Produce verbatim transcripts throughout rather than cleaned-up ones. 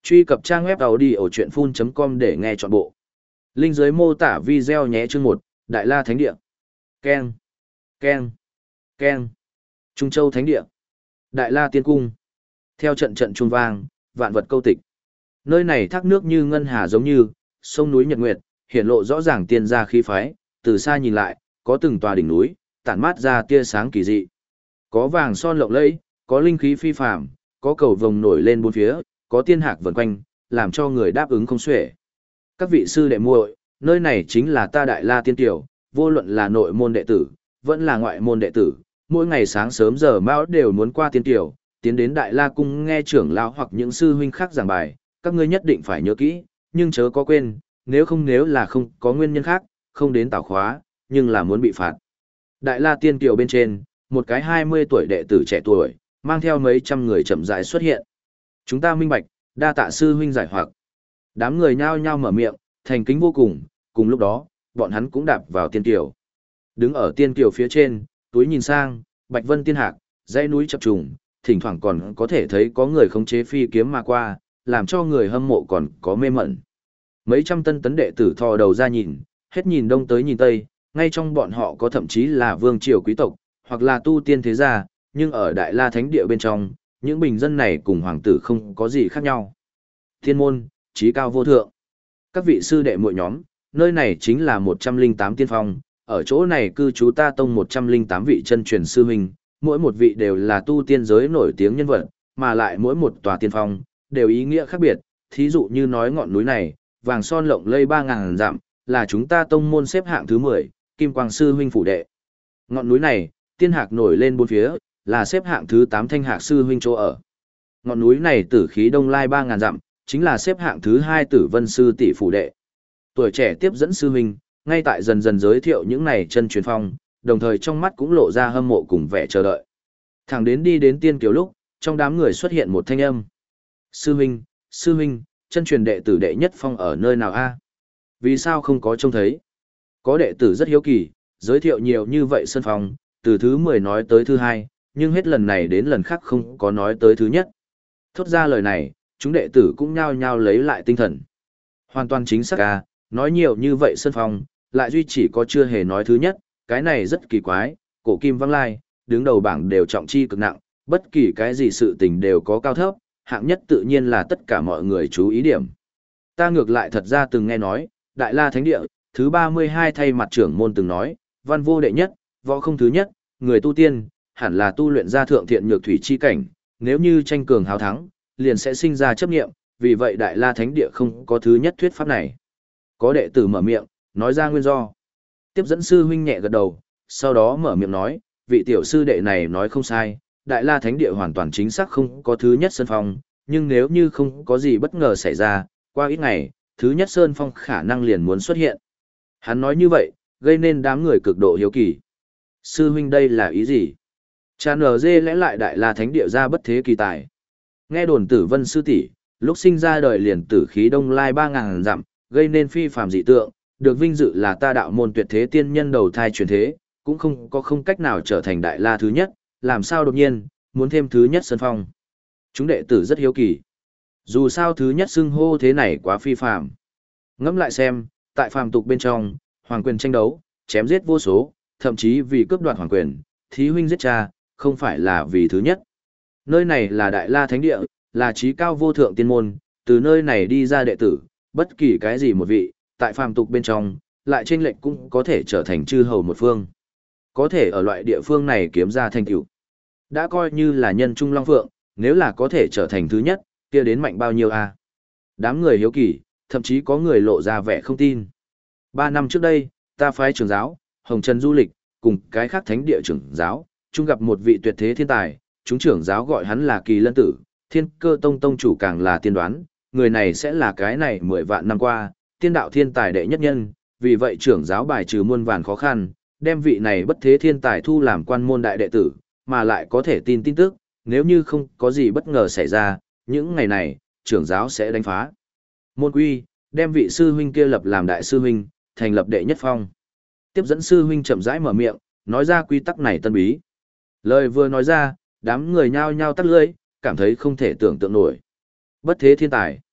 Truy cập trang web audiochuyenphun chấm com để nghe trọn bộ. Link dưới mô tả video nhé. Chương một, Đại La Thánh Địa. Ken, Ken, Ken. Trung Châu Thánh Địa. Đại La Tiên Cung. Theo trận trận chuông vang, vạn vật câu tịch. Nơi này thác nước như ngân hà giống như sông núi Nhật Nguyệt, hiển lộ rõ ràng tiên gia khí phái, từ xa nhìn lại, có từng tòa đỉnh núi, tản mát ra tia sáng kỳ dị. Có vàng son lộng lẫy, có linh khí phi phàm, có cầu vồng nổi lên bốn phía, có tiên hạc vần quanh, làm cho người đáp ứng không xuể. Các vị sư đệ muội, nơi này chính là ta Đại La Tiên Tiểu, vô luận là nội môn đệ tử, vẫn là ngoại môn đệ tử, mỗi ngày sáng sớm giờ mão đều muốn qua Tiên Tiểu, tiến đến Đại La Cung nghe trưởng lão hoặc những sư huynh khác giảng bài, các ngươi nhất định phải nhớ kỹ, nhưng chớ có quên, nếu không nếu là không có nguyên nhân khác, không đến tảo khóa, nhưng là muốn bị phạt. Đại La Tiên Tiểu bên trên, một cái hai mươi tuổi đệ tử trẻ tuổi, mang theo mấy trăm người chậm rãi xuất hiện. Chúng ta minh bạch, đa tạ sư huynh giải hoặc. Đám người nhao nhao mở miệng, thành kính vô cùng, cùng lúc đó, bọn hắn cũng đạp vào tiên kiều. Đứng ở tiên kiều phía trên, túi nhìn sang, Bạch Vân Tiên Hạc, dãy núi chập trùng, thỉnh thoảng còn có thể thấy có người khống chế phi kiếm mà qua, làm cho người hâm mộ còn có mê mẩn. Mấy trăm tân tấn đệ tử thò đầu ra nhìn, hết nhìn đông tới nhìn tây, ngay trong bọn họ có thậm chí là vương triều quý tộc, hoặc là tu tiên thế gia, nhưng ở Đại La Thánh Địa bên trong, những bình dân này cùng hoàng tử không có gì khác nhau. Thiên môn, trí cao vô thượng. Các vị sư đệ muội nhóm, nơi này chính là một trăm linh tám tiên phong, ở chỗ này cư trú ta tông một trăm linh tám vị chân truyền sư huynh, mỗi một vị đều là tu tiên giới nổi tiếng nhân vật, mà lại mỗi một tòa tiên phong, đều ý nghĩa khác biệt, thí dụ như nói ngọn núi này, vàng son lộng lây ba ngàn dặm, là chúng ta tông môn xếp hạng thứ mười, Kim Quang sư huynh phủ đệ. Ngọn núi này, tiên hạc nổi lên bốn phía, là xếp hạng thứ tám Thanh Hạc sư huynh chỗ ở. Ngọn núi này tử khí đông lai ba ngàn dặm, chính là xếp hạng thứ hai Tử Vân sư tỷ phủ đệ. Tuổi trẻ tiếp dẫn sư huynh, ngay tại dần dần giới thiệu những này chân truyền phong, đồng thời trong mắt cũng lộ ra hâm mộ cùng vẻ chờ đợi. Thẳng đến đi đến tiên kiều lúc, trong đám người xuất hiện một thanh âm. Sư huynh, sư huynh, chân truyền đệ tử đệ nhất phong ở nơi nào a? Vì sao không có trông thấy? Có đệ tử rất hiếu kỳ, giới thiệu nhiều như vậy sân phong, từ thứ mười nói tới thứ hai, nhưng hết lần này đến lần khác không có nói tới thứ nhất. Thốt ra lời này, chúng đệ tử cũng nhao nhao lấy lại tinh thần. Hoàn toàn chính xác à, nói nhiều như vậy sân phong, lại duy chỉ có chưa hề nói thứ nhất, cái này rất kỳ quái, cổ kim văng lai, đứng đầu bảng đều trọng chi cực nặng, bất kỳ cái gì sự tình đều có cao thấp, hạng nhất tự nhiên là tất cả mọi người chú ý điểm. Ta ngược lại thật ra từng nghe nói, Đại La Thánh Địa, thứ ba mươi hai thay mặt trưởng môn từng nói, văn vô đệ nhất, võ không thứ nhất, người tu tiên, hẳn là tu luyện ra thượng thiện nhược thủy chi cảnh, nếu như tranh cường hào thắng, liền sẽ sinh ra chấp nghiệm, vì vậy Đại La Thánh Địa không có thứ nhất thuyết pháp này. Có đệ tử mở miệng, nói ra nguyên do. Tiếp dẫn sư huynh nhẹ gật đầu, sau đó mở miệng nói, vị tiểu sư đệ này nói không sai, Đại La Thánh Địa hoàn toàn chính xác không có thứ nhất sơn phong, nhưng nếu như không có gì bất ngờ xảy ra, qua ít ngày, thứ nhất sơn phong khả năng liền muốn xuất hiện. Hắn nói như vậy, gây nên đám người cực độ hiếu kỳ. Sư huynh đây là ý gì? Cha nở dê lẽ lại Đại La Thánh Địa ra bất thế kỳ tài. Nghe đồn Tử Vân sư tỷ lúc sinh ra đời liền tử khí đông lai ba ngàn dặm, gây nên phi phàm dị tượng, được vinh dự là ta đạo môn tuyệt thế tiên nhân đầu thai truyền thế, cũng không có không cách nào trở thành Đại La thứ nhất, làm sao đột nhiên muốn thêm thứ nhất sơn phong. Chúng đệ tử rất hiếu kỳ. Dù sao thứ nhất xưng hô thế này quá phi phàm. Ngẫm lại xem, tại phàm tục bên trong, hoàng quyền tranh đấu, chém giết vô số, thậm chí vì cướp đoạt hoàng quyền, thí huynh giết cha, không phải là vì thứ nhất. Nơi này là Đại La Thánh Địa, là trí cao vô thượng tiên môn, từ nơi này đi ra đệ tử, bất kỳ cái gì một vị, tại phàm tục bên trong, lại chênh lệch cũng có thể trở thành chư hầu một phương. Có thể ở loại địa phương này kiếm ra thành tựu. Đã coi như là nhân trung long phượng, nếu là có thể trở thành thứ nhất, kia đến mạnh bao nhiêu a? Đám người hiếu kỳ, thậm chí có người lộ ra vẻ không tin. Ba năm trước đây, ta phái trưởng giáo, Hồng Trần du lịch, cùng cái khác thánh địa trưởng giáo, chung gặp một vị tuyệt thế thiên tài, chúng trưởng giáo gọi hắn là Kỳ Lân Tử, Thiên Cơ Tông tông chủ càng là tiên đoán, người này sẽ là cái này mười vạn năm qua, tiên đạo thiên tài đệ nhất nhân, vì vậy trưởng giáo bài trừ muôn vàn khó khăn, đem vị này bất thế thiên tài thu làm quan môn đại đệ tử, mà lại có thể tin tin tức, nếu như không có gì bất ngờ xảy ra, những ngày này, trưởng giáo sẽ đánh phá môn quy, đem vị sư huynh kia lập làm đại sư huynh, thành lập đệ nhất phong. Tiếp dẫn sư huynh chậm rãi mở miệng, nói ra quy tắc này tân bí. Lời vừa nói ra, đám người nhao nhao tắt lưỡi, cảm thấy không thể tưởng tượng nổi. Bất thế thiên tài.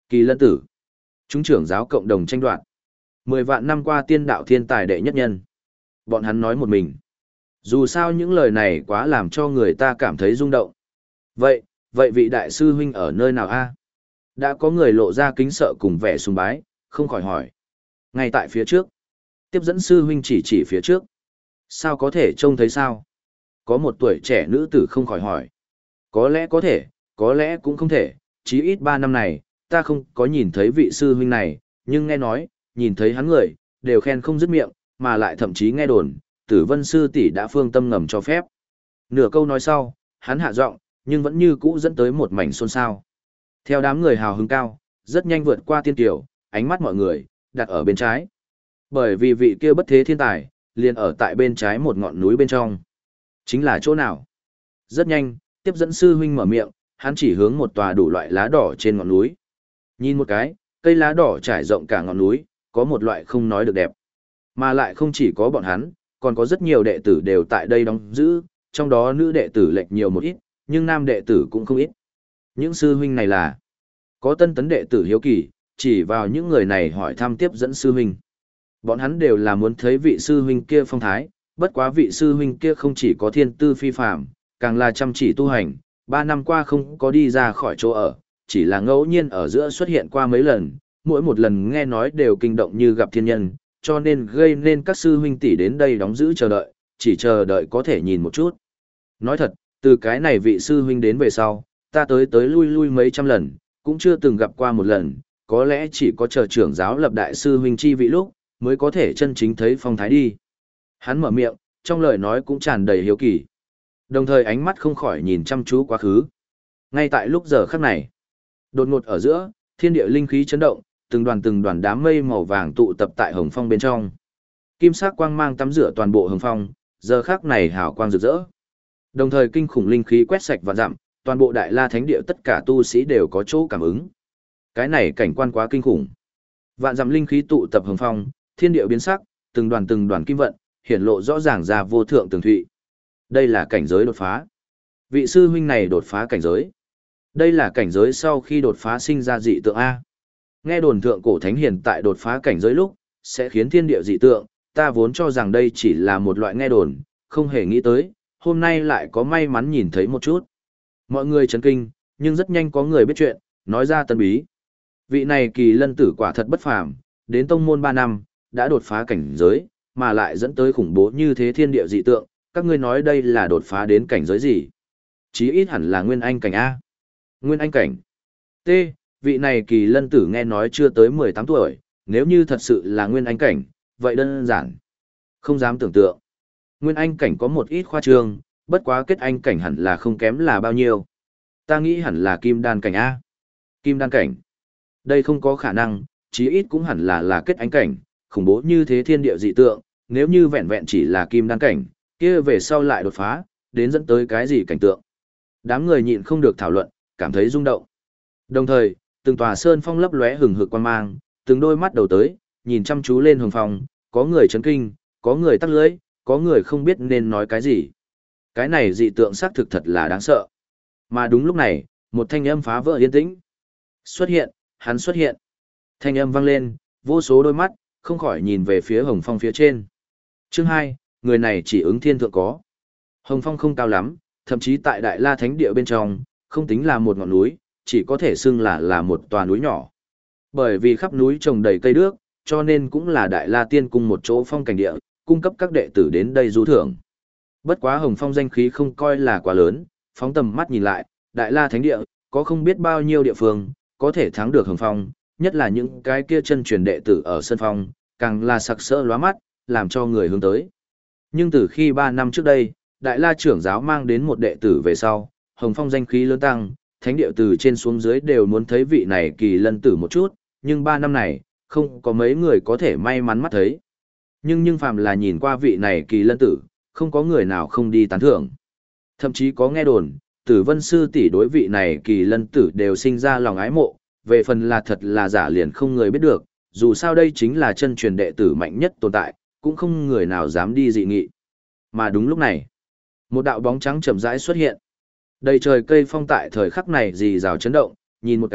Kỳ lân tử. Chúng trưởng giáo cộng đồng tranh đoạt. Mười vạn năm qua tiên đạo thiên tài đệ nhất nhân. Bọn hắn nói một mình. Dù sao những lời này quá làm cho người ta cảm thấy rung động. Vậy, vậy vị đại sư huynh ở nơi nào a? Đã có người lộ ra kính sợ cùng vẻ sùng bái, không khỏi hỏi. Ngay tại phía trước. Tiếp dẫn sư huynh chỉ chỉ phía trước. Sao có thể trông thấy sao? Có một tuổi trẻ nữ tử không khỏi hỏi. Có lẽ có thể, có lẽ cũng không thể, chí ít ba năm này, ta không có nhìn thấy vị sư huynh này, nhưng nghe nói, nhìn thấy hắn người, đều khen không dứt miệng, mà lại thậm chí nghe đồn, tử vân sư tỷ đã phương tâm ngầm cho phép. Nửa câu nói sau, hắn hạ giọng, nhưng vẫn như cũ dẫn tới một mảnh xôn xao. Theo đám người hào hứng cao, rất nhanh vượt qua tiên tiểu, ánh mắt mọi người, đặt ở bên trái. Bởi vì vị kia bất thế thiên tài, liền ở tại bên trái một ngọn núi bên trong. Chính là chỗ nào? Rất nhanh, tiếp dẫn sư huynh mở miệng, hắn chỉ hướng một tòa đủ loại lá đỏ trên ngọn núi. Nhìn một cái, cây lá đỏ trải rộng cả ngọn núi, có một loại không nói được đẹp. Mà lại không chỉ có bọn hắn, còn có rất nhiều đệ tử đều tại đây đóng giữ, trong đó nữ đệ tử lệch nhiều một ít, nhưng nam đệ tử cũng không ít. Những sư huynh này là, có tân tấn đệ tử hiếu kỳ, chỉ vào những người này hỏi thăm tiếp dẫn sư huynh. Bọn hắn đều là muốn thấy vị sư huynh kia phong thái, bất quá vị sư huynh kia không chỉ có thiên tư phi phàm, càng là chăm chỉ tu hành, ba năm qua không có đi ra khỏi chỗ ở, chỉ là ngẫu nhiên ở giữa xuất hiện qua mấy lần, mỗi một lần nghe nói đều kinh động như gặp thiên nhân, cho nên gây nên các sư huynh tỷ đến đây đóng giữ chờ đợi, chỉ chờ đợi có thể nhìn một chút. Nói thật, từ cái này vị sư huynh đến về sau, ta tới tới lui lui mấy trăm lần, cũng chưa từng gặp qua một lần, có lẽ chỉ có chờ trưởng giáo lập đại sư huynh chi vị lúc, mới có thể chân chính thấy phong thái đi. Hắn mở miệng, trong lời nói cũng tràn đầy hiếu kỳ. Đồng thời ánh mắt không khỏi nhìn chăm chú quá khứ. Ngay tại lúc giờ khắc này, đột ngột ở giữa, thiên địa linh khí chấn động, từng đoàn từng đoàn đám mây màu vàng tụ tập tại hồng phong bên trong. Kim sắc quang mang tắm rửa toàn bộ hồng phong, giờ khắc này hào quang rực rỡ. Đồng thời kinh khủng linh khí quét sạch và dặm, toàn bộ Đại La Thánh địa tất cả tu sĩ đều có chỗ cảm ứng. Cái này cảnh quan quá kinh khủng. Vạn dặm linh khí tụ tập hồng phong, thiên địa biến sắc, từng đoàn từng đoàn kim vận, hiển lộ rõ ràng ra vô thượng tường thụy. Đây là cảnh giới đột phá. Vị sư huynh này đột phá cảnh giới. Đây là cảnh giới sau khi đột phá sinh ra dị tượng A. Nghe đồn thượng cổ thánh hiền tại đột phá cảnh giới lúc, sẽ khiến thiên địa dị tượng, ta vốn cho rằng đây chỉ là một loại nghe đồn, không hề nghĩ tới, hôm nay lại có may mắn nhìn thấy một chút. Mọi người chấn kinh, nhưng rất nhanh có người biết chuyện, nói ra tân bí. Vị này kỳ lân tử quả thật bất phàm, đến tông môn ba năm, đã đột phá cảnh giới, mà lại dẫn tới khủng bố như thế thiên địa dị tượng, các ngươi nói đây là đột phá đến cảnh giới gì? Chí ít hẳn là nguyên anh cảnh A. Nguyên anh cảnh. T. Vị này kỳ lân tử nghe nói chưa tới mười tám tuổi, nếu như thật sự là nguyên anh cảnh, vậy đơn giản. Không dám tưởng tượng. Nguyên anh cảnh có một ít khoa trương, bất quá kết anh cảnh hẳn là không kém là bao nhiêu. Ta nghĩ hẳn là kim đan cảnh A. Kim đan cảnh. Đây không có khả năng, chí ít cũng hẳn là là kết anh cảnh, khủng bố như thế thiên địa dị tượng, nếu như vẹn vẹn chỉ là kim đan cảnh, kia về sau lại đột phá, đến dẫn tới cái gì cảnh tượng. Đám người nhịn không được thảo luận, cảm thấy rung động. Đồng thời, từng tòa sơn phong lấp lóe hừng hực quan mang, từng đôi mắt đầu tới, nhìn chăm chú lên hồng phong, có người chấn kinh, có người tắc lưỡi, có người không biết nên nói cái gì. Cái này dị tượng xác thực thật là đáng sợ. Mà đúng lúc này, một thanh âm phá vỡ yên tĩnh. Xuất hiện, hắn xuất hiện. Thanh âm vang lên, vô số đôi mắt, không khỏi nhìn về phía hồng phong phía trên. Chương hai, người này chỉ ứng thiên thượng có. Hồng phong không cao lắm, thậm chí tại Đại La Thánh địa bên trong, không tính là một ngọn núi, chỉ có thể xưng là là một tòa núi nhỏ. Bởi vì khắp núi trồng đầy cây đước, cho nên cũng là Đại La Tiên cung một chỗ phong cảnh địa, cung cấp các đệ tử đến đây du thưởng. Bất quá hồng phong danh khí không coi là quá lớn, phóng tầm mắt nhìn lại, Đại La Thánh địa, có không biết bao nhiêu địa phương, có thể thắng được hồng phong, nhất là những cái kia chân truyền đệ tử ở sân phong, càng là sặc sỡ lóa mắt, làm cho người hướng tới. Nhưng từ khi ba năm trước đây, Đại La trưởng giáo mang đến một đệ tử về sau, hồng phong danh khí lớn tăng, thánh địa từ trên xuống dưới đều muốn thấy vị này kỳ lân tử một chút, nhưng ba năm này, không có mấy người có thể may mắn mắt thấy. Nhưng nhưng phàm là nhìn qua vị này kỳ lân tử, không có người nào không đi tán thưởng. Thậm chí có nghe đồn, tử vân sư tỷ đối vị này kỳ lân tử đều sinh ra lòng ái mộ, về phần là thật là giả liền không người biết được, dù sao đây chính là chân truyền đệ tử mạnh nhất tồn tại, cũng không người nào dám đi dị nghị. Mà đúng lúc này, một đạo bóng trắng chậm rãi xuất hiện. Đầy trời cây phong tại thời khắc này rì rào chấn động, nhìn một cái,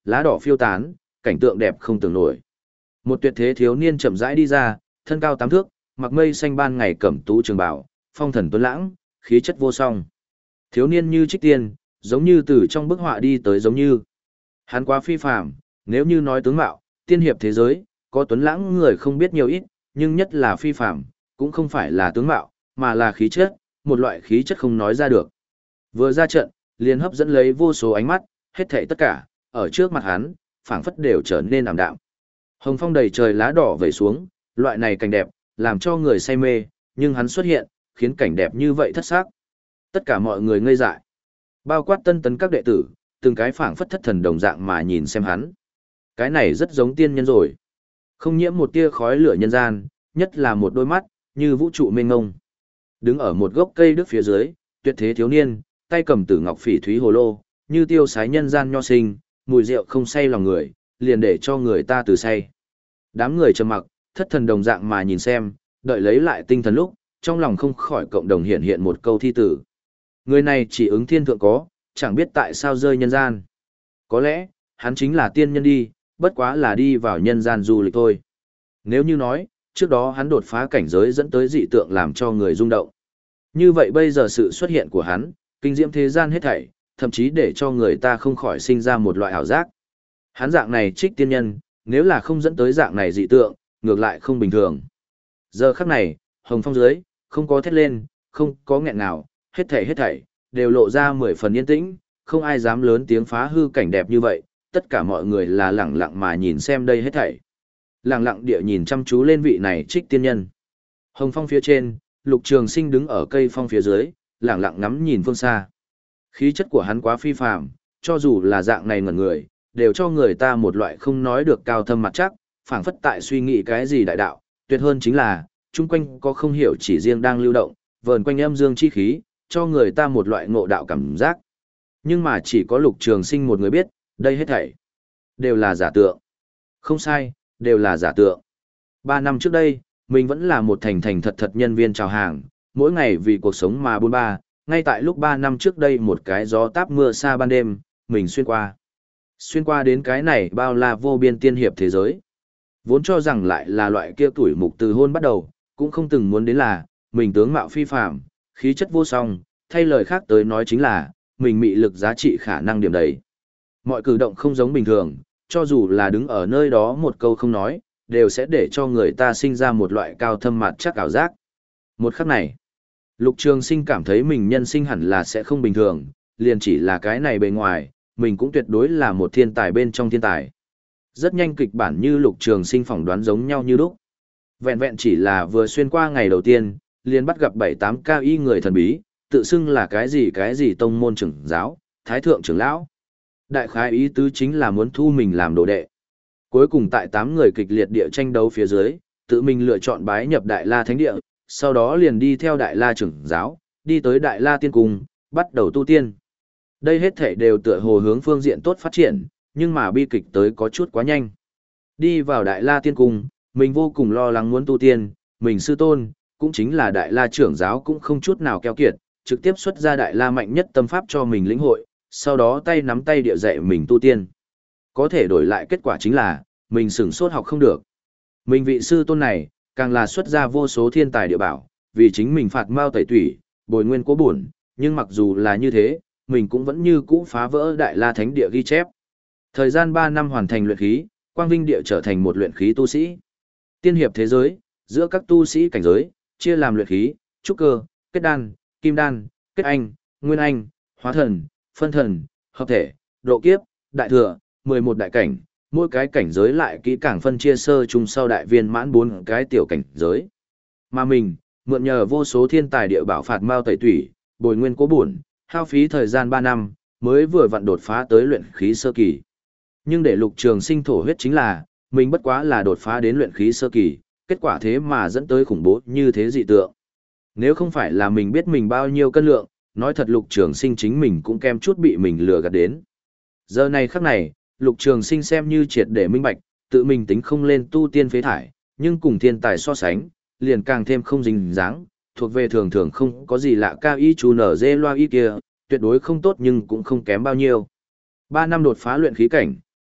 lá đỏ phiêu tán, cảnh tượng đẹp không tưởng nổi. Một tuyệt thế thiếu niên chậm rãi đi ra, thân cao tám thước, mặc mây xanh ban ngày cẩm tú trường bào, phong thần tuấn lãng, khí chất vô song. Thiếu niên như trích tiên, giống như từ trong bức họa đi tới giống như. Hắn quá phi phàm, nếu như nói tướng mạo, tiên hiệp thế giới, có tuấn lãng người không biết nhiều ít, nhưng nhất là phi phàm, cũng không phải là tướng mạo, mà là khí chất, một loại khí chất không nói ra được. Vừa ra trận, liền hấp dẫn lấy vô số ánh mắt, hết thảy tất cả, ở trước mặt hắn, phảng phất đều trở nên ảm đạm. Hồng phong đầy trời lá đỏ vẩy xuống, loại này cảnh đẹp, làm cho người say mê, nhưng hắn xuất hiện, khiến cảnh đẹp như vậy thất sắc. Tất cả mọi người ngây dại. Bao quát tân tấn các đệ tử, từng cái phảng phất thất thần đồng dạng mà nhìn xem hắn. Cái này rất giống tiên nhân rồi. Không nhiễm một tia khói lửa nhân gian, nhất là một đôi mắt, như vũ trụ mênh ngông. Đứng ở một gốc cây đức phía dưới, tuyệt thế thiếu niên, tay cầm tử ngọc phỉ thúy hồ lô, như tiêu sái nhân gian nho sinh, mùi rượu không say lòng người, liền để cho người ta từ say. Đám người trầm mặc, thất thần đồng dạng mà nhìn xem, đợi lấy lại tinh thần lúc, trong lòng không khỏi cộng đồng hiện hiện một câu thi tử. Người này chỉ ứng thiên thượng có, chẳng biết tại sao rơi nhân gian. Có lẽ, hắn chính là tiên nhân đi, bất quá là đi vào nhân gian du lịch thôi. Nếu như nói, trước đó hắn đột phá cảnh giới dẫn tới dị tượng làm cho người rung động. Như vậy bây giờ sự xuất hiện của hắn, kinh diễm thế gian hết thảy, thậm chí để cho người ta không khỏi sinh ra một loại ảo giác. Hắn dạng này trích tiên nhân, nếu là không dẫn tới dạng này dị tượng, ngược lại không bình thường. Giờ khắc này, hồng phong dưới, không có thét lên, không có nghẹn nào, hết thảy hết thảy, đều lộ ra mười phần yên tĩnh, không ai dám lớn tiếng phá hư cảnh đẹp như vậy, tất cả mọi người là lẳng lặng mà nhìn xem đây hết thảy. Lẳng lặng địa nhìn chăm chú lên vị này trích tiên nhân. Hồng phong phía trên, Lục Trường Sinh đứng ở cây phong phía dưới, lẳng lặng ngắm nhìn phương xa. Khí chất của hắn quá phi phàm, cho dù là dạng này ngẩn người, đều cho người ta một loại không nói được cao thâm mặt chắc, phảng phất tại suy nghĩ cái gì đại đạo, tuyệt hơn chính là, chung quanh có không hiểu chỉ riêng đang lưu động, vờn quanh âm dương chi khí, cho người ta một loại ngộ đạo cảm giác. Nhưng mà chỉ có Lục Trường Sinh một người biết, đây hết thảy đều là giả tượng. Không sai, đều là giả tượng. Ba năm trước đây, mình vẫn là một thành thành thật thật nhân viên chào hàng, mỗi ngày vì cuộc sống mà buôn ba, ngay tại lúc ba năm trước đây một cái gió táp mưa xa ban đêm, mình xuyên qua. Xuyên qua đến cái này bao la vô biên tiên hiệp thế giới. Vốn cho rằng lại là loại kia tuổi mục từ hôn bắt đầu, cũng không từng muốn đến là, mình tướng mạo phi phàm, khí chất vô song, thay lời khác tới nói chính là, mình mị lực giá trị khả năng điểm đấy. Mọi cử động không giống bình thường, cho dù là đứng ở nơi đó một câu không nói, đều sẽ để cho người ta sinh ra một loại cao thâm mặt chắc ảo giác. Một khắc này, Lục Trường Sinh cảm thấy mình nhân sinh hẳn là sẽ không bình thường, liền chỉ là cái này bề ngoài, mình cũng tuyệt đối là một thiên tài bên trong thiên tài. Rất nhanh kịch bản như Lục Trường Sinh phỏng đoán giống nhau như lúc. Vẹn vẹn chỉ là vừa xuyên qua ngày đầu tiên, liền bắt gặp bảy tám cao y người thần bí, tự xưng là cái gì cái gì tông môn trưởng giáo, thái thượng trưởng lão. Đại khái ý tứ chính là muốn thu mình làm đồ đệ. Cuối cùng tại tám người kịch liệt địa tranh đấu phía dưới, tự mình lựa chọn bái nhập Đại La Thánh Địa, sau đó liền đi theo Đại La trưởng giáo, đi tới Đại La Tiên Cung, bắt đầu tu tiên. Đây hết thể đều tựa hồ hướng phương diện tốt phát triển, nhưng mà bi kịch tới có chút quá nhanh. Đi vào Đại La Tiên Cung, mình vô cùng lo lắng muốn tu tiên, mình sư tôn, cũng chính là Đại La trưởng giáo cũng không chút nào keo kiệt, trực tiếp xuất ra Đại La mạnh nhất tâm pháp cho mình lĩnh hội, sau đó tay nắm tay địa dạy mình tu tiên. Có thể đổi lại kết quả chính là, mình sửng sốt học không được. Mình vị sư tôn này, càng là xuất ra vô số thiên tài địa bảo, vì chính mình phạt mao tẩy tủy, bồi nguyên cố bổn, nhưng mặc dù là như thế, mình cũng vẫn như cũ phá vỡ Đại La Thánh Địa ghi chép. Thời gian ba năm hoàn thành luyện khí, Quang Vinh Địa trở thành một luyện khí tu sĩ. Tiên hiệp thế giới, giữa các tu sĩ cảnh giới, chia làm luyện khí, trúc cơ, kết đan, kim đan, kết anh, nguyên anh, hóa thần, phân thần, hợp thể, độ kiếp, đại thừa, mười một đại cảnh, mỗi cái cảnh giới lại kỹ càng phân chia sơ chung sau đại viên mãn bốn cái tiểu cảnh giới. Mà mình, mượn nhờ vô số thiên tài địa bảo phạt mao tẩy tủy, bồi nguyên cố bổn, hao phí thời gian ba năm, mới vừa vặn đột phá tới luyện khí sơ kỳ. Nhưng để Lục Trường Sinh thổ huyết chính là, mình bất quá là đột phá đến luyện khí sơ kỳ, kết quả thế mà dẫn tới khủng bố như thế dị tượng. Nếu không phải là mình biết mình bao nhiêu cân lượng, nói thật Lục Trường Sinh chính mình cũng kem chút bị mình lừa gạt đến. Giờ này khắc này, Lục Trường Sinh xem như triệt để minh bạch, tự mình tính không lên tu tiên phế thải, nhưng cùng thiên tài so sánh, liền càng thêm không dính dáng, thuộc về thường thường không có gì lạ cao y chú nở dê loa y kia, tuyệt đối không tốt nhưng cũng không kém bao nhiêu. Ba năm đột phá luyện khí cảnh,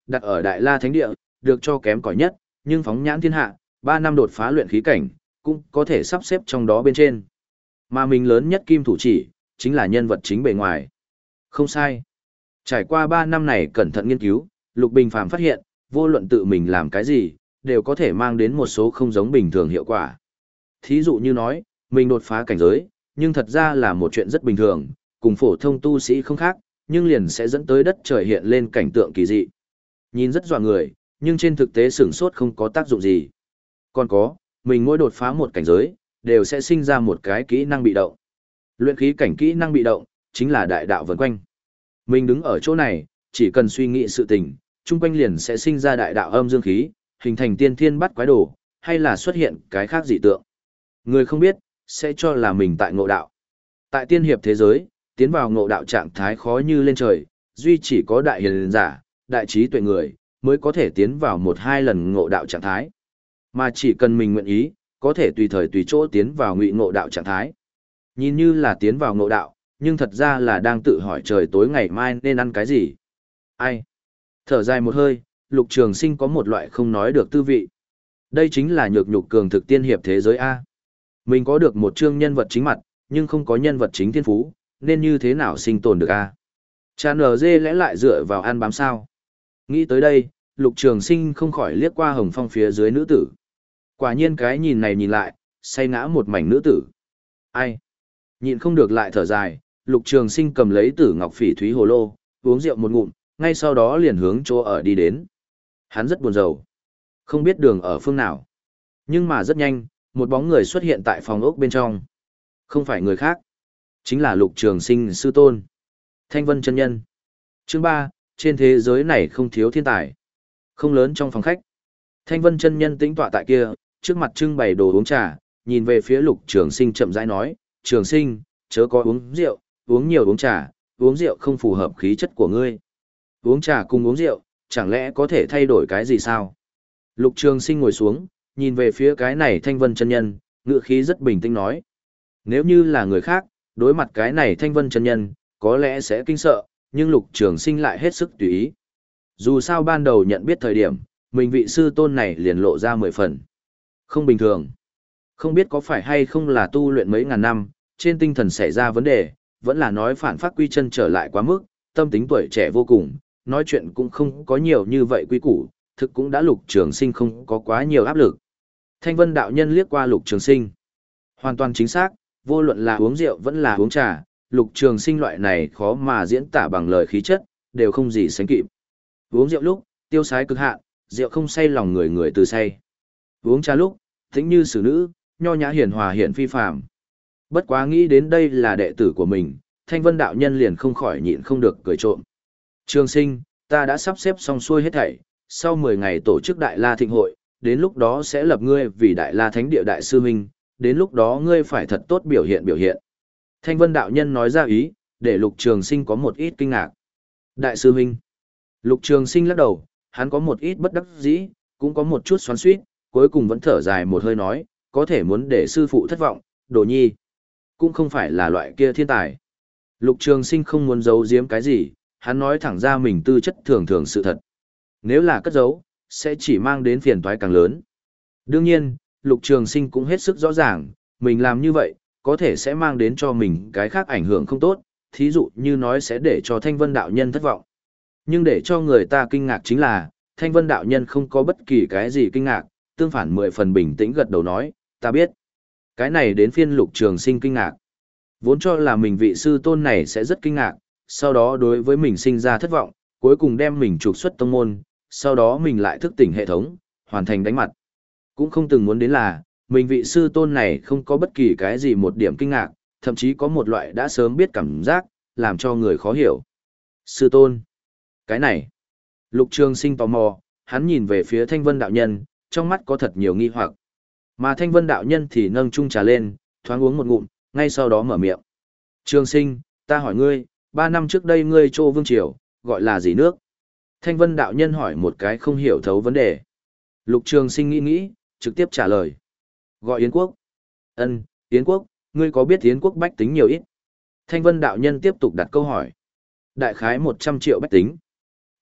đặt ở Đại La Thánh Địa, được cho kém cỏi nhất, nhưng phóng nhãn thiên hạ, ba năm đột phá luyện khí cảnh, cũng có thể sắp xếp trong đó bên trên. Mà mình lớn nhất kim thủ chỉ, chính là nhân vật chính bề ngoài. Không sai. Trải qua ba năm này cẩn thận nghiên cứu, Lục Bình Phàm phát hiện, vô luận tự mình làm cái gì, đều có thể mang đến một số không giống bình thường hiệu quả. Thí dụ như nói, mình đột phá cảnh giới, nhưng thật ra là một chuyện rất bình thường, cùng phổ thông tu sĩ không khác, nhưng liền sẽ dẫn tới đất trời hiện lên cảnh tượng kỳ dị. Nhìn rất dọa người, nhưng trên thực tế sửng sốt không có tác dụng gì. Còn có, mình mỗi đột phá một cảnh giới, đều sẽ sinh ra một cái kỹ năng bị động. Luyện khí cảnh kỹ năng bị động, chính là đại đạo vần quanh. Mình đứng ở chỗ này, chỉ cần suy nghĩ sự tình, chung quanh liền sẽ sinh ra đại đạo âm dương khí, hình thành tiên thiên bắt quái đồ, hay là xuất hiện cái khác dị tượng. Người không biết, sẽ cho là mình tại ngộ đạo. Tại tiên hiệp thế giới, tiến vào ngộ đạo trạng thái khó như lên trời, duy chỉ có đại hiền giả, đại trí tuệ người, mới có thể tiến vào một hai lần ngộ đạo trạng thái. Mà chỉ cần mình nguyện ý, có thể tùy thời tùy chỗ tiến vào ngụy ngộ đạo trạng thái. Nhìn như là tiến vào ngộ đạo, nhưng thật ra là đang tự hỏi trời tối ngày mai nên ăn cái gì. Ai? Thở dài một hơi, Lục Trường Sinh có một loại không nói được tư vị. Đây chính là nhược nhục cường thực tiên hiệp thế giới A. Mình có được một chương nhân vật chính mặt, nhưng không có nhân vật chính thiên phú, nên như thế nào sinh tồn được A. Cha nở dê lẽ lại dựa vào ăn bám sao. Nghĩ tới đây, Lục Trường Sinh không khỏi liếc qua Hồng Phong phía dưới nữ tử. Quả nhiên cái nhìn này nhìn lại, say ngã một mảnh nữ tử. Ai? Nhịn không được lại thở dài, Lục Trường Sinh cầm lấy Tử Ngọc Phỉ Thúy hồ lô, uống rượu một ngụm, ngay sau đó liền hướng chỗ ở đi đến. Hắn rất buồn rầu, không biết đường ở phương nào. Nhưng mà rất nhanh, một bóng người xuất hiện tại phòng ốc bên trong. Không phải người khác, chính là Lục Trường Sinh sư tôn, Thanh Vân chân nhân. Chương ba, trên thế giới này không thiếu thiên tài. Không lớn trong phòng khách. Thanh Vân chân nhân tĩnh tọa tại kia, trước mặt trưng bày đồ uống trà, nhìn về phía Lục Trường Sinh chậm rãi nói, "Trường Sinh, chớ có uống rượu, uống nhiều uống trà, uống rượu không phù hợp khí chất của ngươi. Uống trà cùng uống rượu, chẳng lẽ có thể thay đổi cái gì sao?" Lục Trường Sinh ngồi xuống, nhìn về phía cái này Thanh Vân chân nhân, ngữ khí rất bình tĩnh nói, nếu như là người khác, đối mặt cái này Thanh Vân chân nhân, có lẽ sẽ kinh sợ, nhưng Lục Trường Sinh lại hết sức tùy ý. Dù sao ban đầu nhận biết thời điểm, mình vị sư tôn này liền lộ ra mười phần. Không bình thường. Không biết có phải hay không là tu luyện mấy ngàn năm, trên tinh thần xảy ra vấn đề, vẫn là nói phản phát quy chân trở lại quá mức, tâm tính tuổi trẻ vô cùng, nói chuyện cũng không có nhiều như vậy quy củ, thực cũng đã Lục Trường Sinh không có quá nhiều áp lực. Thanh Vân đạo nhân liếc qua Lục Trường Sinh. Hoàn toàn chính xác, vô luận là uống rượu vẫn là uống trà, Lục Trường Sinh loại này khó mà diễn tả bằng lời khí chất, đều không gì sánh kịp. Uống rượu lúc, tiêu sái cực hạn, rượu không say lòng người người từ say. Uống trà lúc, tĩnh như xử nữ, nho nhã hiền hòa hiển phi phàm. Bất quá nghĩ đến đây là đệ tử của mình, Thanh Vân đạo nhân liền không khỏi nhịn không được cười trộm. Trường Sinh, ta đã sắp xếp xong xuôi hết thảy, sau mười ngày tổ chức Đại La Thịnh hội, đến lúc đó sẽ lập ngươi vì Đại La Thánh Địa đại sư huynh, đến lúc đó ngươi phải thật tốt biểu hiện biểu hiện. Thanh Vân đạo nhân nói ra ý, để Lục Trường Sinh có một ít kinh ngạc. Đại sư huynh. Lục Trường Sinh lắc đầu, hắn có một ít bất đắc dĩ, cũng có một chút xoắn xuýt, cuối cùng vẫn thở dài một hơi nói, có thể muốn để sư phụ thất vọng, Đồ Nhi cũng không phải là loại kia thiên tài. Lục Trường Sinh không muốn giấu giếm cái gì, hắn nói thẳng ra mình tư chất thường thường sự thật. Nếu là cất giấu, sẽ chỉ mang đến phiền toái càng lớn. Đương nhiên, Lục Trường Sinh cũng hết sức rõ ràng, mình làm như vậy, có thể sẽ mang đến cho mình cái khác ảnh hưởng không tốt, thí dụ như nói sẽ để cho Thanh Vân đạo nhân thất vọng. Nhưng để cho người ta kinh ngạc chính là, Thanh Vân đạo nhân không có bất kỳ cái gì kinh ngạc, tương phản mười phần bình tĩnh gật đầu nói, ta biết. Cái này đến phiên Lục Trường Sinh kinh ngạc. Vốn cho là mình vị sư tôn này sẽ rất kinh ngạc, sau đó đối với mình sinh ra thất vọng, cuối cùng đem mình trục xuất tông môn, sau đó mình lại thức tỉnh hệ thống, hoàn thành đánh mặt. Cũng không từng muốn đến là, mình vị sư tôn này không có bất kỳ cái gì một điểm kinh ngạc, thậm chí có một loại đã sớm biết cảm giác, làm cho người khó hiểu. Sư tôn. Cái này. Lục Trường Sinh tò mò, hắn nhìn về phía Thanh Vân đạo nhân, trong mắt có thật nhiều nghi hoặc. Mà Thanh Vân đạo nhân thì nâng chung trà lên, thoáng uống một ngụm, ngay sau đó mở miệng. Trường Sinh, ta hỏi ngươi, ba năm trước đây ngươi Trô Vương Triều, gọi là gì nước? Thanh Vân đạo nhân hỏi một cái không hiểu thấu vấn đề. Lục Trường Sinh nghĩ nghĩ, trực tiếp trả lời. Gọi Yến Quốc. Ân, Yến Quốc, ngươi có biết Yến Quốc bách tính nhiều ít? Thanh Vân đạo nhân tiếp tục đặt câu hỏi. Đại khái một trăm triệu bách tính.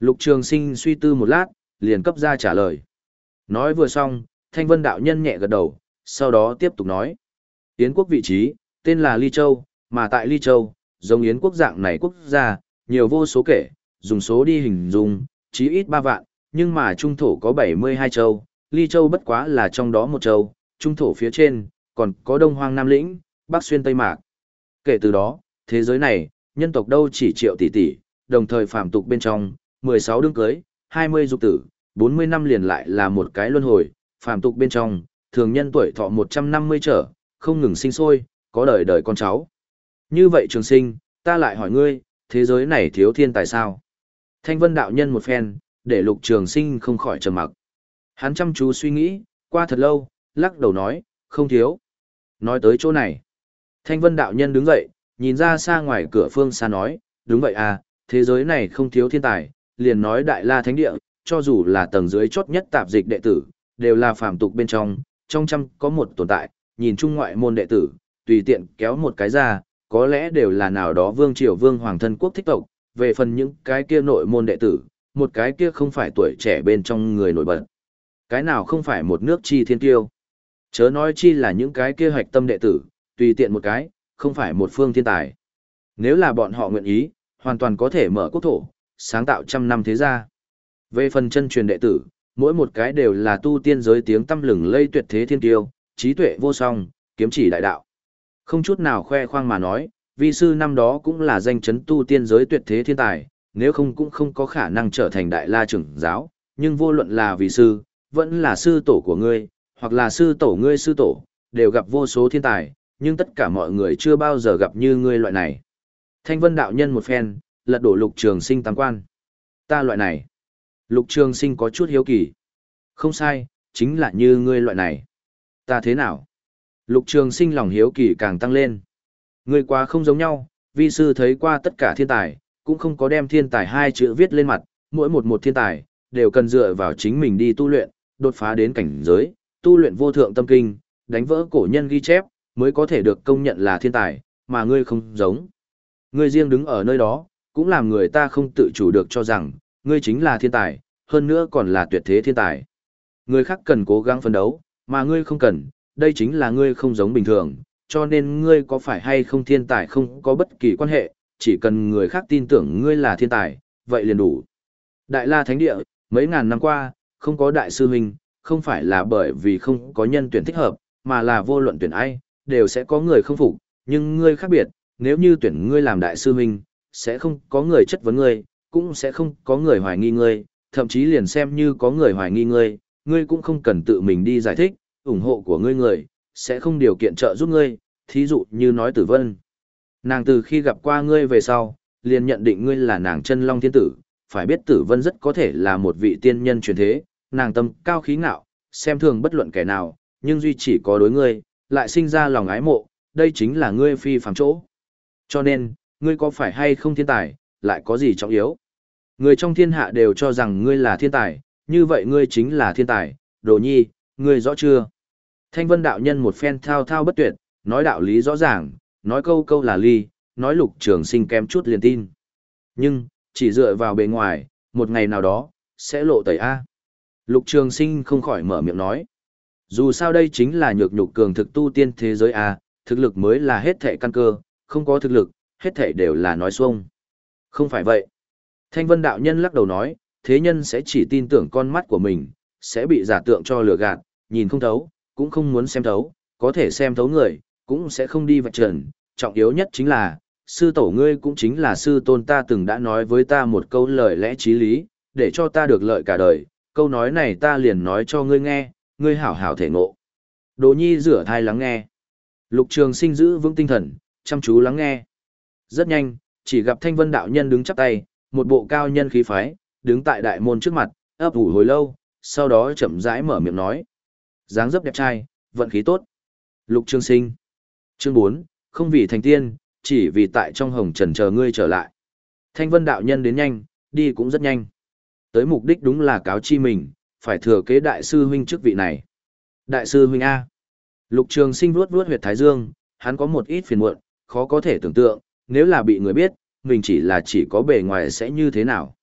Lục Trường Sinh suy tư một lát, liền cấp ra trả lời. Nói vừa xong, Thanh Vân đạo nhân nhẹ gật đầu, sau đó tiếp tục nói. Yến quốc vị trí, tên là Ly Châu, mà tại Ly Châu, giống Yến quốc dạng này quốc gia, nhiều vô số kể, dùng số đi hình dung, chí ít ba vạn, nhưng mà trung thổ có bảy mươi hai châu, Ly Châu bất quá là trong đó một châu, trung thổ phía trên, còn có Đông Hoang Nam Lĩnh, Bắc Xuyên Tây Mạc. Kể từ đó, thế giới này, nhân tộc đâu chỉ triệu tỷ tỷ, đồng thời phàm tục bên trong, mười sáu đương cưới, hai mươi dục tử, bốn mươi năm liền lại là một cái luân hồi, phàm tục bên trong, thường nhân tuổi thọ một trăm năm mươi trở, không ngừng sinh sôi, có đời đời con cháu. Như vậy Trường Sinh, ta lại hỏi ngươi, thế giới này thiếu thiên tài sao? Thanh Vân đạo nhân một phen, để Lục Trường Sinh không khỏi trầm mặc. Hắn chăm chú suy nghĩ, qua thật lâu, lắc đầu nói, không thiếu. Nói tới chỗ này, Thanh Vân đạo nhân đứng dậy, nhìn ra xa ngoài cửa phương xa nói, đúng vậy à, thế giới này không thiếu thiên tài, liền nói Đại La Thánh Địa, cho dù là tầng dưới chốt nhất tạp dịch đệ tử, đều là phàm tục bên trong, trong trăm có một tồn tại, nhìn chung ngoại môn đệ tử, tùy tiện kéo một cái ra, có lẽ đều là nào đó vương triều vương hoàng thân quốc thích tộc, về phần những cái kia nội môn đệ tử, một cái kia không phải tuổi trẻ bên trong người nổi bật. Cái nào không phải một nước chi thiên tiêu. Chớ nói chi là những cái kia hoạch tâm đệ tử, tùy tiện một cái, không phải một phương thiên tài. Nếu là bọn họ nguyện ý, hoàn toàn có thể mở quốc thổ, sáng tạo trăm năm thế gia. Về phần chân truyền đệ tử, mỗi một cái đều là tu tiên giới tiếng tăm lừng lây tuyệt thế thiên tiêu, trí tuệ vô song, kiếm chỉ đại đạo. Không chút nào khoe khoang mà nói, vi sư năm đó cũng là danh chấn tu tiên giới tuyệt thế thiên tài, nếu không cũng không có khả năng trở thành đại la trưởng giáo, nhưng vô luận là vi sư, vẫn là sư tổ của ngươi, hoặc là sư tổ ngươi sư tổ, đều gặp vô số thiên tài, nhưng tất cả mọi người chưa bao giờ gặp như ngươi loại này. Thanh Vân đạo nhân một phen, lật đổ Lục Trường Sinh tam quan. Ta loại này. Lục Trường Sinh có chút hiếu kỳ. Không sai, chính là như ngươi loại này. Ta thế nào? Lục Trường Sinh lòng hiếu kỳ càng tăng lên. Ngươi quá không giống nhau, vi sư thấy qua tất cả thiên tài, cũng không có đem thiên tài hai chữ viết lên mặt, mỗi một một thiên tài, đều cần dựa vào chính mình đi tu luyện, đột phá đến cảnh giới, tu luyện vô thượng tâm kinh, đánh vỡ cổ nhân ghi chép, mới có thể được công nhận là thiên tài, mà ngươi không giống. Ngươi riêng đứng ở nơi đó, cũng làm người ta không tự chủ được cho rằng, ngươi chính là thiên tài, hơn nữa còn là tuyệt thế thiên tài. Người khác cần cố gắng phấn đấu, mà ngươi không cần, đây chính là ngươi không giống bình thường, cho nên ngươi có phải hay không thiên tài không có bất kỳ quan hệ, chỉ cần người khác tin tưởng ngươi là thiên tài, vậy liền đủ. Đại La Thánh Địa, mấy ngàn năm qua, không có đại sư huynh, không phải là bởi vì không có nhân tuyển thích hợp, mà là vô luận tuyển ai, đều sẽ có người không phục, nhưng ngươi khác biệt, nếu như tuyển ngươi làm đại sư huynh, sẽ không có người chất vấn ngươi, cũng sẽ không có người hoài nghi ngươi, thậm chí liền xem như có người hoài nghi ngươi, ngươi cũng không cần tự mình đi giải thích, ủng hộ của ngươi người, sẽ không điều kiện trợ giúp ngươi, thí dụ như nói Tử Vân. Nàng từ khi gặp qua ngươi về sau, liền nhận định ngươi là nàng chân long thiên tử, phải biết Tử Vân rất có thể là một vị tiên nhân truyền thế, nàng tâm cao khí ngạo, xem thường bất luận kẻ nào, nhưng duy chỉ có đối ngươi, lại sinh ra lòng ái mộ, đây chính là ngươi phi phàm chỗ. Cho nên, ngươi có phải hay không thiên tài, lại có gì trọng yếu? Người trong thiên hạ đều cho rằng ngươi là thiên tài, như vậy ngươi chính là thiên tài, Đồ Nhi, ngươi rõ chưa? Thanh Vân đạo nhân một phen thao thao bất tuyệt, nói đạo lý rõ ràng, nói câu câu là ly, nói Lục Trường Sinh kém chút liền tin. Nhưng, chỉ dựa vào bề ngoài, một ngày nào đó, sẽ lộ tẩy A. Lục Trường Sinh không khỏi mở miệng nói. Dù sao đây chính là nhược nhục cường thực tu tiên thế giới A, thực lực mới là hết thảy căn cơ, không có thực lực, hết thảy đều là nói xuông. Không phải vậy. Thanh Vân đạo nhân lắc đầu nói, thế nhân sẽ chỉ tin tưởng con mắt của mình, sẽ bị giả tượng cho lừa gạt, nhìn không thấu, cũng không muốn xem thấu, có thể xem thấu người, cũng sẽ không đi vạch trần. Trọng yếu nhất chính là, sư tổ ngươi cũng chính là sư tôn ta từng đã nói với ta một câu lời lẽ chí lý, để cho ta được lợi cả đời, câu nói này ta liền nói cho ngươi nghe, ngươi hảo hảo thể ngộ. Đồ Nhi rửa thai lắng nghe. Lục Trường Sinh giữ vững tinh thần, chăm chú lắng nghe. Rất nhanh, chỉ gặp Thanh Vân đạo nhân đứng chắp tay, một bộ cao nhân khí phái, đứng tại đại môn trước mặt, ấp ủ hồi lâu, sau đó chậm rãi mở miệng nói. Dáng dấp đẹp trai, vận khí tốt. Lục Trường Sinh. Chương bốn, không vì thành tiên, chỉ vì tại trong hồng trần chờ ngươi trở lại. Thanh Vân đạo nhân đến nhanh, đi cũng rất nhanh. Tới mục đích đúng là cáo chi mình, phải thừa kế đại sư huynh chức vị này. Đại sư huynh A. Lục Trường Sinh vuốt vuốt huyệt thái dương, hắn có một ít phiền muộn, khó có thể tưởng tượng, nếu là bị người biết, mình chỉ là chỉ có bề ngoài sẽ như thế nào.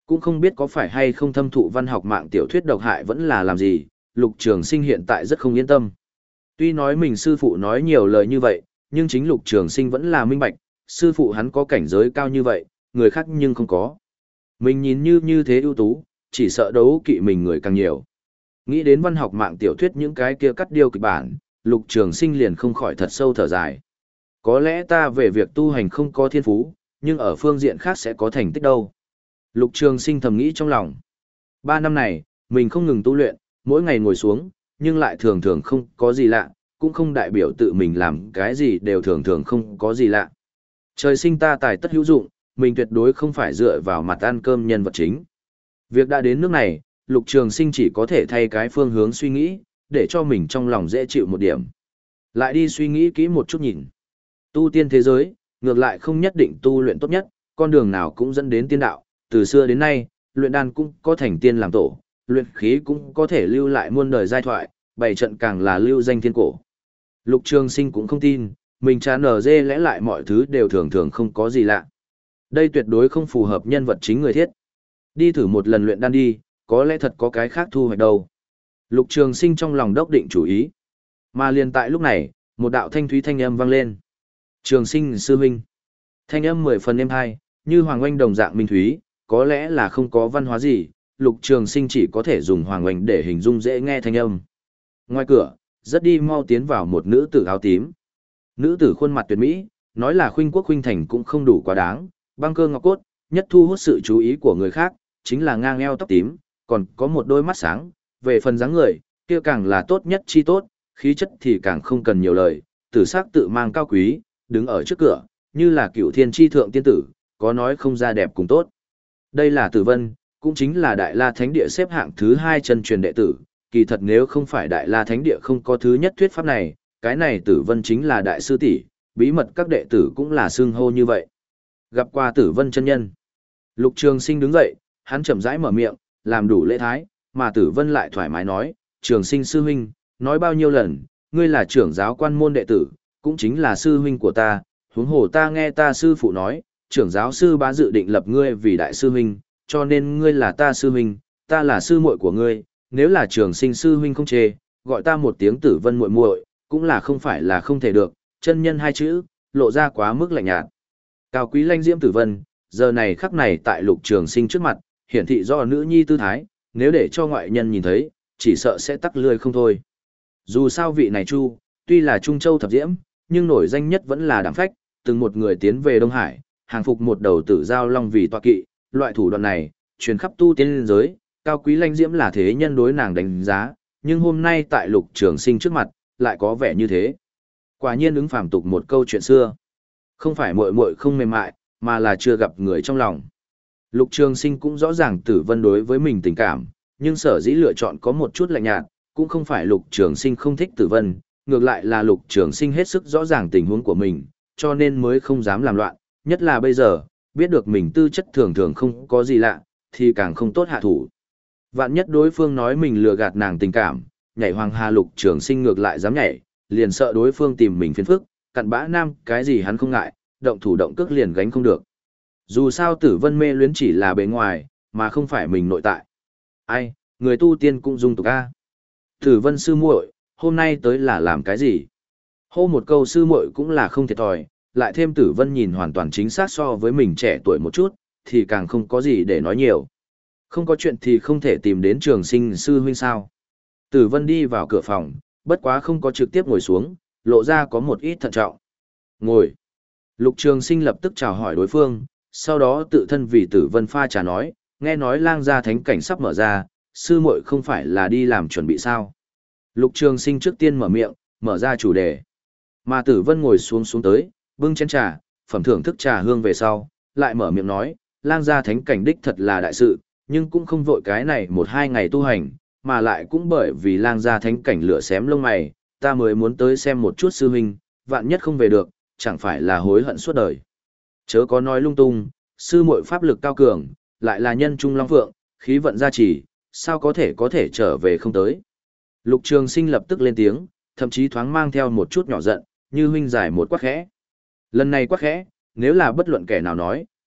Cũng không biết có phải hay không thâm thụ văn học mạng tiểu thuyết độc hại vẫn là làm gì, Lục Trường Sinh hiện tại rất không yên tâm. Tuy nói mình sư phụ nói nhiều lời như vậy, nhưng chính Lục Trường Sinh vẫn là minh bạch, sư phụ hắn có cảnh giới cao như vậy, người khác nhưng không có. Mình nhìn như như thế ưu tú, chỉ sợ đấu kỵ mình người càng nhiều. Nghĩ đến văn học mạng tiểu thuyết những cái kia cắt điêu kịch bản, Lục Trường Sinh liền không khỏi thật sâu thở dài. Có lẽ ta về việc tu hành không có thiên phú, nhưng ở phương diện khác sẽ có thành tích đâu. Lục Trường Sinh thầm nghĩ trong lòng. Ba năm này, mình không ngừng tu luyện, mỗi ngày ngồi xuống, nhưng lại thường thường không có gì lạ, cũng không đại biểu tự mình làm cái gì đều thường thường không có gì lạ. Trời sinh ta tài tất hữu dụng, mình tuyệt đối không phải dựa vào mặt ăn cơm nhân vật chính. Việc đã đến nước này, Lục Trường Sinh chỉ có thể thay cái phương hướng suy nghĩ, để cho mình trong lòng dễ chịu một điểm. Lại đi suy nghĩ kỹ một chút nhìn. Tu tiên thế giới, ngược lại không nhất định tu luyện tốt nhất, con đường nào cũng dẫn đến tiên đạo, từ xưa đến nay, luyện đan cũng có thành tiên làm tổ, luyện khí cũng có thể lưu lại muôn đời giai thoại, bảy trận càng là lưu danh thiên cổ. Lục Trường Sinh cũng không tin, mình chán nở dê lẽ lại mọi thứ đều thường thường không có gì lạ. Đây tuyệt đối không phù hợp nhân vật chính người thiết. Đi thử một lần luyện đan đi, có lẽ thật có cái khác thu hoạch đâu. Lục Trường Sinh trong lòng đốc định chủ ý. Mà liền tại lúc này, một đạo thanh thúy thanh âm vang lên. Trường Sinh sư huynh. Thanh âm mười phần êm hai, như hoàng oanh đồng dạng minh thúy, có lẽ là không có văn hóa gì, Lục Trường Sinh chỉ có thể dùng hoàng oanh để hình dung dễ nghe thanh âm. Ngoài cửa, rất đi mau tiến vào một nữ tử áo tím. Nữ tử khuôn mặt tuyệt mỹ, nói là khuynh quốc khuynh thành cũng không đủ quá đáng, băng cơ ngọc cốt, nhất thu hút sự chú ý của người khác, chính là ngang eo tóc tím, còn có một đôi mắt sáng, về phần dáng người, kia càng là tốt nhất chi tốt, khí chất thì càng không cần nhiều lời, tử sắc tự mang cao quý, đứng ở trước cửa, như là cựu thiên chi thượng tiên tử, có nói không ra đẹp cùng tốt. Đây là Tử Vân, cũng chính là Đại La Thánh Địa xếp hạng thứ hai chân truyền đệ tử, kỳ thật nếu không phải Đại La Thánh Địa không có thứ nhất thuyết pháp này, cái này Tử Vân chính là đại sư tỷ, bí mật các đệ tử cũng là xưng hô như vậy. Gặp qua Tử Vân chân nhân. Lục Trường Sinh đứng dậy, hắn chậm rãi mở miệng, làm đủ lễ thái, mà Tử Vân lại thoải mái nói, Trường Sinh sư huynh, nói bao nhiêu lần, ngươi là trưởng giáo quan môn đệ tử, cũng chính là sư huynh của ta, huống hồ ta nghe ta sư phụ nói, trưởng giáo sư bá dự định lập ngươi vì đại sư huynh, cho nên ngươi là ta sư huynh, ta là sư muội của ngươi, nếu là Trường Sinh sư huynh không chê, gọi ta một tiếng Tử Vân muội muội, cũng là không phải là không thể được, chân nhân hai chữ, lộ ra quá mức lạnh nhạt. Cao quý lanh diễm Tử Vân, giờ này khắc này tại Lục Trường Sinh trước mặt, hiển thị do nữ nhi tư thái, nếu để cho ngoại nhân nhìn thấy, chỉ sợ sẽ tắc lươi không thôi. Dù sao vị này Chu, tuy là Trung Châu thập diễm, nhưng nổi danh nhất vẫn là đảm phách, từng một người tiến về Đông Hải, hàng phục một đầu tử giao long vì tọa kỵ, loại thủ đoạn này, truyền khắp tu tiên liên giới, cao quý lanh diễm là thế nhân đối nàng đánh giá, nhưng hôm nay tại Lục Trường Sinh trước mặt, lại có vẻ như thế. Quả nhiên ứng phàm tục một câu chuyện xưa. Không phải muội muội không mềm mại, mà là chưa gặp người trong lòng. Lục Trường Sinh cũng rõ ràng Tử Vân đối với mình tình cảm, nhưng sở dĩ lựa chọn có một chút lạnh nhạt, cũng không phải Lục Trường Sinh không thích Tử Vân, ngược lại là Lục Trường Sinh hết sức rõ ràng tình huống của mình, cho nên mới không dám làm loạn, nhất là bây giờ, biết được mình tư chất thường thường không có gì lạ, thì càng không tốt hạ thủ. Vạn nhất đối phương nói mình lừa gạt nàng tình cảm, nhảy hoàng hà Lục Trường Sinh ngược lại dám nhảy, liền sợ đối phương tìm mình phiền phức, cặn bã nam cái gì hắn không ngại, động thủ động cước liền gánh không được. Dù sao Tử Vân mê luyến chỉ là bề ngoài, mà không phải mình nội tại. Ai, người tu tiên cũng dung tục a. Tử Vân sư muội, hôm nay tới là làm cái gì? Hô một câu sư muội cũng là không thiệt thòi, lại thêm Tử Vân nhìn hoàn toàn chính xác so với mình trẻ tuổi một chút, thì càng không có gì để nói nhiều. Không có chuyện thì không thể tìm đến Trường Sinh sư huynh sao? Tử Vân đi vào cửa phòng, bất quá không có trực tiếp ngồi xuống, lộ ra có một ít thận trọng. Ngồi. Lục Trường Sinh lập tức chào hỏi đối phương, sau đó tự thân vì Tử Vân pha trà nói, nghe nói lang gia thánh cảnh sắp mở ra, sư muội không phải là đi làm chuẩn bị sao. Lục Trường Sinh trước tiên mở miệng, mở ra chủ đề. Mà Tử Vân ngồi xuống xuống tới, bưng chén trà, phẩm thưởng thức trà hương về sau, lại mở miệng nói, lang gia thánh cảnh đích thật là đại sự, nhưng cũng không vội cái này một hai ngày tu hành, mà lại cũng bởi vì lang gia thánh cảnh lửa xém lông mày, ta mới muốn tới xem một chút sư huynh, vạn nhất không về được, chẳng phải là hối hận suốt đời. Chớ có nói lung tung, sư muội pháp lực cao cường, lại là nhân trung long phượng, khí vận gia trì, sao có thể có thể trở về không tới. Lục Trường Sinh lập tức lên tiếng, thậm chí thoáng mang theo một chút nhỏ giận, như huynh giải một quát khẽ. Lần này quát khẽ, nếu là bất luận kẻ nào nói,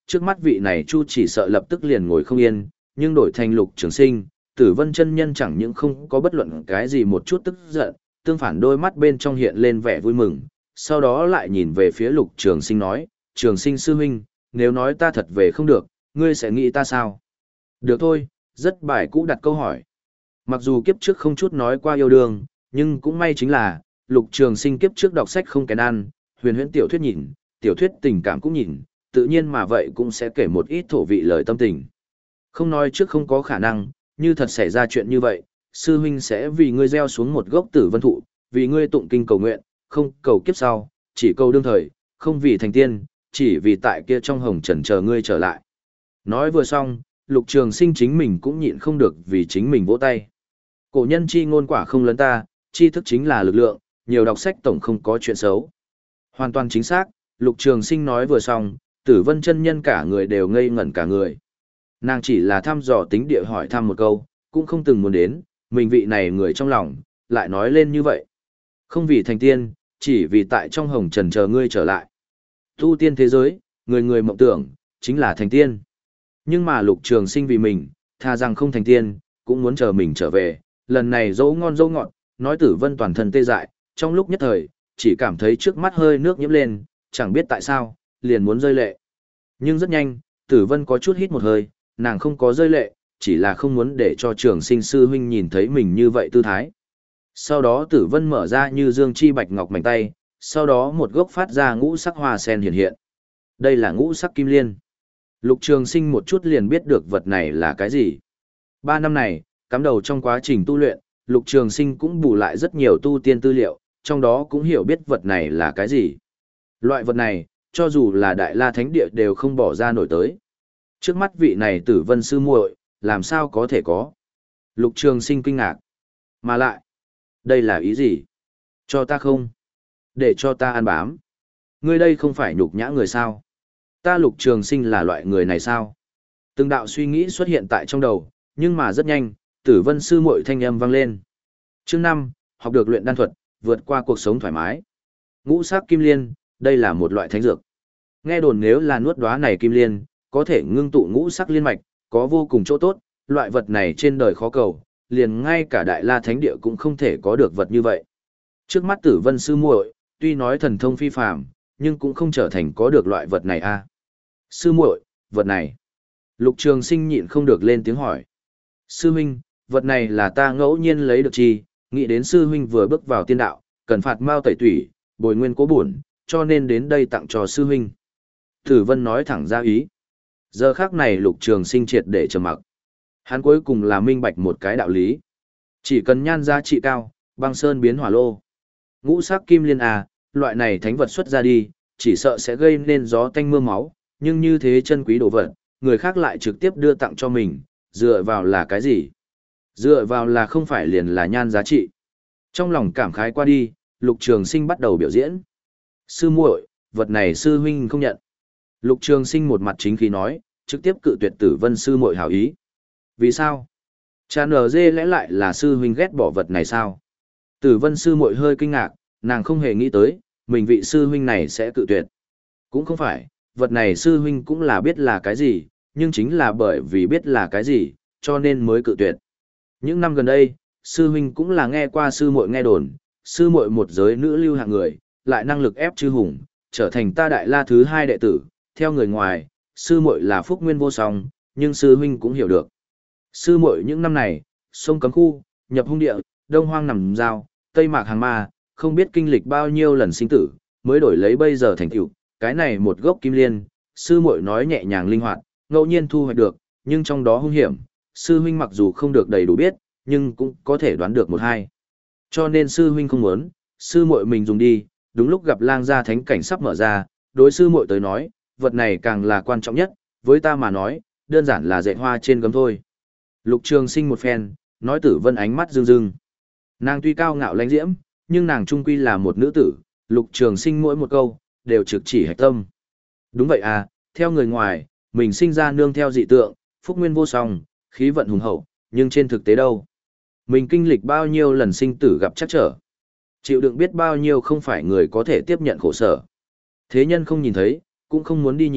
trước mắt vị này Chu chỉ sợ lập tức liền ngồi không yên, nhưng đổi thành Lục Trường Sinh, Tử Vân chân nhân chẳng những không có bất luận cái gì một chút tức giận, tương phản đôi mắt bên trong hiện lên vẻ vui mừng, sau đó lại nhìn về phía Lục Trường Sinh nói, Trường Sinh sư huynh, nếu nói ta thật về không được, ngươi sẽ nghĩ ta sao? Được thôi, rất bài cũ đặt câu hỏi. Mặc dù kiếp trước không chút nói qua yêu đương, nhưng cũng may chính là, Lục Trường Sinh kiếp trước đọc sách không kén ăn, huyền huyễn tiểu thuyết nhìn, tiểu thuyết tình cảm cũng nhìn, tự nhiên mà vậy cũng sẽ kể một ít thổ vị lời tâm tình. Không nói trước không có khả năng, như thật xảy ra chuyện như vậy, sư huynh sẽ vì ngươi gieo xuống một gốc tử vân thụ, vì ngươi tụng kinh cầu nguyện, không cầu kiếp sau, chỉ cầu đương thời, không vì thành tiên, chỉ vì tại kia trong hồng trần chờ ngươi trở lại. Nói vừa xong, Lục Trường Sinh chính mình cũng nhịn không được vì chính mình vỗ tay. Cổ nhân chi ngôn quả không lớn ta, tri thức chính là lực lượng, nhiều đọc sách tổng không có chuyện xấu. Hoàn toàn chính xác, Lục Trường Sinh nói vừa xong, Tử Vân chân nhân cả người đều ngây ngẩn cả người. Nàng chỉ là thăm dò tính địa hỏi thăm một câu, cũng không từng muốn đến, mình vị này người trong lòng, lại nói lên như vậy. Không vì thành tiên, chỉ vì tại trong hồng trần chờ ngươi trở lại. Tu tiên thế giới, người người mộng tưởng, chính là thành tiên. Nhưng mà Lục Trường Sinh vì mình, thà rằng không thành tiên, cũng muốn chờ mình trở về, lần này dẫu ngon dẫu ngọt, nói Tử Vân toàn thân tê dại, trong lúc nhất thời, chỉ cảm thấy trước mắt hơi nước nhiễm lên, chẳng biết tại sao, liền muốn rơi lệ. Nhưng rất nhanh, Tử Vân có chút hít một hơi, nàng không có rơi lệ, chỉ là không muốn để cho Trường Sinh sư huynh nhìn thấy mình như vậy tư thái. Sau đó Tử Vân mở ra như dương chi bạch ngọc mảnh tay, sau đó một gốc phát ra ngũ sắc hoa sen hiện hiện. Đây là ngũ sắc kim liên. Lục Trường Sinh một chút liền biết được vật này là cái gì. Ba năm này, cắm đầu trong quá trình tu luyện, Lục Trường Sinh cũng bù lại rất nhiều tu tiên tư liệu, trong đó cũng hiểu biết vật này là cái gì. Loại vật này, cho dù là Đại La Thánh Địa đều không bỏ ra nổi tới. Trước mắt vị này Tử Vân sư muội, làm sao có thể có? Lục Trường Sinh kinh ngạc. Mà lại, đây là ý gì? Cho ta không? Để cho ta ăn bám. Ngươi đây không phải nhục nhã người sao? Ta Lục Trường Sinh là loại người này sao? Từng đạo suy nghĩ xuất hiện tại trong đầu, nhưng mà rất nhanh, Tử Vân sư muội thanh âm vang lên. Chương năm, học được luyện đan thuật, vượt qua cuộc sống thoải mái. Ngũ sắc kim liên, đây là một loại thánh dược. Nghe đồn nếu là nuốt đóa này kim liên, có thể ngưng tụ ngũ sắc liên mạch, có vô cùng chỗ tốt, loại vật này trên đời khó cầu, liền ngay cả Đại La Thánh Địa cũng không thể có được vật như vậy. Trước mắt Tử Vân sư muội, tuy nói thần thông phi phàm, nhưng cũng không trở thành có được loại vật này a. Sư muội, vật này. Lục Trường Sinh nhịn không được lên tiếng hỏi. Sư huynh, vật này là ta ngẫu nhiên lấy được chi, nghĩ đến sư huynh vừa bước vào tiên đạo, cần phạt mao tẩy tủy, bồi nguyên cố bổn, cho nên đến đây tặng cho sư huynh. Tử Vân nói thẳng ra ý. Giờ khắc này Lục Trường Sinh triệt để trầm mặc. Hắn cuối cùng là minh bạch một cái đạo lý. Chỉ cần nhan giá trị cao, băng sơn biến hỏa lô. Ngũ sắc kim liên à, loại này thánh vật xuất ra đi, chỉ sợ sẽ gây nên gió tanh mưa máu, nhưng như thế chân quý đồ vật, người khác lại trực tiếp đưa tặng cho mình, dựa vào là cái gì? Dựa vào là không phải liền là nhan giá trị. Trong lòng cảm khái qua đi, Lục Trường Sinh bắt đầu biểu diễn. Sư muội, vật này sư huynh không nhận. Lục Trường Sinh một mặt chính khí nói, trực tiếp cự tuyệt Tử Vân sư muội hảo ý. Vì sao? Cha nở dê lẽ lại là sư huynh ghét bỏ vật này sao? Tử Vân sư muội hơi kinh ngạc, nàng không hề nghĩ tới, mình vị sư huynh này sẽ cự tuyệt. Cũng không phải, vật này sư huynh cũng là biết là cái gì, nhưng chính là bởi vì biết là cái gì, cho nên mới cự tuyệt. Những năm gần đây, sư huynh cũng là nghe qua sư muội nghe đồn, sư muội một giới nữ lưu hạng người, lại năng lực ép chư hùng, trở thành ta Đại La thứ hai đệ tử, theo người ngoài, sư muội là phúc nguyên vô song, nhưng sư huynh cũng hiểu được. Sư muội những năm này, sông cấm khu, nhập hung địa, đông hoang nằm giao, tây mạc hàng ma, không biết kinh lịch bao nhiêu lần sinh tử, mới đổi lấy bây giờ thành tựu, cái này một gốc kim liên, sư muội nói nhẹ nhàng linh hoạt, ngẫu nhiên thu hoạch được, nhưng trong đó hung hiểm, sư huynh mặc dù không được đầy đủ biết, nhưng cũng có thể đoán được một hai. Cho nên sư huynh không muốn, sư muội mình dùng đi, đúng lúc gặp lang gia thánh cảnh sắp mở ra, đối sư muội tới nói, vật này càng là quan trọng nhất, với ta mà nói, đơn giản là dạy hoa trên gấm thôi. Lục Trường Sinh một phen, nói Tử Vân ánh mắt rưng rưng. Nàng tuy cao ngạo lãnh diễm, nhưng nàng trung quy là một nữ tử, Lục Trường Sinh mỗi một câu, đều trực chỉ hạch tâm. Đúng vậy à, theo người ngoài, mình sinh ra nương theo dị tượng, phúc nguyên vô song, khí vận hùng hậu, nhưng trên thực tế đâu? Mình kinh lịch bao nhiêu lần sinh tử gặp trắc trở. Chịu đựng biết bao nhiêu không phải người có thể tiếp nhận khổ sở. Thế nhân không nhìn thấy, cũng không muốn đi nhìn,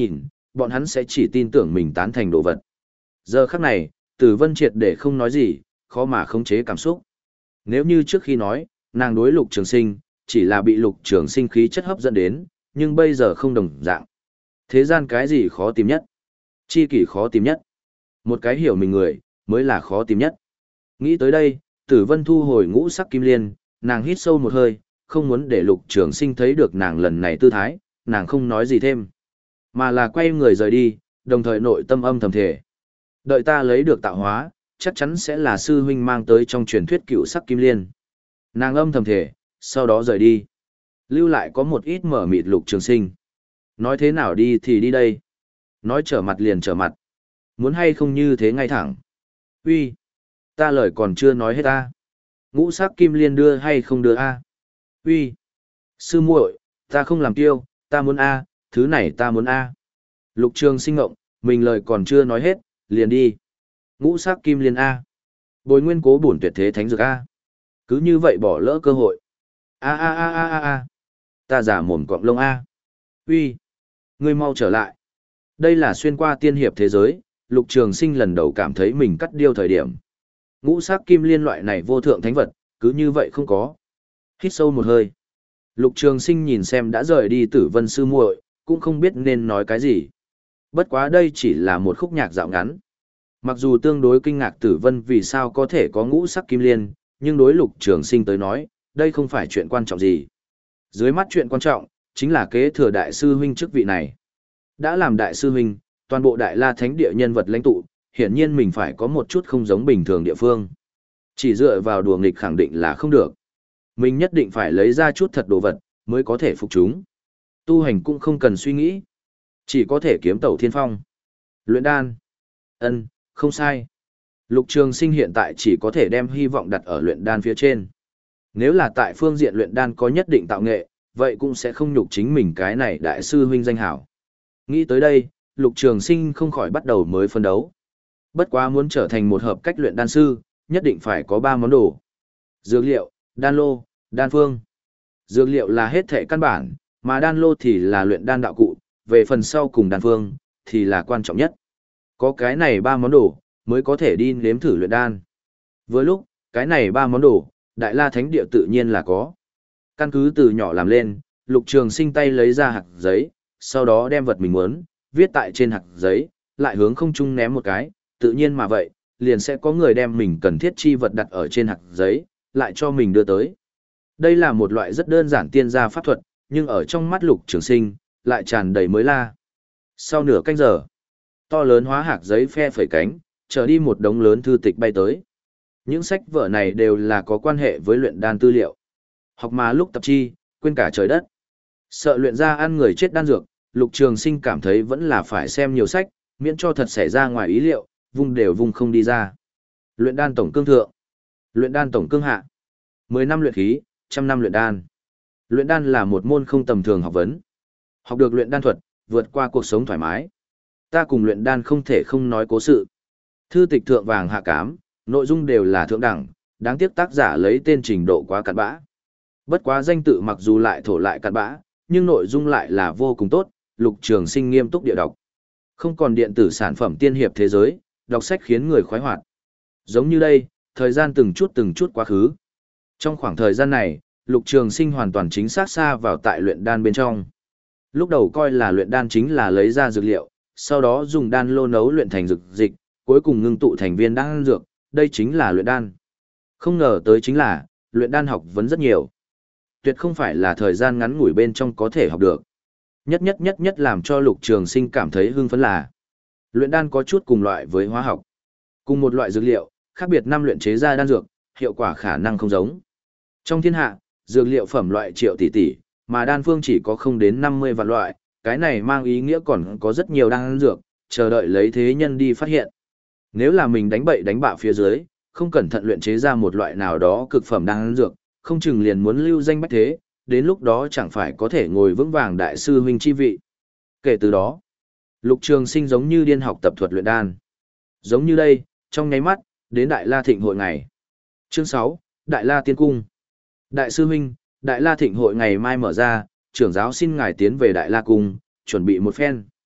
bọn hắn sẽ chỉ tin tưởng mình tán thành đồ vật. Giờ khắc này, Tử Vân triệt để không nói gì, khó mà khống chế cảm xúc. Nếu như trước khi nói, nàng đối Lục Trường Sinh, chỉ là bị Lục Trường Sinh khí chất hấp dẫn đến, nhưng bây giờ không đồng dạng. Thế gian cái gì khó tìm nhất? Chi kỷ khó tìm nhất. Một cái hiểu mình người, mới là khó tìm nhất. Nghĩ tới đây, Tử Vân thu hồi ngũ sắc kim liên, nàng hít sâu một hơi, không muốn để Lục Trường Sinh thấy được nàng lần này tư thái, nàng không nói gì thêm. Mà là quay người rời đi, đồng thời nội tâm âm thầm thể. Đợi ta lấy được tạo hóa, chắc chắn sẽ là sư huynh mang tới trong truyền thuyết cựu sắc kim liên. Nàng âm thầm thể, sau đó rời đi. Lưu lại có một ít mở mịt Lục Trường Sinh. Nói thế nào đi thì đi đây. Nói trở mặt liền trở mặt. Muốn hay không như thế ngay thẳng. Uy, ta lời còn chưa nói hết ta. Ngũ sắc kim liên đưa hay không đưa a? Uy, sư muội, ta không làm tiêu, ta muốn a, thứ này ta muốn a. Lục Trường Sinh ngộng, mình lời còn chưa nói hết, liền đi. Ngũ sắc kim liên a. Bồi nguyên cố bổn tuyệt thế thánh dược a. Cứ như vậy bỏ lỡ cơ hội. A a a a a a. Ta giả mồm cọp lông a. Uy, ngươi mau trở lại. Đây là xuyên qua tiên hiệp thế giới, Lục Trường Sinh lần đầu cảm thấy mình cắt điêu thời điểm. Ngũ sắc kim liên loại này vô thượng thánh vật, cứ như vậy không có. Hít sâu một hơi. Lục Trường Sinh nhìn xem đã rời đi Tử Vân sư muội, cũng không biết nên nói cái gì. Bất quá đây chỉ là một khúc nhạc dạo ngắn. Mặc dù tương đối kinh ngạc Tử Vân vì sao có thể có ngũ sắc kim liên, nhưng đối Lục Trường Sinh tới nói, đây không phải chuyện quan trọng gì. Dưới mắt chuyện quan trọng, chính là kế thừa đại sư huynh chức vị này. Đã làm đại sư huynh, toàn bộ Đại La Thánh địa nhân vật lãnh tụ, hiển nhiên mình phải có một chút không giống bình thường địa phương. Chỉ dựa vào đùa nghịch khẳng định là không được. Mình nhất định phải lấy ra chút thật đồ vật, mới có thể phục chúng. Tu hành cũng không cần suy nghĩ. Chỉ có thể kiếm tẩu thiên phong. Luyện đan. Ân, không sai. Lục Trường Sinh hiện tại chỉ có thể đem hy vọng đặt ở luyện đan phía trên. Nếu là tại phương diện luyện đan có nhất định tạo nghệ, vậy cũng sẽ không nhục chính mình cái này đại sư huynh danh hảo. Nghĩ tới đây, Lục Trường Sinh không khỏi bắt đầu mới phân đấu. Bất quá muốn trở thành một hợp cách luyện đan sư, nhất định phải có ba món đồ. Dược liệu, đan lô, đan phương. Dược liệu là hết thể căn bản, mà đan lô thì là luyện đan đạo cụ, về phần sau cùng đan phương, thì là quan trọng nhất. Có cái này ba món đồ, mới có thể đi nếm thử luyện đan. Vừa lúc, cái này ba món đồ, Đại La Thánh địa tự nhiên là có. Căn cứ từ nhỏ làm lên, Lục Trường Sinh tay lấy ra hạt giấy, sau đó đem vật mình muốn, viết tại trên hạt giấy, lại hướng không trung ném một cái, tự nhiên mà vậy, liền sẽ có người đem mình cần thiết chi vật đặt ở trên hạt giấy, lại cho mình đưa tới. Đây là một loại rất đơn giản tiên gia pháp thuật, nhưng ở trong mắt Lục Trường Sinh, lại tràn đầy mới la. Sau nửa canh giờ, to lớn hóa hạt giấy phe phẩy cánh, trở đi một đống lớn thư tịch bay tới. Những sách vở này đều là có quan hệ với luyện đan tư liệu. Học mà lúc tập chi, quên cả trời đất. Sợ luyện ra ăn người chết đan dược, Lục Trường Sinh cảm thấy vẫn là phải xem nhiều sách, miễn cho thật xảy ra ngoài ý liệu, vung đều vung không đi ra. Luyện đan tổng cương thượng, luyện đan tổng cương hạ. mười năm luyện khí, trăm năm luyện đan. Luyện đan là một môn không tầm thường học vấn. Học được luyện đan thuật, vượt qua cuộc sống thoải mái. Ta cùng luyện đan không thể không nói cố sự. Thư tịch thượng vàng hạ cám, nội dung đều là thượng đẳng, đáng tiếc tác giả lấy tên trình độ quá cặn bã. Bất quá danh tự mặc dù lại thổ lại cặn bã, nhưng nội dung lại là vô cùng tốt, Lục Trường Sinh nghiêm túc địa đọc. Không còn điện tử sản phẩm tiên hiệp thế giới, đọc sách khiến người khoái hoạt. Giống như đây, thời gian từng chút từng chút quá khứ. Trong khoảng thời gian này, Lục Trường Sinh hoàn toàn chính xác xa vào tại luyện đan bên trong. Lúc đầu coi là luyện đan chính là lấy ra dược liệu, sau đó dùng đan lô nấu luyện thành dược dịch, cuối cùng ngưng tụ thành viên đan dược, đây chính là luyện đan. Không ngờ tới chính là, luyện đan học vấn rất nhiều. Tuyệt không phải là thời gian ngắn ngủi bên trong có thể học được. Nhất nhất nhất nhất làm cho Lục Trường Sinh cảm thấy hưng phấn là luyện đan có chút cùng loại với hóa học. Cùng một loại dược liệu, khác biệt năm luyện chế ra đan dược, hiệu quả khả năng không giống. Trong thiên hạ, dược liệu phẩm loại triệu tỷ tỷ, mà đan phương chỉ có không đến năm mươi vạn loại, cái này mang ý nghĩa còn có rất nhiều đan dược, chờ đợi lấy thế nhân đi phát hiện. Nếu là mình đánh bậy đánh bạ phía dưới, không cẩn thận luyện chế ra một loại nào đó cực phẩm đan dược, không chừng liền muốn lưu danh bách thế, đến lúc đó chẳng phải có thể ngồi vững vàng đại sư huynh chi vị. Kể từ đó, Lục Trường Sinh giống như điên học tập thuật luyện đan. Giống như đây, trong nháy mắt, đến Đại La Thịnh hội ngày. Chương sáu, Đại La Tiên Cung. Đại sư huynh, Đại La Thịnh hội ngày mai mở ra, trưởng giáo xin ngài tiến về Đại La Cung, chuẩn bị một phen.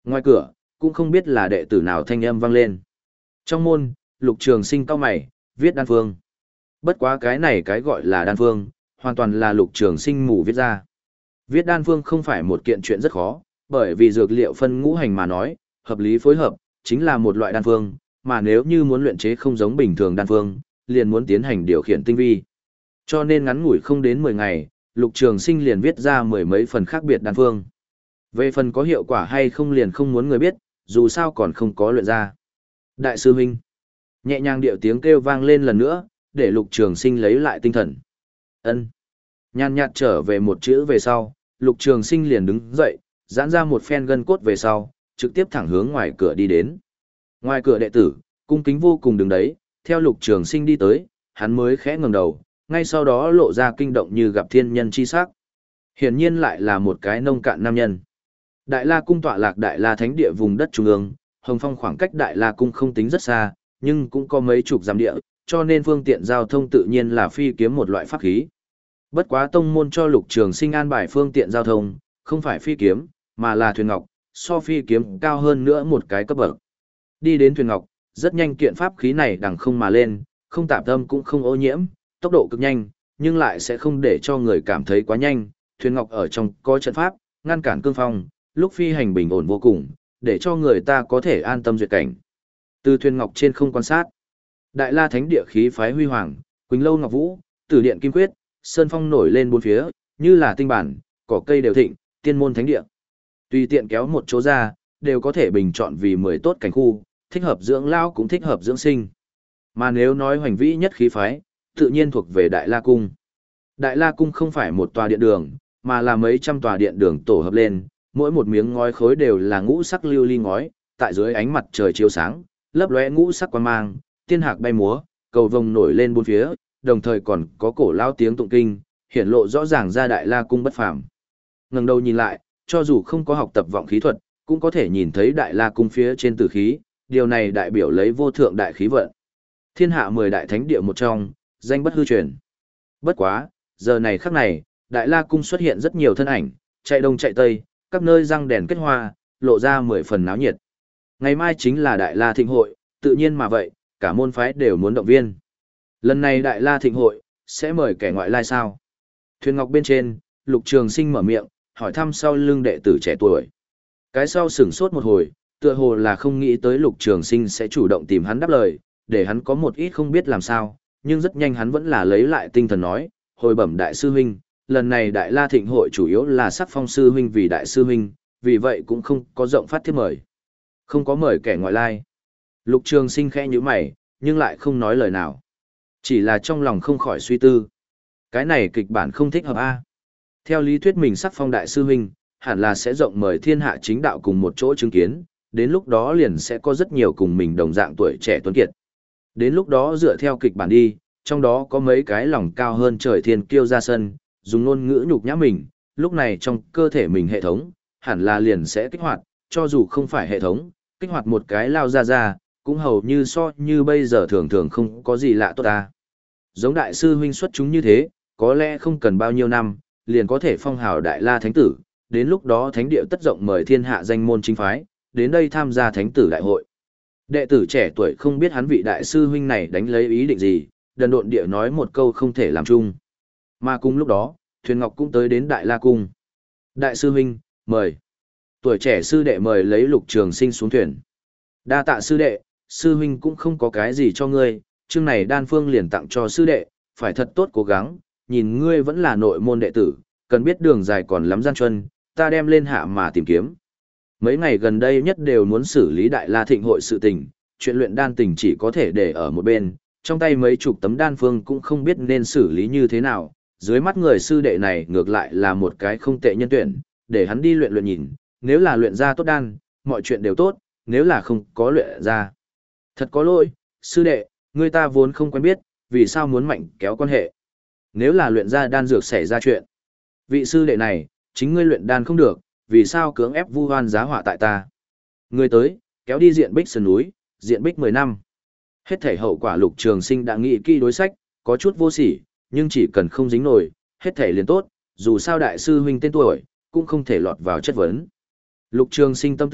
Ngoài cửa, cũng không biết là đệ tử nào thanh âm vang lên. Trong môn, Lục Trường Sinh cau mày, viết đan phương. Bất quá cái này cái gọi là đan phương, hoàn toàn là Lục Trường Sinh mù viết ra. Viết đan phương không phải một kiện chuyện rất khó, bởi vì dược liệu phân ngũ hành mà nói, hợp lý phối hợp, chính là một loại đan phương, mà nếu như muốn luyện chế không giống bình thường đan phương, liền muốn tiến hành điều khiển tinh vi. Cho nên ngắn ngủi không đến mười ngày, Lục Trường Sinh liền viết ra mười mấy phần khác biệt đan phương. Về phần có hiệu quả hay không liền không muốn người biết, dù sao còn không có luyện ra. Đại sư huynh, nhẹ nhàng điệu tiếng kêu vang lên lần nữa, để Lục Trường Sinh lấy lại tinh thần. Ân. Nhàn nhạt trở về một chữ về sau, Lục Trường Sinh liền đứng dậy, giãn ra một phen gân cốt về sau, trực tiếp thẳng hướng ngoài cửa đi đến. Ngoài cửa đệ tử, cung kính vô cùng đứng đấy, theo Lục Trường Sinh đi tới, hắn mới khẽ ngẩng đầu, ngay sau đó lộ ra kinh động như gặp thiên nhân chi sắc. Hiển nhiên lại là một cái nông cạn nam nhân. Đại La cung tọa lạc Đại La Thánh địa vùng đất trung ương, Hồng Phong khoảng cách Đại La cung không tính rất xa, nhưng cũng có mấy chục dặm địa, cho nên phương tiện giao thông tự nhiên là phi kiếm một loại pháp khí. Bất quá tông môn cho Lục Trường Sinh an bài phương tiện giao thông, không phải phi kiếm, mà là thuyền ngọc, so phi kiếm cao hơn nữa một cái cấp bậc. Đi đến thuyền ngọc, rất nhanh kiện pháp khí này đằng không mà lên, không tạp âm cũng không ô nhiễm, tốc độ cực nhanh, nhưng lại sẽ không để cho người cảm thấy quá nhanh. Thuyền ngọc ở trong có trận pháp, ngăn cản cương phong, lúc phi hành bình ổn vô cùng, để cho người ta có thể an tâm duyệt cảnh. Từ thuyền ngọc trên không quan sát, Đại La Thánh địa khí phái huy hoàng, Quỳnh Lâu Ngọc Vũ, Tử Điện Kim Quyết, sơn phong nổi lên bốn phía, như là tinh bản, cỏ cây đều thịnh, tiên môn thánh địa. Tùy tiện kéo một chỗ ra, đều có thể bình chọn vì mười tốt cảnh khu, thích hợp dưỡng lao cũng thích hợp dưỡng sinh. Mà nếu nói hoành vĩ nhất khí phái, tự nhiên thuộc về Đại La Cung. Đại La Cung không phải một tòa điện đường, mà là mấy trăm tòa điện đường tổ hợp lên, mỗi một miếng ngói khối đều là ngũ sắc lưu ly ngói, tại dưới ánh mặt trời chiếu sáng, lấp lóe ngũ sắc quang mang, tiên hạc bay múa, cầu vồng nổi lên bốn phía, đồng thời còn có cổ lao tiếng tụng kinh, hiển lộ rõ ràng ra Đại La Cung bất phàm. Ngẩng đầu nhìn lại, cho dù không có học tập vọng khí thuật, cũng có thể nhìn thấy Đại La Cung phía trên tử khí, điều này đại biểu lấy vô thượng đại khí vận. Thiên hạ mười đại thánh địa một trong, danh bất hư truyền. Bất quá, giờ này khắc này, Đại La Cung xuất hiện rất nhiều thân ảnh, chạy đông chạy tây, các nơi răng đèn kết hoa, lộ ra mười phần náo nhiệt. Ngày mai chính là Đại La Thịnh hội, tự nhiên mà vậy, cả môn phái đều muốn động viên. Lần này Đại La Thịnh hội, sẽ mời kẻ ngoại lai sao? Thuyền ngọc bên trên, Lục Trường Sinh mở miệng, hỏi thăm sau lưng đệ tử trẻ tuổi. Cái sau sửng sốt một hồi, tựa hồ là không nghĩ tới Lục Trường Sinh sẽ chủ động tìm hắn đáp lời, để hắn có một ít không biết làm sao, nhưng rất nhanh hắn vẫn là lấy lại tinh thần nói, hồi bẩm đại sư huynh, lần này Đại La Thịnh hội chủ yếu là sắc phong sư huynh vì đại sư huynh, vì vậy cũng không có rộng phát thiếp mời. Không có mời kẻ ngoại lai. Lục Trường Sinh khẽ nhíu mày, nhưng lại không nói lời nào. Chỉ là trong lòng không khỏi suy tư. Cái này kịch bản không thích hợp a. Theo lý thuyết mình sắc phong đại sư huynh, hẳn là sẽ rộng mời thiên hạ chính đạo cùng một chỗ chứng kiến, đến lúc đó liền sẽ có rất nhiều cùng mình đồng dạng tuổi trẻ tuấn kiệt. Đến lúc đó dựa theo kịch bản đi, trong đó có mấy cái lòng cao hơn trời thiên kiêu ra sân, dùng ngôn ngữ nhục nhã mình, lúc này trong cơ thể mình hệ thống, hẳn là liền sẽ kích hoạt, cho dù không phải hệ thống, kích hoạt một cái lao ra ra, cũng hầu như so như bây giờ thường thường không có gì lạ tốt ta. Giống đại sư huynh xuất chúng như thế, có lẽ không cần bao nhiêu năm, liền có thể phong hào Đại La Thánh Tử, đến lúc đó thánh địa tất rộng mời thiên hạ danh môn chính phái, đến đây tham gia thánh tử đại hội. Đệ tử trẻ tuổi không biết hắn vị đại sư huynh này đánh lấy ý định gì, đần độn địa nói một câu không thể làm chung. Mà cùng lúc đó, thuyền ngọc cũng tới đến Đại La Cung. Đại sư huynh, mời. Tuổi trẻ sư đệ mời lấy Lục Trường Sinh xuống thuyền. Đa tạ sư đệ, sư huynh cũng không có cái gì cho ngươi, chương này đan phương liền tặng cho sư đệ, phải thật tốt cố gắng, nhìn ngươi vẫn là nội môn đệ tử, cần biết đường dài còn lắm gian truân, ta đem lên hạ mà tìm kiếm. Mấy ngày gần đây nhất đều muốn xử lý Đại La Thịnh hội sự tình, chuyện luyện đan tình chỉ có thể để ở một bên, trong tay mấy chục tấm đan phương cũng không biết nên xử lý như thế nào, dưới mắt người sư đệ này ngược lại là một cái không tệ nhân tuyển, để hắn đi luyện luyện nhìn, nếu là luyện ra tốt đan, mọi chuyện đều tốt, nếu là không có luyện ra. Thật có lỗi, sư đệ, người ta vốn không quen biết, vì sao muốn mạnh kéo quan hệ. Nếu là luyện ra đan dược xảy ra chuyện, vị sư đệ này, chính ngươi luyện đan không được, vì sao cưỡng ép vu oan giá họa tại ta. Ngươi tới, kéo đi diện bích sườn núi, diện bích mười năm. Hết thể hậu quả Lục Trường Sinh đã nghĩ kỹ đối sách, có chút vô sỉ, nhưng chỉ cần không dính nổi, hết thể liền tốt, dù sao đại sư huynh tên tuổi, cũng không thể lọt vào chất vấn. Lục Trường Sinh tâm tư,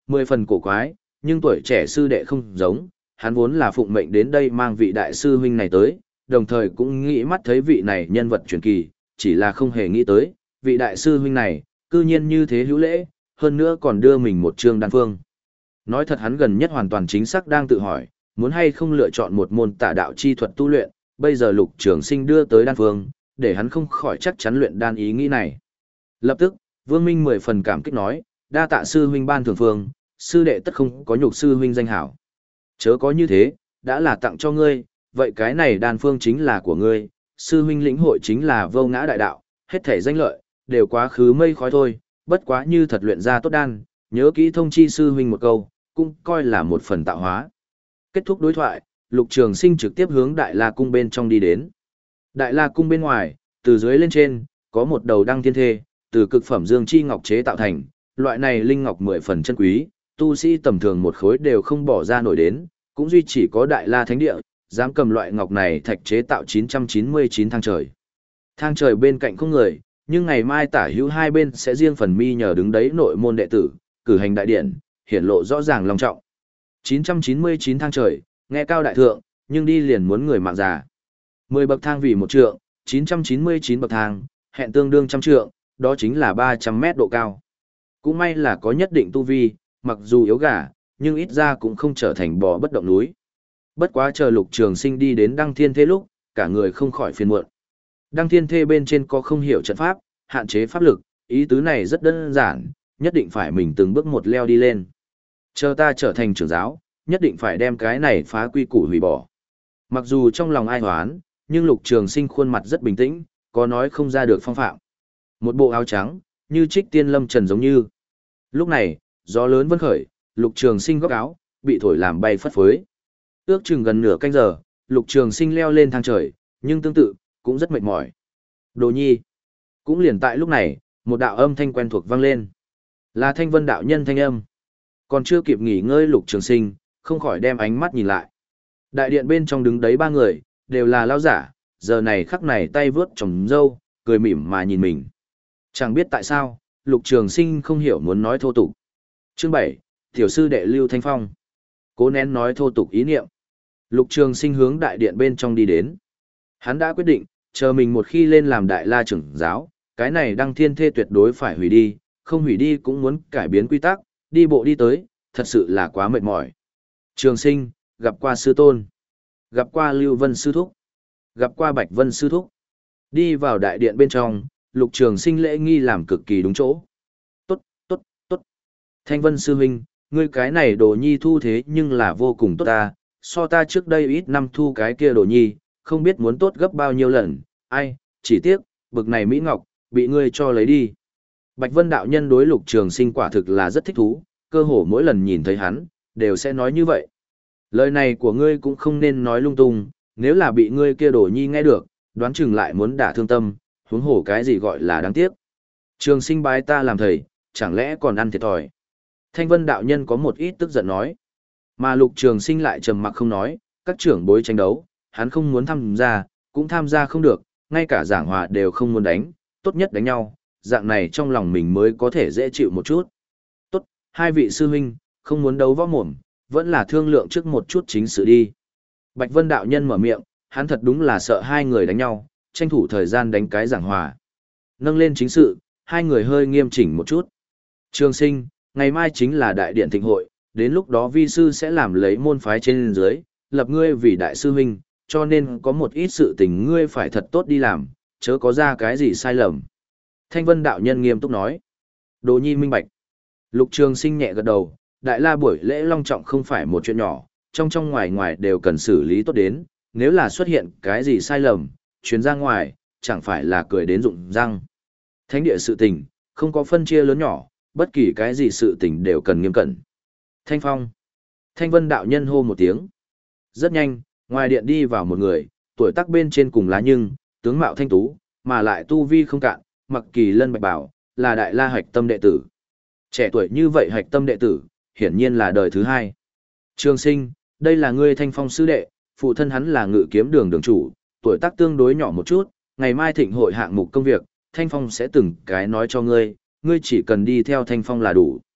mười phần cổ quái, nhưng tuổi trẻ sư đệ không giống, hắn vốn là phụng mệnh đến đây mang vị đại sư huynh này tới, đồng thời cũng nghĩ mắt thấy vị này nhân vật truyền kỳ, chỉ là không hề nghĩ tới, vị đại sư huynh này, cư nhiên như thế hữu lễ, hơn nữa còn đưa mình một chương đan phương. Nói thật hắn gần nhất hoàn toàn chính xác đang tự hỏi, muốn hay không lựa chọn một môn tả đạo chi thuật tu luyện, bây giờ Lục Trường Sinh đưa tới đan phương, để hắn không khỏi chắc chắn luyện đan ý nghĩ này. Lập tức, Vương Minh mười phần cảm kích nói, đa tạ sư huynh ban thường phương, sư đệ tất không có nhục sư huynh danh hảo. Chớ có như thế, đã là tặng cho ngươi, vậy cái này đan phương chính là của ngươi, sư huynh lĩnh hội chính là vô ngã đại đạo, hết thể danh lợi, đều quá khứ mây khói thôi, bất quá như thật luyện ra tốt đan, nhớ kỹ thông chi sư huynh một câu, cũng coi là một phần tạo hóa. Kết thúc đối thoại, Lục Trường Sinh trực tiếp hướng Đại La Cung bên trong đi đến. Đại La Cung bên ngoài, từ dưới lên trên, có một đầu đăng thiên thê, từ cực phẩm dương chi ngọc chế tạo thành, loại này linh ngọc mười phần chân quý, tu sĩ tầm thường một khối đều không bỏ ra nổi đến, cũng duy chỉ có Đại La Thánh Địa, dám cầm loại ngọc này thạch chế tạo chín trăm chín mươi chín thang trời. Thang trời bên cạnh không người, nhưng ngày mai tả hữu hai bên sẽ riêng phần mi nhờ đứng đấy nội môn đệ tử, cử hành đại điện, hiển lộ rõ ràng long trọng. chín trăm chín mươi chín thang trời, nghe cao đại thượng, nhưng đi liền muốn người mạng già. mười bậc thang vì một trượng, chín trăm chín mươi chín bậc thang, hẹn tương đương trăm trượng, đó chính là ba trăm mét độ cao. Cũng may là có nhất định tu vi, mặc dù yếu gà, nhưng ít ra cũng không trở thành bò bất động núi. Bất quá chờ Lục Trường Sinh đi đến Đăng Thiên Thê lúc, cả người không khỏi phiền muộn. Đăng Thiên Thê bên trên có không hiểu trận pháp, hạn chế pháp lực, ý tứ này rất đơn giản, nhất định phải mình từng bước một leo đi lên. Chờ ta trở thành trưởng giáo, nhất định phải đem cái này phá quy củ hủy bỏ. Mặc dù trong lòng ai hoán, nhưng Lục Trường Sinh khuôn mặt rất bình tĩnh, có nói không ra được phong phạm. Một bộ áo trắng, như trích tiên lâm trần giống như. Lúc này, gió lớn vân khởi, Lục Trường Sinh góc áo, bị thổi làm bay phất phới. Ước chừng gần nửa canh giờ, Lục Trường Sinh leo lên thang trời, nhưng tương tự, cũng rất mệt mỏi. Đồ nhi. Cũng liền tại lúc này, một đạo âm thanh quen thuộc vang lên. Là Thanh Vân đạo nhân thanh âm. Còn chưa kịp nghỉ ngơi Lục Trường Sinh, không khỏi đem ánh mắt nhìn lại. Đại điện bên trong đứng đấy ba người, đều là lão giả, giờ này khắc này tay vướt trồng râu, cười mỉm mà nhìn mình. Chẳng biết tại sao, Lục Trường Sinh không hiểu muốn nói thô tục. Chương bảy, tiểu sư đệ Lưu Thanh Phong. Cố nén nói thô tục ý niệm. Lục Trường Sinh hướng đại điện bên trong đi đến. Hắn đã quyết định, chờ mình một khi lên làm đại la trưởng giáo, cái này Đăng Thiên Thê tuyệt đối phải hủy đi, không hủy đi cũng muốn cải biến quy tắc, đi bộ đi tới, thật sự là quá mệt mỏi. Trường Sinh, gặp qua sư tôn, gặp qua Lưu Vân sư thúc, gặp qua Bạch Vân sư thúc. Đi vào đại điện bên trong, Lục Trường Sinh lễ nghi làm cực kỳ đúng chỗ. Tốt, tốt, tốt. Thanh Vân sư huynh, ngươi cái này đồ nhi thu thế nhưng là vô cùng tốt ta, so ta trước đây ít năm thu cái kia đồ nhi, không biết muốn tốt gấp bao nhiêu lần, ai, chỉ tiếc, bực này Mỹ Ngọc, bị ngươi cho lấy đi. Bạch Vân đạo nhân đối Lục Trường Sinh quả thực là rất thích thú, cơ hồ mỗi lần nhìn thấy hắn, đều sẽ nói như vậy. Lời này của ngươi cũng không nên nói lung tung, nếu là bị ngươi kia đồ nhi nghe được, đoán chừng lại muốn đả thương tâm, huống hồ cái gì gọi là đáng tiếc. Trường Sinh bái ta làm thầy, chẳng lẽ còn ăn thiệt thòi. Thanh Vân đạo nhân có một ít tức giận nói. Mà Lục Trường Sinh lại trầm mặc không nói, các trưởng bối tranh đấu, hắn không muốn tham gia, cũng tham gia không được, ngay cả giảng hòa đều không muốn đánh, tốt nhất đánh nhau, dạng này trong lòng mình mới có thể dễ chịu một chút. Tốt, hai vị sư huynh, không muốn đấu võ mồm, vẫn là thương lượng trước một chút chính sự đi. Bạch Vân đạo nhân mở miệng, hắn thật đúng là sợ hai người đánh nhau, tranh thủ thời gian đánh cái giảng hòa. Nâng lên chính sự, hai người hơi nghiêm chỉnh một chút. Trường Sinh, ngày mai chính là đại điện thịnh hội, đến lúc đó vi sư sẽ làm lấy môn phái trên dưới, lập ngươi vì đại sư huynh, cho nên có một ít sự tình ngươi phải thật tốt đi làm, chớ có ra cái gì sai lầm. Thanh Vân đạo nhân nghiêm túc nói. Đồ nhi minh bạch. Lục Trường Sinh nhẹ gật đầu, đại la buổi lễ long trọng không phải một chuyện nhỏ, trong trong ngoài ngoài đều cần xử lý tốt đến, nếu là xuất hiện cái gì sai lầm, chuyến ra ngoài, chẳng phải là cười đến rụng răng. Thánh địa sự tình, không có phân chia lớn nhỏ, bất kỳ cái gì sự tình đều cần nghiêm cẩn. Thanh Phong. Thanh Vân đạo nhân hô một tiếng. Rất nhanh, ngoài điện đi vào một người, tuổi tác bên trên cùng lá nhưng, tướng mạo thanh tú, mà lại tu vi không cạn, mặc kỳ lân bạch bảo, là đại la hạch tâm đệ tử. Trẻ tuổi như vậy hạch tâm đệ tử, hiển nhiên là đời thứ hai. Trường Sinh, đây là ngươi Thanh Phong sư đệ, phụ thân hắn là ngự kiếm đường đường chủ, tuổi tác tương đối nhỏ một chút, ngày mai thịnh hội hạng mục công việc, Thanh Phong sẽ từng cái nói cho ngươi, ngươi chỉ cần đi theo Thanh Phong là đủ.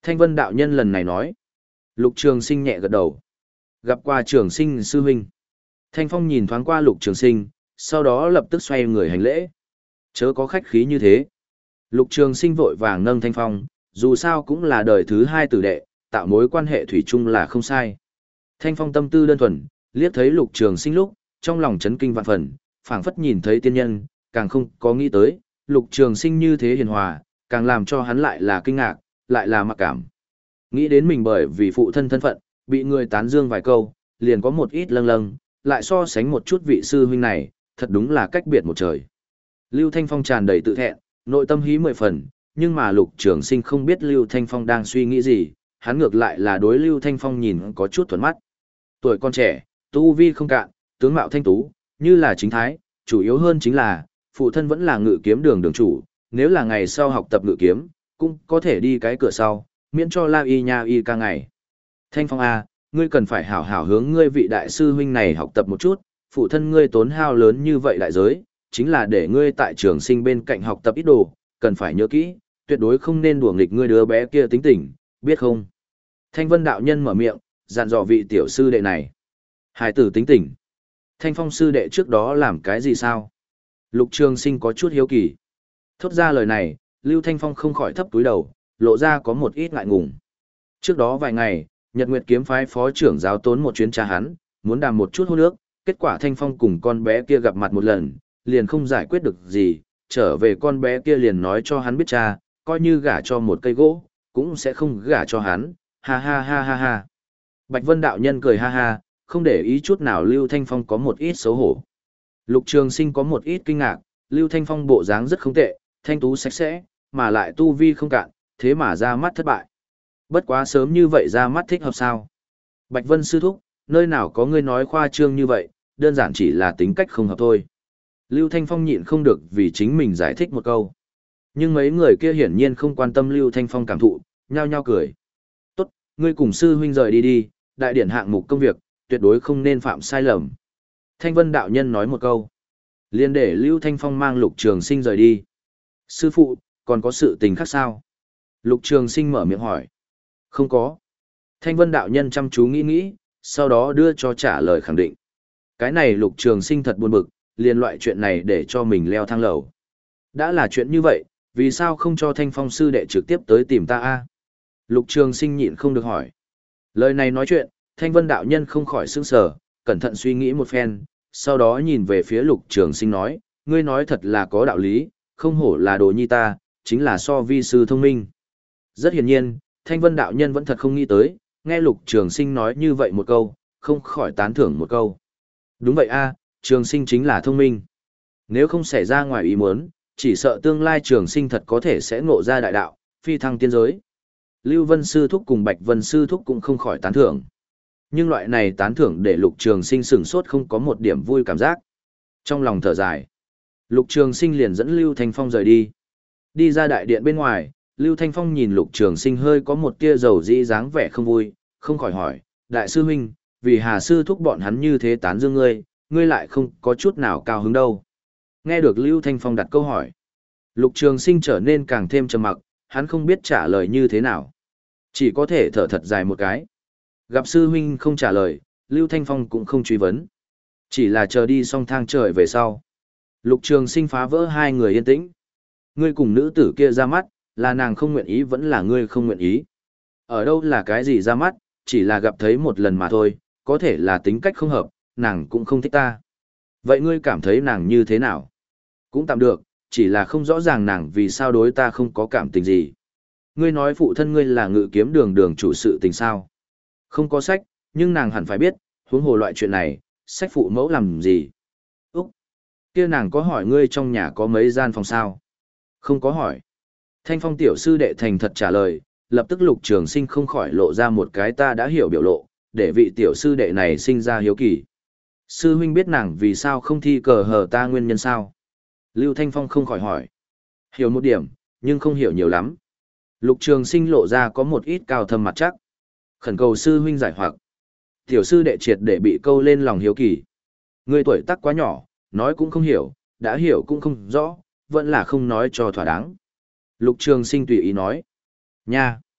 Thanh Vân đạo nhân lần này nói. Lục Trường Sinh nhẹ gật đầu. Gặp qua Trường Sinh sư huynh. Thanh Phong nhìn thoáng qua Lục Trường Sinh, sau đó lập tức xoay người hành lễ. Chớ có khách khí như thế. Lục Trường Sinh vội vàng nâng Thanh Phong, dù sao cũng là đời thứ hai tử đệ, tạo mối quan hệ thủy chung là không sai. Thanh Phong tâm tư đơn thuần, liếc thấy Lục Trường Sinh lúc, trong lòng chấn kinh vạn phần, phảng phất nhìn thấy tiên nhân, càng không có nghĩ tới, Lục Trường Sinh như thế hiền hòa, càng làm cho hắn lại là kinh ngạc, lại là mặc cảm. Nghĩ đến mình bởi vì phụ thân thân phận, bị người tán dương vài câu, liền có một ít lâng lâng, lại so sánh một chút vị sư huynh này, thật đúng là cách biệt một trời. Lưu Thanh Phong tràn đầy tự thẹn, nội tâm hí mười phần, nhưng mà Lục Trường Sinh không biết Lưu Thanh Phong đang suy nghĩ gì, hắn ngược lại là đối Lưu Thanh Phong nhìn có chút thuận mắt. Tuổi con trẻ, tu vi không cạn, tướng mạo thanh tú, như là chính thái, chủ yếu hơn chính là, phụ thân vẫn là ngự kiếm đường đường chủ, nếu là ngày sau học tập ngự kiếm, cũng có thể đi cái cửa sau, miễn cho la y nha y ca ngày. Thanh Phong A, ngươi cần phải hảo hảo hướng ngươi vị đại sư huynh này học tập một chút, phụ thân ngươi tốn hao lớn như vậy đại giới, chính là để ngươi tại trường sinh bên cạnh học tập ít đồ, cần phải nhớ kỹ, tuyệt đối không nên đùa nghịch ngươi đứa bé kia tính tình, biết không? Thanh Vân đạo nhân mở miệng, dặn dò vị tiểu sư đệ này. Hải tử tính tình. Thanh Phong sư đệ trước đó làm cái gì sao? Lục Trường Sinh có chút hiếu kỳ. Thốt ra lời này, Lưu Thanh Phong không khỏi thấp túi đầu, lộ ra có một ít ngại ngùng. Trước đó vài ngày, Nhật Nguyệt kiếm phái phó trưởng giáo tốn một chuyến tra hắn, muốn đàm một chút hôn ước, kết quả Thanh Phong cùng con bé kia gặp mặt một lần, liền không giải quyết được gì, trở về con bé kia liền nói cho hắn biết cha, coi như gả cho một cây gỗ, cũng sẽ không gả cho hắn, ha ha ha ha ha. Bạch Vân đạo nhân cười ha ha, không để ý chút nào Lưu Thanh Phong có một ít xấu hổ. Lục Trường Sinh có một ít kinh ngạc, Lưu Thanh Phong bộ dáng rất không tệ, thanh tú sạch sẽ, mà lại tu vi không cạn, thế mà ra mắt thất bại. Bất quá sớm như vậy ra mắt thích hợp sao? Bạch Vân sư thúc, nơi nào có ngươi nói khoa trương như vậy, đơn giản chỉ là tính cách không hợp thôi. Lưu Thanh Phong nhịn không được vì chính mình giải thích một câu. Nhưng mấy người kia hiển nhiên không quan tâm Lưu Thanh Phong cảm thụ, nhao nhao cười. Tốt, ngươi cùng sư huynh rời đi đi, đại điển hạng mục công việc, tuyệt đối không nên phạm sai lầm. Thanh Vân đạo nhân nói một câu. Liên để Lưu Thanh Phong mang Lục Trường Sinh rời đi. Sư phụ, còn có sự tình khác sao? Lục Trường Sinh mở miệng hỏi. Không có. Thanh Vân đạo nhân chăm chú nghĩ nghĩ, sau đó đưa cho trả lời khẳng định. Cái này Lục Trường Sinh thật buồn bực, liền loại chuyện này để cho mình leo thang lầu. Đã là chuyện như vậy, vì sao không cho Thanh Phong sư đệ trực tiếp tới tìm ta a? Lục Trường Sinh nhịn không được hỏi. Lời này nói chuyện, Thanh Vân đạo nhân không khỏi sững sờ, cẩn thận suy nghĩ một phen, sau đó nhìn về phía Lục Trường Sinh nói, ngươi nói thật là có đạo lý, không hổ là đồ nhi ta, chính là so vi sư thông minh. Rất hiển nhiên, Thanh Vân đạo nhân vẫn thật không nghĩ tới, nghe Lục Trường Sinh nói như vậy một câu, không khỏi tán thưởng một câu. Đúng vậy a, Trường Sinh chính là thông minh. Nếu không xảy ra ngoài ý muốn, chỉ sợ tương lai Trường Sinh thật có thể sẽ ngộ ra đại đạo, phi thăng tiên giới. Lưu Vân sư thúc cùng Bạch Vân sư thúc cũng không khỏi tán thưởng. Nhưng loại này tán thưởng để Lục Trường Sinh sửng sốt không có một điểm vui cảm giác. Trong lòng thở dài, Lục Trường Sinh liền dẫn Lưu Thanh Phong rời đi. Đi ra đại điện bên ngoài, Lưu Thanh Phong nhìn Lục Trường Sinh hơi có một tia dầu dĩ dáng vẻ không vui, không khỏi hỏi, đại sư huynh, vì Hà sư thúc bọn hắn như thế tán dương ngươi, ngươi lại không có chút nào cao hứng đâu. Nghe được Lưu Thanh Phong đặt câu hỏi, Lục Trường Sinh trở nên càng thêm trầm mặc, hắn không biết trả lời như thế nào. Chỉ có thể thở thật dài một cái. Gặp sư huynh không trả lời, Lưu Thanh Phong cũng không truy vấn. Chỉ là chờ đi xong thang trời về sau. Lục Trường Sinh phá vỡ hai người yên tĩnh. Ngươi cùng nữ tử kia ra mắt, là nàng không nguyện ý vẫn là ngươi không nguyện ý. Ở đâu là cái gì ra mắt, chỉ là gặp thấy một lần mà thôi, có thể là tính cách không hợp, nàng cũng không thích ta. Vậy ngươi cảm thấy nàng như thế nào? Cũng tạm được, chỉ là không rõ ràng nàng vì sao đối ta không có cảm tình gì. Ngươi nói phụ thân ngươi là ngự kiếm đường đường chủ sự tình sao? Không có sách, nhưng nàng hẳn phải biết, huống hồ loại chuyện này, sách phụ mẫu làm gì? Úc! Kia nàng có hỏi ngươi trong nhà có mấy gian phòng sao? Không có hỏi. Thanh Phong tiểu sư đệ thành thật trả lời, lập tức Lục Trường Sinh không khỏi lộ ra một cái ta đã hiểu biểu lộ, để vị tiểu sư đệ này sinh ra hiếu kỳ. Sư huynh biết nàng vì sao không thi cờ hờ ta nguyên nhân sao? Lưu Thanh Phong không khỏi hỏi. Hiểu một điểm, nhưng không hiểu nhiều lắm. Lục Trường Sinh lộ ra có một ít cao thâm mặt chắc. Khẩn cầu sư huynh giải hoặc. Tiểu sư đệ triệt để bị câu lên lòng hiếu kỳ. Ngươi tuổi tác quá nhỏ, nói cũng không hiểu, đã hiểu cũng không rõ, vẫn là không nói cho thỏa đáng. Lục Trường Sinh tùy ý nói. Nha!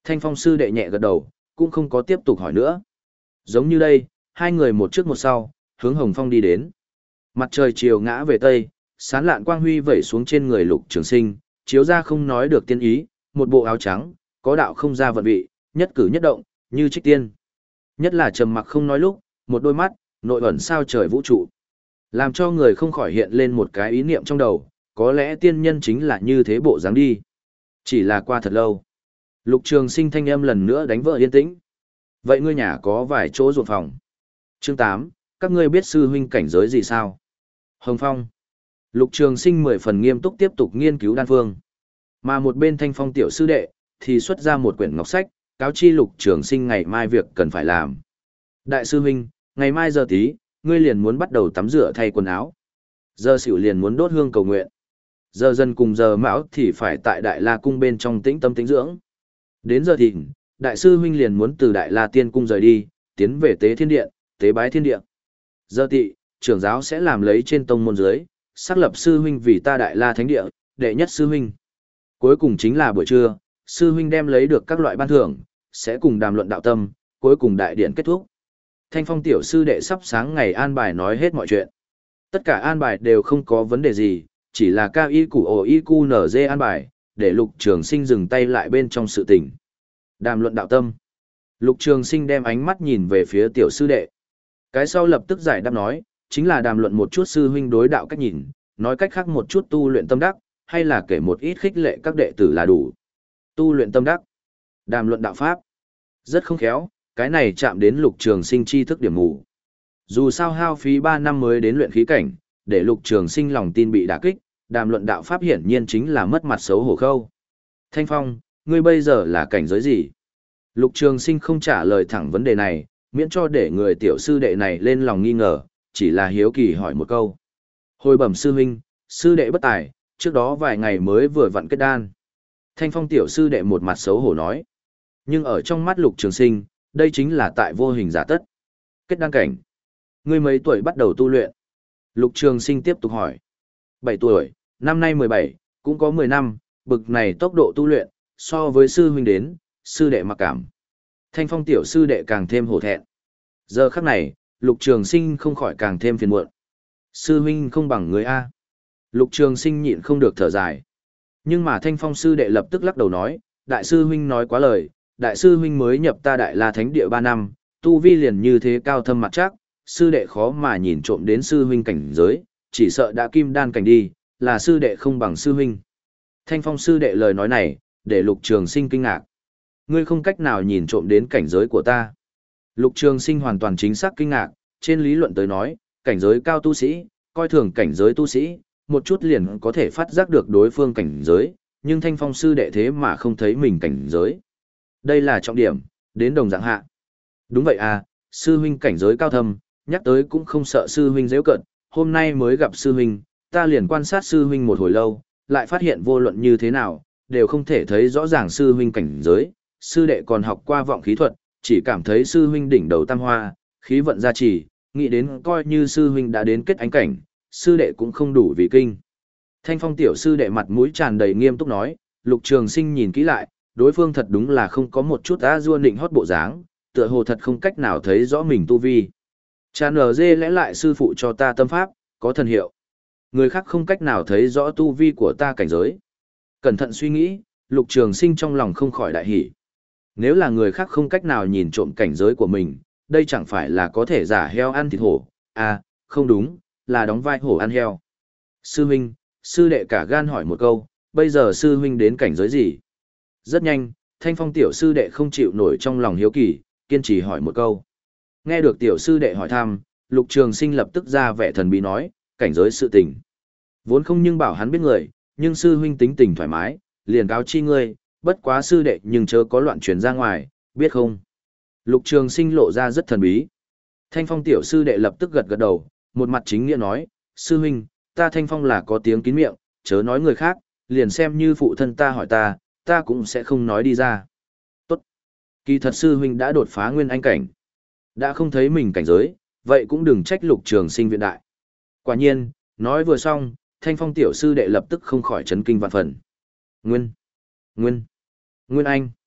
Thanh Phong sư đệ nhẹ gật đầu, cũng không có tiếp tục hỏi nữa. Giống như đây, hai người một trước một sau, hướng Hồng Phong đi đến. Mặt trời chiều ngã về tây, sán lạn quang huy vẩy xuống trên người Lục Trường Sinh, chiếu ra không nói được tiên ý, một bộ áo trắng, có đạo không ra vận vị, nhất cử nhất động, như trích tiên. Nhất là trầm mặc không nói lúc, một đôi mắt, nội ẩn sao trời vũ trụ. Làm cho người không khỏi hiện lên một cái ý niệm trong đầu, có lẽ tiên nhân chính là như thế bộ dáng đi. Chỉ là qua thật lâu. Lục Trường Sinh thanh âm lần nữa đánh vỡ yên tĩnh. Vậy ngươi nhà có vài chỗ ruộng phòng. Chương tám, các ngươi biết sư huynh cảnh giới gì sao? Hồng Phong. Lục Trường Sinh mười phần nghiêm túc tiếp tục nghiên cứu đan phương. Mà một bên Thanh Phong tiểu sư đệ, thì xuất ra một quyển ngọc sách, cáo chi Lục Trường Sinh ngày mai việc cần phải làm. Đại sư huynh, ngày mai giờ tí, ngươi liền muốn bắt đầu tắm rửa thay quần áo. Giờ xỉu liền muốn đốt hương cầu nguyện. Giờ dần cùng giờ mão thì phải tại Đại La Cung bên trong tĩnh tâm tĩnh dưỡng. Đến giờ thịnh, đại sư huynh liền muốn từ Đại La Tiên Cung rời đi, tiến về tế thiên điện, tế bái thiên điện. Giờ tị, trưởng giáo sẽ làm lấy trên tông môn dưới, xác lập sư huynh vì ta Đại La Thánh Địa, đệ nhất sư huynh. Cuối cùng chính là buổi trưa, sư huynh đem lấy được các loại ban thưởng, sẽ cùng đàm luận đạo tâm, cuối cùng đại điện kết thúc. Thanh Phong tiểu sư đệ sắp sáng ngày an bài nói hết mọi chuyện. Tất cả an bài đều không có vấn đề gì, chỉ là cao y củ ổ y cu nở dê an bài, để Lục Trường Sinh dừng tay lại bên trong sự tình. Đàm luận đạo tâm. Lục Trường Sinh đem ánh mắt nhìn về phía tiểu sư đệ. Cái sau lập tức giải đáp nói, chính là đàm luận một chút sư huynh đối đạo cách nhìn, nói cách khác một chút tu luyện tâm đắc, hay là kể một ít khích lệ các đệ tử là đủ. Tu luyện tâm đắc. Đàm luận đạo pháp. Rất không khéo, cái này chạm đến Lục Trường Sinh tri thức điểm mù. Dù sao hao phí ba năm mới đến luyện khí cảnh, để Lục Trường Sinh lòng tin bị đả kích, đàm luận đạo pháp hiển nhiên chính là mất mặt xấu hổ khâu. Thanh Phong, ngươi bây giờ là cảnh giới gì? Lục Trường Sinh không trả lời thẳng vấn đề này, miễn cho để người tiểu sư đệ này lên lòng nghi ngờ, chỉ là hiếu kỳ hỏi một câu. Hồi bẩm sư huynh, sư đệ bất tài, trước đó vài ngày mới vừa vặn kết đan. Thanh Phong tiểu sư đệ một mặt xấu hổ nói. Nhưng ở trong mắt Lục Trường Sinh, đây chính là tại vô hình giả tất. Kết đan cảnh. Ngươi mấy tuổi bắt đầu tu luyện? Lục Trường Sinh tiếp tục hỏi. bảy tuổi, năm nay mười bảy, cũng có mười năm, bực này tốc độ tu luyện, so với sư huynh đến, sư đệ mặc cảm. Thanh Phong tiểu sư đệ càng thêm hổ thẹn. Giờ khắc này, Lục Trường Sinh không khỏi càng thêm phiền muộn. Sư huynh không bằng người A. Lục Trường Sinh nhịn không được thở dài. Nhưng mà Thanh Phong sư đệ lập tức lắc đầu nói, đại sư huynh nói quá lời, đại sư huynh mới nhập ta Đại La Thánh Địa ba năm, tu vi liền như thế cao thâm mặt chắc, sư đệ khó mà nhìn trộm đến sư huynh cảnh giới, chỉ sợ đã kim đan cảnh đi, là sư đệ không bằng sư huynh. Thanh Phong sư đệ lời nói này, để Lục Trường Sinh kinh ngạc. Ngươi không cách nào nhìn trộm đến cảnh giới của ta. Lục Trường Sinh hoàn toàn chính xác kinh ngạc, trên lý luận tới nói, cảnh giới cao tu sĩ, coi thường cảnh giới tu sĩ, một chút liền có thể phát giác được đối phương cảnh giới, nhưng Thanh Phong sư đệ thế mà không thấy mình cảnh giới. Đây là trọng điểm, đến đồng dạng hạ. Đúng vậy à, sư huynh cảnh giới cao thâm, nhắc tới cũng không sợ sư huynh giễu cận, hôm nay mới gặp sư huynh, ta liền quan sát sư huynh một hồi lâu, lại phát hiện vô luận như thế nào, đều không thể thấy rõ ràng sư huynh cảnh giới, sư đệ còn học qua vọng khí thuật, chỉ cảm thấy sư huynh đỉnh đầu tam hoa, khí vận gia trì, nghĩ đến coi như sư huynh đã đến kết ánh cảnh, sư đệ cũng không đủ vì kinh. Thanh Phong tiểu sư đệ mặt mũi tràn đầy nghiêm túc nói, Lục Trường Sinh nhìn kỹ lại, đối phương thật đúng là không có một chút á dua nịnh hót bộ dáng, tựa hồ thật không cách nào thấy rõ mình tu vi. Chàn ở dê lẽ lại sư phụ cho ta tâm pháp, có thần hiệu. Người khác không cách nào thấy rõ tu vi của ta cảnh giới. Cẩn thận suy nghĩ, Lục Trường Sinh trong lòng không khỏi đại hỉ. Nếu là người khác không cách nào nhìn trộm cảnh giới của mình, đây chẳng phải là có thể giả heo ăn thịt hổ, à, không đúng, là đóng vai hổ ăn heo. Sư huynh, sư đệ cả gan hỏi một câu, bây giờ sư huynh đến cảnh giới gì? Rất nhanh, Thanh Phong tiểu sư đệ không chịu nổi trong lòng hiếu kỳ, kiên trì hỏi một câu. Nghe được tiểu sư đệ hỏi thăm, Lục Trường Sinh lập tức ra vẻ thần bí nói, cảnh giới sự tình. Vốn không nhưng bảo hắn biết người, nhưng sư huynh tính tình thoải mái, liền cáo chi ngươi, bất quá sư đệ nhưng chớ có loạn truyền ra ngoài, biết không? Lục Trường Sinh lộ ra rất thần bí. Thanh Phong tiểu sư đệ lập tức gật gật đầu, một mặt chính nghĩa nói, sư huynh, ta Thanh Phong là có tiếng kín miệng, chớ nói người khác, liền xem như phụ thân ta hỏi ta, ta cũng sẽ không nói đi ra. Tốt. Kỳ thật sư huynh đã đột phá nguyên anh cảnh. Đã không thấy mình cảnh giới, vậy cũng đừng trách Lục Trường Sinh viện đại. Quả nhiên, nói vừa xong, Thanh Phong tiểu sư đệ lập tức không khỏi chấn kinh vạn phần. Nguyên, Nguyên, Nguyên Anh.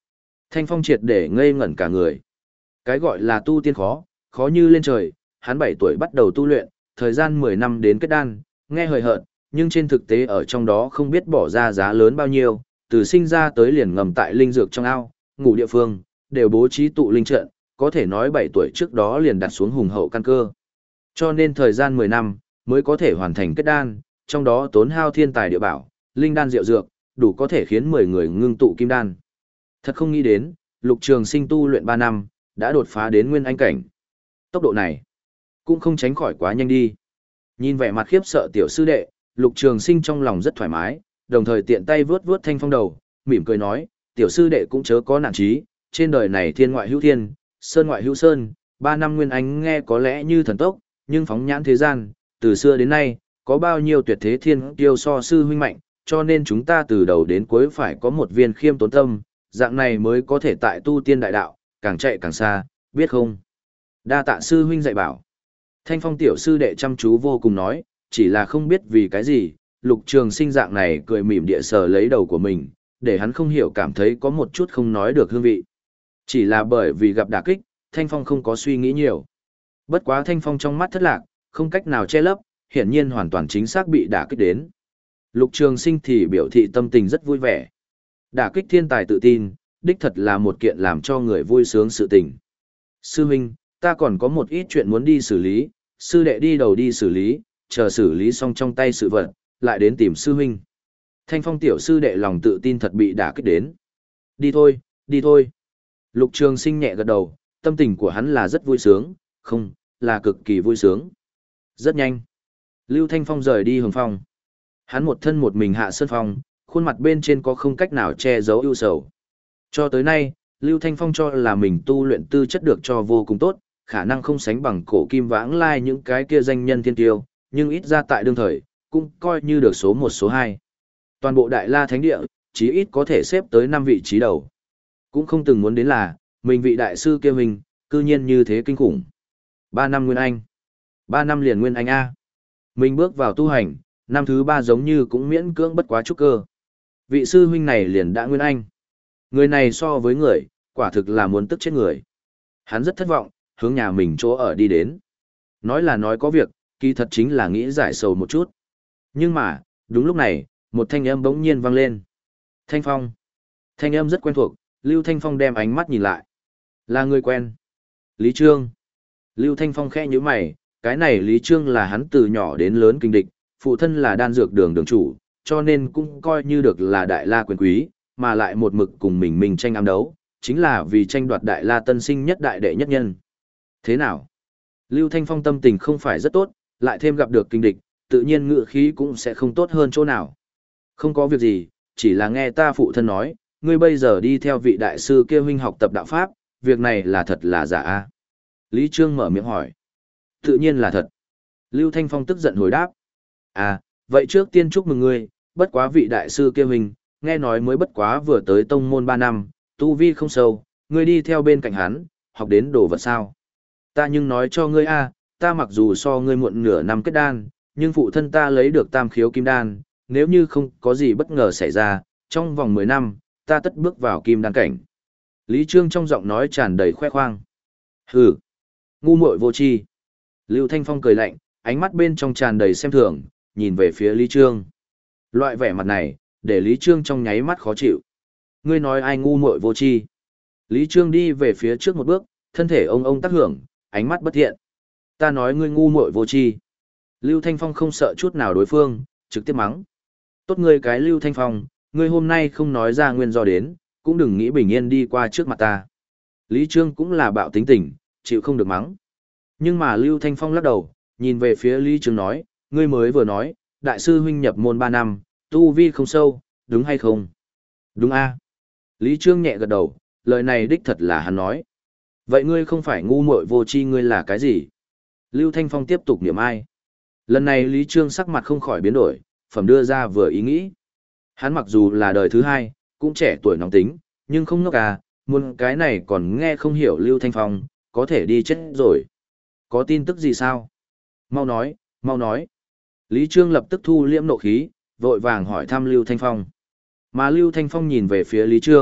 Thanh Phong triệt để ngây ngẩn cả người. Cái gọi là tu tiên khó, khó như lên trời, hắn bảy tuổi bắt đầu tu luyện, thời gian mười năm đến kết đan, nghe hời hợt, nhưng trên thực tế ở trong đó không biết bỏ ra giá lớn bao nhiêu, từ sinh ra tới liền ngầm tại linh dược trong ao, ngủ địa phương, đều bố trí tụ linh trận, có thể nói bảy tuổi trước đó liền đặt xuống hùng hậu căn cơ. Cho nên thời gian mười năm mới có thể hoàn thành kết đan, trong đó tốn hao thiên tài địa bảo, linh đan diệu dược, đủ có thể khiến mười người ngưng tụ kim đan. Thật không nghĩ đến, Lục Trường Sinh tu luyện ba năm, đã đột phá đến nguyên anh cảnh. Tốc độ này, cũng không tránh khỏi quá nhanh đi. Nhìn vẻ mặt khiếp sợ tiểu sư đệ, Lục Trường Sinh trong lòng rất thoải mái, đồng thời tiện tay vướt vướt Thanh Phong đầu, mỉm cười nói, tiểu sư đệ cũng chớ có nản chí, trên đời này thiên ngoại hữu thiên, sơn ngoại hữu sơn, ba năm nguyên anh nghe có lẽ như thần tốc, nhưng phóng nhãn thế gian, từ xưa đến nay, có bao nhiêu tuyệt thế thiên kiêu so sư huynh mạnh, cho nên chúng ta từ đầu đến cuối phải có một viên khiêm tốn tâm, dạng này mới có thể tại tu tiên đại đạo, càng chạy càng xa, biết không? Đa tạ sư huynh dạy bảo. Thanh Phong tiểu sư đệ chăm chú vô cùng nói, chỉ là không biết vì cái gì, Lục Trường Sinh dạng này cười mỉm địa sờ lấy đầu của mình, để hắn không hiểu cảm thấy có một chút không nói được hương vị. Chỉ là bởi vì gặp đả kích, Thanh Phong không có suy nghĩ nhiều. Bất quá Thanh Phong trong mắt thất lạc, không cách nào che lấp, hiển nhiên hoàn toàn chính xác bị đả kích đến. Lục Trường Sinh thì biểu thị tâm tình rất vui vẻ. Đả kích thiên tài tự tin, đích thật là một kiện làm cho người vui sướng sự tình. Sư huynh, ta còn có một ít chuyện muốn đi xử lý, sư đệ đi đầu đi xử lý, chờ xử lý xong trong tay sự vật, lại đến tìm sư huynh. Thanh Phong tiểu sư đệ lòng tự tin thật bị đả kích đến. Đi thôi, đi thôi. Lục Trường Sinh nhẹ gật đầu, tâm tình của hắn là rất vui sướng, không, là cực kỳ vui sướng. Rất nhanh. Lưu Thanh Phong rời đi Hồng Phong. Hắn một thân một mình hạ sơn phong, khuôn mặt bên trên có không cách nào che giấu ưu sầu. Cho tới nay, Lưu Thanh Phong cho là mình tu luyện tư chất được cho vô cùng tốt, khả năng không sánh bằng cổ kim vãng lai những cái kia danh nhân thiên tiêu, nhưng ít ra tại đương thời, cũng coi như được số một số hai. Toàn bộ Đại La Thánh Địa, chí ít có thể xếp tới năm vị trí đầu. Cũng không từng muốn đến là, mình vị đại sư kia mình, cư nhiên như thế kinh khủng. Ba năm Nguyên Anh. Ba năm liền Nguyên Anh A. Mình bước vào tu hành, năm thứ ba giống như cũng miễn cưỡng bất quá trúc cơ. Vị sư huynh này liền đã Nguyên Anh. Người này so với người, quả thực là muốn tức chết người. Hắn rất thất vọng, hướng nhà mình chỗ ở đi đến. Nói là nói có việc, kỳ thật chính là nghĩ giải sầu một chút. Nhưng mà, đúng lúc này, một thanh âm bỗng nhiên vang lên. Thanh Phong. Thanh âm rất quen thuộc, Lưu Thanh Phong đem ánh mắt nhìn lại. Là người quen. Lý Trương. Lưu Thanh Phong khẽ nhíu mày, cái này Lý Trương là hắn từ nhỏ đến lớn kinh địch, phụ thân là đan dược đường đường chủ, cho nên cũng coi như được là đại la quyền quý, mà lại một mực cùng mình mình tranh ám đấu, chính là vì tranh đoạt đại la tân sinh nhất đại đệ nhất nhân. Thế nào? Lưu Thanh Phong tâm tình không phải rất tốt, lại thêm gặp được kinh địch, tự nhiên ngựa khí cũng sẽ không tốt hơn chỗ nào. Không có việc gì, chỉ là nghe ta phụ thân nói, ngươi bây giờ đi theo vị đại sư kia huynh học tập đạo pháp, việc này là thật là giả a? Lý Trương mở miệng hỏi. Tự nhiên là thật. Lưu Thanh Phong tức giận hồi đáp. À, vậy trước tiên chúc mừng ngươi, bất quá vị đại sư kia huynh, nghe nói mới bất quá vừa tới tông môn ba năm, tu vi không sâu, ngươi đi theo bên cạnh hắn, học đến đồ vật sao. Ta nhưng nói cho ngươi a, ta mặc dù so ngươi muộn nửa năm kết đan, nhưng phụ thân ta lấy được tam khiếu kim đan, nếu như không có gì bất ngờ xảy ra, trong vòng mười năm, ta tất bước vào kim đan cảnh. Lý Trương trong giọng nói tràn đầy khoe khoang. Hừ, ngu muội vô tri. Lưu Thanh Phong cười lạnh, ánh mắt bên trong tràn đầy xem thường, nhìn về phía Lý Trương. Loại vẻ mặt này, để Lý Trương trong nháy mắt khó chịu. Ngươi nói ai ngu muội vô tri? Lý Trương đi về phía trước một bước, thân thể ông ông tác hưởng, ánh mắt bất thiện. Ta nói ngươi ngu muội vô tri. Lưu Thanh Phong không sợ chút nào đối phương, trực tiếp mắng. Tốt ngươi cái Lưu Thanh Phong, ngươi hôm nay không nói ra nguyên do đến, cũng đừng nghĩ bình yên đi qua trước mặt ta. Lý Trương cũng là bạo tính tình, chịu không được mắng. Nhưng mà Lưu Thanh Phong lắc đầu, nhìn về phía Lý Trương nói, ngươi mới vừa nói, đại sư huynh nhập môn ba năm, tu vi không sâu, đúng hay không? Đúng a. Lý Trương nhẹ gật đầu, lời này đích thật là hắn nói. Vậy ngươi không phải ngu muội vô tri, ngươi là cái gì? Lưu Thanh Phong tiếp tục niệm ai. Lần này Lý Trương sắc mặt không khỏi biến đổi, phẩm đưa ra vừa ý nghĩ. Hắn mặc dù là đời thứ hai, cũng trẻ tuổi nóng tính, nhưng không ngốc à, muốn cái này còn nghe không hiểu Lưu Thanh Phong, có thể đi chết rồi. Có tin tức gì sao? Mau nói, mau nói. Lý Trương lập tức thu liễm nộ khí, vội vàng hỏi thăm Lưu Thanh Phong. Mà Lưu Thanh Phong nhìn về phía Lý Trương,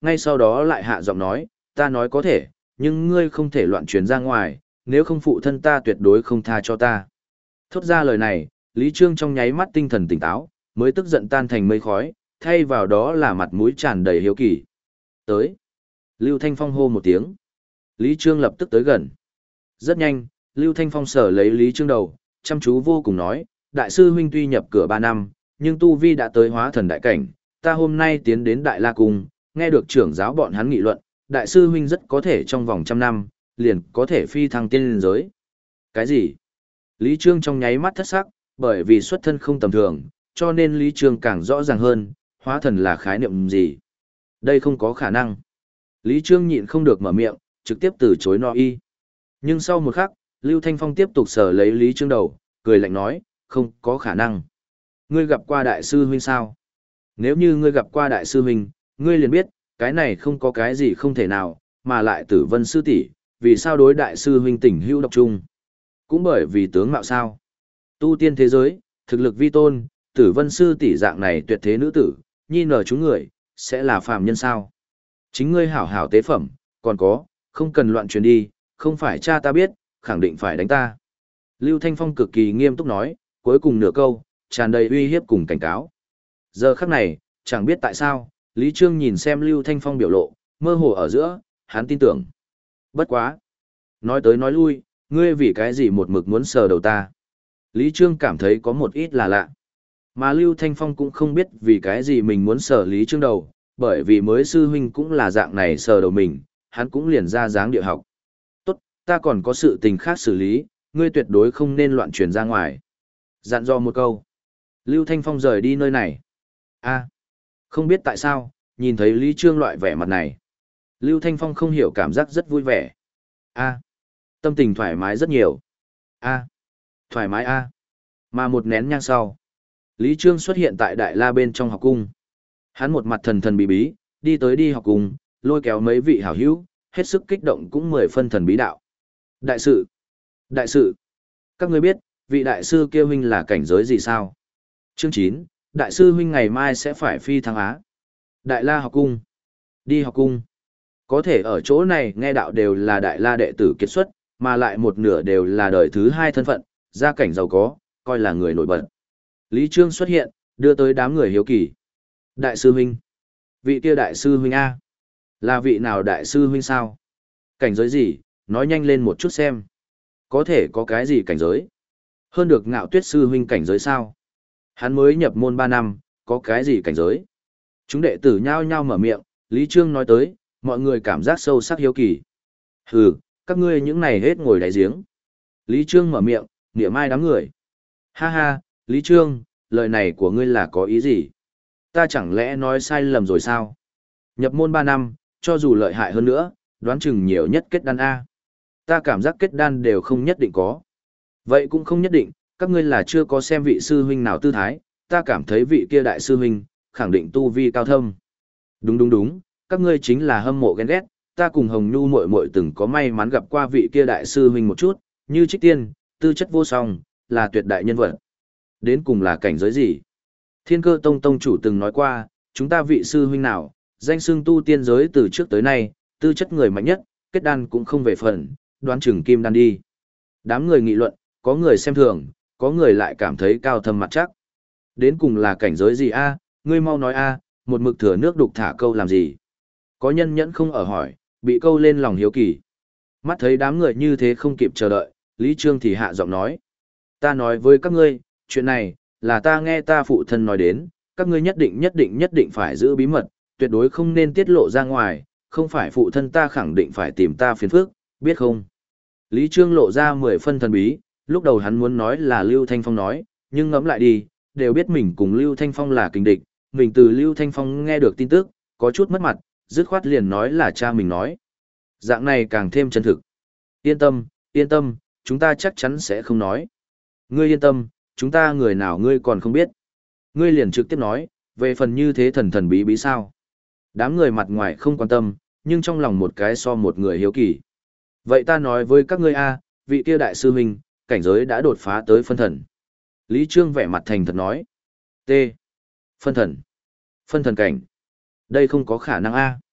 ngay sau đó lại hạ giọng nói, ta nói có thể, nhưng ngươi không thể loạn truyền ra ngoài, nếu không phụ thân ta tuyệt đối không tha cho ta. Thốt ra lời này, Lý Trương trong nháy mắt tinh thần tỉnh táo, mới tức giận tan thành mây khói, thay vào đó là mặt mũi tràn đầy hiếu kỳ. Tới. Lưu Thanh Phong hô một tiếng. Lý Trương lập tức tới gần. Rất nhanh, Lưu Thanh Phong sở lấy Lý Trương đầu, chăm chú vô cùng nói, đại sư huynh tuy nhập cửa ba năm, nhưng tu vi đã tới hóa thần đại cảnh, ta hôm nay tiến đến Đại La Cung, nghe được trưởng giáo bọn hắn nghị luận, đại sư huynh rất có thể trong vòng trăm năm, liền có thể phi thăng tiên liên giới. Cái gì? Lý Trương trong nháy mắt thất sắc, bởi vì xuất thân không tầm thường, cho nên Lý Trương càng rõ ràng hơn, hóa thần là khái niệm gì. Đây không có khả năng. Lý Trương nhịn không được mở miệng, trực tiếp từ chối no y. Nhưng sau một khắc, Lưu Thanh Phong tiếp tục sờ lấy Lý Trương đầu, cười lạnh nói, không có khả năng. Ngươi gặp qua đại sư huynh sao? Nếu như ngươi gặp qua đại sư huynh, ngươi liền biết, cái này không có cái gì không thể nào, mà lại Tử Vân sư tỷ, vì sao đối đại sư huynh tình hữu độc trung? Cũng bởi vì tướng mạo sao? Tu tiên thế giới, thực lực vi tôn, Tử Vân sư tỷ dạng này tuyệt thế nữ tử, nhi nở chúng người, sẽ là phàm nhân sao? Chính ngươi hảo hảo tế phẩm, còn có, không cần loạn truyền đi, không phải cha ta biết, khẳng định phải đánh ta. Lưu Thanh Phong cực kỳ nghiêm túc nói, cuối cùng nửa câu, tràn đầy uy hiếp cùng cảnh cáo. Giờ khắc này, chẳng biết tại sao, Lý Trương nhìn xem Lưu Thanh Phong biểu lộ, mơ hồ ở giữa, hắn tin tưởng. Bất quá. Nói tới nói lui, ngươi vì cái gì một mực muốn sờ đầu ta. Lý Trương cảm thấy có một ít là lạ. Mà Lưu Thanh Phong cũng không biết vì cái gì mình muốn sờ Lý Trương đầu, bởi vì mới sư huynh cũng là dạng này sờ đầu mình, hắn cũng liền ra dáng địa học. Tốt, ta còn có sự tình khác xử lý, ngươi tuyệt đối không nên loạn truyền ra ngoài. Dặn dò một câu. Lưu Thanh Phong rời đi nơi này. A, không biết tại sao, nhìn thấy Lý Trương loại vẻ mặt này. Lưu Thanh Phong không hiểu cảm giác rất vui vẻ. A, tâm tình thoải mái rất nhiều. A, thoải mái a. Mà một nén nhang sau, Lý Trương xuất hiện tại Đại La bên trong học cung. Hắn một mặt thần thần bí bí, đi tới đi học cung, lôi kéo mấy vị hảo hữu, hết sức kích động cũng mười phân thần bí đạo. Đại sự, đại sự, các ngươi biết, vị đại sư kia huynh là cảnh giới gì sao? Chương chín, đại sư huynh ngày mai sẽ phải phi thăng Á. Đại La học cung, đi học cung. Có thể ở chỗ này nghe đạo đều là Đại La đệ tử kiệt xuất, mà lại một nửa đều là đời thứ hai thân phận, gia cảnh giàu có, coi là người nổi bật. Lý Trương xuất hiện, đưa tới đám người hiếu kỳ. Đại sư huynh, vị kia đại sư huynh A. Là vị nào đại sư huynh sao? Cảnh giới gì, nói nhanh lên một chút xem. Có thể có cái gì cảnh giới? Hơn được Ngạo Tuyết sư huynh cảnh giới sao? Hắn mới nhập môn ba năm, có cái gì cảnh giới? Chúng đệ tử nhao nhao mở miệng, Lý Trương nói tới, mọi người cảm giác sâu sắc hiếu kỳ. Hừ, các ngươi những này hết ngồi đáy giếng. Lý Trương mở miệng, nghĩa mai đám người. Ha ha, Lý Trương, lời này của ngươi là có ý gì? Ta chẳng lẽ nói sai lầm rồi sao? Nhập môn ba năm, cho dù lợi hại hơn nữa, đoán chừng nhiều nhất kết đan A. Ta cảm giác kết đan đều không nhất định có. Vậy cũng không nhất định, các ngươi là chưa có xem vị sư huynh nào tư thái, ta cảm thấy vị kia đại sư huynh, khẳng định tu vi cao thâm. Đúng đúng đúng, các ngươi chính là hâm mộ ghen ghét, ta cùng Hồng Nhu muội muội từng có may mắn gặp qua vị kia đại sư huynh một chút, như Trích Tiên, tư chất vô song, là tuyệt đại nhân vật. Đến cùng là cảnh giới gì? Thiên Cơ Tông tông chủ từng nói qua, chúng ta vị sư huynh nào, danh xưng tu tiên giới từ trước tới nay, tư chất người mạnh nhất, kết đan cũng không về phần, đoán chừng kim đan đi. Đám người nghị luận, có người xem thường, có người lại cảm thấy cao thâm mặt chắc. Đến cùng là cảnh giới gì a? Ngươi mau nói a, một mực thừa nước đục thả câu làm gì? Có nhân nhẫn không ở hỏi, bị câu lên lòng hiếu kỳ. Mắt thấy đám người như thế không kịp chờ đợi, Lý Trương thì hạ giọng nói. Ta nói với các ngươi, chuyện này, là ta nghe ta phụ thân nói đến, các ngươi nhất định nhất định nhất định phải giữ bí mật, tuyệt đối không nên tiết lộ ra ngoài, không phải phụ thân ta khẳng định phải tìm ta phiền phức, biết không? Lý Trương lộ ra mười phân thần bí, lúc đầu hắn muốn nói là Lưu Thanh Phong nói, nhưng ngẫm lại đi, đều biết mình cùng Lưu Thanh Phong là kình địch, mình từ Lưu Thanh Phong nghe được tin tức, có chút mất mặt, dứt khoát liền nói là cha mình nói. Dạng này càng thêm chân thực. Yên tâm, yên tâm, chúng ta chắc chắn sẽ không nói. Ngươi yên tâm, chúng ta người nào ngươi còn không biết. Ngươi liền trực tiếp nói, về phần như thế thần thần bí bí sao. Đám người mặt ngoài không quan tâm, nhưng trong lòng một cái so một người hiếu kỳ. Vậy ta nói với các ngươi a, vị kia đại sư huynh, cảnh giới đã đột phá tới phân thần. Lý Trương vẻ mặt thành thật nói. T. Phân thần. Phân thần cảnh. Đây không có khả năng a.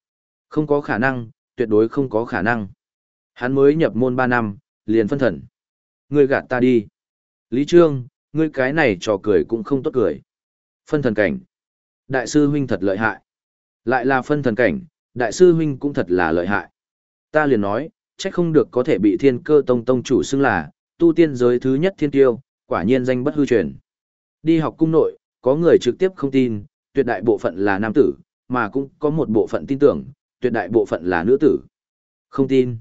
Không có khả năng, tuyệt đối không có khả năng. Hắn mới nhập môn ba năm, liền phân thần. Ngươi gạt ta đi. Lý Trương, ngươi cái này trò cười cũng không tốt cười. Phân thần cảnh. Đại sư huynh thật lợi hại. Lại là phân thần cảnh, đại sư huynh cũng thật là lợi hại. Ta liền nói, trách không được có thể bị thiên cơ tông tông chủ xưng là, tu tiên giới thứ nhất thiên tiêu, quả nhiên danh bất hư truyền. Đi học cung nội, có người trực tiếp không tin, tuyệt đại bộ phận là nam tử, mà cũng có một bộ phận tin tưởng, tuyệt đại bộ phận là nữ tử. Không tin.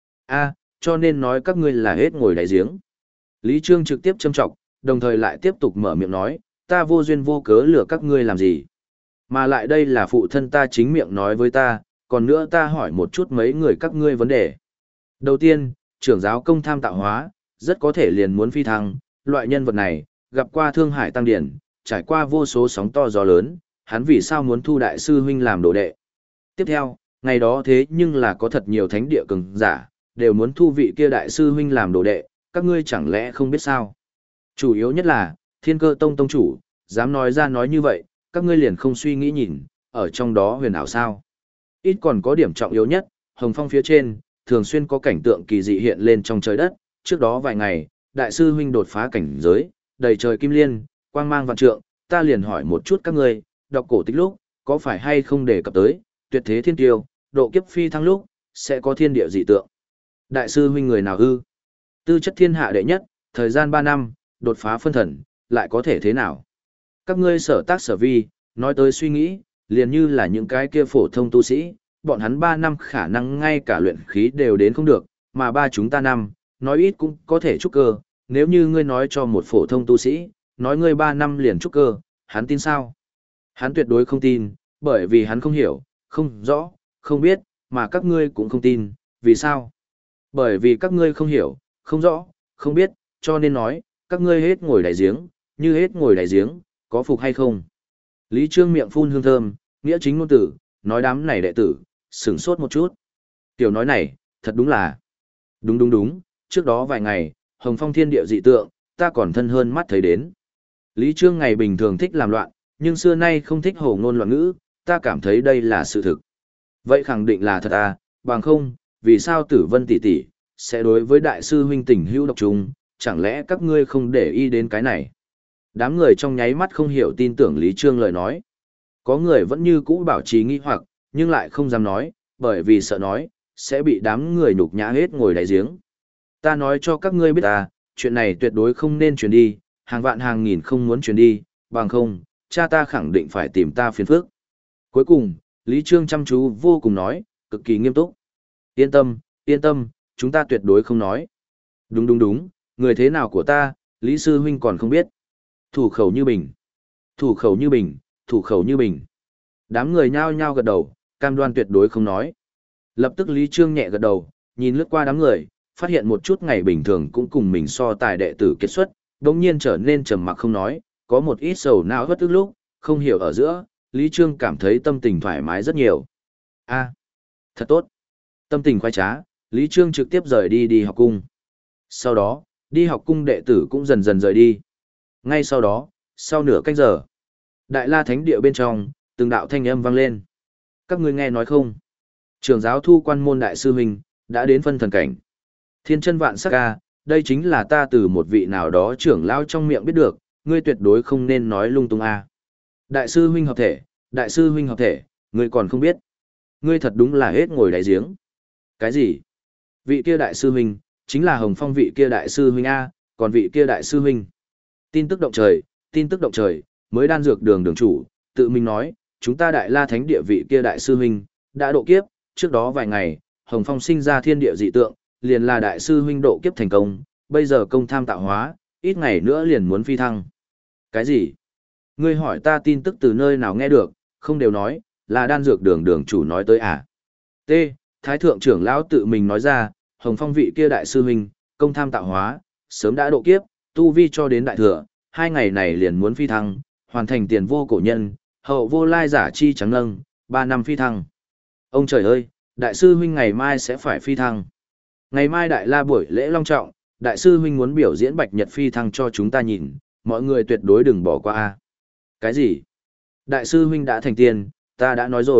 A, cho nên nói các ngươi là hết ngồi đáy giếng. Lý Trương trực tiếp châm trọng, đồng thời lại tiếp tục mở miệng nói, ta vô duyên vô cớ lừa các ngươi làm gì. Mà lại đây là phụ thân ta chính miệng nói với ta, còn nữa ta hỏi một chút mấy người các ngươi vấn đề. Đầu tiên, trưởng giáo công tham tạo hóa, rất có thể liền muốn phi thăng, loại nhân vật này, gặp qua Thương Hải Tăng Điển, trải qua vô số sóng to gió lớn, hắn vì sao muốn thu đại sư huynh làm đồ đệ. Tiếp theo, ngày đó thế nhưng là có thật nhiều thánh địa cường giả, đều muốn thu vị kia đại sư huynh làm đồ đệ, các ngươi chẳng lẽ không biết sao. Chủ yếu nhất là, Thiên Cơ Tông tông chủ, dám nói ra nói như vậy, các ngươi liền không suy nghĩ nhìn, ở trong đó huyền ảo sao. Ít còn có điểm trọng yếu nhất, Hồng Phong phía trên, thường xuyên có cảnh tượng kỳ dị hiện lên trong trời đất, trước đó vài ngày, đại sư huynh đột phá cảnh giới, đầy trời kim liên, quang mang vạn trượng, ta liền hỏi một chút các ngươi, đọc cổ tích lúc, có phải hay không đề cập tới, tuyệt thế thiên tiêu, độ kiếp phi thăng lúc, sẽ có thiên địa dị tượng. Đại sư huynh người nào ư? Tư chất thiên hạ đệ nhất, thời gian ba năm, đột phá phân thần, lại có thể thế nào? Các ngươi sở tác sở vi, nói tới suy nghĩ, liền như là những cái kia phổ thông tu sĩ, bọn hắn ba năm khả năng ngay cả luyện khí đều đến không được, mà ba chúng ta năm, nói ít cũng có thể trúc cơ, nếu như ngươi nói cho một phổ thông tu sĩ, nói ngươi ba năm liền trúc cơ, hắn tin sao? Hắn tuyệt đối không tin, bởi vì hắn không hiểu, không rõ, không biết, mà các ngươi cũng không tin, vì sao? Bởi vì các ngươi không hiểu, không rõ, không biết, cho nên nói, các ngươi hết ngồi đáy giếng, như hết ngồi đáy giếng, có phục hay không? Lý Trương miệng phun hương thơm, nghĩa chính ngôn tử, nói đám này đệ tử, sửng sốt một chút. Tiểu nói này, thật đúng là. Đúng đúng đúng, trước đó vài ngày, Hồng Phong thiên địa dị tượng, ta còn thân hơn mắt thấy đến. Lý Trương ngày bình thường thích làm loạn, nhưng xưa nay không thích hồ ngôn loạn ngữ, ta cảm thấy đây là sự thực. Vậy khẳng định là thật à, bằng không, vì sao Tử Vân tỷ tỷ sẽ đối với đại sư huynh tình hữu độc trùng, chẳng lẽ các ngươi không để ý đến cái này? Đám người trong nháy mắt không hiểu tin tưởng Lý Trương lời nói. Có người vẫn như cũ bảo trì nghi hoặc, nhưng lại không dám nói, bởi vì sợ nói, sẽ bị đám người nhục nhã hết ngồi đáy giếng. Ta nói cho các ngươi biết ta, chuyện này tuyệt đối không nên truyền đi, hàng vạn hàng nghìn không muốn truyền đi, bằng không, cha ta khẳng định phải tìm ta phiền phức. Cuối cùng, Lý Trương chăm chú vô cùng nói, cực kỳ nghiêm túc. Yên tâm, yên tâm, chúng ta tuyệt đối không nói. Đúng đúng đúng, người thế nào của ta, Lý Sư Huynh còn không biết. Thủ khẩu như bình. Thủ khẩu như bình, thủ khẩu như bình. Đám người nhao nhao gật đầu, cam đoan tuyệt đối không nói. Lập tức Lý Trương nhẹ gật đầu, nhìn lướt qua đám người, phát hiện một chút ngày bình thường cũng cùng mình so tài đệ tử kết xuất, đồng nhiên trở nên trầm mặc không nói, có một ít sầu não bất tức lúc, không hiểu ở giữa, Lý Trương cảm thấy tâm tình thoải mái rất nhiều. A, thật tốt. Tâm tình khoái trá, Lý Trương trực tiếp rời đi đi học cung. Sau đó, đi học cung đệ tử cũng dần dần rời đi. Ngay sau đó, sau nửa canh giờ, Đại La Thánh Địa bên trong, từng đạo thanh âm vang lên. Các ngươi nghe nói không? Trưởng giáo thu quan môn đại sư huynh, đã đến phân thần cảnh. Thiên chân vạn sắc ca, đây chính là ta từ một vị nào đó trưởng lao trong miệng biết được, ngươi tuyệt đối không nên nói lung tung a. Đại sư huynh hợp thể, đại sư huynh hợp thể, ngươi còn không biết. Ngươi thật đúng là hết ngồi đáy giếng. Cái gì? Vị kia đại sư huynh, chính là Hồng Phong vị kia đại sư huynh A, còn vị kia đại sư huynh. Tin tức động trời, tin tức động trời, mới đan dược đường đường chủ, tự mình nói, chúng ta Đại La Thánh Địa vị kia đại sư huynh, đã độ kiếp, trước đó vài ngày, Hồng Phong sinh ra thiên địa dị tượng, liền là đại sư huynh độ kiếp thành công, bây giờ công tham tạo hóa, ít ngày nữa liền muốn phi thăng. Cái gì? Ngươi hỏi ta tin tức từ nơi nào nghe được, không đều nói, là đan dược đường đường chủ nói tới à? T. Thái thượng trưởng lão tự mình nói ra, Hồng Phong vị kia đại sư huynh, công tham tạo hóa, sớm đã độ kiếp, tu vi cho đến đại thừa, hai ngày này liền muốn phi thăng, hoàn thành tiền vô cổ nhân, hậu vô lai giả chi trắng nâng, ba năm phi thăng. Ông trời ơi, đại sư huynh ngày mai sẽ phải phi thăng. Ngày mai đại la buổi lễ long trọng, đại sư huynh muốn biểu diễn bạch nhật phi thăng cho chúng ta nhìn, mọi người tuyệt đối đừng bỏ qua a. Cái gì? Đại sư huynh đã thành tiên, ta đã nói rồi,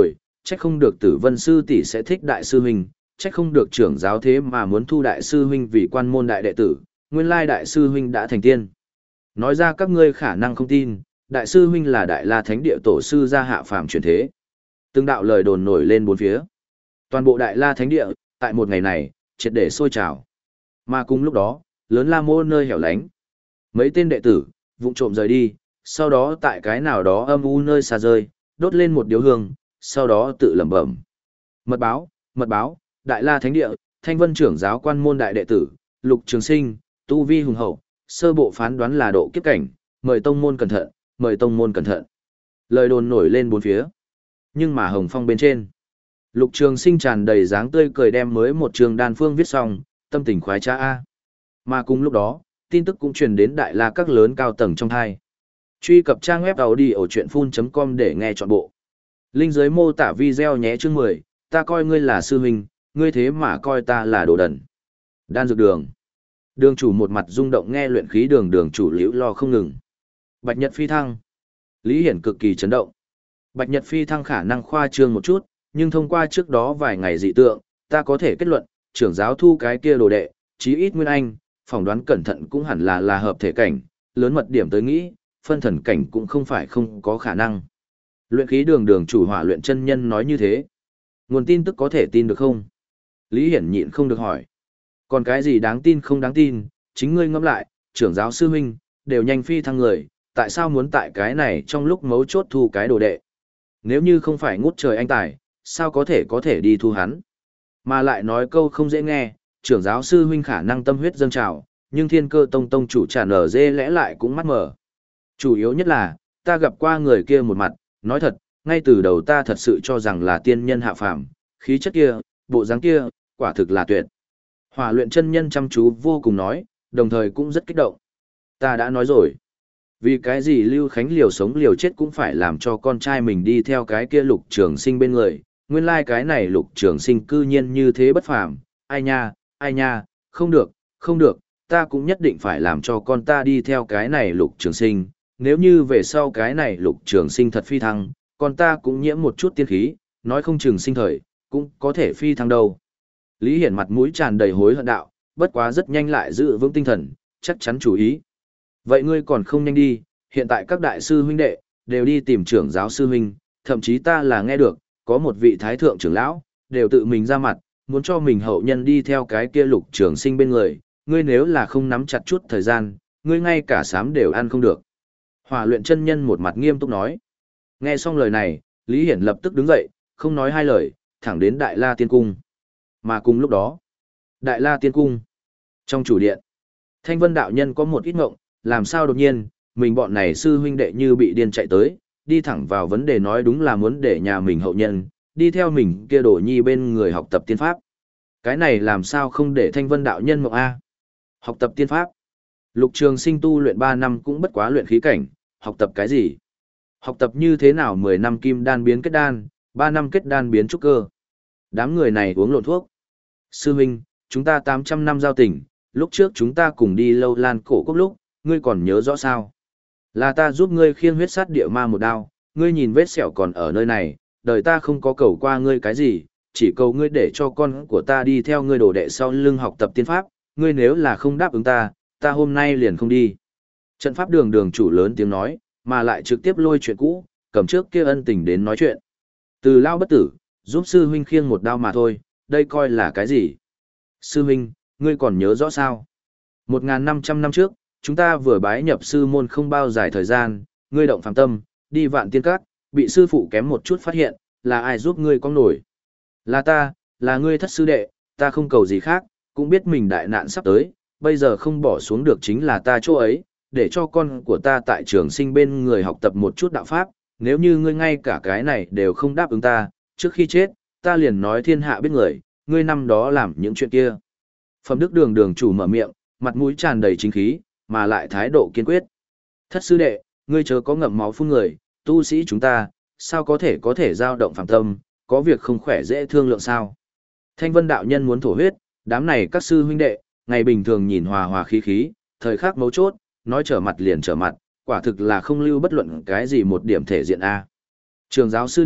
Trách không được Tử Vân sư tỷ sẽ thích đại sư huynh, trách không được trưởng giáo thế mà muốn thu đại sư huynh vì quan môn đại đệ tử, nguyên lai đại sư huynh đã thành tiên. Nói ra các ngươi khả năng không tin, đại sư huynh là đại la thánh địa tổ sư gia hạ phàm chuyển thế. Từng đạo lời đồn nổi lên bốn phía. Toàn bộ đại la thánh địa, tại một ngày này, triệt để sôi trào. Mà cùng lúc đó, lớn la mô nơi hẻo lánh. Mấy tên đệ tử, vụng trộm rời đi, sau đó tại cái nào đó âm u nơi xa rơi, đốt lên một điếu hương, sau đó tự lẩm bẩm. Mật báo, mật báo, đại la thánh địa, thanh vân trưởng giáo quan môn đại đệ tử, lục trường sinh, tu vi hùng hậu, sơ bộ phán đoán là độ kiếp cảnh, mời tông môn cẩn thận, mời tông môn cẩn thận. Lời đồn nổi lên bốn phía. Nhưng mà hồng phong bên trên, lục trường sinh tràn đầy dáng tươi cười đem mới một trường đan phương viết xong, tâm tình khoái trá a. Mà cùng lúc đó, tin tức cũng truyền đến đại la các lớn cao tầng trong thai. Truy cập trang web audiochuyenphun chấm com để nghe trọn bộ. Link dưới mô tả video nhé. Chương mười, ta coi ngươi là sư huynh, ngươi thế mà coi ta là đồ đần. Đan dược đường. Đường chủ một mặt rung động nghe luyện khí đường đường chủ liễu lo không ngừng. Bạch Nhật phi thăng. Lý Hiển cực kỳ chấn động. Bạch Nhật phi thăng khả năng khoa trương một chút, nhưng thông qua trước đó vài ngày dị tượng, ta có thể kết luận, trưởng giáo thu cái kia đồ đệ, chí ít nguyên anh, phỏng đoán cẩn thận cũng hẳn là là hợp thể cảnh, lớn mật điểm tới nghĩ, phân thần cảnh cũng không phải không có khả năng. Luyện khí đường đường chủ hỏa luyện chân nhân nói như thế. Nguồn tin tức có thể tin được không? Lý Hiển nhịn không được hỏi. Còn cái gì đáng tin không đáng tin, chính ngươi ngẫm lại, trưởng giáo sư huynh, đều nhanh phi thăng người, tại sao muốn tại cái này trong lúc mấu chốt thu cái đồ đệ? Nếu như không phải ngút trời anh tài, sao có thể có thể đi thu hắn? Mà lại nói câu không dễ nghe, trưởng giáo sư huynh khả năng tâm huyết dâng trào, nhưng thiên cơ tông tông chủ tràn ở dê lẽ lại cũng mắt mở. Chủ yếu nhất là, ta gặp qua người kia một mặt, nói thật, ngay từ đầu ta thật sự cho rằng là tiên nhân hạ phàm, khí chất kia, bộ dáng kia, quả thực là tuyệt. Hỏa luyện chân nhân chăm chú vô cùng nói, đồng thời cũng rất kích động. Ta đã nói rồi. Vì cái gì Lưu Khánh liều sống liều chết cũng phải làm cho con trai mình đi theo cái kia lục trường sinh bên người. Nguyên lai like cái này lục trường sinh cư nhiên như thế bất phàm. Ai nha, ai nha, không được, không được, ta cũng nhất định phải làm cho con ta đi theo cái này lục trường sinh. Nếu như về sau cái này lục trường sinh thật phi thăng, con ta cũng nhiễm một chút tiên khí, nói không chừng sinh thời, cũng có thể phi thăng đâu. Lý Hiển mặt mũi tràn đầy hối hận đạo, bất quá rất nhanh lại giữ vững tinh thần, chắc chắn chú ý. Vậy ngươi còn không nhanh đi, hiện tại các đại sư huynh đệ, đều đi tìm trưởng giáo sư huynh, thậm chí ta là nghe được, có một vị thái thượng trưởng lão, đều tự mình ra mặt, muốn cho mình hậu nhân đi theo cái kia lục trường sinh bên người, ngươi nếu là không nắm chặt chút thời gian, ngươi ngay cả sám đều ăn không được. Hỏa luyện chân nhân một mặt nghiêm túc nói. Nghe xong lời này, Lý Hiển lập tức đứng dậy, không nói hai lời, thẳng đến Đại La Tiên Cung. Mà cùng lúc đó, Đại La Tiên Cung, trong chủ điện, Thanh Vân đạo nhân có một ít ngộng, làm sao đột nhiên, mình bọn này sư huynh đệ như bị điên chạy tới, đi thẳng vào vấn đề nói đúng là muốn để nhà mình hậu nhân, đi theo mình kia đổ nhi bên người học tập tiên pháp. Cái này làm sao không để Thanh Vân đạo nhân ngộng A? Học tập tiên pháp. Lục Trường Sinh tu luyện ba năm cũng bất quá luyện khí cảnh, học tập cái gì? Học tập như thế nào mười năm kim đan biến kết đan, ba năm kết đan biến trúc cơ. Đám người này uống lộn thuốc. Sư huynh, chúng ta tám trăm năm giao tình, lúc trước chúng ta cùng đi Lâu Lan cổ quốc lúc, ngươi còn nhớ rõ sao? Là ta giúp ngươi khiêng huyết sát địa ma một đao, ngươi nhìn vết sẹo còn ở nơi này, đời ta không có cầu qua ngươi cái gì, chỉ cầu ngươi để cho con của ta đi theo ngươi đồ đệ sau lưng học tập tiên pháp, ngươi nếu là không đáp ứng ta, ta hôm nay liền không đi. Trận pháp đường đường chủ lớn tiếng nói, mà lại trực tiếp lôi chuyện cũ, cầm trước kia ân tình đến nói chuyện. Từ lao bất tử, giúp sư huynh khiêng một đao mà thôi, đây coi là cái gì? Sư huynh, ngươi còn nhớ rõ sao? một nghìn năm trăm năm trước, chúng ta vừa bái nhập sư môn không bao dài thời gian, ngươi động phàm tâm, đi vạn tiên các, bị sư phụ kém một chút phát hiện, là ai giúp ngươi con nổi? Là ta, là ngươi thất sư đệ, ta không cầu gì khác, cũng biết mình đại nạn sắp tới, bây giờ không bỏ xuống được chính là ta chỗ ấy, để cho con của ta tại trường sinh bên người học tập một chút đạo pháp, nếu như ngươi ngay cả cái này đều không đáp ứng ta, trước khi chết, ta liền nói thiên hạ biết người, ngươi năm đó làm những chuyện kia. Phẩm đức đường đường chủ mở miệng, mặt mũi tràn đầy chính khí, mà lại thái độ kiên quyết. Thất sư đệ, ngươi chớ có ngậm máu phun người, tu sĩ chúng ta, sao có thể có thể dao động phàm tâm, có việc không khỏe dễ thương lượng sao. Thanh Vân đạo nhân muốn thổ huyết, đám này các sư huynh đệ, ngày bình thường nhìn hòa hòa khí khí, thời khắc mấu chốt, nói trở mặt liền trở mặt, quả thực là không lưu bất luận cái gì một điểm thể diện A. Trường giáo sư đệ,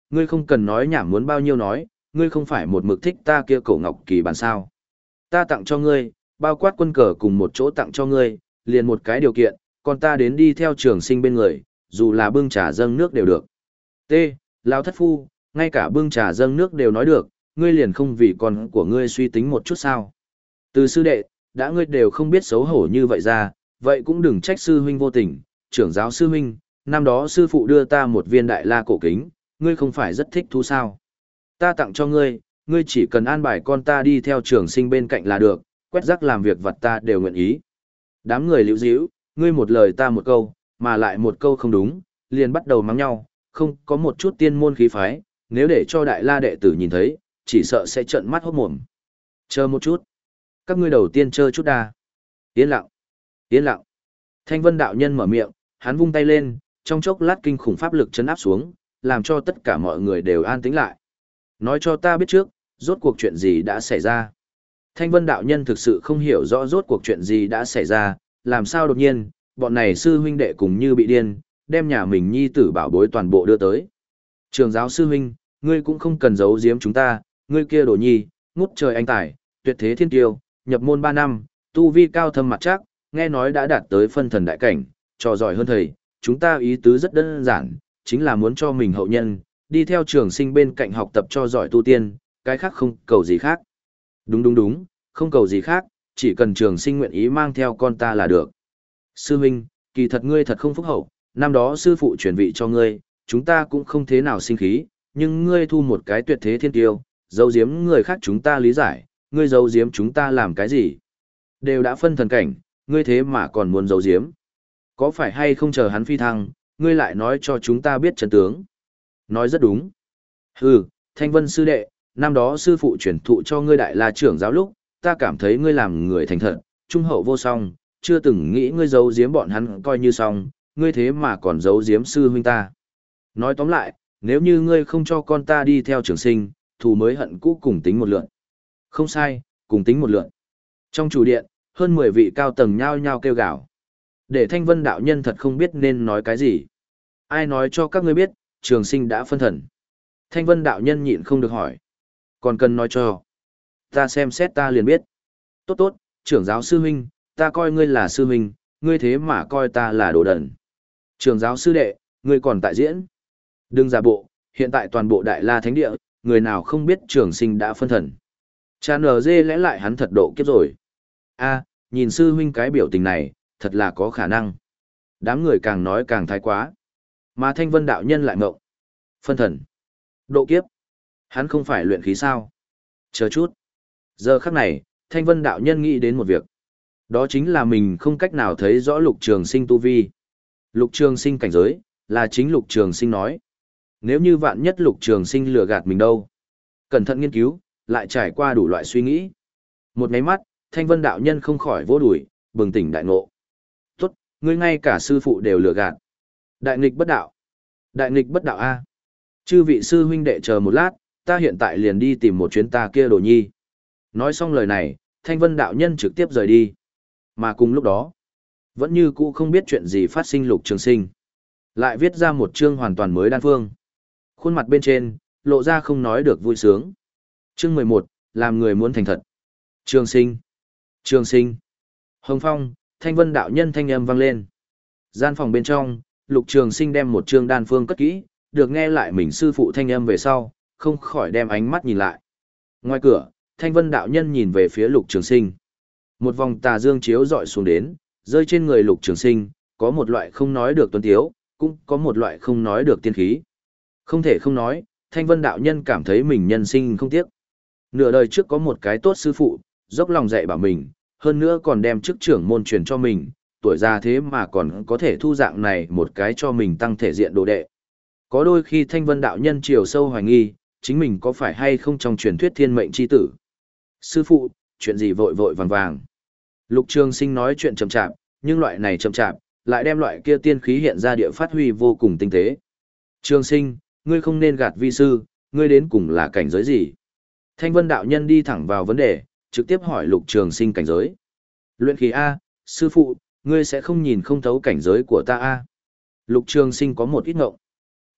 ngươi không cần nói nhảm muốn bao nhiêu nói, ngươi không phải một mực thích ta kia cổ ngọc kỳ bản sao. Ta tặng cho ngươi, bao quát quân cờ cùng một chỗ tặng cho ngươi, liền một cái điều kiện, còn ta đến đi theo trường sinh bên người, dù là bưng trà dâng nước đều được. T. Lão thất phu, ngay cả bưng trà dâng nước đều nói được, ngươi liền không vì con của ngươi suy tính một chút sao. Từ sư đệ, đã ngươi đều không biết xấu hổ như vậy ra, vậy cũng đừng trách sư huynh vô tình, trưởng giáo sư huynh, năm đó sư phụ đưa ta một viên đại la cổ kính, ngươi không phải rất thích thú sao. Ta tặng cho ngươi, ngươi chỉ cần an bài con ta đi theo trường sinh bên cạnh là được, quét rác làm việc vật ta đều nguyện ý. Đám người liễu díu, ngươi một lời ta một câu, mà lại một câu không đúng, liền bắt đầu mắng nhau, không có một chút tiên môn khí phái, nếu để cho đại la đệ tử nhìn thấy, chỉ sợ sẽ trợn mắt hốt mồm. Chờ một chút. Các ngươi đầu tiên chờ chút đa. Yên lặng. Yên lặng. Thanh vân đạo nhân mở miệng, hắn vung tay lên, trong chốc lát kinh khủng pháp lực chấn áp xuống, làm cho tất cả mọi người đều an tĩnh lại. Nói cho ta biết trước, rốt cuộc chuyện gì đã xảy ra. Thanh vân đạo nhân thực sự không hiểu rõ rốt cuộc chuyện gì đã xảy ra, làm sao đột nhiên, bọn này sư huynh đệ cùng như bị điên, đem nhà mình nhi tử bảo bối toàn bộ đưa tới. Trường giáo sư huynh, ngươi cũng không cần giấu giếm chúng ta, ngươi kia đồ nhi, ngút trời anh tài, tuyệt thế thiên tiêu, nhập môn ba năm, tu vi cao thâm mặt chắc, nghe nói đã đạt tới phân thần đại cảnh, trò giỏi hơn thầy, chúng ta ý tứ rất đơn giản, chính là muốn cho mình hậu nhân, đi theo trường sinh bên cạnh học tập cho giỏi tu tiên, cái khác không cầu gì khác. Đúng đúng đúng, không cầu gì khác, chỉ cần trường sinh nguyện ý mang theo con ta là được. Sư huynh, kỳ thật ngươi thật không phúc hậu, năm đó sư phụ chuyển vị cho ngươi, chúng ta cũng không thế nào sinh khí, nhưng ngươi thu một cái tuyệt thế thiên tiêu, giấu giếm người khác chúng ta lý giải, ngươi giấu giếm chúng ta làm cái gì? Đều đã phân thần cảnh, ngươi thế mà còn muốn giấu giếm. Có phải hay không chờ hắn phi thăng, ngươi lại nói cho chúng ta biết chân tướng? Nói rất đúng. Hừ, Thanh Vân sư đệ, năm đó sư phụ chuyển thụ cho ngươi đại la trưởng giáo lúc, ta cảm thấy ngươi làm người thành thật, trung hậu vô song, chưa từng nghĩ ngươi giấu giếm bọn hắn coi như xong, ngươi thế mà còn giấu giếm sư huynh ta. Nói tóm lại, nếu như ngươi không cho con ta đi theo trường sinh, thù mới hận cũ cùng tính một lượn. Không sai, cùng tính một lượn. Trong chủ điện, hơn mười vị cao tầng nhao nhao kêu gào. Để Thanh Vân đạo nhân thật không biết nên nói cái gì. Ai nói cho các ngươi biết, trường sinh đã phân thần. Thanh Vân đạo nhân nhịn không được hỏi. Còn cần nói cho. Ta xem xét ta liền biết. Tốt tốt, trưởng giáo sư huynh, ta coi ngươi là sư huynh, ngươi thế mà coi ta là đồ đần. Trưởng giáo sư đệ, ngươi còn tại diễn. Đừng giả bộ, hiện tại toàn bộ Đại La Thánh Địa, người nào không biết trường sinh đã phân thần. Cha nờ dê lẽ lại hắn thật độ kiếp rồi. A, nhìn sư huynh cái biểu tình này, thật là có khả năng. Đám người càng nói càng thái quá. Mà Thanh Vân đạo nhân lại ngộng. Phân thần. Độ kiếp. Hắn không phải luyện khí sao? Chờ chút. Giờ khắc này, Thanh Vân đạo nhân nghĩ đến một việc. Đó chính là mình không cách nào thấy rõ lục trường sinh tu vi. Lục trường sinh cảnh giới, là chính lục trường sinh nói. Nếu như vạn nhất lục trường sinh lừa gạt mình đâu? Cẩn thận nghiên cứu, lại trải qua đủ loại suy nghĩ. Một máy mắt, Thanh Vân đạo nhân không khỏi vỗ đùi, bừng tỉnh đại ngộ. Tốt, ngươi ngay cả sư phụ đều lừa gạt. Đại nghịch bất đạo. Đại nghịch bất đạo A. Chư vị sư huynh đệ chờ một lát, ta hiện tại liền đi tìm một chuyến ta kia đồ nhi. Nói xong lời này, Thanh Vân đạo nhân trực tiếp rời đi. Mà cùng lúc đó, vẫn như cũ không biết chuyện gì phát sinh lục trường sinh. Lại viết ra một chương hoàn toàn mới đan phương. Khuôn mặt bên trên, lộ ra không nói được vui sướng. Chương mười một, làm người muốn thành thật. Trường sinh. Trường sinh. Hồng Phong, Thanh Vân đạo nhân thanh âm vang lên. Gian phòng bên trong, lục trường sinh đem một chương đan phương cất kỹ, được nghe lại mình sư phụ thanh âm về sau, không khỏi đem ánh mắt nhìn lại. Ngoài cửa, Thanh Vân đạo nhân nhìn về phía lục trường sinh. Một vòng tà dương chiếu dọi xuống đến, rơi trên người lục trường sinh, có một loại không nói được tuấn tiếu, cũng có một loại không nói được tiên khí. Không thể không nói, Thanh Vân đạo nhân cảm thấy mình nhân sinh không tiếc. Nửa đời trước có một cái tốt sư phụ, dốc lòng dạy bảo mình, hơn nữa còn đem chức trưởng môn truyền cho mình, tuổi già thế mà còn có thể thu dạng này một cái cho mình tăng thể diện đồ đệ. Có đôi khi Thanh Vân đạo nhân chiều sâu hoài nghi, chính mình có phải hay không trong truyền thuyết thiên mệnh chi tử. Sư phụ, chuyện gì vội vội vàng vàng. Lục Trường Sinh nói chuyện chậm chạp, nhưng loại này chậm chạp, lại đem loại kia tiên khí hiện ra địa phát huy vô cùng tinh tế. Trường Sinh, ngươi không nên gạt vi sư, ngươi đến cùng là cảnh giới gì? Thanh Vân đạo nhân đi thẳng vào vấn đề, trực tiếp hỏi Lục Trường Sinh cảnh giới. Luyện khí A, sư phụ, ngươi sẽ không nhìn không thấu cảnh giới của ta A. Lục Trường Sinh có một ít ngộng.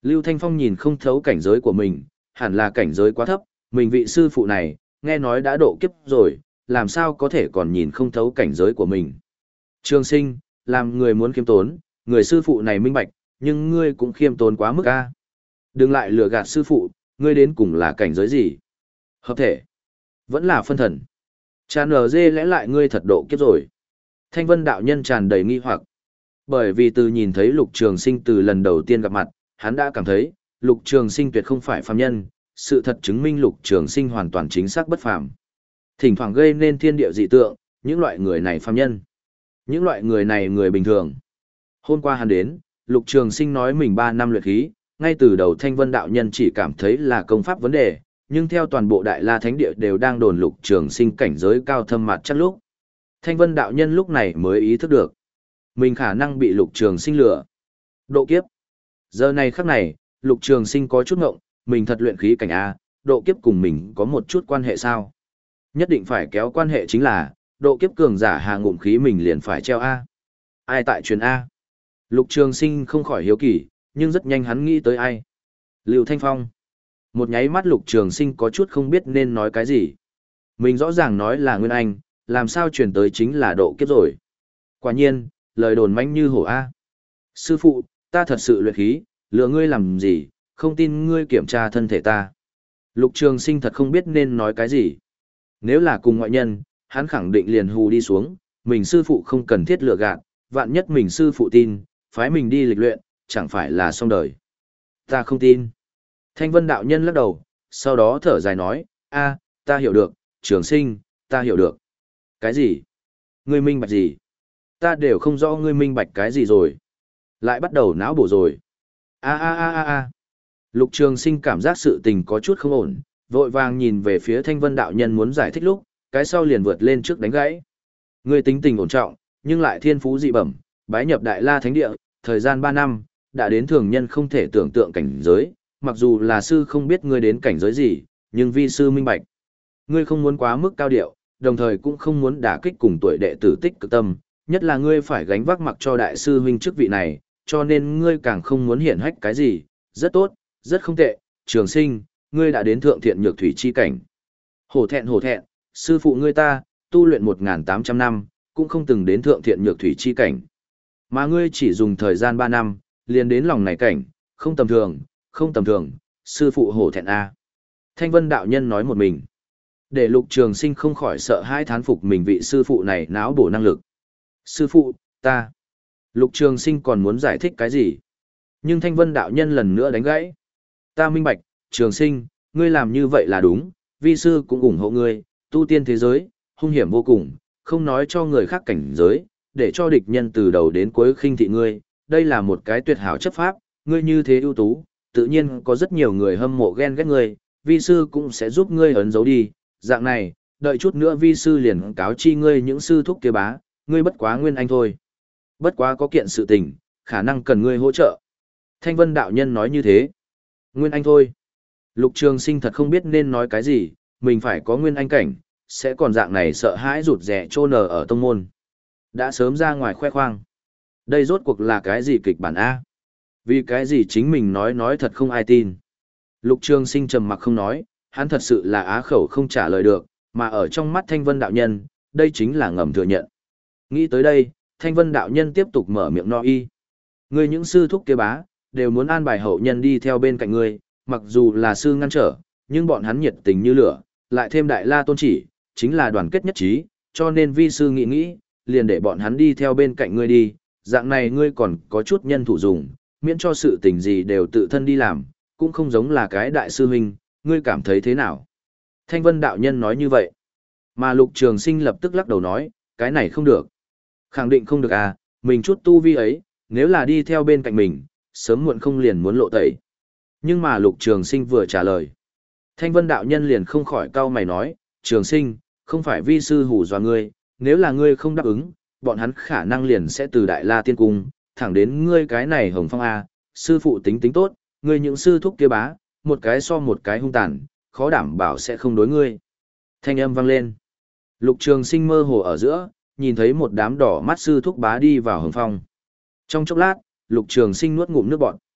Lưu Thanh Phong nhìn không thấu cảnh giới của mình, hẳn là cảnh giới quá thấp, mình vị sư phụ này, nghe nói đã độ kiếp rồi, làm sao có thể còn nhìn không thấu cảnh giới của mình. Trường sinh, làm người muốn khiêm tốn, người sư phụ này minh bạch, nhưng ngươi cũng khiêm tốn quá mức a. Đừng lại lừa gạt sư phụ, ngươi đến cùng là cảnh giới gì? Hợp thể, vẫn là phân thần. Cha nở dê lẽ lại ngươi thật độ kiếp rồi. Thanh Vân đạo nhân tràn đầy nghi hoặc. Bởi vì từ nhìn thấy Lục Trường Sinh từ lần đầu tiên gặp mặt, hắn đã cảm thấy, Lục Trường Sinh tuyệt không phải phàm nhân, sự thật chứng minh Lục Trường Sinh hoàn toàn chính xác bất phàm. Thỉnh thoảng gây nên thiên địa dị tượng, những loại người này phàm nhân. Những loại người này người bình thường. Hôm qua hắn đến, Lục Trường Sinh nói mình ba năm luyện khí, ngay từ đầu Thanh Vân đạo nhân chỉ cảm thấy là công pháp vấn đề, nhưng theo toàn bộ Đại La Thánh Địa đều đang đồn Lục Trường Sinh cảnh giới cao thâm mặt chắc lúc. Thanh Vân đạo nhân lúc này mới ý thức được, mình khả năng bị Lục Trường Sinh lừa. Độ kiếp. Giờ này khắc này, Lục Trường Sinh có chút ngộng, mình thật luyện khí cảnh A, độ kiếp cùng mình có một chút quan hệ sao? Nhất định phải kéo quan hệ chính là, độ kiếp cường giả hạ ngụm khí mình liền phải treo A. Ai tại truyền A? Lục Trường Sinh không khỏi hiếu kỳ, nhưng rất nhanh hắn nghĩ tới ai. Lưu Thanh Phong. Một nháy mắt Lục Trường Sinh có chút không biết nên nói cái gì. Mình rõ ràng nói là Nguyên Anh, làm sao truyền tới chính là độ kiếp rồi. Quả nhiên, lời đồn manh như hổ A. Sư phụ, ta thật sự luyện khí, lừa ngươi làm gì, không tin ngươi kiểm tra thân thể ta. Lục Trường Sinh thật không biết nên nói cái gì. Nếu là cùng ngoại nhân, hắn khẳng định liền hù đi xuống, mình sư phụ không cần thiết lừa gạt, vạn nhất mình sư phụ tin, phái mình đi lịch luyện, chẳng phải là xong đời. Ta không tin. Thanh Vân đạo nhân lắc đầu, sau đó thở dài nói, a, ta hiểu được, Trường Sinh, ta hiểu được. Cái gì? Ngươi minh bạch gì? Ta đều không rõ ngươi minh bạch cái gì rồi. Lại bắt đầu não bổ rồi. A a a a a. Lục Trường Sinh cảm giác sự tình có chút không ổn, vội vàng nhìn về phía Thanh Vân đạo nhân muốn giải thích lúc, cái sau liền vượt lên trước đánh gãy. Ngươi tính tình ổn trọng, nhưng lại thiên phú dị bẩm, bái nhập Đại La Thánh Địa, thời gian ba năm, đã đến thường nhân không thể tưởng tượng cảnh giới, mặc dù là sư không biết ngươi đến cảnh giới gì, nhưng vi sư minh bạch. Ngươi không muốn quá mức cao điệu, đồng thời cũng không muốn đả kích cùng tuổi đệ tử tích cực tâm, nhất là ngươi phải gánh vác mặc cho đại sư huynh chức vị này, cho nên ngươi càng không muốn hiển hách cái gì, rất tốt, rất không tệ, Trường Sinh, ngươi đã đến thượng thiện nhược thủy chi cảnh. Hổ thẹn hổ thẹn, sư phụ ngươi ta, tu luyện một nghìn tám trăm năm, cũng không từng đến thượng thiện nhược thủy chi cảnh. Mà ngươi chỉ dùng thời gian ba năm, liền đến lòng này cảnh, không tầm thường, không tầm thường, sư phụ hổ thẹn A. Thanh Vân đạo nhân nói một mình. Để Lục Trường Sinh không khỏi sợ hãi thán phục mình vị sư phụ này não bổ năng lực. Sư phụ, ta. Lục Trường Sinh còn muốn giải thích cái gì? Nhưng Thanh Vân đạo nhân lần nữa đánh gãy. Ta minh bạch, Trường Sinh, ngươi làm như vậy là đúng, vi sư cũng ủng hộ ngươi, tu tiên thế giới, hung hiểm vô cùng, không nói cho người khác cảnh giới, để cho địch nhân từ đầu đến cuối khinh thị ngươi, đây là một cái tuyệt hảo chấp pháp, ngươi như thế ưu tú, tự nhiên có rất nhiều người hâm mộ ghen ghét ngươi, vi sư cũng sẽ giúp ngươi ấn dấu đi, dạng này, đợi chút nữa vi sư liền cáo chi ngươi những sư thúc kia bá, ngươi bất quá nguyên anh thôi. Bất quá có kiện sự tình, khả năng cần ngươi hỗ trợ. Thanh Vân đạo nhân nói như thế. Nguyên anh thôi. Lục Trường Sinh thật không biết nên nói cái gì, mình phải có nguyên anh cảnh, sẽ còn dạng này sợ hãi rụt rẻ trô nở ở tông môn. Đã sớm ra ngoài khoe khoang. Đây rốt cuộc là cái gì kịch bản A? Vì cái gì chính mình nói nói thật không ai tin. Lục Trường Sinh trầm mặc không nói, hắn thật sự là á khẩu không trả lời được, mà ở trong mắt Thanh Vân đạo nhân, đây chính là ngầm thừa nhận. Nghĩ tới đây, Thanh Vân đạo nhân tiếp tục mở miệng no y. Ngươi những sư thúc kia bá, đều muốn an bài hậu nhân đi theo bên cạnh ngươi, mặc dù là sư ngăn trở, nhưng bọn hắn nhiệt tình như lửa, lại thêm Đại La tôn chỉ, chính là đoàn kết nhất trí, cho nên vi sư nghĩ nghĩ, liền để bọn hắn đi theo bên cạnh ngươi đi, dạng này ngươi còn có chút nhân thủ dùng, miễn cho sự tình gì đều tự thân đi làm, cũng không giống là cái đại sư huynh, ngươi cảm thấy thế nào? Thanh Vân đạo nhân nói như vậy, mà Lục Trường Sinh lập tức lắc đầu nói, cái này không được. Khẳng định không được à, mình chút tu vi ấy, nếu là đi theo bên cạnh mình, sớm muộn không liền muốn lộ tẩy. Nhưng mà Lục Trường Sinh vừa trả lời, Thanh Vân đạo nhân liền không khỏi cau mày nói, Trường Sinh, không phải vi sư hù dọa ngươi, nếu là ngươi không đáp ứng, bọn hắn khả năng liền sẽ từ Đại La Tiên Cung, thẳng đến ngươi cái này Hồng Phong A, sư phụ tính tính tốt, ngươi những sư thúc kia bá, một cái so một cái hung tàn, khó đảm bảo sẽ không đối ngươi. Thanh âm vang lên. Lục Trường Sinh mơ hồ ở giữa, nhìn thấy một đám đỏ mắt sư thúc bá đi vào Hồng Phong. Trong chốc lát, Lục Trường Sinh nuốt ngụm nước bọt.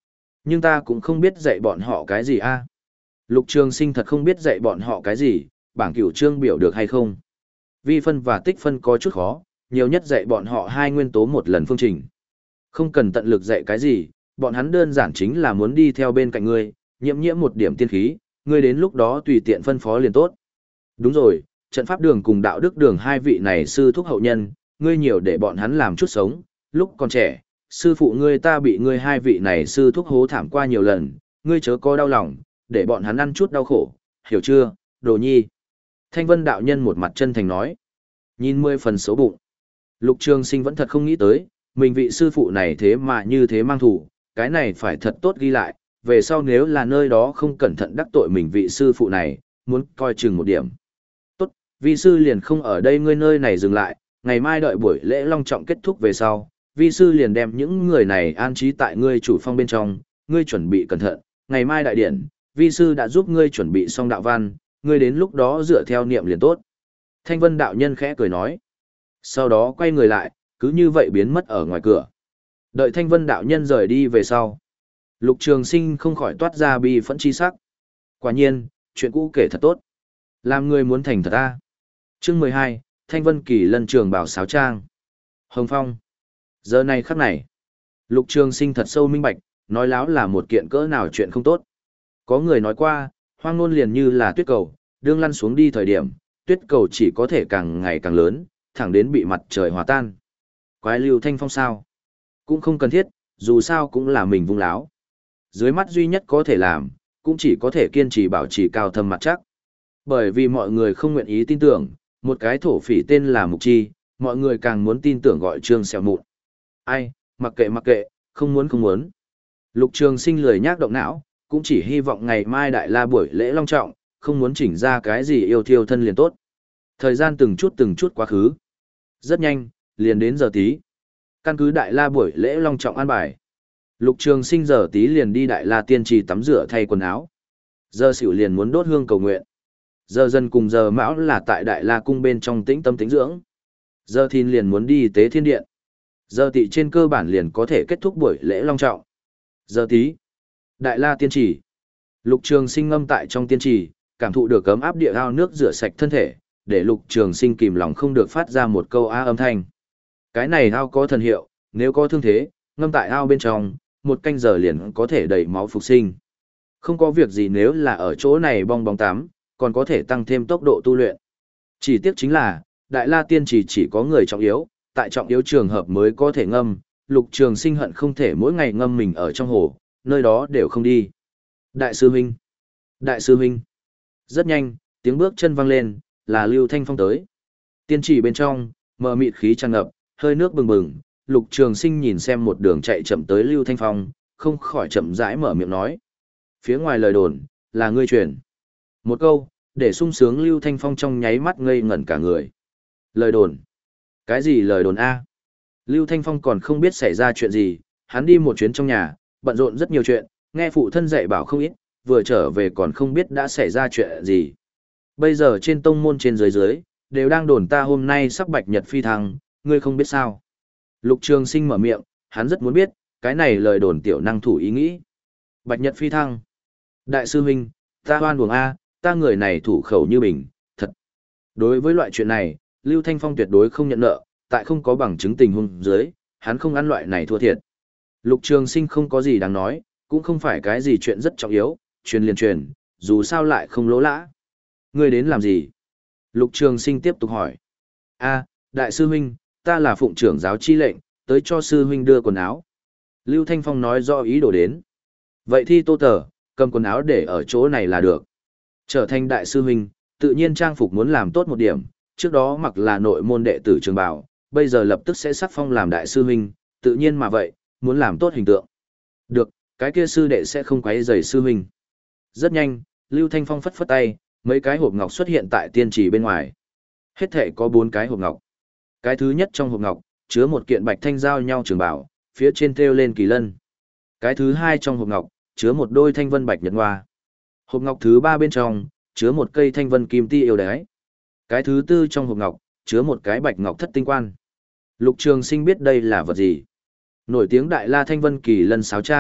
Nhưng ta cũng không biết dạy bọn họ cái gì a. Lục Trường Sinh thật không biết dạy bọn họ cái gì, bảng cửu chương biểu được hay không. Vi phân và tích phân có chút khó, nhiều nhất dạy bọn họ hai nguyên tố một lần phương trình. Không cần tận lực dạy cái gì, bọn hắn đơn giản chính là muốn đi theo bên cạnh ngươi, nhiễm nhiễm một điểm tiên khí, ngươi đến lúc đó tùy tiện phân phó liền tốt. Đúng rồi, trận pháp đường cùng đạo đức đường hai vị này sư thúc hậu nhân, ngươi nhiều để bọn hắn làm chút sống, lúc còn trẻ, sư phụ ngươi ta bị ngươi hai vị này sư thúc hố thảm qua nhiều lần, ngươi chớ có đau lòng, để bọn hắn ăn chút đau khổ, hiểu chưa, đồ nhi. Thanh Vân đạo nhân một mặt chân thành nói, nhìn mười phần xấu bụng. Lục Trường Sinh vẫn thật không nghĩ tới, mình vị sư phụ này thế mà như thế mang thủ, cái này phải thật tốt ghi lại, về sau nếu là nơi đó không cẩn thận đắc tội mình vị sư phụ này, muốn coi chừng một điểm. Tốt, vi sư liền không ở đây ngươi nơi này dừng lại, ngày mai đợi buổi lễ long trọng kết thúc về sau, vi sư liền đem những người này an trí tại ngươi chủ phong bên trong, ngươi chuẩn bị cẩn thận, ngày mai đại điển, vi sư đã giúp ngươi chuẩn bị xong đạo văn, ngươi đến lúc đó dựa theo niệm liền tốt. Thanh Vân đạo nhân khẽ cười nói. Sau đó quay người lại, cứ như vậy biến mất ở ngoài cửa. Đợi Thanh Vân đạo nhân rời đi về sau. Lục Trường Sinh không khỏi toát ra bi phẫn chi sắc. Quả nhiên, chuyện cũ kể thật tốt. Làm người muốn thành thật ta. Chương mười hai, Thanh Vân Kỳ Lân Trường Bảo Sáo Trang. Hồng Phong. Giờ này khắc này. Lục Trường Sinh thật sâu minh bạch, nói láo là một kiện cỡ nào chuyện không tốt. Có người nói qua, hoang nôn liền như là tuyết cầu, đương lăn xuống đi thời điểm, tuyết cầu chỉ có thể càng ngày càng lớn, thẳng đến bị mặt trời hòa tan. Quái Lưu Thanh Phong sao? Cũng không cần thiết, dù sao cũng là mình vung láo. Dưới mắt duy nhất có thể làm, cũng chỉ có thể kiên trì bảo trì cao thâm mặt chắc. Bởi vì mọi người không nguyện ý tin tưởng, một cái thổ phỉ tên là Mục Chi, mọi người càng muốn tin tưởng gọi Trương Xẻo Mụn. Ai, mặc kệ mặc kệ, không muốn không muốn. Lục Trường Sinh lười nhác động não, cũng chỉ hy vọng ngày mai đại la buổi lễ long trọng, không muốn chỉnh ra cái gì yêu thiêu thân liền tốt. Thời gian từng chút từng chút quá khứ. Rất nhanh, liền đến giờ tí. Căn cứ đại la buổi lễ long trọng an bài. Lục Trường Sinh giờ tí liền đi đại la tiên trì tắm rửa thay quần áo. Giờ xỉu liền muốn đốt hương cầu nguyện. Giờ dần cùng giờ mão là tại đại la cung bên trong tĩnh tâm tĩnh dưỡng. Giờ thìn liền muốn đi tế thiên điện. Giờ tị trên cơ bản liền có thể kết thúc buổi lễ long trọng. Giờ tí. Đại la tiên trì. Lục Trường Sinh ngâm tại trong tiên trì, cảm thụ được ấm áp địa ao nước rửa sạch thân thể, để Lục Trường Sinh kìm lòng không được phát ra một câu á âm thanh. Cái này ao có thần hiệu, nếu có thương thế, ngâm tại ao bên trong, một canh giờ liền có thể đẩy máu phục sinh. Không có việc gì nếu là ở chỗ này bong bóng tắm, còn có thể tăng thêm tốc độ tu luyện. Chỉ tiếc chính là, Đại La Tiên Trì chỉ có người trọng yếu, tại trọng yếu trường hợp mới có thể ngâm, Lục Trường Sinh hận không thể mỗi ngày ngâm mình ở trong hồ, nơi đó đều không đi. Đại sư huynh! Đại sư huynh! Rất nhanh, tiếng bước chân vang lên, là Lưu Thanh Phong tới. Tiên trì bên trong, mờ mịt khí tràn ngập, hơi nước bừng bừng, Lục Trường Sinh nhìn xem một đường chạy chậm tới Lưu Thanh Phong, không khỏi chậm rãi mở miệng nói. Phía ngoài lời đồn, là ngươi truyền. Một câu, để sung sướng Lưu Thanh Phong trong nháy mắt ngây ngẩn cả người. Lời đồn? Cái gì lời đồn a? Lưu Thanh Phong còn không biết xảy ra chuyện gì, hắn đi một chuyến trong nhà, bận rộn rất nhiều chuyện, nghe phụ thân dạy bảo không ít, vừa trở về còn không biết đã xảy ra chuyện gì. Bây giờ trên tông môn trên dưới dưới, đều đang đồn ta hôm nay sắp bạch nhật phi thăng, ngươi không biết sao. Lục Trường Sinh mở miệng, hắn rất muốn biết, cái này lời đồn tiểu năng thủ ý nghĩ. Bạch nhật phi thăng. Đại sư huynh, ta hoan uổng A, ta người này thủ khẩu như bình, thật. Đối với loại chuyện này, Lưu Thanh Phong tuyệt đối không nhận nợ, tại không có bằng chứng tình huống dưới, hắn không ăn loại này thua thiệt. Lục Trường Sinh không có gì đáng nói, cũng không phải cái gì chuyện rất trọng yếu, truyền liền truyền, dù sao lại không lỗ lã. Ngươi đến làm gì? Lục Trường Sinh tiếp tục hỏi. A, đại sư huynh, ta là phụng trưởng giáo chi lệnh, tới cho sư huynh đưa quần áo. Lưu Thanh Phong nói rõ ý đồ đến. Vậy thì Tô Tở, cầm quần áo để ở chỗ này là được. Trở thành đại sư huynh, tự nhiên trang phục muốn làm tốt một điểm, trước đó mặc là nội môn đệ tử trường bảo, bây giờ lập tức sẽ sắc phong làm đại sư huynh, tự nhiên mà vậy, muốn làm tốt hình tượng. Được, cái kia sư đệ sẽ không quấy rầy sư huynh. Rất nhanh, Lưu Thanh Phong phất phất tay, mấy cái hộp ngọc xuất hiện tại tiên trì bên ngoài. Hết thể có bốn cái hộp ngọc. Cái thứ nhất trong hộp ngọc, chứa một kiện bạch thanh giao nhau trường bảo, phía trên thêu lên kỳ lân. Cái thứ hai trong hộp ngọc, chứa một đôi thanh vân bạch nhật hoa. Hộp ngọc thứ ba bên trong, chứa một cây thanh vân kim ti yêu đái. Cái thứ tư trong hộp ngọc, chứa một cái bạch ngọc thất tinh quan. Lục Trường Sinh biết đây là vật gì. Nổi tiếng Đại La Thanh Vân Kỳ Lân sáo trang,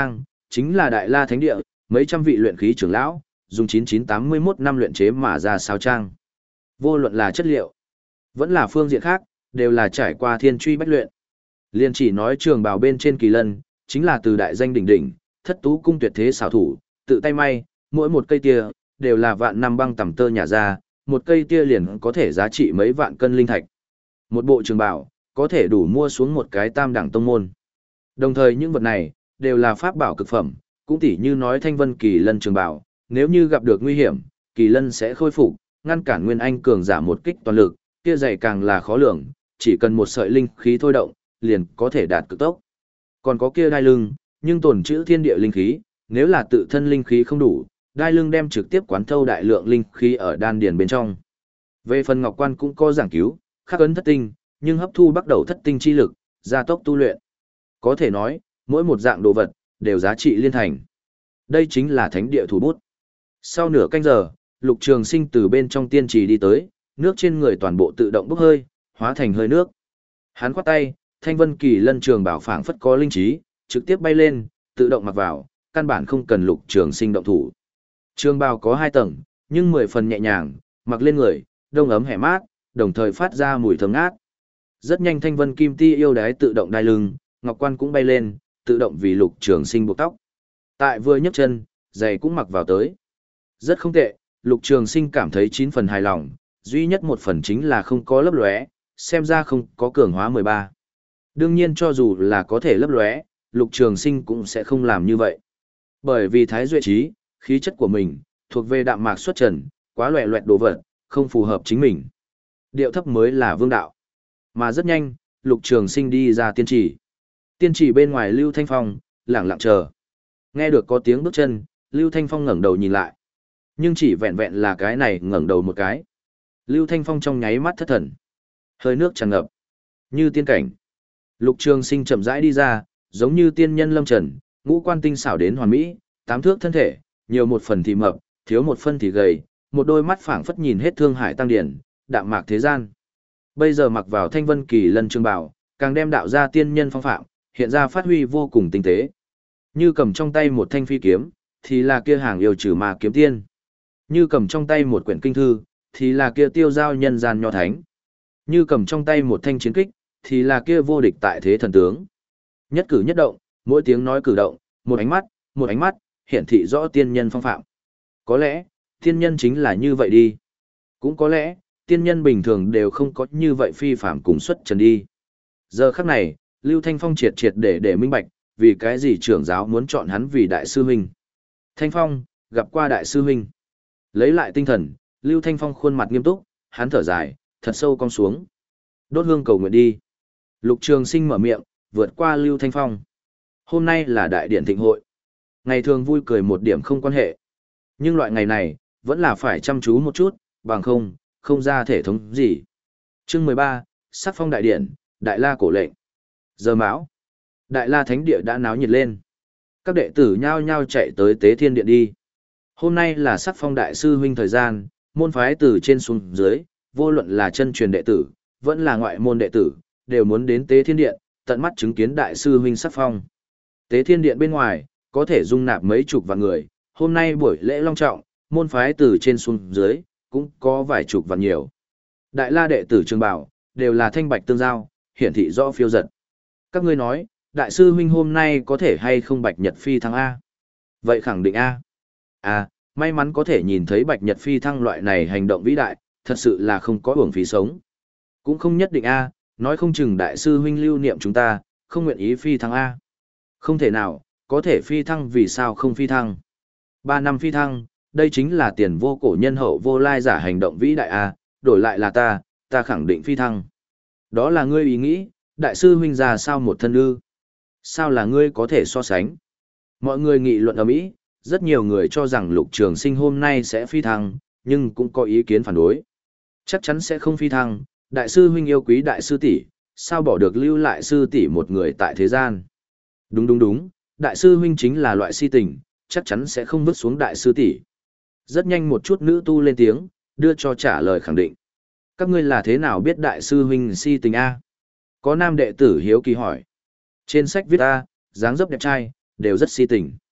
chính là Đại La Thánh Địa, mấy trăm vị luyện khí trưởng lão, dùng chín chín tám mươi mốt năm luyện chế mà ra sao trang. Vô luận là chất liệu, vẫn là phương diện khác, đều là trải qua thiên truy bách luyện. Liên chỉ nói trường bào bên trên kỳ lân, chính là từ đại danh đỉnh đỉnh, thất tú cung tuyệt thế xảo thủ, tự tay may, mỗi một cây tia, đều là vạn năm băng tầm tơ nhà ra, một cây tia liền có thể giá trị mấy vạn cân linh thạch. Một bộ trường bào, có thể đủ mua xuống một cái tam đẳng tông môn. Đồng thời những vật này, đều là pháp bảo cực phẩm, cũng tỉ như nói thanh vân kỳ lân trường bào, nếu như gặp được nguy hiểm, kỳ lân sẽ khôi phục, ngăn cản nguyên anh cường giả một kích toàn lực, kia dày càng là khó lường, chỉ cần một sợi linh khí thôi động, liền có thể đạt cực tốc. Còn có kia đai lưng, nhưng tồn trữ thiên địa linh khí, nếu là tự thân linh khí không đủ, đai lưng đem trực tiếp quán thâu đại lượng linh khí ở đan điền bên trong. Về phần ngọc quan cũng có giảng cứu, khắc ấn thất tinh, nhưng hấp thu bắt đầu thất tinh chi lực, gia tốc tu luyện. Có thể nói, mỗi một dạng đồ vật, đều giá trị liên thành. Đây chính là thánh địa thủ bút. Sau nửa canh giờ, Lục Trường Sinh từ bên trong tiên trì đi tới, nước trên người toàn bộ tự động bốc hơi, hóa thành hơi nước. Hắn khoát tay, thanh vân kỳ lân trường bảo phảng phất có linh trí, trực tiếp bay lên, tự động mặc vào, căn bản không cần Lục Trường Sinh động thủ. Trường bào có hai tầng, nhưng mười phần nhẹ nhàng, mặc lên người, đông ấm hẻ mát, đồng thời phát ra mùi thơm ngát. Rất nhanh thanh vân kim ti yêu đái tự động đai lưng, ngọc quan cũng bay lên, tự động vì Lục Trường Sinh buộc tóc. Tại vừa nhấc chân, giày cũng mặc vào tới. Rất không tệ, Lục Trường Sinh cảm thấy chín phần hài lòng, duy nhất một phần chính là không có lấp lóe, xem ra không có cường hóa mười ba. Đương nhiên cho dù là có thể lấp lóe, Lục Trường Sinh cũng sẽ không làm như vậy. Bởi vì thái duệ trí, khí chất của mình, thuộc về đạm mạc xuất trần, quá loẻ loẹt đồ vật, không phù hợp chính mình. Điệu thấp mới là vương đạo. Mà rất nhanh, Lục Trường Sinh đi ra tiên trì. Tiên trì bên ngoài Lưu Thanh Phong, lặng lặng chờ. Nghe được có tiếng bước chân, Lưu Thanh Phong ngẩng đầu nhìn lại. Nhưng chỉ vẹn vẹn là cái này ngẩng đầu một cái. Lưu Thanh Phong trong nháy mắt thất thần. Hơi nước tràn ngập. Như tiên cảnh. Lục Trường Sinh chậm rãi đi ra, giống như tiên nhân lâm trần, ngũ quan tinh xảo đến hoàn mỹ, tám thước thân thể, nhiều một phần thì mập, thiếu một phân thì gầy, một đôi mắt phảng phất nhìn hết thương hải tăng điển, đạm mạc thế gian. Bây giờ mặc vào thanh vân kỳ lân trường bào, càng đem đạo ra tiên nhân phong phạm, hiện ra phát huy vô cùng tinh tế. Như cầm trong tay một thanh phi kiếm, thì là kia hàng yêu trừ ma kiếm tiên. Như cầm trong tay một quyển kinh thư, thì là kia tiêu giao nhân gian nho thánh. Như cầm trong tay một thanh chiến kích, thì là kia vô địch tại thế thần tướng. Nhất cử nhất động, mỗi tiếng nói cử động, một ánh mắt, một ánh mắt, hiển thị rõ tiên nhân phong phạm. Có lẽ, tiên nhân chính là như vậy đi. Cũng có lẽ, tiên nhân bình thường đều không có như vậy phi phạm cùng xuất trần đi. Giờ khắc này, Lưu Thanh Phong triệt triệt để để minh bạch, vì cái gì trưởng giáo muốn chọn hắn vì đại sư huynh. Thanh Phong, gặp qua đại sư huynh. Lấy lại tinh thần, Lưu Thanh Phong khuôn mặt nghiêm túc, hắn thở dài, thật sâu cong xuống. Đốt hương cầu nguyện đi. Lục Trường Sinh mở miệng, vượt qua Lưu Thanh Phong. Hôm nay là đại điển thịnh hội. Ngày thường vui cười một điểm không quan hệ. Nhưng loại ngày này, vẫn là phải chăm chú một chút, bằng không, không ra thể thống gì. Chương mười ba, sắc phong đại điển, Đại La cổ lệnh. Giờ mão. Đại La Thánh Địa đã náo nhiệt lên. Các đệ tử nhao nhao chạy tới Tế Thiên Điện đi. Hôm nay là sắc phong đại sư huynh thời gian, môn phái từ trên xuống dưới, vô luận là chân truyền đệ tử, vẫn là ngoại môn đệ tử, đều muốn đến Tế Thiên Điện, tận mắt chứng kiến đại sư huynh sắc phong. Tế Thiên Điện bên ngoài, có thể dung nạp mấy chục vạn người, hôm nay buổi lễ long trọng, môn phái từ trên xuống dưới, cũng có vài chục vạn nhiều. Đại La đệ tử trường bảo, đều là thanh bạch tương giao, hiển thị rõ phiêu giật. Các ngươi nói, đại sư huynh hôm nay có thể hay không bạch nhật phi thăng A? Vậy khẳng định A. À, may mắn có thể nhìn thấy bạch nhật phi thăng loại này hành động vĩ đại, thật sự là không có uổng phí sống. Cũng không nhất định A, nói không chừng đại sư huynh lưu niệm chúng ta, không nguyện ý phi thăng A. Không thể nào, có thể phi thăng vì sao không phi thăng. Ba năm phi thăng, đây chính là tiền vô cổ nhân hậu vô lai giả hành động vĩ đại A, đổi lại là ta, ta khẳng định phi thăng. Đó là ngươi ý nghĩ, đại sư huynh ra sao một thân ư? Sao là ngươi có thể so sánh? Mọi người nghị luận ầm ĩ, rất nhiều người cho rằng Lục Trường Sinh hôm nay sẽ phi thăng, nhưng cũng có ý kiến phản đối. Chắc chắn sẽ không phi thăng, đại sư huynh yêu quý đại sư tỷ, sao bỏ được lưu lại sư tỷ một người tại thế gian? Đúng đúng đúng, đại sư huynh chính là loại si tình, chắc chắn sẽ không vứt xuống đại sư tỷ. Rất nhanh một chút nữ tu lên tiếng, đưa cho trả lời khẳng định. Các ngươi là thế nào biết đại sư huynh si tình a? Có nam đệ tử hiếu kỳ hỏi. Trên sách viết a, dáng dấp đẹp trai, đều rất si tình.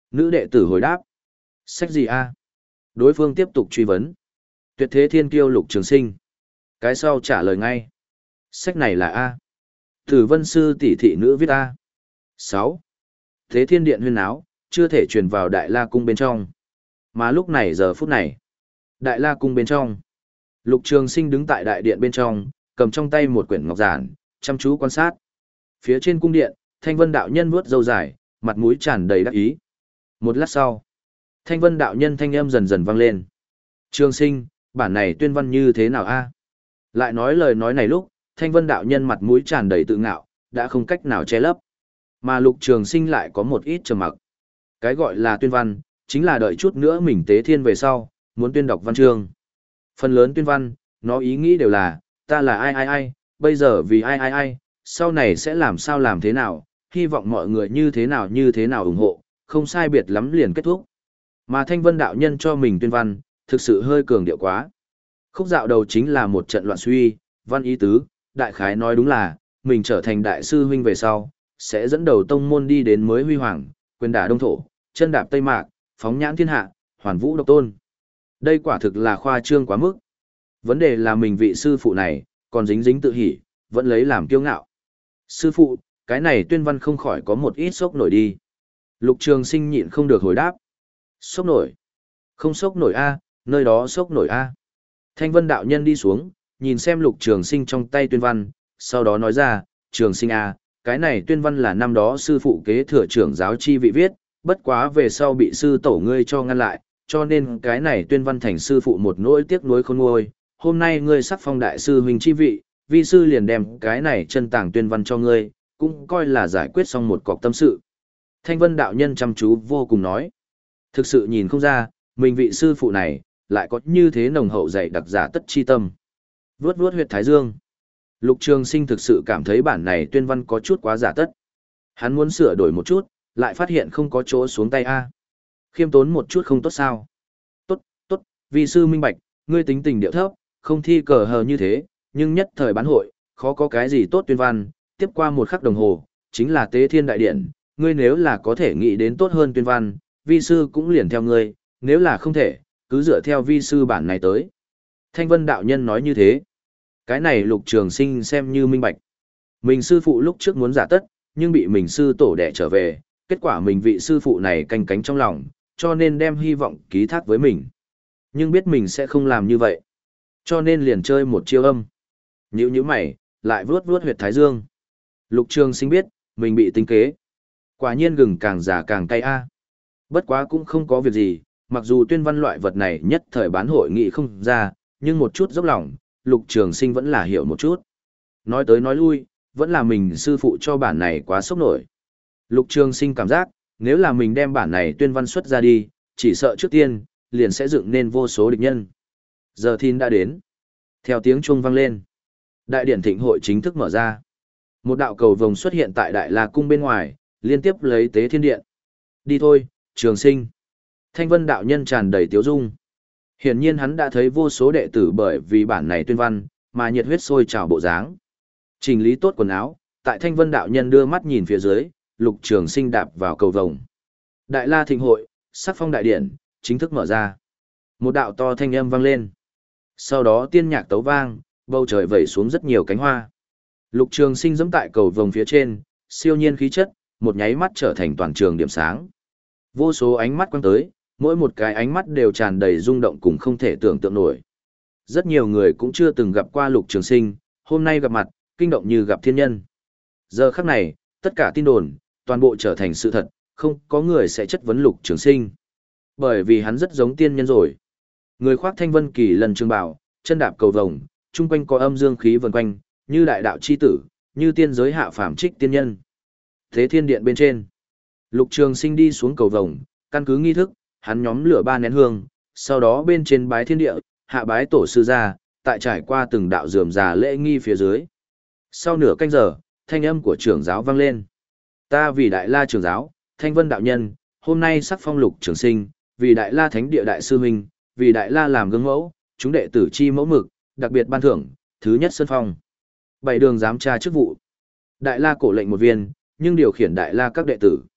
Nữ đệ tử hồi đáp. Sách gì a? Đối phương tiếp tục truy vấn. Tuyệt thế thiên kiêu Lục Trường Sinh. Cái sau trả lời ngay. Sách này là A. Tử vân sư tỷ thị nữ viết A. sáu. Thế thiên điện huyên áo, chưa thể truyền vào Đại La Cung bên trong. Mà lúc này giờ phút này, Đại La Cung bên trong, Lục Trường Sinh đứng tại đại điện bên trong, cầm trong tay một quyển ngọc giản, chăm chú quan sát. Phía trên cung điện, Thanh Vân đạo nhân vuốt râu dài, mặt mũi tràn đầy đắc ý. Một lát sau, Thanh Vân đạo nhân thanh âm dần dần vang lên. Trường Sinh, bản này tuyên văn như thế nào a? Lại nói lời nói này lúc, Thanh Vân đạo nhân mặt mũi tràn đầy tự ngạo, đã không cách nào che lấp. Mà Lục Trường Sinh lại có một ít trầm mặc. Cái gọi là tuyên văn, chính là đợi chút nữa mình tế thiên về sau, muốn tuyên đọc văn chương. Phần lớn tuyên văn, nó ý nghĩ đều là, ta là ai ai ai, bây giờ vì ai ai ai, sau này sẽ làm sao làm thế nào, hy vọng mọi người như thế nào như thế nào ủng hộ, không sai biệt lắm liền kết thúc. Mà Thanh Vân đạo nhân cho mình tuyên văn, thực sự hơi cường điệu quá. Khúc dạo đầu chính là một trận loạn suy, văn ý tứ, đại khái nói đúng là, mình trở thành đại sư huynh về sau, sẽ dẫn đầu tông môn đi đến mới huy hoàng, quyền đả đông thổ, chân đạp tây mạc, phóng nhãn thiên hạ, hoàn vũ độc tôn. Đây quả thực là khoa trương quá mức. Vấn đề là mình vị sư phụ này, còn dính dính tự hỉ, vẫn lấy làm kiêu ngạo. Sư phụ, cái này tuyên văn không khỏi có một ít sốc nổi đi. Lục Trường Sinh nhịn không được hồi đáp. Sốc nổi? Không sốc nổi a, nơi đó sốc nổi a. Thanh Vân đạo nhân đi xuống, nhìn xem Lục Trường Sinh trong tay tuyên văn, sau đó nói ra, Trường Sinh a, cái này tuyên văn là năm đó sư phụ kế thừa trưởng giáo chi vị viết, bất quá về sau bị sư tổ ngươi cho ngăn lại, cho nên cái này tuyên văn thành sư phụ một nỗi tiếc nuối khôn nguôi. Hôm nay ngươi sắc phong đại sư huynh chi vị, vi sư liền đem cái này chân tàng tuyên văn cho ngươi, cũng coi là giải quyết xong một cọc tâm sự. Thanh Vân đạo nhân chăm chú vô cùng nói. Thực sự nhìn không ra, mình vị sư phụ này, lại có như thế nồng hậu dày đặc giả tất chi tâm. Vuốt vuốt huyệt thái dương. Lục Trường Sinh thực sự cảm thấy bản này tuyên văn có chút quá giả tất. Hắn muốn sửa đổi một chút, lại phát hiện không có chỗ xuống tay a. Khiêm tốn một chút không tốt sao? Tốt, tốt, vi sư minh bạch, ngươi tính tình điệu thấp, không thi cờ hờ như thế, nhưng nhất thời bán hội, khó có cái gì tốt tuyên văn, tiếp qua một khắc đồng hồ, chính là tế thiên đại điện, ngươi nếu là có thể nghĩ đến tốt hơn tuyên văn, vi sư cũng liền theo ngươi, nếu là không thể, cứ dựa theo vi sư bản này tới. Thanh Vân đạo nhân nói như thế. Cái này Lục Trường Sinh xem như minh bạch. Mình sư phụ lúc trước muốn giả tất, nhưng bị mình sư tổ đẻ trở về, kết quả mình vị sư phụ này canh cánh trong lòng, cho nên đem hy vọng ký thác với mình. Nhưng biết mình sẽ không làm như vậy, cho nên liền chơi một chiêu âm. Nhữ nhữ mày, lại vuốt vuốt huyệt thái dương. Lục Trường Sinh biết, mình bị tính kế. Quả nhiên gừng càng già càng cay a. Bất quá cũng không có việc gì, mặc dù tuyên văn loại vật này nhất thời bán hội nghị không ra, nhưng một chút dốc lòng, Lục Trường Sinh vẫn là hiểu một chút. Nói tới nói lui, vẫn là mình sư phụ cho bản này quá sốc nổi. Lục Trường Sinh cảm giác, nếu là mình đem bản này tuyên văn xuất ra đi, chỉ sợ trước tiên, liền sẽ dựng nên vô số địch nhân. Giờ thìn đã đến. Theo tiếng chuông vang lên, đại điển thịnh hội chính thức mở ra. Một đạo cầu vồng xuất hiện tại Đại La Cung bên ngoài, liên tiếp lấy tế thiên điện. Đi thôi, Trường Sinh. Thanh Vân đạo nhân tràn đầy tiếu dung. Hiển nhiên hắn đã thấy vô số đệ tử bởi vì bản này tuyên văn, mà nhiệt huyết sôi trào bộ dáng. Chỉnh lý tốt quần áo, tại Thanh Vân đạo nhân đưa mắt nhìn phía dưới, Lục Trường Sinh đạp vào cầu vồng. Đại La thịnh hội, sắc phong đại điện, chính thức mở ra. Một đạo to thanh âm vang lên. Sau đó tiên nhạc tấu vang, bầu trời vẩy xuống rất nhiều cánh hoa. Lục Trường Sinh giẫm tại cầu vồng phía trên, siêu nhiên khí chất, một nháy mắt trở thành toàn trường điểm sáng. Vô số ánh mắt quang tới, mỗi một cái ánh mắt đều tràn đầy rung động cùng không thể tưởng tượng nổi. Rất nhiều người cũng chưa từng gặp qua Lục Trường Sinh, hôm nay gặp mặt, kinh động như gặp thiên nhân. Giờ khắc này, tất cả tin đồn, toàn bộ trở thành sự thật, không có người sẽ chất vấn Lục Trường Sinh. Bởi vì hắn rất giống tiên nhân rồi. Người khoác thanh vân kỳ lần trường bảo, chân đạp cầu vồng, chung quanh có âm dương khí vần quanh, như đại đạo chi tử, như tiên giới hạ phàm trích tiên nhân. Thế thiên điện bên trên, Lục Trường Sinh đi xuống cầu vồng, căn cứ nghi thức, hắn nhóm lửa ba nén hương, sau đó bên trên bái thiên địa, hạ bái tổ sư ra, tại trải qua từng đạo rườm rà lễ nghi phía dưới. Sau nửa canh giờ, thanh âm của trưởng giáo vang lên. Ta vì Đại La trưởng giáo, Thanh Vân đạo nhân, hôm nay sắc phong Lục Trường Sinh, vì Đại La thánh địa đại sư huynh, vì Đại La làm gương mẫu, chúng đệ tử chi mẫu mực, đặc biệt ban thưởng, thứ nhất sơn phong. Bảy đường giám tra chức vụ. Đại La cổ lệnh một viên, nhưng điều khiển Đại La các đệ tử.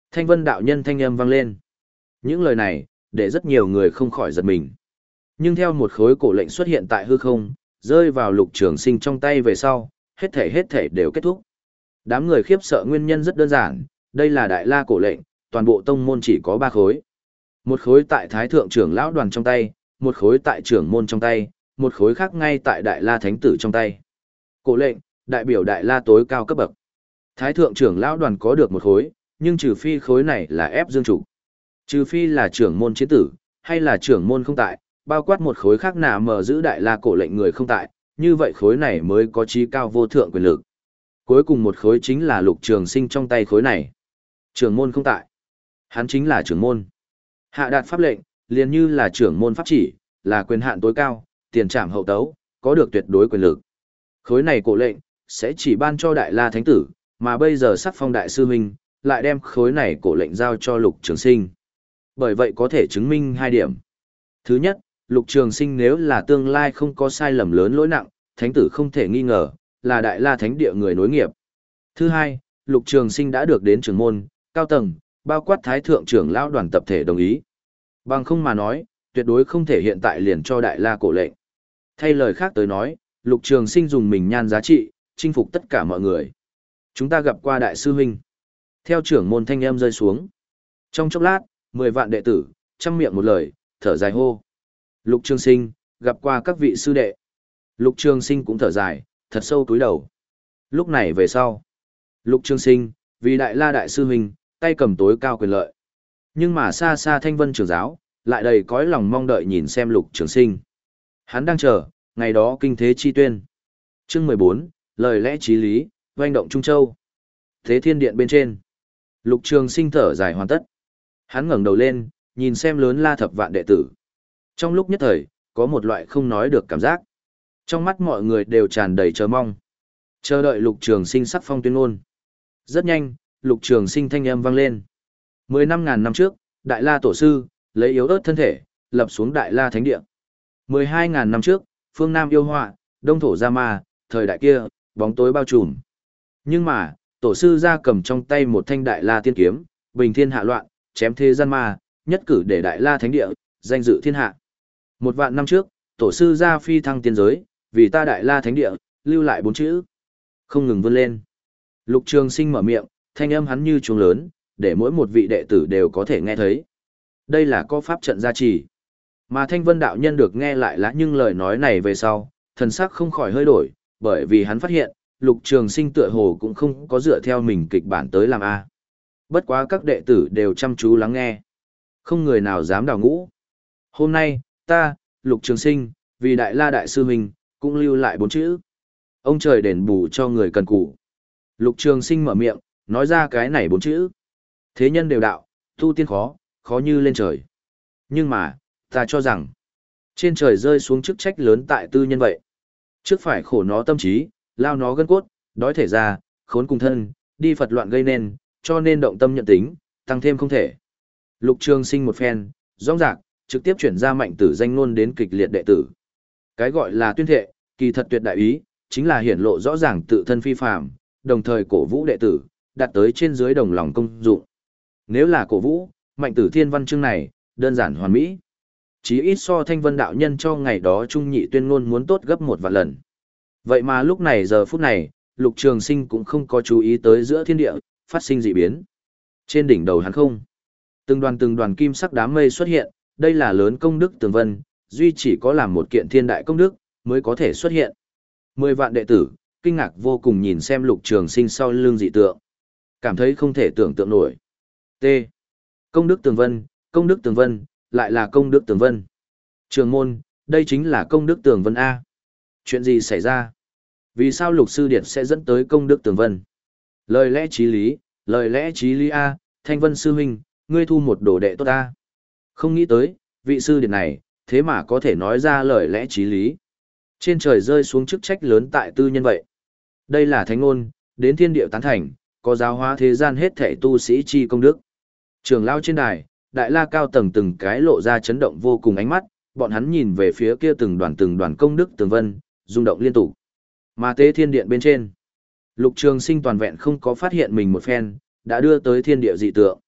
Thanh vân đạo nhân thanh âm vang lên. Những lời này, để rất nhiều người không khỏi giật mình. Nhưng theo một khối cổ lệnh xuất hiện tại hư không, rơi vào Lục Trường Sinh trong tay về sau, hết thể hết thể đều kết thúc. Đám người khiếp sợ nguyên nhân rất đơn giản, đây là đại la cổ lệnh, toàn bộ tông môn chỉ có ba khối. Một khối tại Thái Thượng trưởng lão đoàn trong tay, một khối tại trưởng môn trong tay, một khối khác ngay tại Đại La Thánh Tử trong tay. Cổ lệnh, đại biểu Đại La tối cao cấp bậc. Thái Thượng trưởng lão đoàn có được một khối, nhưng trừ phi khối này là ép dương trụ. Trừ phi là trưởng môn chiến tử, hay là trưởng môn không tại, bao quát một khối khác nào mở giữ Đại La cổ lệnh người không tại, như vậy khối này mới có chí cao vô thượng quyền lực. Cuối cùng một khối chính là Lục Trường Sinh trong tay khối này. Trưởng môn không tại. Hắn chính là trưởng môn. Hạ đạt pháp lệnh, liền như là trưởng môn pháp chỉ, là quyền hạn tối cao, tiền trảm hậu tấu, có được tuyệt đối quyền lực. Khối này cổ lệnh, sẽ chỉ ban cho Đại La Thánh Tử, mà bây giờ sắc phong đại sư huynh, lại đem khối này cổ lệnh giao cho Lục Trường Sinh. Bởi vậy có thể chứng minh hai điểm. Thứ nhất, Lục Trường Sinh nếu là tương lai không có sai lầm lớn lỗi nặng, Thánh Tử không thể nghi ngờ, là Đại La Thánh Địa người nối nghiệp. Thứ hai, Lục Trường Sinh đã được đến trưởng môn, cao tầng, bao quát Thái Thượng trưởng lão đoàn tập thể đồng ý. Bằng không mà nói, tuyệt đối không thể hiện tại liền cho Đại La cổ lệnh. Thay lời khác tới nói, Lục Trường Sinh dùng mình nhan giá trị, chinh phục tất cả mọi người. Chúng ta gặp qua đại sư huynh. Theo trưởng môn thanh âm rơi xuống. Trong chốc lát, mười vạn đệ tử, trăm miệng một lời, thở dài hô. Lục Trường Sinh, gặp qua các vị sư đệ. Lục Trường Sinh cũng thở dài, thật sâu túi đầu. Lúc này về sau. Lục Trường Sinh, vì Đại La đại sư huynh, tay cầm tối cao quyền lợi. Nhưng mà xa xa Thanh Vân trưởng giáo, lại đầy cõi lòng mong đợi nhìn xem Lục Trường Sinh. Hắn đang chờ, ngày đó kinh thế chi tuyên. Chương mười bốn, lời lẽ chí lý, oanh động Trung Châu. Thế thiên điện bên trên. Lục Trường Sinh thở dài hoàn tất. Hắn ngẩng đầu lên, nhìn xem lớn La thập vạn đệ tử. Trong lúc nhất thời, có một loại không nói được cảm giác. Trong mắt mọi người đều tràn đầy chờ mong. Chờ đợi Lục Trường Sinh sắc phong tuyên ngôn. Rất nhanh, Lục Trường Sinh thanh âm vang lên. Mười năm ngàn năm trước, Đại La Tổ Sư, lấy yếu ớt thân thể, lập xuống Đại La Thánh Địa. Mười hai ngàn năm trước, phương Nam yêu họa, đông thổ gia ma, thời đại kia, bóng tối bao trùm. Nhưng mà, Tổ Sư ra cầm trong tay một thanh Đại La tiên kiếm, bình thiên hạ loạn, chém thế gian ma, nhất cử để Đại La Thánh Địa, danh dự thiên hạ. Một vạn năm trước, Tổ Sư ra phi thăng tiên giới, vì ta Đại La Thánh Địa, lưu lại bốn chữ. Không ngừng vươn lên. Lục Trường Sinh mở miệng, thanh âm hắn như chuông lớn, để mỗi một vị đệ tử đều có thể nghe thấy. Đây là có pháp trận gia trì. Mà Thanh Vân đạo nhân được nghe lại lá nhưng lời nói này về sau, thần sắc không khỏi hơi đổi, bởi vì hắn phát hiện, Lục Trường Sinh tựa hồ cũng không có dựa theo mình kịch bản tới làm a. Bất quá các đệ tử đều chăm chú lắng nghe. Không người nào dám đào ngũ. Hôm nay, ta, Lục Trường Sinh, vì Đại La đại sư huynh, cũng lưu lại bốn chữ. Ông trời đền bù cho người cần cù. Lục Trường Sinh mở miệng, nói ra cái này bốn chữ. Thế nhân đều đạo, tu tiên khó, khó như lên trời. Nhưng mà, ta cho rằng, trên trời rơi xuống chức trách lớn tại tư nhân vậy. Trước phải khổ nó tâm trí, lao nó gân cốt, đói thể ra, khốn cùng thân, đi Phật loạn gây nên, cho nên động tâm nhận tính, tăng thêm không thể. Lục Trường Sinh một phen, rõ ràng, trực tiếp chuyển ra mạnh tử danh ngôn đến kịch liệt đệ tử. Cái gọi là tuyên thệ, kỳ thật tuyệt đại ý, chính là hiển lộ rõ ràng tự thân phi phàm, đồng thời cổ vũ đệ tử, đạt tới trên dưới đồng lòng công dụng. Nếu là cổ vũ, mạnh tử thiên văn chương này, đơn giản hoàn mỹ. Chí ít so Thanh Vân đạo nhân cho ngày đó trung nhị tuyên ngôn muốn tốt gấp một vạn lần. Vậy mà lúc này giờ phút này, Lục Trường Sinh cũng không có chú ý tới giữa thiên địa, phát sinh dị biến. Trên đỉnh đầu hắn không. Từng đoàn từng đoàn kim sắc đám mây xuất hiện, đây là lớn công đức tường vân, duy chỉ có làm một kiện thiên đại công đức, mới có thể xuất hiện. Mười vạn đệ tử, kinh ngạc vô cùng nhìn xem Lục Trường Sinh sau lưng dị tượng. Cảm thấy không thể tưởng tượng nổi. T. Công đức tường vân, công đức tường vân, lại là công đức tường vân. Trường môn, đây chính là công đức tường vân A. Chuyện gì xảy ra? Vì sao Lục Sư Điệt sẽ dẫn tới công đức tường vân? Lời lẽ chí lý, lời lẽ chí lý A, Thanh Vân Sư Huynh, ngươi thu một đồ đệ tốt A. Không nghĩ tới, vị Sư Điệt này, thế mà có thể nói ra lời lẽ chí lý. Trên trời rơi xuống chức trách lớn tại tư nhân vậy. Đây là thánh ngôn, đến thiên điệu tán thành, có giáo hóa thế gian hết thể tu sĩ chi công đức. Trường lao trên đài, Đại La cao tầng từng cái lộ ra chấn động vô cùng ánh mắt, bọn hắn nhìn về phía kia từng đoàn từng đoàn công đức tường vân, rung động liên tục. Mà tế thiên điện bên trên, Lục Trường Sinh toàn vẹn không có phát hiện mình một phen, đã đưa tới thiên địa dị tượng.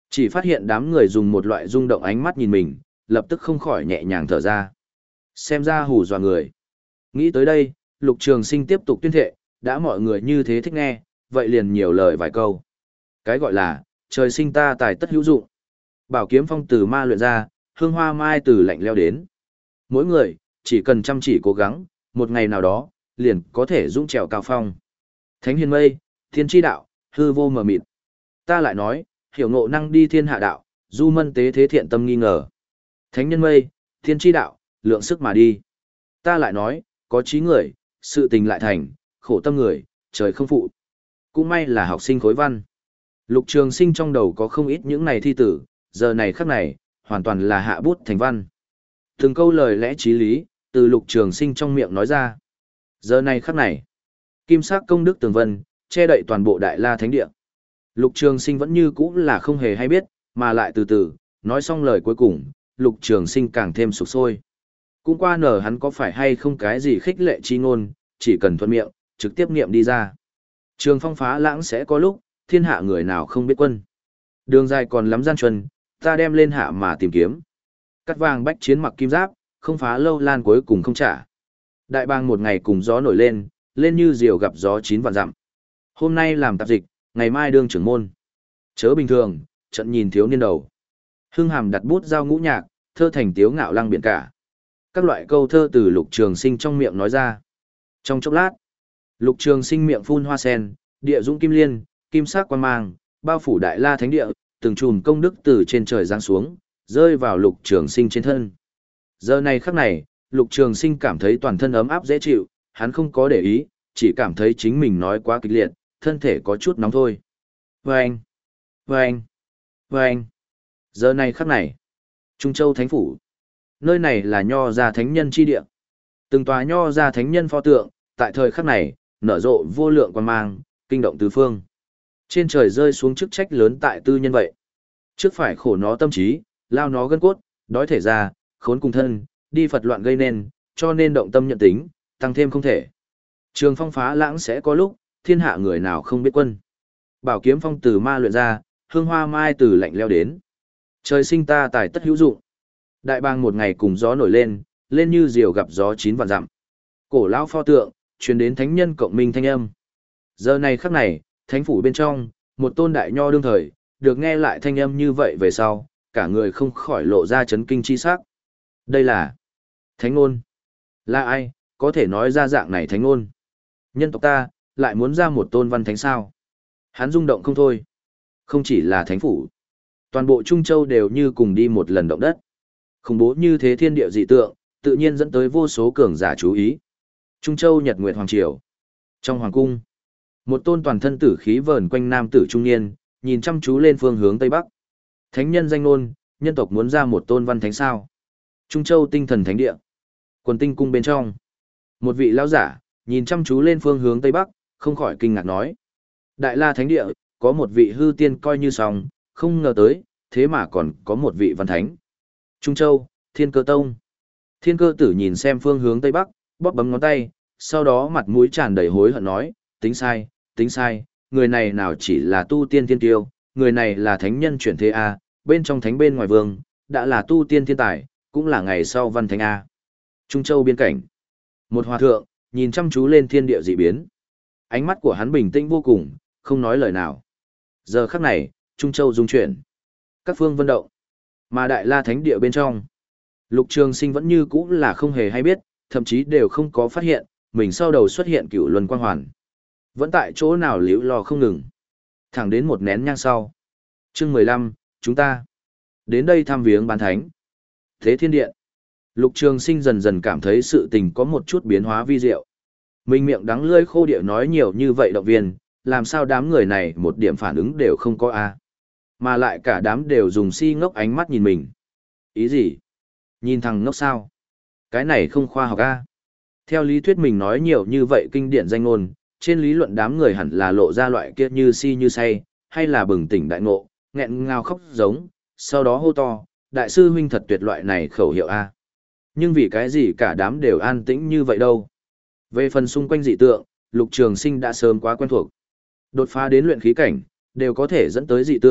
Chỉ phát hiện đám người dùng một loại rung động ánh mắt nhìn mình, lập tức không khỏi nhẹ nhàng thở ra. Xem ra hù dọa người. Nghĩ tới đây, Lục Trường Sinh tiếp tục tuyên thệ, đã mọi người như thế thích nghe, vậy liền nhiều lời vài câu. Cái gọi là, trời sinh ta tài tất hữu dụng. Bảo kiếm phong từ ma luyện ra, hương hoa mai từ lạnh leo đến. Mỗi người, chỉ cần chăm chỉ cố gắng, một ngày nào đó, liền có thể dũng trèo cao phong. Thánh hiền mây, thiên tri đạo, hư vô mờ mịt. Ta lại nói, hiểu ngộ năng đi thiên hạ đạo, du mân tế thế thiện tâm nghi ngờ. Thánh nhân mây, thiên tri đạo, lượng sức mà đi. Ta lại nói, có trí người, sự tình lại thành, khổ tâm người, trời không phụ. Cũng may là học sinh khối văn. Lục Trường Sinh trong đầu có không ít những này thi tử, giờ này khắc này, hoàn toàn là hạ bút thành văn. Từng câu lời lẽ trí lý, từ Lục Trường Sinh trong miệng nói ra. Giờ này khắc này, kim sắc công đức tường vân, che đậy toàn bộ Đại La Thánh Địa. Lục Trường Sinh vẫn như cũ là không hề hay biết, mà lại từ từ, nói xong lời cuối cùng, Lục Trường Sinh càng thêm sục sôi. Cũng qua nở hắn có phải hay không cái gì khích lệ chi ngôn, chỉ cần thuận miệng, trực tiếp niệm đi ra. Trường phong phá lãng sẽ có lúc, thiên hạ người nào không biết quân. Đường dài còn lắm gian truân, ta đem lên hạ mà tìm kiếm. Cắt vàng bách chiến mặc kim giáp, không phá lâu lan cuối cùng không trả. Đại bang một ngày cùng gió nổi lên, lên như diều gặp gió chín vạn dặm. Hôm nay làm tạp dịch, ngày mai đương trưởng môn. Chớ bình thường, trận nhìn thiếu niên đầu. Hưng hàm đặt bút giao ngũ nhạc, thơ thành tiếu ngạo lăng biển cả. Các loại câu thơ từ Lục Trường Sinh trong miệng nói ra. Trong chốc lát, Lục Trường Sinh miệng phun hoa sen, địa dũng kim liên, kim sắc quang mang, bao phủ Đại La Thánh Địa, từng chùm công đức từ trên trời giáng xuống, rơi vào Lục Trường Sinh trên thân. Giờ này khắc này, Lục Trường Sinh cảm thấy toàn thân ấm áp dễ chịu, hắn không có để ý, chỉ cảm thấy chính mình nói quá kịch liệt, thân thể có chút nóng thôi. Vâng! Vâng! Vâng! Giờ này khắc này, Trung Châu Thánh Phủ. Nơi này là Nho gia thánh nhân chi địa. Từng tòa Nho gia thánh nhân pho tượng, tại thời khắc này, nở rộ vô lượng quang mang, kinh động tứ phương. Trên trời rơi xuống chức trách lớn tại tư nhân vậy. Trước phải khổ nó tâm trí, lao nó gân cốt, đói thể ra, khốn cùng thân, đi Phật loạn gây nên, cho nên động tâm nhận tính, tăng thêm không thể. Trường phong phá lãng sẽ có lúc, thiên hạ người nào không biết quân. Bảo kiếm phong từ ma luyện ra, hương hoa mai từ lạnh leo đến. Trời sinh ta tài tất hữu dụng. Đại bang một ngày cùng gió nổi lên, lên như diều gặp gió chín vạn dặm. Cổ lão pho tượng, truyền đến thánh nhân cộng minh thanh âm. Giờ này khắc này, thánh phủ bên trong, một tôn đại nho đương thời, được nghe lại thanh âm như vậy về sau, cả người không khỏi lộ ra chấn kinh chi sắc. Đây là thánh ngôn. Là ai, có thể nói ra dạng này thánh ngôn? Nhân tộc ta, lại muốn ra một tôn văn thánh sao? Hắn rung động không thôi. Không chỉ là thánh phủ. Toàn bộ Trung Châu đều như cùng đi một lần động đất. Khủng bố như thế thiên địa dị tượng, tự nhiên dẫn tới vô số cường giả chú ý. Trung Châu Nhật Nguyệt Hoàng Triều. Trong Hoàng Cung, một tôn toàn thân tử khí vờn quanh nam tử trung niên, nhìn chăm chú lên phương hướng Tây Bắc. Thánh nhân danh ngôn, nhân tộc muốn ra một tôn văn thánh sao. Trung Châu Tinh Thần Thánh Địa. Quần tinh cung bên trong. Một vị lão giả, nhìn chăm chú lên phương hướng Tây Bắc, không khỏi kinh ngạc nói. Đại La Thánh Địa, có một vị hư tiên coi như xong, không ngờ tới, thế mà còn có một vị văn thánh. Trung Châu, Thiên Cơ Tông. Thiên Cơ Tử nhìn xem phương hướng Tây Bắc, bóp bấm ngón tay, sau đó mặt mũi tràn đầy hối hận nói, tính sai, tính sai, người này nào chỉ là tu tiên thiên tiêu, người này là thánh nhân chuyển thế A, bên trong thánh bên ngoài vương, đã là tu tiên thiên tài, cũng là ngày sau văn thánh A. Trung Châu biên cảnh. Một hòa thượng, nhìn chăm chú lên thiên địa dị biến. Ánh mắt của hắn bình tĩnh vô cùng, không nói lời nào. Giờ khắc này, Trung Châu rung chuyển. Các phương vận động. Mà Đại La Thánh Địa bên trong, Lục Trường Sinh vẫn như cũ là không hề hay biết, thậm chí đều không có phát hiện, mình sau đầu xuất hiện cửu luân quang hoàn. Vẫn tại chỗ nào liễu lo không ngừng. Thẳng đến một nén nhang sau. Chương mười lăm, chúng ta đến đây thăm viếng bán thánh. Thế Thiên Điện. Lục Trường Sinh dần dần cảm thấy sự tình có một chút biến hóa vi diệu. Mình miệng đắng lưỡi khô địa nói nhiều như vậy động viên, làm sao đám người này một điểm phản ứng đều không có a? Mà lại cả đám đều dùng si ngốc ánh mắt nhìn mình. Ý gì? Nhìn thằng ngốc sao? Cái này không khoa học a. Theo lý thuyết mình nói nhiều như vậy kinh điển danh ngôn, trên lý luận đám người hẳn là lộ ra loại kia như si như say, hay là bừng tỉnh đại ngộ, nghẹn ngào khóc giống, sau đó hô to, đại sư huynh thật tuyệt loại này khẩu hiệu a. Nhưng vì cái gì cả đám đều an tĩnh như vậy đâu? Về phần xung quanh dị tượng, Lục Trường Sinh đã sớm quá quen thuộc. Đột phá đến luyện khí cảnh, đều có thể dẫn tới dị tượng,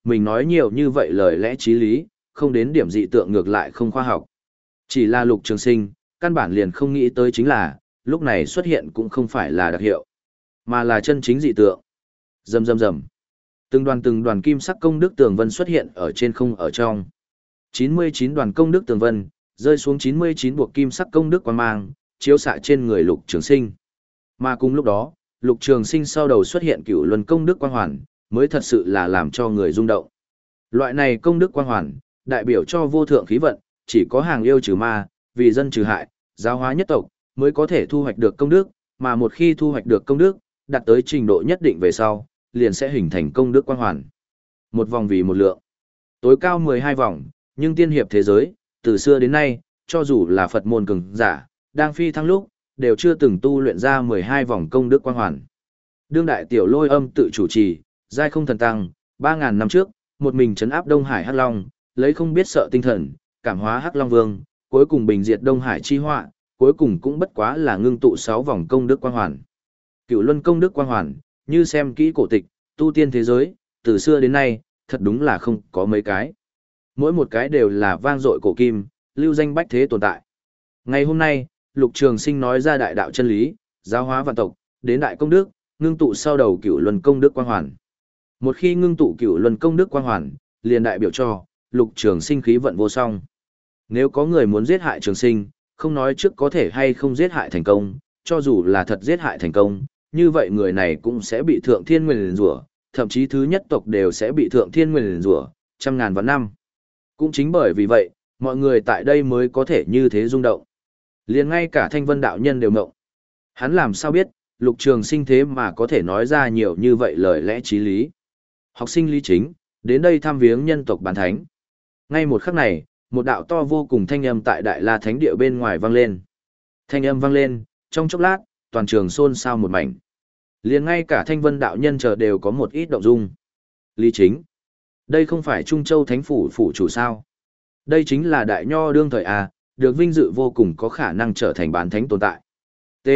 mình nói nhiều như vậy lời lẽ trí lý, không đến điểm dị tượng ngược lại không khoa học. Chỉ là Lục Trường Sinh, căn bản liền không nghĩ tới chính là, lúc này xuất hiện cũng không phải là đặc hiệu, mà là chân chính dị tượng. Rầm rầm rầm. Từng đoàn từng đoàn kim sắc công đức tường vân xuất hiện ở trên không ở trong. chín mươi chín đoàn công đức tường vân, rơi xuống chín mươi chín buộc kim sắc công đức quang mang, chiếu xạ trên người Lục Trường Sinh. Mà cùng lúc đó, Lục Trường Sinh sau đầu xuất hiện cửu luân công đức quang hoàn, mới thật sự là làm cho người rung động. Loại này công đức quang hoàn, đại biểu cho vô thượng khí vận, chỉ có hàng yêu trừ ma, vì dân trừ hại, giáo hóa nhất tộc, mới có thể thu hoạch được công đức, mà một khi thu hoạch được công đức, đạt tới trình độ nhất định về sau, liền sẽ hình thành công đức quang hoàn. Một vòng vì một lượng. Tối cao mười hai vòng, nhưng tiên hiệp thế giới, từ xưa đến nay, cho dù là Phật môn cường giả, đang phi thăng lúc, đều chưa từng tu luyện ra mười hai vòng công đức quang hoàn. Đương đại tiểu lôi âm tự chủ trì, giai không thần tăng, ba ngàn năm trước, một mình trấn áp Đông Hải Hắc Long, lấy không biết sợ tinh thần, cảm hóa Hắc Long Vương, cuối cùng bình diệt Đông Hải chi họa, cuối cùng cũng bất quá là ngưng tụ sáu vòng công đức quang hoàn. Cửu luân công đức quang hoàn, như xem kỹ cổ tịch, tu tiên thế giới, từ xưa đến nay, thật đúng là không có mấy cái. Mỗi một cái đều là vang dội cổ kim, lưu danh bách thế tồn tại. Ngày hôm nay, Lục Trường Sinh nói ra đại đạo chân lý, giáo hóa vạn tộc, đến đại công đức, ngưng tụ sau đầu cửu luân công đức quang hoàn. Một khi ngưng tụ cửu luân công đức quang hoàn, liền đại biểu cho Lục Trường Sinh khí vận vô song. Nếu có người muốn giết hại Trường Sinh, không nói trước có thể hay không giết hại thành công, cho dù là thật giết hại thành công, như vậy người này cũng sẽ bị Thượng Thiên nguyền rủa, thậm chí thứ nhất tộc đều sẽ bị Thượng Thiên nguyền rủa, trăm ngàn vạn năm. Cũng chính bởi vì vậy, mọi người tại đây mới có thể như thế rung động. Liền ngay cả Thanh Vân đạo nhân đều ngộng. Hắn làm sao biết, Lục Trường Sinh thế mà có thể nói ra nhiều như vậy lời lẽ trí lý. Học sinh lý chính, đến đây thăm viếng nhân tộc bán thánh. Ngay một khắc này, một đạo to vô cùng thanh âm tại Đại La Thánh Địa bên ngoài vang lên. Thanh âm vang lên, trong chốc lát, toàn trường xôn xao một mảnh. Liền ngay cả Thanh Vân đạo nhân chờ đều có một ít động dung. Lý chính, đây không phải Trung Châu Thánh phủ phủ chủ sao? Đây chính là đại nho đương thời à, được vinh dự vô cùng có khả năng trở thành bán thánh tồn tại. T.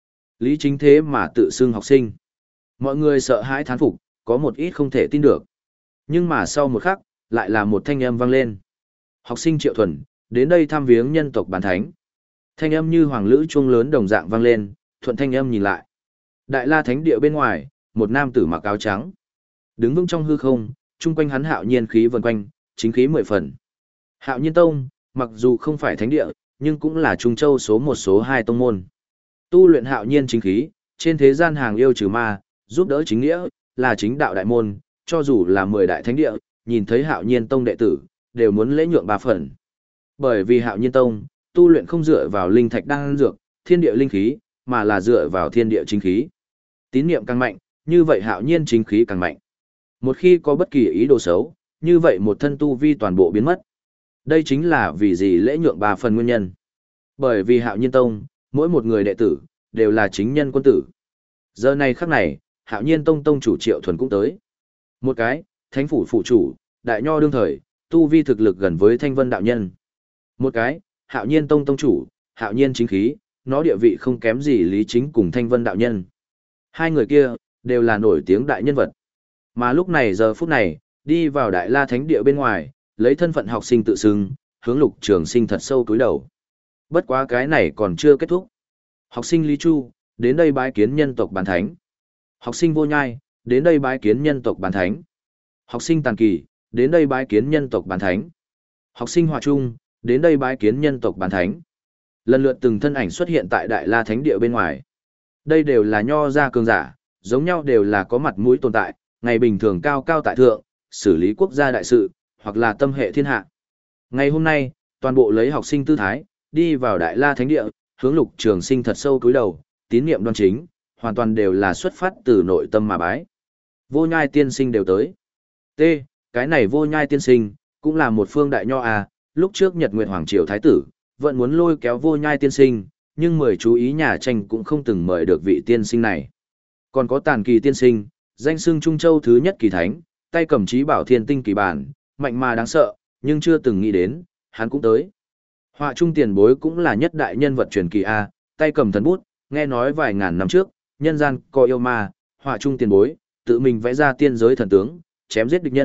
Lý chính thế mà tự xưng học sinh. Mọi người sợ hãi thán phục, có một ít không thể tin được. Nhưng mà sau một khắc, lại là một thanh âm vang lên. Học sinh Triệu Thuần, đến đây thăm viếng nhân tộc bán thánh. Thanh âm như hoàng lữ chuông lớn đồng dạng vang lên, thuận thanh âm nhìn lại. Đại La Thánh Địa bên ngoài, một nam tử mặc áo trắng. Đứng vững trong hư không, chung quanh hắn hạo nhiên khí vần quanh, chính khí mười phần. Hạo Nhiên Tông, mặc dù không phải thánh địa, nhưng cũng là Trung Châu số một số hai tông môn. Tu luyện hạo nhiên chính khí, trên thế gian hàng yêu trừ ma, giúp đỡ chính nghĩa, là chính đạo đại môn, cho dù là mười đại thánh địa, nhìn thấy Hạo Nhiên Tông đệ tử, đều muốn lễ nhượng ba phần. Bởi vì Hạo Nhiên Tông, tu luyện không dựa vào linh thạch đan dược, thiên địa linh khí, mà là dựa vào thiên địa chính khí. Tín niệm càng mạnh, như vậy Hạo Nhiên chính khí càng mạnh. Một khi có bất kỳ ý đồ xấu, như vậy một thân tu vi toàn bộ biến mất. Đây chính là vì gì lễ nhượng ba phần nguyên nhân. Bởi vì Hạo Nhiên Tông, mỗi một người đệ tử, đều là chính nhân quân tử. Giờ này khắc này, Hạo Nhiên Tông tông chủ Triệu Thuần cũng tới. Một cái, thánh phủ phụ chủ, đại nho đương thời, tu vi thực lực gần với Thanh Vân đạo nhân. Một cái, Hạo Nhiên Tông tông chủ, Hạo Nhiên chính khí, nó địa vị không kém gì Lý Chính cùng Thanh Vân đạo nhân. Hai người kia, đều là nổi tiếng đại nhân vật. Mà lúc này giờ phút này, đi vào Đại La Thánh Địa bên ngoài, lấy thân phận học sinh tự xưng, hướng Lục Trường Sinh thật sâu cúi đầu. Bất quá cái này còn chưa kết thúc. Học sinh Lý Chu, đến đây bái kiến nhân tộc bán thánh. Học sinh Vô Nhai, đến đây bái kiến nhân tộc bán thánh. Học sinh Tàn Kỳ, đến đây bái kiến nhân tộc bán thánh. Học sinh Hòa Trung, đến đây bái kiến nhân tộc bán thánh. Lần lượt từng thân ảnh xuất hiện tại Đại La Thánh Địa bên ngoài. Đây đều là nho gia cường giả, giống nhau đều là có mặt mũi tồn tại, ngày bình thường cao cao tại thượng, xử lý quốc gia đại sự, hoặc là tâm hệ thiên hạ. Ngày hôm nay, toàn bộ lấy học sinh tư thái, đi vào Đại La Thánh Địa, hướng Lục Trường Sinh thật sâu cúi đầu, tín niệm đoan chính, hoàn toàn đều là xuất phát từ nội tâm mà bái. Vô Nhai tiên sinh đều tới. T. Cái này Vô Nhai tiên sinh, cũng là một phương đại nho à, lúc trước Nhật Nguyệt Hoàng Triều Thái tử, vẫn muốn lôi kéo Vô Nhai tiên sinh, nhưng mời chú ý nhà tranh cũng không từng mời được vị tiên sinh này. Còn có Tàn Kỳ tiên sinh, danh xưng Trung Châu thứ nhất kỳ thánh, tay cầm trí bảo thiên tinh kỳ bản, mạnh mà đáng sợ, nhưng chưa từng nghĩ đến, hắn cũng tới. Họa trung tiền bối cũng là nhất đại nhân vật truyền kỳ A, tay cầm thần bút, nghe nói vài ngàn năm trước, nhân gian có yêu ma, họa trung tiền bối, tự mình vẽ ra tiên giới thần tướng, chém giết địch nhân,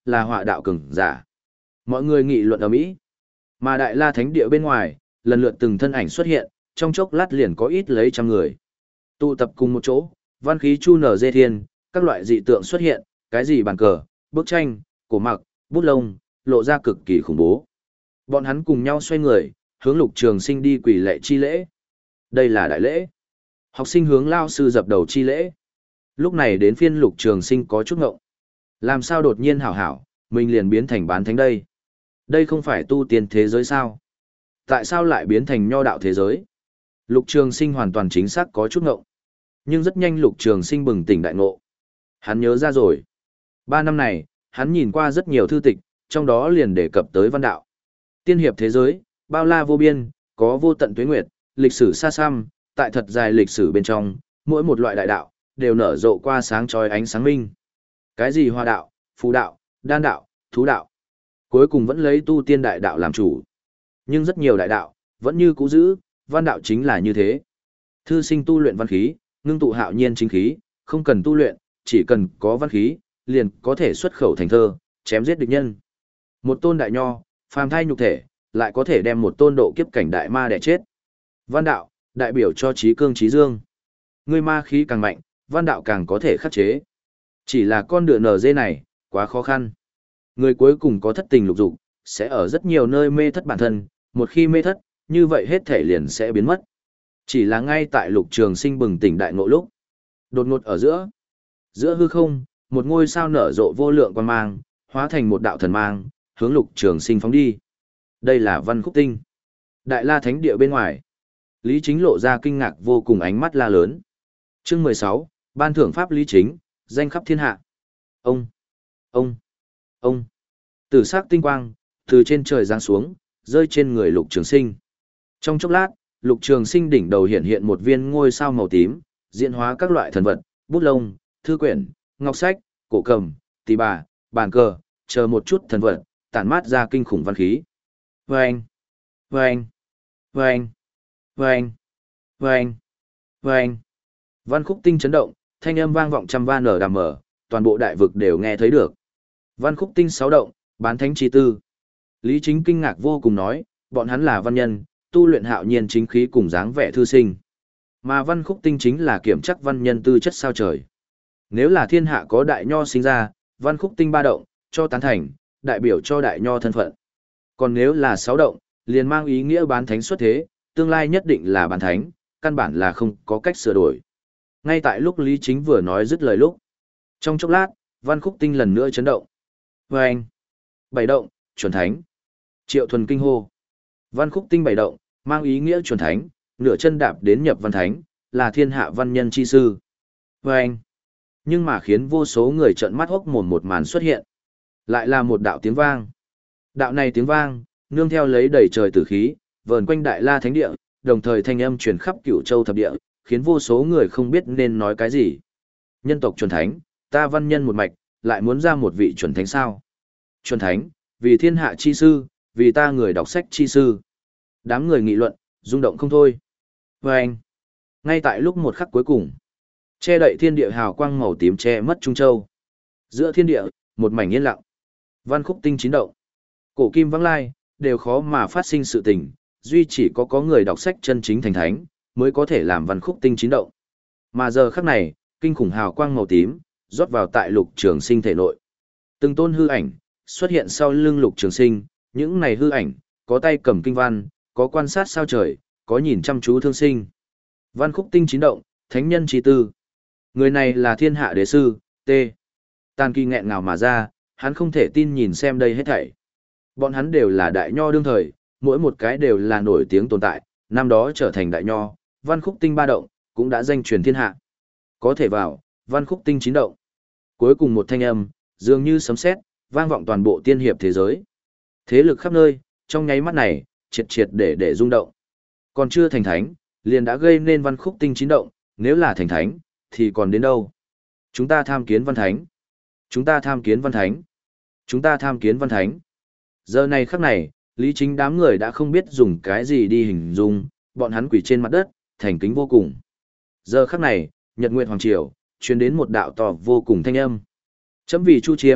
là họa đạo cường giả. Mọi người nghị luận ở mỹ. Mà Đại La Thánh địa bên ngoài, lần lượt từng thân ảnh xuất hiện, trong chốc lát liền có ít lấy trăm người. Tụ tập cùng một chỗ, văn khí chu nở dê thiên, các loại dị tượng xuất hiện, cái gì bàn cờ, bức tranh, cổ mặc, bút lông, lộ ra cực kỳ khủng bố. Bọn hắn cùng nhau xoay người, hướng Lục Trường Sinh đi quỳ lạy chi lễ. Đây là đại lễ. Học sinh hướng lao sư dập đầu chi lễ. Lúc này đến phiên Lục Trường Sinh có chút ngộng. Làm sao đột nhiên hảo hảo, mình liền biến thành bán thánh đây? Đây không phải tu tiên thế giới sao? Tại sao lại biến thành nho đạo thế giới? Lục Trường Sinh hoàn toàn chính xác có chút ngộng. Nhưng rất nhanh Lục Trường Sinh bừng tỉnh đại ngộ. Hắn nhớ ra rồi. Ba năm này, hắn nhìn qua rất nhiều thư tịch, trong đó liền đề cập tới văn đạo. Tiên hiệp thế giới, bao la vô biên, có vô tận tuế nguyệt, lịch sử xa xăm, tại thật dài lịch sử bên trong, mỗi một loại đại đạo, đều nở rộ qua sáng chói ánh sáng minh. Cái gì hoa đạo, phù đạo, đan đạo, thú đạo. Cuối cùng vẫn lấy tu tiên đại đạo làm chủ. Nhưng rất nhiều đại đạo, vẫn như cũ giữ, văn đạo chính là như thế. Thư sinh tu luyện văn khí, ngưng tụ hạo nhiên chính khí, không cần tu luyện, chỉ cần có văn khí, liền có thể xuất khẩu thành thơ, chém giết địch nhân. Một tôn đại nho, phàm thai nhục thể, lại có thể đem một tôn độ kiếp cảnh đại ma đẻ chết. Văn đạo, đại biểu cho trí cương trí dương. Người ma khí càng mạnh, văn đạo càng có thể khắc chế. Chỉ là con đựa nở dê này, quá khó khăn. Người cuối cùng có thất tình lục dục, sẽ ở rất nhiều nơi mê thất bản thân, một khi mê thất, như vậy hết thể liền sẽ biến mất. Chỉ là ngay tại Lục Trường Sinh bừng tỉnh đại ngộ lúc. Đột ngột ở giữa, giữa hư không, một ngôi sao nở rộ vô lượng quang mang, hóa thành một đạo thần mang, hướng Lục Trường Sinh phóng đi. Đây là Văn Khúc Tinh. Đại La Thánh địa bên ngoài. Lý Chính lộ ra kinh ngạc vô cùng, ánh mắt la lớn. Chương mười sáu, ban thưởng pháp Lý Chính, danh khắp thiên hạ. Ông, ông, ông. Tử sắc tinh quang từ trên trời giáng xuống, rơi trên người Lục Trường Sinh. Trong chốc lát, Lục Trường Sinh đỉnh đầu hiện hiện một viên ngôi sao màu tím, diễn hóa các loại thần vật, bút lông, thư quyển, ngọc sách, cổ cầm, tỳ bà, bàn cờ, chờ một chút thần vật, tản mát ra kinh khủng văn khí. Vâng, vâng, vâng, vâng, vâng, vâng. Văn Khúc Tinh chấn động, thanh âm vang vọng trăm van ở đàm mở, toàn bộ đại vực đều nghe thấy được. Văn Khúc Tinh sáu động, bán thánh chi tư. Lý Chính kinh ngạc vô cùng nói, bọn hắn là văn nhân, tu luyện hạo nhiên chính khí cùng dáng vẻ thư sinh. Mà Văn Khúc Tinh chính là kiểm chắc văn nhân tư chất sao trời. Nếu là thiên hạ có đại nho sinh ra, Văn Khúc Tinh ba động, cho tán thành, đại biểu cho đại nho thân phận. Còn nếu là sáu động, liền mang ý nghĩa bán thánh xuất thế, tương lai nhất định là bán thánh, căn bản là không có cách sửa đổi. Ngay tại lúc Lý Chính vừa nói dứt lời lúc. Trong chốc lát, Văn Khúc Tinh lần nữa chấn động. Và anh, bảy động, chuẩn thánh. Triệu Thuần kinh hô. Văn Khúc Tinh bảy động, mang ý nghĩa chuẩn thánh, nửa chân đạp đến nhập văn thánh, là thiên hạ văn nhân chi sư. Và anh, nhưng mà khiến vô số người trợn mắt hốc mồm một màn xuất hiện. Lại là một đạo tiếng vang. Đạo này tiếng vang, nương theo lấy đầy trời tử khí, vờn quanh Đại La Thánh địa, đồng thời thanh âm truyền khắp Cửu Châu thập địa, khiến vô số người không biết nên nói cái gì. Nhân tộc chuẩn thánh, ta văn nhân một mạch, lại muốn ra một vị chuẩn thánh sao? Chuẩn thánh, vì thiên hạ chi sư, vì ta người đọc sách chi sư. Đám người nghị luận, rung động không thôi. Và anh, ngay tại lúc một khắc cuối cùng, che đậy thiên địa hào quang màu tím che mất Trung Châu. Giữa thiên địa, một mảnh yên lặng. Văn Khúc Tinh chín động. Cổ kim vắng lai, đều khó mà phát sinh sự tình, duy chỉ có có người đọc sách chân chính thành thánh, mới có thể làm Văn Khúc Tinh chín động. Mà giờ khắc này, kinh khủng hào quang màu tím, rót vào tại Lục Trường Sinh thể nội. Từng tôn hư ảnh, xuất hiện sau lưng Lục Trường Sinh, những này hư ảnh, có tay cầm kinh văn, có quan sát sao trời, có nhìn chăm chú thương sinh. Văn Khúc Tinh chín động, thánh nhân chi tư. Người này là thiên hạ đế sư, T. Tàn Kỳ nghẹn ngào mà ra, hắn không thể tin nhìn xem đây hết thảy. Bọn hắn đều là đại nho đương thời, mỗi một cái đều là nổi tiếng tồn tại, năm đó trở thành đại nho, Văn Khúc Tinh ba động, cũng đã danh truyền thiên hạ. Có thể vào, Văn Khúc Tinh chín động. Cuối cùng một thanh âm, dường như sấm sét, vang vọng toàn bộ tiên hiệp thế giới. Thế lực khắp nơi, trong nháy mắt này, triệt triệt để để rung động. Còn chưa thành thánh, liền đã gây nên Văn Khúc Tinh chín động, nếu là thành thánh, thì còn đến đâu? Chúng ta tham kiến văn thánh. Chúng ta tham kiến văn thánh. Chúng ta tham kiến văn thánh. Giờ này khắc này, Lý Chính đám người đã không biết dùng cái gì đi hình dung, bọn hắn quỳ trên mặt đất, thành kính vô cùng. Giờ khắc này, Nhật Nguyệt Hoàng Triều, truyền đến một đạo to vô cùng thanh âm. Chấm vì Chu Chiêm,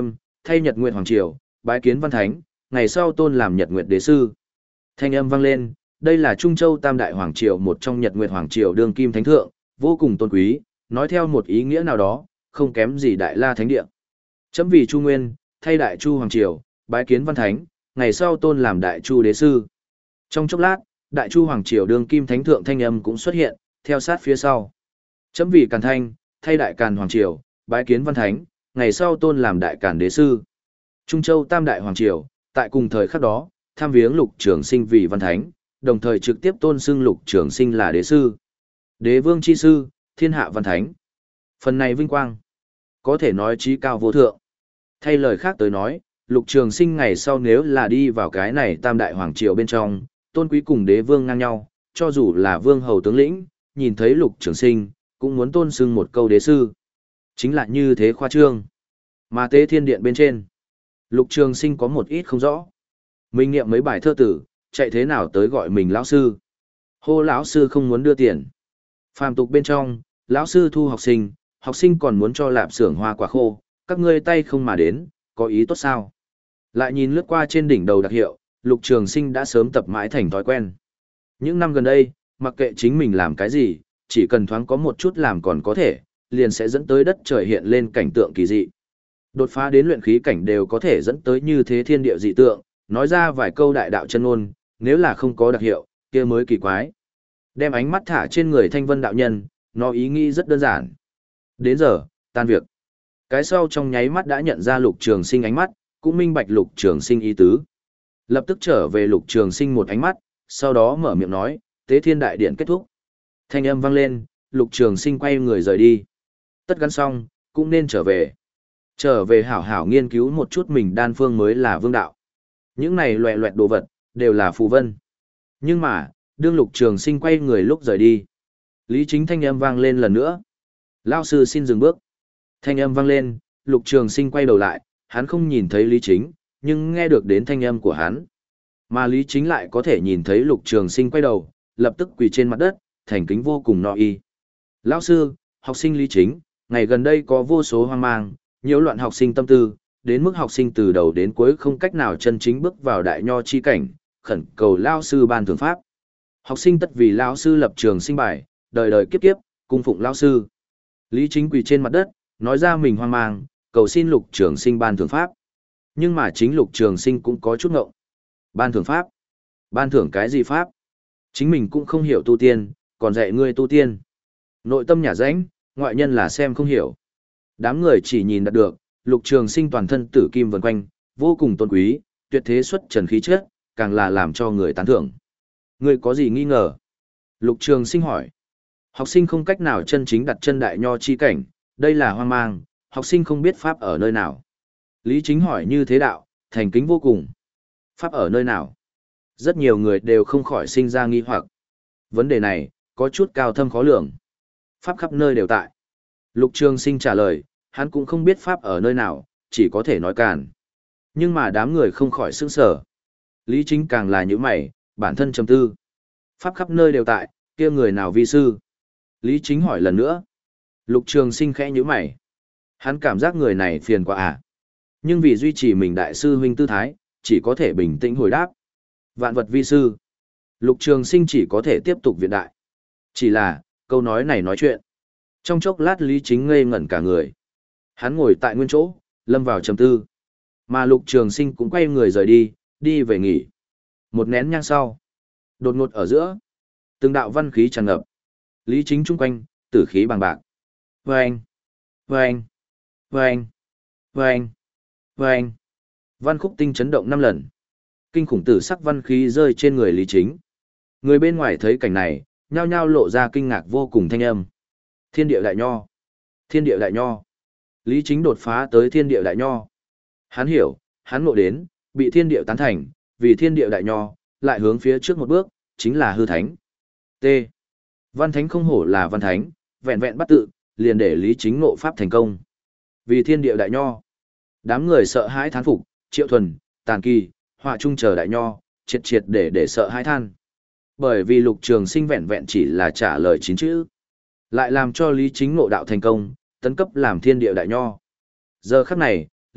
thay Nhật Nguyệt Hoàng Triều, bái kiến Văn Thánh, ngày sau tôn làm Nhật Nguyệt Đế Sư. Thanh âm vang lên, đây là Trung Châu Tam Đại Hoàng Triều một trong Nhật Nguyệt Hoàng Triều đương kim thánh thượng, vô cùng tôn quý, nói theo một ý nghĩa nào đó, không kém gì Đại La Thánh Địa. Chấm vì Chu Nguyên, thay Đại Chu Hoàng Triều, bái kiến Văn Thánh, ngày sau tôn làm Đại Chu Đế Sư. Trong chốc lát, Đại Chu Hoàng Triều đương kim thánh thượng thanh âm cũng xuất hiện, theo sát phía sau. Chấm vì Càn Thanh, thay Đại Càn Hoàng Triều, bái kiến Văn Thánh, ngày sau tôn làm Đại Càn Đế Sư. Trung Châu Tam Đại Hoàng Triều, tại cùng thời khắc đó, tham viếng Lục Trường Sinh vì Văn Thánh, đồng thời trực tiếp tôn xưng Lục Trường Sinh là Đế Sư. Đế Vương chi sư, thiên hạ Văn Thánh. Phần này vinh quang, có thể nói chí cao vô thượng. Thay lời khác tới nói, Lục Trường Sinh ngày sau nếu là đi vào cái này Tam Đại Hoàng Triều bên trong, tôn quý cùng Đế Vương ngang nhau, cho dù là Vương hầu tướng lĩnh, nhìn thấy Lục Trường Sinh, cũng muốn tôn xưng một câu Đế Sư. Chính là như thế khoa trương. Mà Tế Thiên Điện bên trên, Lục Trường Sinh có một ít không rõ. Mình niệm mấy bài thơ tử, chạy thế nào tới gọi mình lão sư. Hô lão sư không muốn đưa tiền. Phàm tục bên trong, lão sư thu học sinh, học sinh còn muốn cho lạp xưởng hoa quả khô, các ngươi tay không mà đến, có ý tốt sao? Lại nhìn lướt qua trên đỉnh đầu đặc hiệu, Lục Trường Sinh đã sớm tập mãi thành thói quen. Những năm gần đây, mặc kệ chính mình làm cái gì, chỉ cần thoáng có một chút làm còn có thể, liền sẽ dẫn tới đất trời hiện lên cảnh tượng kỳ dị. Đột phá đến luyện khí cảnh đều có thể dẫn tới như thế thiên địa dị tượng, nói ra vài câu đại đạo chân ngôn, nếu là không có đặc hiệu, kia mới kỳ quái. Đem ánh mắt thả trên người Thanh Vân đạo nhân, nó ý nghĩ rất đơn giản. Đến giờ, tan việc. Cái sau trong nháy mắt đã nhận ra Lục Trường Sinh ánh mắt, cũng minh bạch Lục Trường Sinh ý tứ. Lập tức trở về Lục Trường Sinh một ánh mắt, sau đó mở miệng nói, Tế Thiên Đại Điện kết thúc. Thanh âm vang lên, Lục Trường Sinh quay người rời đi. Tất gắn xong, cũng nên trở về. Trở về hảo hảo nghiên cứu một chút mình đan phương mới là vương đạo. Những này loẹ loẹt đồ vật, đều là phù vân. Nhưng mà, đương Lục Trường Sinh quay người lúc rời đi. Lý Chính thanh âm vang lên lần nữa. Lao sư xin dừng bước. Thanh âm vang lên, Lục Trường Sinh quay đầu lại, hắn không nhìn thấy Lý Chính, nhưng nghe được đến thanh âm của hắn. Mà Lý Chính lại có thể nhìn thấy Lục Trường Sinh quay đầu, lập tức quỳ trên mặt đất, thành kính vô cùng no y. Lão sư, học sinh Lý Chính, ngày gần đây có vô số hoang mang, nhiễu loạn học sinh tâm tư, đến mức học sinh từ đầu đến cuối không cách nào chân chính bước vào đại nho chi cảnh, khẩn cầu lão sư ban thưởng pháp. Học sinh tất vì lão sư lập trường sinh bài, đời đời kiếp kiếp, cung phụng lão sư. Lý Chính quỳ trên mặt đất, nói ra mình hoang mang, cầu xin Lục Trường Sinh ban thưởng pháp. Nhưng mà chính Lục Trường Sinh cũng có chút ngộng. Ban thưởng pháp? Ban thưởng cái gì pháp? Chính mình cũng không hiểu tu tiên, còn dạy ngươi tu tiên. Nội tâm nhả rãnh, ngoại nhân là xem không hiểu. Đám người chỉ nhìn đạt được, Lục Trường Sinh toàn thân tử kim vần quanh, vô cùng tôn quý, tuyệt thế xuất trần khí chất, càng là làm cho người tán thưởng. Ngươi có gì nghi ngờ? Lục Trường Sinh hỏi. Học sinh không cách nào chân chính đặt chân đại nho chi cảnh, đây là hoang mang, học sinh không biết pháp ở nơi nào. Lý Chính hỏi như thế đạo, thành kính vô cùng. Pháp ở nơi nào? Rất nhiều người đều không khỏi sinh ra nghi hoặc. Vấn đề này, có chút cao thâm khó lường. Pháp khắp nơi đều tại. Lục Trường Sinh trả lời, hắn cũng không biết pháp ở nơi nào, chỉ có thể nói càn. Nhưng mà đám người không khỏi sững sờ. Lý Chính càng là những mày, bản thân trầm tư. Pháp khắp nơi đều tại, kia người nào vi sư? Lý Chính hỏi lần nữa. Lục Trường Sinh khẽ nhíu mày. Hắn cảm giác người này phiền quá à. Nhưng vì duy trì mình đại sư huynh tư thái, chỉ có thể bình tĩnh hồi đáp. Vạn vật vi sư. Lục Trường Sinh chỉ có thể tiếp tục viện đại. Chỉ là, câu nói này nói chuyện. Trong chốc lát Lý Chính ngây ngẩn cả người. Hắn ngồi tại nguyên chỗ, lâm vào trầm tư. Mà Lục Trường Sinh cũng quay người rời đi, đi về nghỉ. Một nén nhang sau. Đột ngột ở giữa. Từng đạo văn khí tràn ngập. Lý Chính chung quanh, tử khí bằng bạc. Vâng! Vâng! Vâng! Vâng! Vâng! Văn khúc tinh chấn động năm lần. Kinh khủng tử sắc văn khí rơi trên người Lý Chính. Người bên ngoài thấy cảnh này, nhao nhao lộ ra kinh ngạc vô cùng thanh âm. Thiên địa đại nho! Thiên địa đại nho! Lý Chính đột phá tới thiên địa đại nho. Hắn hiểu, hắn ngộ đến, bị thiên địa tán thành, vì thiên địa đại nho, lại hướng phía trước một bước, chính là hư thánh. T. Văn thánh không hổ là văn thánh, vẹn vẹn bắt tự, liền để Lý Chính ngộ pháp thành công. Vì thiên địa đại nho. Đám người sợ hãi thán phục, Triệu Thuần, Tàn Kỳ, Họa Trung chờ đại nho, triệt triệt để để sợ hãi than. Bởi vì Lục Trường Sinh vẹn vẹn chỉ là trả lời chín chữ, lại làm cho Lý Chính ngộ đạo thành công, tấn cấp làm thiên địa đại nho. Giờ khắc này,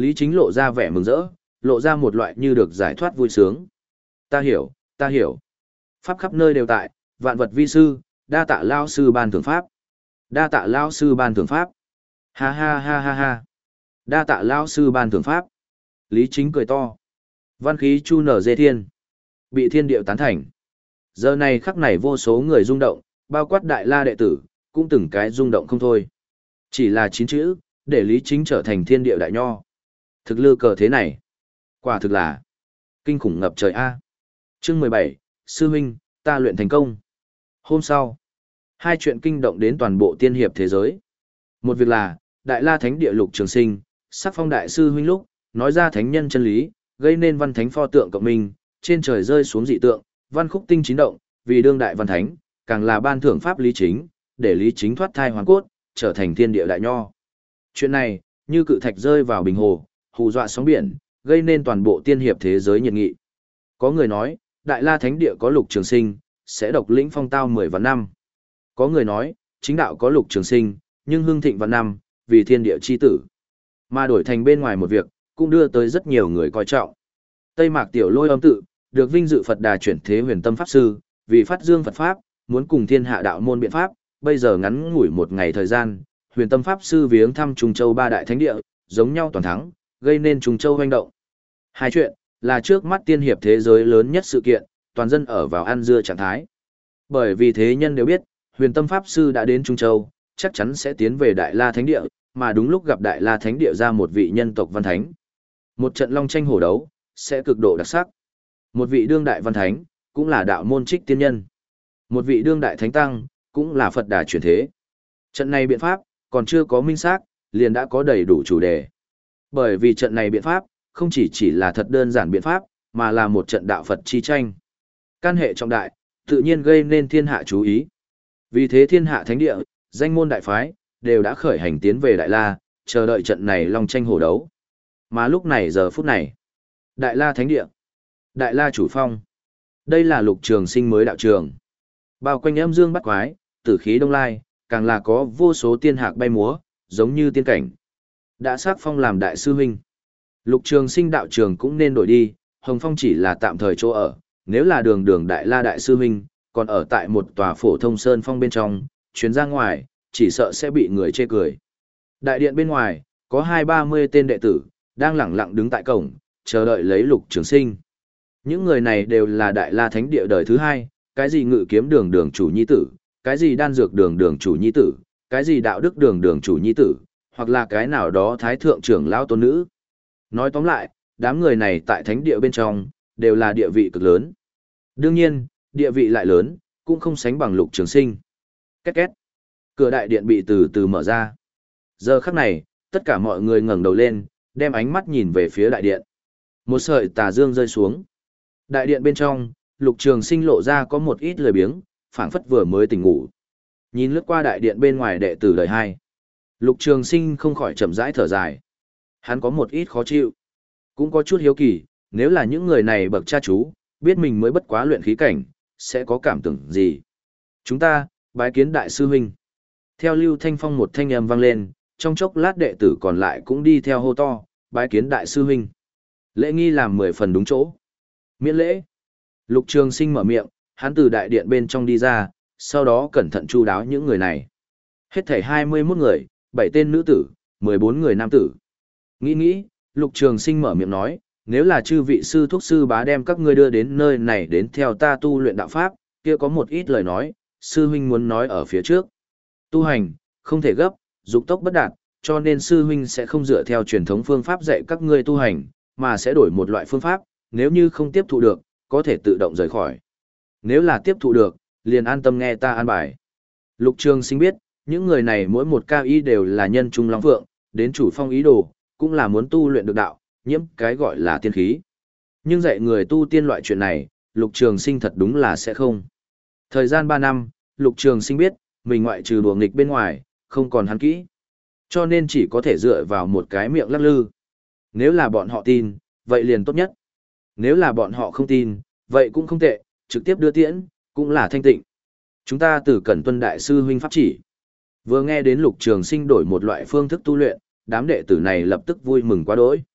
Lý Chính lộ ra vẻ mừng rỡ, lộ ra một loại như được giải thoát vui sướng. Ta hiểu, ta hiểu. Pháp khắp nơi đều tại, vạn vật vi sư, đa tạ lao sư ban thưởng pháp. Đa tạ lao sư ban thưởng pháp. Ha ha ha ha ha. Đa tạ lao sư ban thưởng pháp. Lý Chính cười to. Văn khí chu nở dê thiên. Bị thiên điệu tán thành. Giờ này khắc này vô số người rung động, bao quát đại la đệ tử, cũng từng cái rung động không thôi. Chỉ là chín chữ, để Lý Chính trở thành thiên điệu đại nho. Thực lư cờ thế này. Quả thực là kinh khủng ngập trời A. Chương mười bảy, Sư huynh, ta luyện thành công. Hôm sau, hai chuyện kinh động đến toàn bộ tiên hiệp thế giới. Một việc là, Đại La Thánh Địa Lục Trường Sinh, sắc phong đại sư huynh lúc, nói ra thánh nhân chân lý, gây nên văn thánh pho tượng cộng minh, trên trời rơi xuống dị tượng, văn khúc tinh chín động, vì đương đại văn thánh, càng là ban thưởng pháp Lý Chính, để Lý Chính thoát thai hoàn cốt, trở thành thiên địa đại nho. Chuyện này, như cự thạch rơi vào bình hồ, hù dọa sóng biển, gây nên toàn bộ tiên hiệp thế giới nhiệt nghị. Có người nói, Đại La Thánh Địa có Lục Trường Sinh, sẽ độc lĩnh phong tao mười vạn năm. Có người nói, chính đạo có Lục Trường Sinh, nhưng hưng thịnh vạn năm, vì thiên địa chi tử. Mà đổi thành bên ngoài một việc, cũng đưa tới rất nhiều người coi trọng. Tây Mạc Tiểu Lôi Âm tự, được vinh dự Phật Đà chuyển thế huyền tâm pháp sư, vì phát dương Phật pháp, muốn cùng thiên hạ đạo môn biện pháp, bây giờ ngắn ngủi một ngày thời gian, huyền tâm pháp sư viếng thăm Trung Châu ba đại thánh địa, giống nhau toàn thắng, gây nên Trung Châu hoành động. Hai chuyện, là trước mắt tiên hiệp thế giới lớn nhất sự kiện, toàn dân ở vào ăn dưa trạng thái. Bởi vì thế nhân đều biết, huyền tâm pháp sư đã đến Trung Châu, chắc chắn sẽ tiến về Đại La Thánh Địa, mà đúng lúc gặp Đại La Thánh Địa ra một vị nhân tộc văn thánh. Một trận long tranh hổ đấu, sẽ cực độ đặc sắc. Một vị đương đại văn thánh, cũng là đạo môn trích tiên nhân. Một vị đương đại thánh tăng, cũng là Phật Đà chuyển thế. Trận này biện pháp, còn chưa có minh xác, liền đã có đầy đủ chủ đề. Bởi vì trận này biện pháp, không chỉ chỉ là thật đơn giản biện pháp, mà là một trận đạo Phật chi tranh. Can hệ trọng đại, tự nhiên gây nên thiên hạ chú ý. Vì thế thiên hạ thánh địa, danh môn đại phái, đều đã khởi hành tiến về Đại La, chờ đợi trận này long tranh hổ đấu. Mà lúc này giờ phút này, Đại La thánh địa, Đại La chủ phong. Đây là Lục Trường Sinh mới đạo trường. Bao quanh âm dương bắt quái, tử khí đông lai, càng là có vô số tiên hạc bay múa, giống như tiên cảnh. Đã sắc phong làm đại sư huynh. Lục Trường Sinh đạo trường cũng nên đổi đi, Hồng Phong chỉ là tạm thời chỗ ở, nếu là đường đường Đại La đại sư huynh, còn ở tại một tòa phổ thông sơn phong bên trong, chuyến ra ngoài, chỉ sợ sẽ bị người chê cười. Đại điện bên ngoài, có hai ba mươi tên đệ tử, đang lẳng lặng đứng tại cổng, chờ đợi lấy Lục Trường Sinh. Những người này đều là Đại La Thánh Địa đời thứ hai, cái gì ngự kiếm đường đường chủ nhi tử, cái gì đan dược đường đường chủ nhi tử, cái gì đạo đức đường đường chủ nhi tử, hoặc là cái nào đó thái thượng trưởng lão tôn nữ. Nói tóm lại, đám người này tại Thánh Địa bên trong, đều là địa vị cực lớn. Đương nhiên, địa vị lại lớn, cũng không sánh bằng Lục Trường Sinh. Két két. Cửa đại điện bị từ từ mở ra. Giờ khắc này, tất cả mọi người ngẩng đầu lên, đem ánh mắt nhìn về phía đại điện. Một sợi tà dương rơi xuống. Đại điện bên trong, Lục Trường Sinh lộ ra có một ít lười biếng, phảng phất vừa mới tỉnh ngủ. Nhìn lướt qua đại điện bên ngoài đệ tử đời hai. Lục Trường Sinh không khỏi chậm rãi thở dài. Hắn có một ít khó chịu. Cũng có chút hiếu kỳ, nếu là những người này bậc cha chú, biết mình mới bất quá luyện khí cảnh, sẽ có cảm tưởng gì. Chúng ta, bái kiến đại sư huynh. Theo Lưu Thanh Phong một thanh âm vang lên, trong chốc lát đệ tử còn lại cũng đi theo hô to, bái kiến đại sư huynh. Lễ nghi làm mười phần đúng chỗ. Miễn lễ. Lục Trường Sinh mở miệng, hắn từ đại điện bên trong đi ra, sau đó cẩn thận chu đáo những người này. Hết thảy hai mươi mốt người, bảy tên nữ tử, mười bốn người nam tử. Nghĩ nghĩ, Lục Trường Sinh mở miệng nói, nếu là chư vị sư thúc sư bá đem các ngươi đưa đến nơi này đến theo ta tu luyện đạo pháp, kia có một ít lời nói, sư huynh muốn nói ở phía trước. Tu hành, không thể gấp, dục tốc bất đạt, cho nên sư huynh sẽ không dựa theo truyền thống phương pháp dạy các ngươi tu hành, mà sẽ đổi một loại phương pháp, nếu như không tiếp thụ được, có thể tự động rời khỏi. Nếu là tiếp thụ được, liền an tâm nghe ta an bài. Lục Trường Sinh biết, những người này mỗi một cao ý đều là nhân trung long phượng, đến chủ phong ý đồ, cũng là muốn tu luyện được đạo, nhiễm cái gọi là tiên khí. Nhưng dạy người tu tiên loại chuyện này, Lục Trường Sinh thật đúng là sẽ không. Thời gian ba năm, Lục Trường Sinh biết, mình ngoại trừ đùa nghịch bên ngoài, không còn hắn kỹ. Cho nên chỉ có thể dựa vào một cái miệng lắc lư. Nếu là bọn họ tin, vậy liền tốt nhất. Nếu là bọn họ không tin, vậy cũng không tệ, trực tiếp đưa tiễn, cũng là thanh tịnh. Chúng ta từ Cẩn Tuân Đại sư huynh pháp chỉ. Vừa nghe đến Lục Trường Sinh đổi một loại phương thức tu luyện, đám đệ tử này lập tức vui mừng quá đỗi.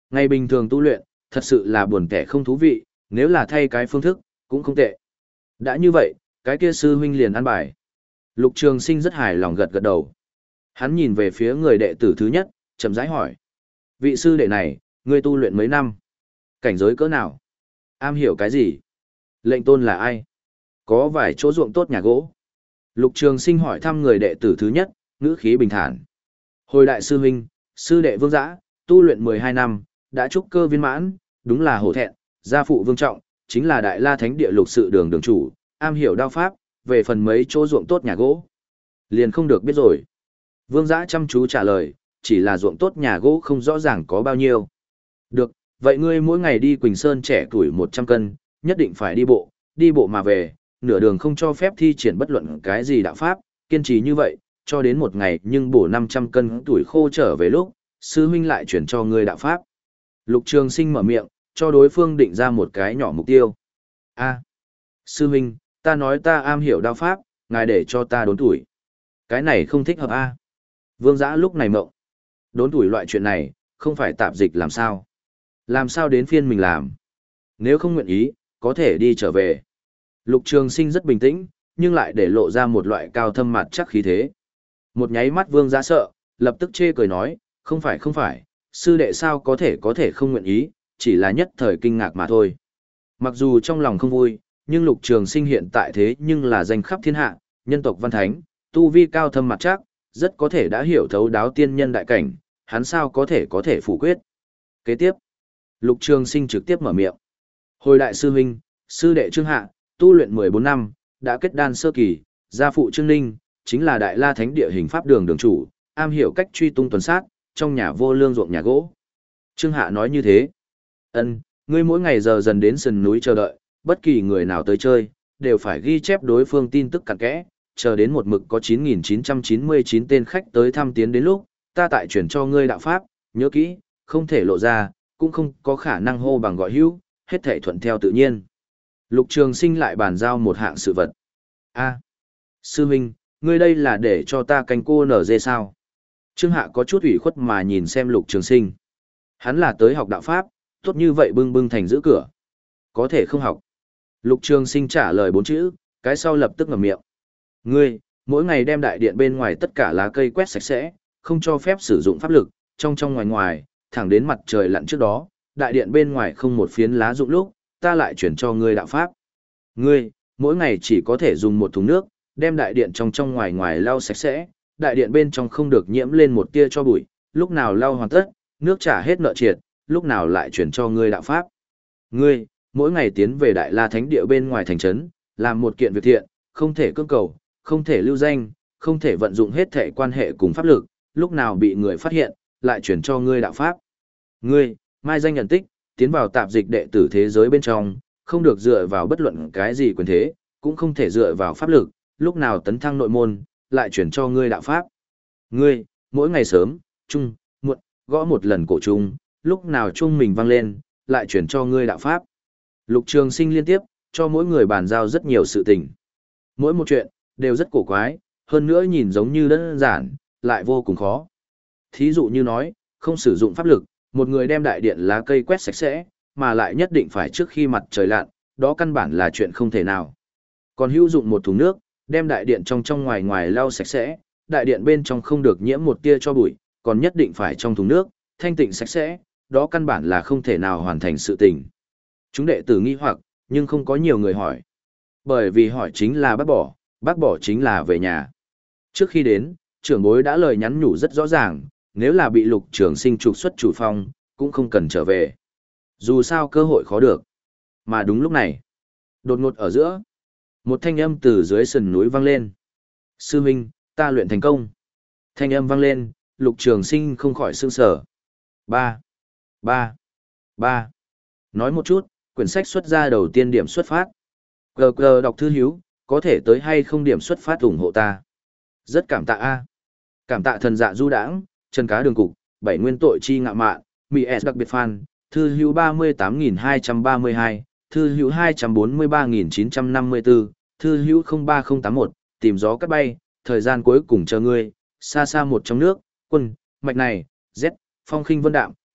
Ngày bình thường tu luyện, thật sự là buồn kẻ không thú vị, nếu là thay cái phương thức, cũng không tệ. Đã như vậy, cái kia sư huynh liền ăn bài. Lục Trường Sinh rất hài lòng gật gật đầu. Hắn nhìn về phía người đệ tử thứ nhất, chậm rãi hỏi. Vị sư đệ này, ngươi tu luyện mấy năm? Cảnh giới cỡ nào? Am hiểu cái gì? Lệnh tôn là ai? Có vài chỗ ruộng tốt nhà gỗ. Lục Trường Sinh hỏi thăm người đệ tử thứ nhất, ngữ khí bình thản. Hồi đại sư huynh, sư đệ Vương Dã, tu luyện mười hai năm, đã trúc cơ viên mãn, đúng là hổ thẹn, gia phụ Vương Trọng, chính là Đại La Thánh Địa lục sự đường đường chủ, am hiểu đao pháp, về phần mấy chỗ ruộng tốt nhà gỗ. Liền không được biết rồi. Vương Dã chăm chú trả lời, chỉ là ruộng tốt nhà gỗ không rõ ràng có bao nhiêu. Được, vậy ngươi mỗi ngày đi Quỳnh Sơn trẻ tuổi một trăm cân, nhất định phải đi bộ, đi bộ mà về, nửa đường không cho phép thi triển bất luận cái gì đạo pháp, kiên trì như vậy, cho đến một ngày nhưng bổ năm trăm cân tuổi khô trở về lúc, sư huynh lại chuyển cho ngươi đạo pháp. Lục Trường Sinh mở miệng, cho đối phương định ra một cái nhỏ mục tiêu. A, sư huynh, ta nói ta am hiểu đao pháp, ngài để cho ta đốn tuổi. Cái này không thích hợp a. Vương Dã lúc này mộng. Đốn tuổi loại chuyện này, không phải tạp dịch làm sao? Làm sao đến phiên mình làm? Nếu không nguyện ý, có thể đi trở về. Lục Trường Sinh rất bình tĩnh, nhưng lại để lộ ra một loại cao thâm mặt chắc khí thế. Một nháy mắt Vương Dã sợ, lập tức chê cười nói, không phải không phải, sư đệ sao có thể có thể không nguyện ý, chỉ là nhất thời kinh ngạc mà thôi. Mặc dù trong lòng không vui, nhưng Lục Trường Sinh hiện tại thế nhưng là danh khắp thiên hạ, nhân tộc văn thánh, tu vi cao thâm mặt chắc, rất có thể đã hiểu thấu đáo tiên nhân đại cảnh, hắn sao có thể có thể phủ quyết. Kế tiếp, Lục Trường Sinh trực tiếp mở miệng. Hồi đại sư huynh, sư đệ Trương Hạ, tu luyện mười bốn năm, đã kết đan sơ kỳ, gia phụ Trương Ninh, chính là Đại La Thánh Địa hình pháp đường đường chủ, am hiểu cách truy tung tuần sát, trong nhà vô lương ruộng nhà gỗ. Trương Hạ nói như thế. Ân, ngươi mỗi ngày giờ dần đến sườn núi chờ đợi, bất kỳ người nào tới chơi, đều phải ghi chép đối phương tin tức cặn kẽ, chờ đến một mực có chín nghìn chín trăm chín mươi chín tên khách tới thăm tiến đến lúc, ta tại chuyển cho ngươi đạo pháp, nhớ kỹ, không thể lộ ra, cũng không có khả năng hô bằng gọi hữu, hết thể thuận theo tự nhiên. Lục Trường Sinh lại bàn giao một hạng sự vật. A, sư huynh, ngươi đây là để cho ta canh cô nở dê sao? Trương Hạ có chút ủy khuất mà nhìn xem Lục Trường Sinh. Hắn là tới học đạo pháp, tốt như vậy bưng bưng thành giữ cửa. Có thể không học. Lục Trường Sinh trả lời bốn chữ, cái sau lập tức ngậm miệng. Ngươi, mỗi ngày đem đại điện bên ngoài tất cả lá cây quét sạch sẽ, không cho phép sử dụng pháp lực, trong trong ngoài ngoài, thẳng đến mặt trời lặn trước đó, đại điện bên ngoài không một phiến lá rụng lúc, ta lại chuyển cho ngươi đạo pháp. Ngươi, mỗi ngày chỉ có thể dùng một thùng nước, đem đại điện trong trong ngoài ngoài lau sạch sẽ, đại điện bên trong không được nhiễm lên một tia cho bụi, lúc nào lau hoàn tất, nước trả hết nợ triệt, lúc nào lại chuyển cho ngươi đạo pháp. Ngươi, mỗi ngày tiến về Đại La Thánh Địa bên ngoài thành trấn, làm một kiện việc thiện, không thể cưỡng cầu, không thể lưu danh, không thể vận dụng hết thể quan hệ cùng pháp lực, lúc nào bị người phát hiện, lại chuyển cho ngươi đạo pháp. Ngươi, mai danh nhận tích, tiến vào tạp dịch đệ tử thế giới bên trong, không được dựa vào bất luận cái gì quyền thế, cũng không thể dựa vào pháp lực, lúc nào tấn thăng nội môn, lại chuyển cho ngươi đạo pháp. Ngươi, mỗi ngày sớm, trung, muộn, gõ một lần cổ trung, lúc nào trung mình vang lên, lại chuyển cho ngươi đạo pháp. Lục Trường Sinh liên tiếp, cho mỗi người bàn giao rất nhiều sự tình. Mỗi một chuyện, đều rất cổ quái, hơn nữa nhìn giống như đơn giản, lại vô cùng khó. Thí dụ như nói, không sử dụng pháp lực, một người đem đại điện lá cây quét sạch sẽ, mà lại nhất định phải trước khi mặt trời lặn, đó căn bản là chuyện không thể nào. Còn hữu dụng một thùng nước, đem đại điện trong trong ngoài ngoài lau sạch sẽ, đại điện bên trong không được nhiễm một tia cho bụi, còn nhất định phải trong thùng nước, thanh tịnh sạch sẽ, đó căn bản là không thể nào hoàn thành sự tình. Chúng đệ tử nghi hoặc, nhưng không có nhiều người hỏi. Bởi vì hỏi chính là bác bỏ, bác bỏ chính là về nhà. Trước khi đến, trưởng bối đã lời nhắn nhủ rất rõ ràng, nếu là bị Lục Trường Sinh trục xuất chủ phong, cũng không cần trở về. Dù sao cơ hội khó được. Mà đúng lúc này, đột ngột ở giữa, một thanh âm từ dưới sườn núi vang lên. Sư huynh, ta luyện thành công. Thanh âm vang lên, Lục Trường Sinh không khỏi sửng sở. Ba, ba, ba. Nói một chút, quyển sách xuất ra đầu tiên điểm xuất phát. Gờ gờ đọc thư hiếu, có thể tới hay không điểm xuất phát ủng hộ ta. Rất cảm tạ a. Cảm tạ thần dạ du đãng, chân cá đường cục, bảy nguyên tội chi ngạ mạn, mỹ S đặc biệt fan, thư hữu ba mươi tám nghìn hai trăm ba mươi hai, thư hữu hai trăm bốn mươi ba nghìn chín trăm năm mươi tư, thư hữu không ba không tám mốt, tìm gió cắt bay, thời gian cuối cùng chờ ngươi, xa xa một trong nước, quân, mạch này, Z, phong khinh vân đạm,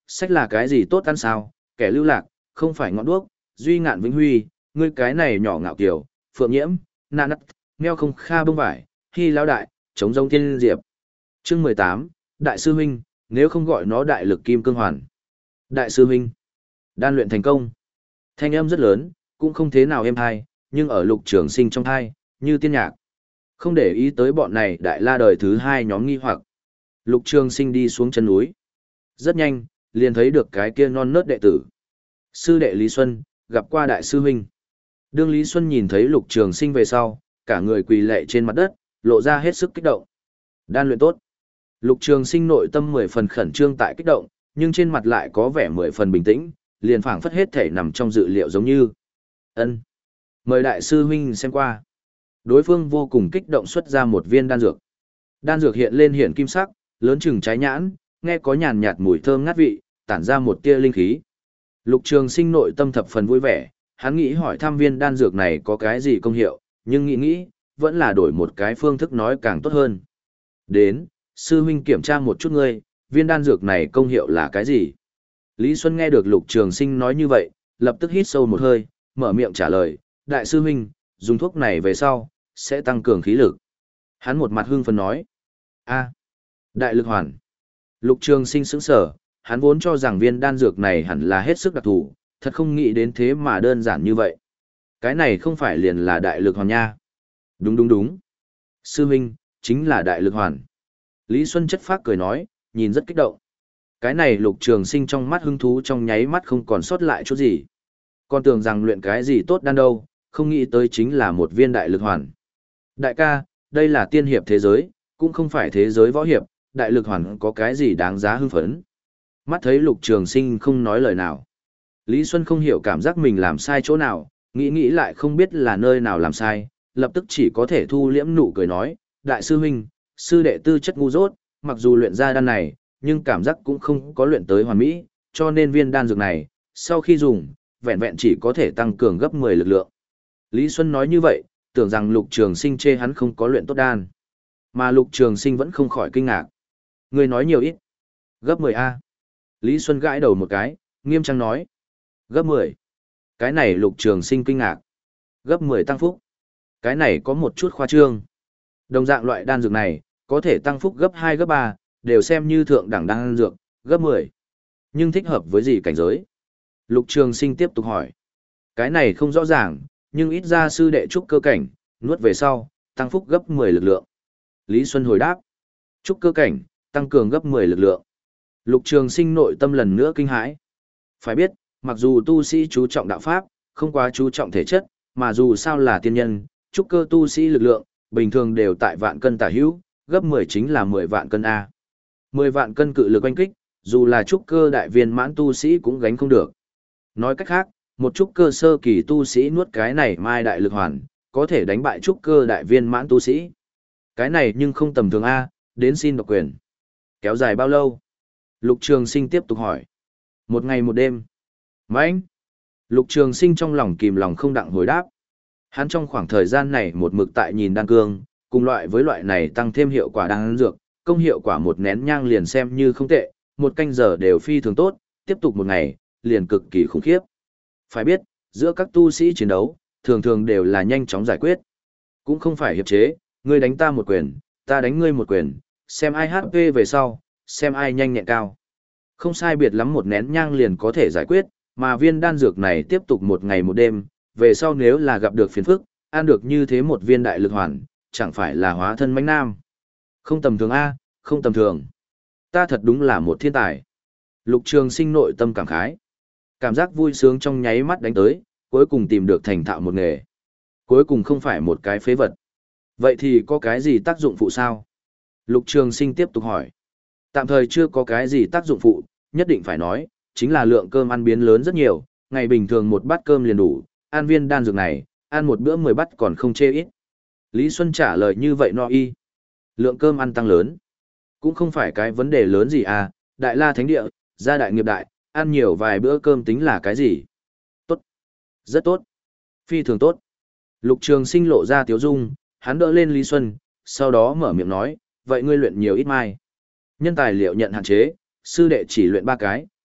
Sách là cái gì tốt ăn sao, kẻ lưu lạc, không phải ngọn đuốc, duy ngạn vĩnh huy, ngươi cái này nhỏ ngạo kiều, phượng nhiễm, nạ nắt, meo không kha bông vải, hy lão đại, chống giống thiên diệp. Chương mười tám, Đại sư huynh, nếu không gọi nó đại lực kim cương hoàn. Đại sư huynh, đan luyện thành công. Thanh âm rất lớn, cũng không thế nào êm hay, nhưng ở Lục Trường Sinh trong thai, như tiên nhạc. Không để ý tới bọn này đại la đời thứ hai nhóm nghi hoặc. Lục Trường Sinh đi xuống chân núi. Rất nhanh, liền thấy được cái kia non nớt đệ tử. Sư đệ Lý Xuân, gặp qua đại sư huynh. Đương Lý Xuân nhìn thấy Lục Trường Sinh về sau, cả người quỳ lạy trên mặt đất, lộ ra hết sức kích động. Đan luyện tốt. Lục Trường Sinh nội tâm mười phần khẩn trương tại kích động, nhưng trên mặt lại có vẻ mười phần bình tĩnh, liền phảng phất hết thể nằm trong dự liệu giống như. Ân, mời đại sư huynh xem qua. Đối phương vô cùng kích động xuất ra một viên đan dược. Đan dược hiện lên hiển kim sắc, lớn chừng trái nhãn, nghe có nhàn nhạt mùi thơm ngát vị, tản ra một tia linh khí. Lục Trường Sinh nội tâm thập phần vui vẻ, hắn nghĩ hỏi thăm viên đan dược này có cái gì công hiệu, nhưng nghĩ nghĩ, vẫn là đổi một cái phương thức nói càng tốt hơn. Đến, sư huynh kiểm tra một chút ngươi, viên đan dược này công hiệu là cái gì? Lý Xuân nghe được Lục Trường Sinh nói như vậy, lập tức hít sâu một hơi, mở miệng trả lời, đại sư huynh, dùng thuốc này về sau, sẽ tăng cường khí lực. Hắn một mặt hưng phấn nói, a, đại lực hoàn. Lục Trường Sinh sững sờ, hắn vốn cho rằng viên đan dược này hẳn là hết sức đặc thù, thật không nghĩ đến thế mà đơn giản như vậy. Cái này không phải liền là đại lực hoàn nha. Đúng đúng đúng. Sư huynh, chính là đại lực hoàn. Lý Xuân chất phác cười nói, nhìn rất kích động. Cái này Lục Trường Sinh trong mắt hứng thú trong nháy mắt không còn sót lại chút gì. Con tưởng rằng luyện cái gì tốt đan đâu, không nghĩ tới chính là một viên đại lực hoàn. Đại ca, đây là tiên hiệp thế giới, cũng không phải thế giới võ hiệp, đại lực hoàn có cái gì đáng giá hưng phấn. Mắt thấy Lục Trường Sinh không nói lời nào. Lý Xuân không hiểu cảm giác mình làm sai chỗ nào, nghĩ nghĩ lại không biết là nơi nào làm sai, lập tức chỉ có thể thu liễm nụ cười nói, đại sư huynh, sư đệ tư chất ngu dốt, mặc dù luyện ra đan này, nhưng cảm giác cũng không có luyện tới hoàn mỹ, cho nên viên đan dược này, sau khi dùng, vẹn vẹn chỉ có thể tăng cường gấp mười lực lượng. Lý Xuân nói như vậy, tưởng rằng Lục Trường Sinh chê hắn không có luyện tốt đan. Mà Lục Trường Sinh vẫn không khỏi kinh ngạc. Người nói nhiều ít. Gấp mười a. Lý Xuân gãi đầu một cái, nghiêm trang nói. Gấp mười. Cái này Lục Trường Sinh kinh ngạc. Gấp mười tăng phúc. Cái này có một chút khoa trương. Đồng dạng loại đan dược này, có thể tăng phúc gấp hai gấp ba, đều xem như thượng đẳng đan dược, gấp mười. Nhưng thích hợp với gì cảnh giới? Lục Trường Sinh tiếp tục hỏi. Cái này không rõ ràng, nhưng ít ra sư đệ trúc cơ cảnh, nuốt về sau, tăng phúc gấp mười lực lượng. Lý Xuân hồi đáp. Trúc cơ cảnh, tăng cường gấp mười lực lượng. Lục Trường Sinh nội tâm lần nữa kinh hãi. Phải biết, mặc dù tu sĩ chú trọng đạo pháp, không quá chú trọng thể chất, mà dù sao là tiên nhân, trúc cơ tu sĩ lực lượng, bình thường đều tại vạn cân tả hữu, gấp mười chính là mười vạn cân A. mười vạn cân cự lực oanh kích, dù là trúc cơ đại viên mãn tu sĩ cũng gánh không được. Nói cách khác, một trúc cơ sơ kỳ tu sĩ nuốt cái này mai đại lực hoàn, có thể đánh bại trúc cơ đại viên mãn tu sĩ. Cái này nhưng không tầm thường A, đến xin độc quyền. Kéo dài bao lâu? Lục Trường Sinh tiếp tục hỏi. Một ngày một đêm. Mãnh! Lục Trường Sinh trong lòng kìm lòng không đặng hồi đáp. Hắn trong khoảng thời gian này một mực tại nhìn đan cương, cùng loại với loại này tăng thêm hiệu quả đan dược, công hiệu quả một nén nhang liền xem như không tệ, một canh giờ đều phi thường tốt, tiếp tục một ngày, liền cực kỳ khủng khiếp. Phải biết, giữa các tu sĩ chiến đấu, thường thường đều là nhanh chóng giải quyết. Cũng không phải hiệp chế, ngươi đánh ta một quyền, ta đánh ngươi một quyền, xem ai hát pê về sau, xem ai nhanh nhẹn cao. Không sai biệt lắm một nén nhang liền có thể giải quyết, mà viên đan dược này tiếp tục một ngày một đêm, về sau nếu là gặp được phiền phức, ăn được như thế một viên đại lực hoàn, chẳng phải là hóa thân mãnh nam. Không tầm thường A, không tầm thường. Ta thật đúng là một thiên tài. Lục Trường Sinh nội tâm cảm khái. Cảm giác vui sướng trong nháy mắt đánh tới, cuối cùng tìm được thành thạo một nghề. Cuối cùng không phải một cái phế vật. Vậy thì có cái gì tác dụng phụ sao? Lục Trường Sinh tiếp tục hỏi. Tạm thời chưa có cái gì tác dụng phụ, nhất định phải nói, chính là lượng cơm ăn biến lớn rất nhiều, ngày bình thường một bát cơm liền đủ, ăn viên đan dược này, ăn một bữa mười bát còn không chê ít. Lý Xuân trả lời như vậy no y. Lượng cơm ăn tăng lớn, cũng không phải cái vấn đề lớn gì à, đại la thánh địa, gia đại nghiệp đại, ăn nhiều vài bữa cơm tính là cái gì? Tốt, rất tốt, phi thường tốt. Lục Trường Sinh lộ ra tiếu dung, hắn đỡ lên Lý Xuân, sau đó mở miệng nói, vậy ngươi luyện nhiều ít mai. Nhân tài liệu nhận hạn chế, sư đệ chỉ luyện ba cái,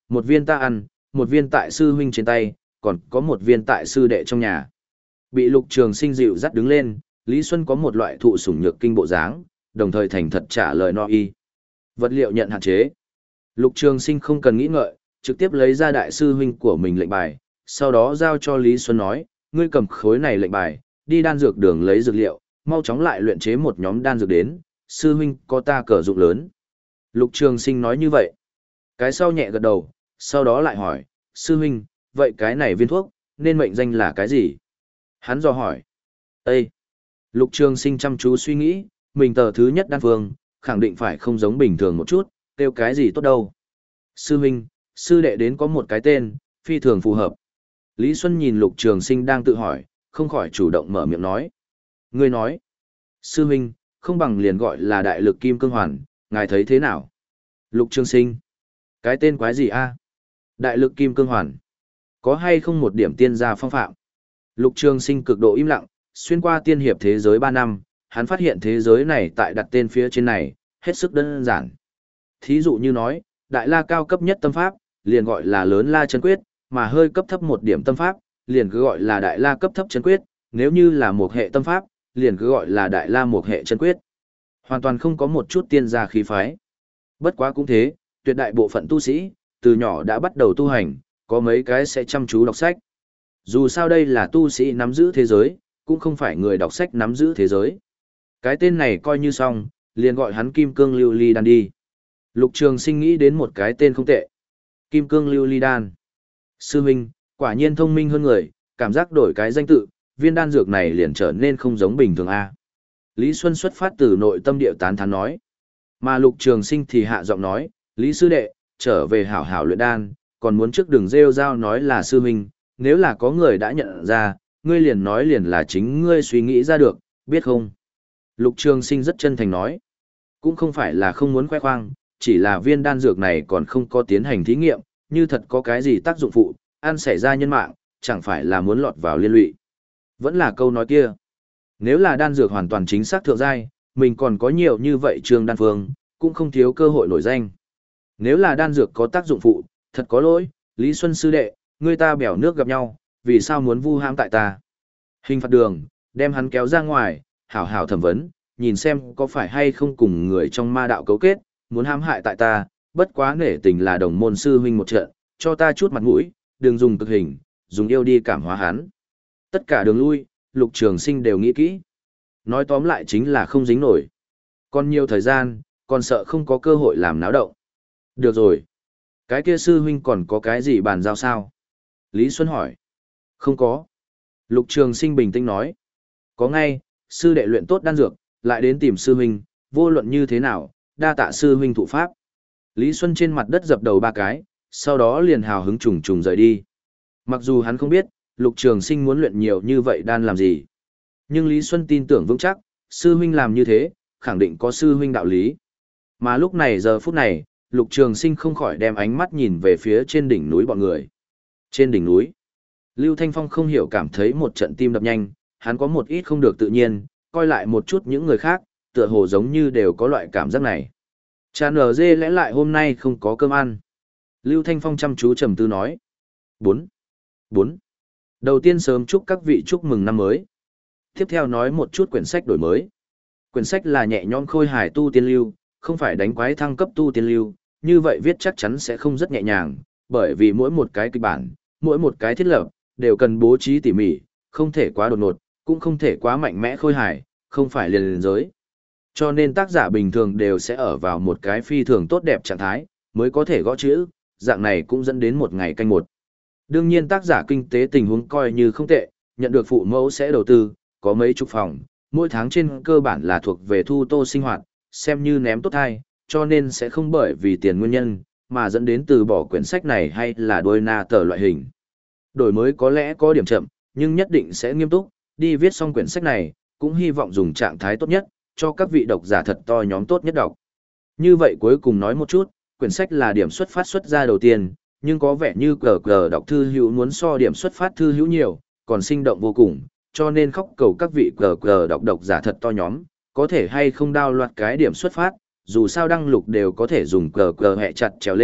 một viên ta ăn, một viên tại sư huynh trên tay, còn có một viên tại sư đệ trong nhà. Bị Lục Trường Sinh dịu dắt đứng lên, Lý Xuân có một loại thụ sủng nhược kinh bộ dáng, đồng thời thành thật trả lời no y. Vật liệu nhận hạn chế. Lục Trường Sinh không cần nghĩ ngợi, trực tiếp lấy ra đại sư huynh của mình lệnh bài, sau đó giao cho Lý Xuân nói, ngươi cầm khối này lệnh bài, đi đan dược đường lấy dược liệu, mau chóng lại luyện chế một nhóm đan dược đến, sư huynh có ta cờ dụng lớn. Lục Trường Sinh nói như vậy. Cái sau nhẹ gật đầu, sau đó lại hỏi, sư huynh, vậy cái này viên thuốc, nên mệnh danh là cái gì? Hắn dò hỏi. Ê! Lục Trường Sinh chăm chú suy nghĩ, mình tờ thứ nhất đan phương, khẳng định phải không giống bình thường một chút, kêu cái gì tốt đâu. Sư huynh, sư đệ đến có một cái tên, phi thường phù hợp. Lý Xuân nhìn Lục Trường Sinh đang tự hỏi, không khỏi chủ động mở miệng nói. Ngươi nói, sư huynh, không bằng liền gọi là đại lực kim cương hoàn, ngài thấy thế nào? Lục Trường Sinh, cái tên quái gì a? Đại lực kim cương hoàn, có hay không một điểm tiên gia phong phạm? Lục Trường Sinh cực độ im lặng, xuyên qua tiên hiệp thế giới ba năm, hắn phát hiện thế giới này tại đặt tên phía trên này, hết sức đơn giản. Thí dụ như nói, đại la cao cấp nhất tâm pháp, liền gọi là lớn la chân quyết, mà hơi cấp thấp một điểm tâm pháp, liền cứ gọi là đại la cấp thấp chân quyết, nếu như là một hệ tâm pháp, liền cứ gọi là đại la một hệ chân quyết. Hoàn toàn không có một chút tiên gia khí phái. Bất quá cũng thế, tuyệt đại bộ phận tu sĩ, từ nhỏ đã bắt đầu tu hành, có mấy cái sẽ chăm chú đọc sách. Dù sao đây là tu sĩ nắm giữ thế giới, cũng không phải người đọc sách nắm giữ thế giới. Cái tên này coi như xong, liền gọi hắn Kim Cương Lưu Ly Đan đi. Lục Trường Sinh nghĩ đến một cái tên không tệ. Kim Cương Lưu Ly Đan. Sư huynh, quả nhiên thông minh hơn người, cảm giác đổi cái danh tự, viên đan dược này liền trở nên không giống bình thường a. Lý Xuân xuất phát từ nội tâm địa tán thán nói. Mà Lục Trường Sinh thì hạ giọng nói, Lý sư đệ, trở về hảo hảo luyện đan, còn muốn trước đường rêu rao nói là sư huynh, nếu là có người đã nhận ra, ngươi liền nói liền là chính ngươi suy nghĩ ra được, biết không? Lục Trường Sinh rất chân thành nói, cũng không phải là không muốn khoe khoang, chỉ là viên đan dược này còn không có tiến hành thí nghiệm, như thật có cái gì tác dụng phụ, ăn xảy ra nhân mạng, chẳng phải là muốn lọt vào liên lụy. Vẫn là câu nói kia, nếu là đan dược hoàn toàn chính xác thượng giai, mình còn có nhiều như vậy trường đan phương, cũng không thiếu cơ hội nổi danh. Nếu là đan dược có tác dụng phụ, thật có lỗi, Lý Xuân sư đệ, ngươi ta bèo nước gặp nhau, vì sao muốn vu hãm tại ta? Hình phạt đường, đem hắn kéo ra ngoài, hảo hảo thẩm vấn, nhìn xem có phải hay không cùng người trong ma đạo cấu kết, muốn hãm hại tại ta, bất quá nể tình là đồng môn sư huynh một trận, cho ta chút mặt mũi, đừng dùng cực hình, dùng yêu đi cảm hóa hắn. Tất cả đường lui, Lục Trường Sinh đều nghĩ kỹ. Nói tóm lại chính là không dính nổi. Còn nhiều thời gian, còn sợ không có cơ hội làm náo động. Được rồi. Cái kia sư huynh còn có cái gì bàn giao sao? Lý Xuân hỏi. Không có. Lục Trường Sinh bình tĩnh nói. Có ngay, sư đệ luyện tốt đan dược, lại đến tìm sư huynh, vô luận như thế nào, đa tạ sư huynh thụ pháp. Lý Xuân trên mặt đất dập đầu ba cái, sau đó liền hào hứng trùng trùng rời đi. Mặc dù hắn không biết, Lục Trường Sinh muốn luyện nhiều như vậy đan làm gì. Nhưng Lý Xuân tin tưởng vững chắc, sư huynh làm như thế, khẳng định có sư huynh đạo lý. Mà lúc này giờ phút này, Lục Trường Sinh không khỏi đem ánh mắt nhìn về phía trên đỉnh núi bọn người. Trên đỉnh núi, Lưu Thanh Phong không hiểu cảm thấy một trận tim đập nhanh, hắn có một ít không được tự nhiên, coi lại một chút những người khác, tựa hồ giống như đều có loại cảm giác này. Cha nở dê lẽ lại hôm nay không có cơm ăn. Lưu Thanh Phong chăm chú trầm tư nói. Bốn. Bốn. Đầu tiên sớm chúc các vị chúc mừng năm mới. Tiếp theo nói một chút quyển sách đổi mới. Quyển sách là nhẹ nhõm khôi hài tu tiên lưu, không phải đánh quái thăng cấp tu tiên lưu, như vậy viết chắc chắn sẽ không rất nhẹ nhàng, bởi vì mỗi một cái kịch bản, mỗi một cái thiết lập, đều cần bố trí tỉ mỉ, không thể quá đột ngột, cũng không thể quá mạnh mẽ khôi hài, không phải liền liền giới. Cho nên tác giả bình thường đều sẽ ở vào một cái phi thường tốt đẹp trạng thái, mới có thể gõ chữ, dạng này cũng dẫn đến một ngày canh một. Đương nhiên tác giả kinh tế tình huống coi như không tệ, nhận được phụ mẫu sẽ đầu tư, có mấy chục phòng, mỗi tháng trên cơ bản là thuộc về thu tô sinh hoạt, xem như ném tốt thai, cho nên sẽ không bởi vì tiền nguyên nhân, mà dẫn đến từ bỏ quyển sách này hay là đôi na tờ loại hình. Đổi mới có lẽ có điểm chậm, nhưng nhất định sẽ nghiêm túc, đi viết xong quyển sách này, cũng hy vọng dùng trạng thái tốt nhất, cho các vị độc giả thật to nhóm tốt nhất đọc. Như vậy cuối cùng nói một chút, quyển sách là điểm xuất phát xuất ra đầu tiên, nhưng có vẻ như cờ cờ đọc thư hữu muốn so điểm xuất phát thư hữu nhiều, còn sinh động vô cùng, cho nên khóc cầu các vị cờ cờ đọc độc giả thật to nhóm, có thể hay không đao loạt cái điểm xuất phát, dù sao đăng lục đều có thể dùng cờ cờ hẹ chặt trèo lên,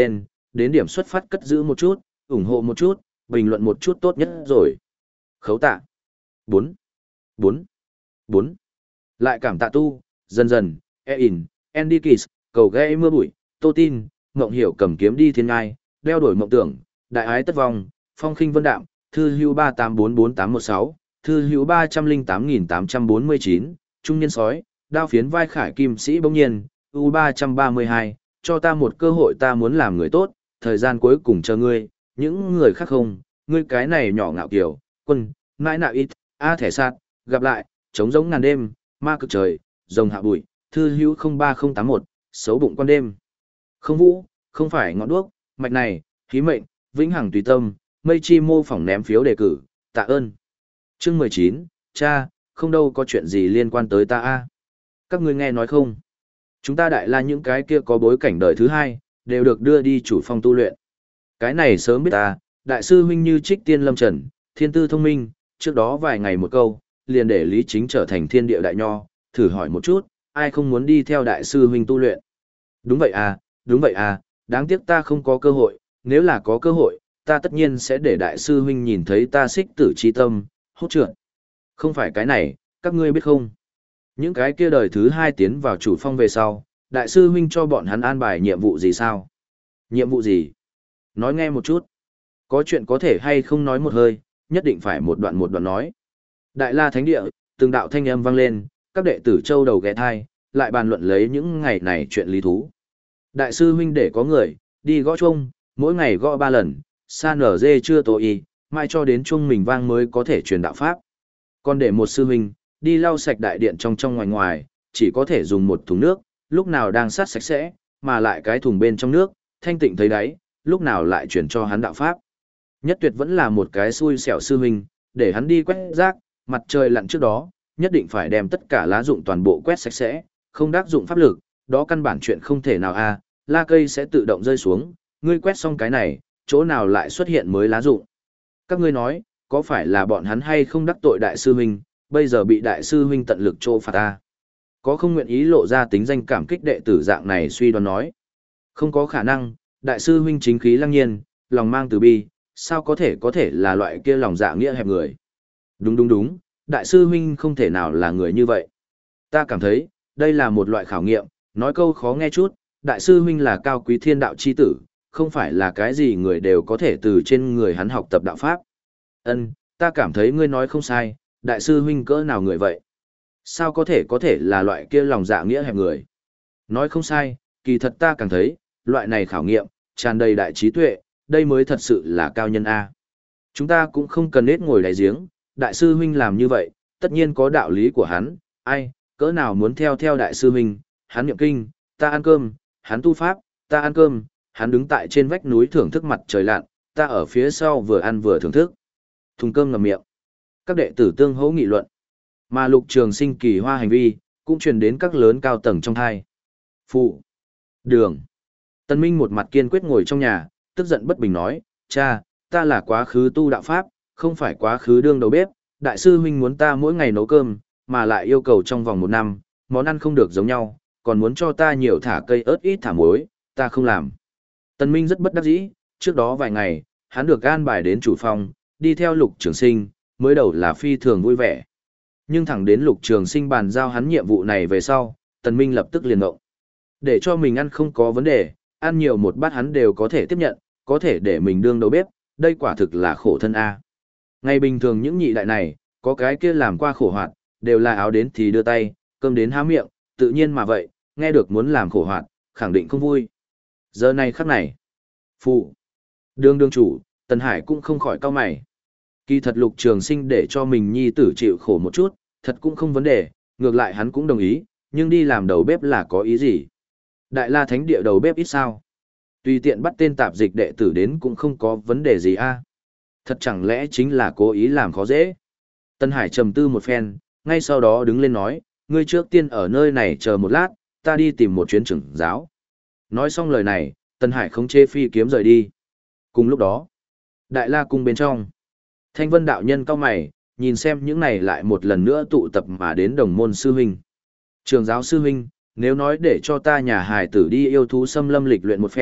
đến điểm xuất phát cất giữ một chút, ủng hộ một chút, bình luận một chút tốt nhất rồi. Khấu tạ. bốn bốn bốn Lại cảm tạ tu, dần dần, e-in, Andy Kiss, cầu gây mưa bụi, tô tin, ngộng hiểu cầm kiếm đi thiên ngai, đeo đổi mộng tưởng, đại ái tất vong, phong khinh vân đạm, thư hữu ba tám bốn bốn tám một sáu, thư hữu ba trăm linh tám nghìn tám trăm bốn mươi chín, trung niên sói, đao phiến vai khải kim sĩ bỗng nhiên, u ba trăm ba mươi hai, cho ta một cơ hội ta muốn làm người tốt, thời gian cuối cùng chờ ngươi, những người khác không, ngươi cái này nhỏ ngạo kiểu, quân, mãi nạo ít, a thẻ sạt, gặp lại, trống giống ngàn đêm, ma cực trời, rồng hạ bụi, thư hữu không ba không tám một, xấu bụng con đêm. Không vũ, không phải ngọn đuốc, mạch này, khí mệnh, vĩnh hằng tùy tâm, mây chi mô phỏng ném phiếu đề cử, tạ ơn. Chương mười chín, cha, không đâu có chuyện gì liên quan tới ta a. Các ngươi nghe nói không? Chúng ta đại la những cái kia có bối cảnh đời thứ hai, đều được đưa đi chủ phong tu luyện. Cái này sớm biết ta, đại sư huynh như trích tiên lâm trần, thiên tư thông minh, trước đó vài ngày một câu, liền để Lý Chính trở thành thiên địa đại nho, thử hỏi một chút, ai không muốn đi theo đại sư huynh tu luyện. Đúng vậy à, đúng vậy à, đáng tiếc ta không có cơ hội, nếu là có cơ hội, ta tất nhiên sẽ để đại sư huynh nhìn thấy ta xích tử chi tâm, hốt trượt. Không phải cái này, các ngươi biết không? Những cái kia đời thứ hai tiến vào chủ phong về sau, đại sư huynh cho bọn hắn an bài nhiệm vụ gì sao? Nhiệm vụ gì? Nói nghe một chút. Có chuyện có thể hay không nói một hơi, nhất định phải một đoạn một đoạn nói. Đại la thánh địa, từng đạo thanh âm vang lên, các đệ tử châu đầu ghé thai, lại bàn luận lấy những ngày này chuyện lý thú. Đại sư huynh để có người, đi gõ chuông, mỗi ngày gõ ba lần, sa nở dê chưa tổ y, mai cho đến chuông mình vang mới có thể truyền đạo pháp. Còn để một sư huynh, đi lau sạch đại điện trong trong ngoài ngoài, chỉ có thể dùng một thùng nước, lúc nào đang sát sạch sẽ, mà lại cái thùng bên trong nước, thanh tịnh thấy đáy, lúc nào lại chuyển cho hắn đạo pháp. Nhất tuyệt vẫn là một cái xui xẻo sư huynh, để hắn đi quét rác, mặt trời lặn trước đó, nhất định phải đem tất cả lá dụng toàn bộ quét sạch sẽ, không đắc dụng pháp lực, đó căn bản chuyện không thể nào a, la cây sẽ tự động rơi xuống, ngươi quét xong cái này, chỗ nào lại xuất hiện mới lá dụng. Các ngươi nói, có phải là bọn hắn hay không đắc tội đại sư huynh, bây giờ bị đại sư huynh tận lực trô phạt ta. Có không nguyện ý lộ ra tính danh cảm kích đệ tử dạng này suy đoán nói. Không có khả năng, đại sư huynh chính khí lăng nhiên, lòng mang từ bi, sao có thể có thể là loại kia lòng dạ nghĩa hẹp người. Đúng đúng đúng, đại sư huynh không thể nào là người như vậy. Ta cảm thấy, đây là một loại khảo nghiệm, nói câu khó nghe chút, đại sư huynh là cao quý thiên đạo chi tử, không phải là cái gì người đều có thể từ trên người hắn học tập đạo pháp. Ân, ta cảm thấy ngươi nói không sai, đại sư huynh cỡ nào người vậy? Sao có thể có thể là loại kia lòng dạ nghĩa hẹp người? Nói không sai, kỳ thật ta càng thấy, loại này khảo nghiệm, tràn đầy đại trí tuệ, đây mới thật sự là cao nhân A. Chúng ta cũng không cần nết ngồi đáy giếng, đại sư huynh làm như vậy, tất nhiên có đạo lý của hắn, ai, cỡ nào muốn theo theo đại sư huynh, hắn niệm kinh, ta ăn cơm, hắn tu pháp, ta ăn cơm, hắn đứng tại trên vách núi thưởng thức mặt trời lặn, ta ở phía sau vừa ăn vừa thưởng thức. Thùng cơm ngậm miệng. Các đệ tử tương hỗ nghị luận. Mà Lục Trường Sinh kỳ hoa hành vi, cũng truyền đến các lớn cao tầng trong thai. Phụ. Đường. Tân Minh một mặt kiên quyết ngồi trong nhà, tức giận bất bình nói, cha, ta là quá khứ tu đạo pháp, không phải quá khứ đương đầu bếp, đại sư huynh muốn ta mỗi ngày nấu cơm, mà lại yêu cầu trong vòng một năm, món ăn không được giống nhau, còn muốn cho ta nhiều thả cây ớt ít thả muối, ta không làm. Tân Minh rất bất đắc dĩ, trước đó vài ngày, hắn được an bài đến chủ phòng, đi theo Lục Trường Sinh, mới đầu là phi thường vui vẻ. Nhưng thẳng đến Lục Trường Sinh bàn giao hắn nhiệm vụ này về sau, Tần Minh lập tức liền ngộng. Để cho mình ăn không có vấn đề, ăn nhiều một bát hắn đều có thể tiếp nhận, có thể để mình đương đầu bếp, đây quả thực là khổ thân a. Ngày bình thường những nhị đại này, có cái kia làm qua khổ hoạt, đều là áo đến thì đưa tay, cơm đến há miệng, tự nhiên mà vậy, nghe được muốn làm khổ hoạt, khẳng định không vui. Giờ này khắc này, phụ, đương đương chủ, Tần Hải cũng không khỏi cau mày. Kỳ thật Lục Trường Sinh để cho mình nhi tử chịu khổ một chút, thật cũng không vấn đề, ngược lại hắn cũng đồng ý, nhưng đi làm đầu bếp là có ý gì? Đại La Thánh Địa đầu bếp ít sao? Tùy tiện bắt tên tạp dịch đệ tử đến cũng không có vấn đề gì a. Thật chẳng lẽ chính là cố ý làm khó dễ? Tân Hải trầm tư một phen, ngay sau đó đứng lên nói, ngươi trước tiên ở nơi này chờ một lát, ta đi tìm một chuyến trưởng giáo. Nói xong lời này, Tân Hải không chê phi kiếm rời đi. Cùng lúc đó, Đại La Cung bên trong, Thanh Vân đạo nhân cao mày, nhìn xem những này lại một lần nữa tụ tập mà đến đồng môn sư huynh. Trường giáo sư huynh, nếu nói để cho ta nhà hài tử đi yêu thú xâm lâm lịch luyện một phen,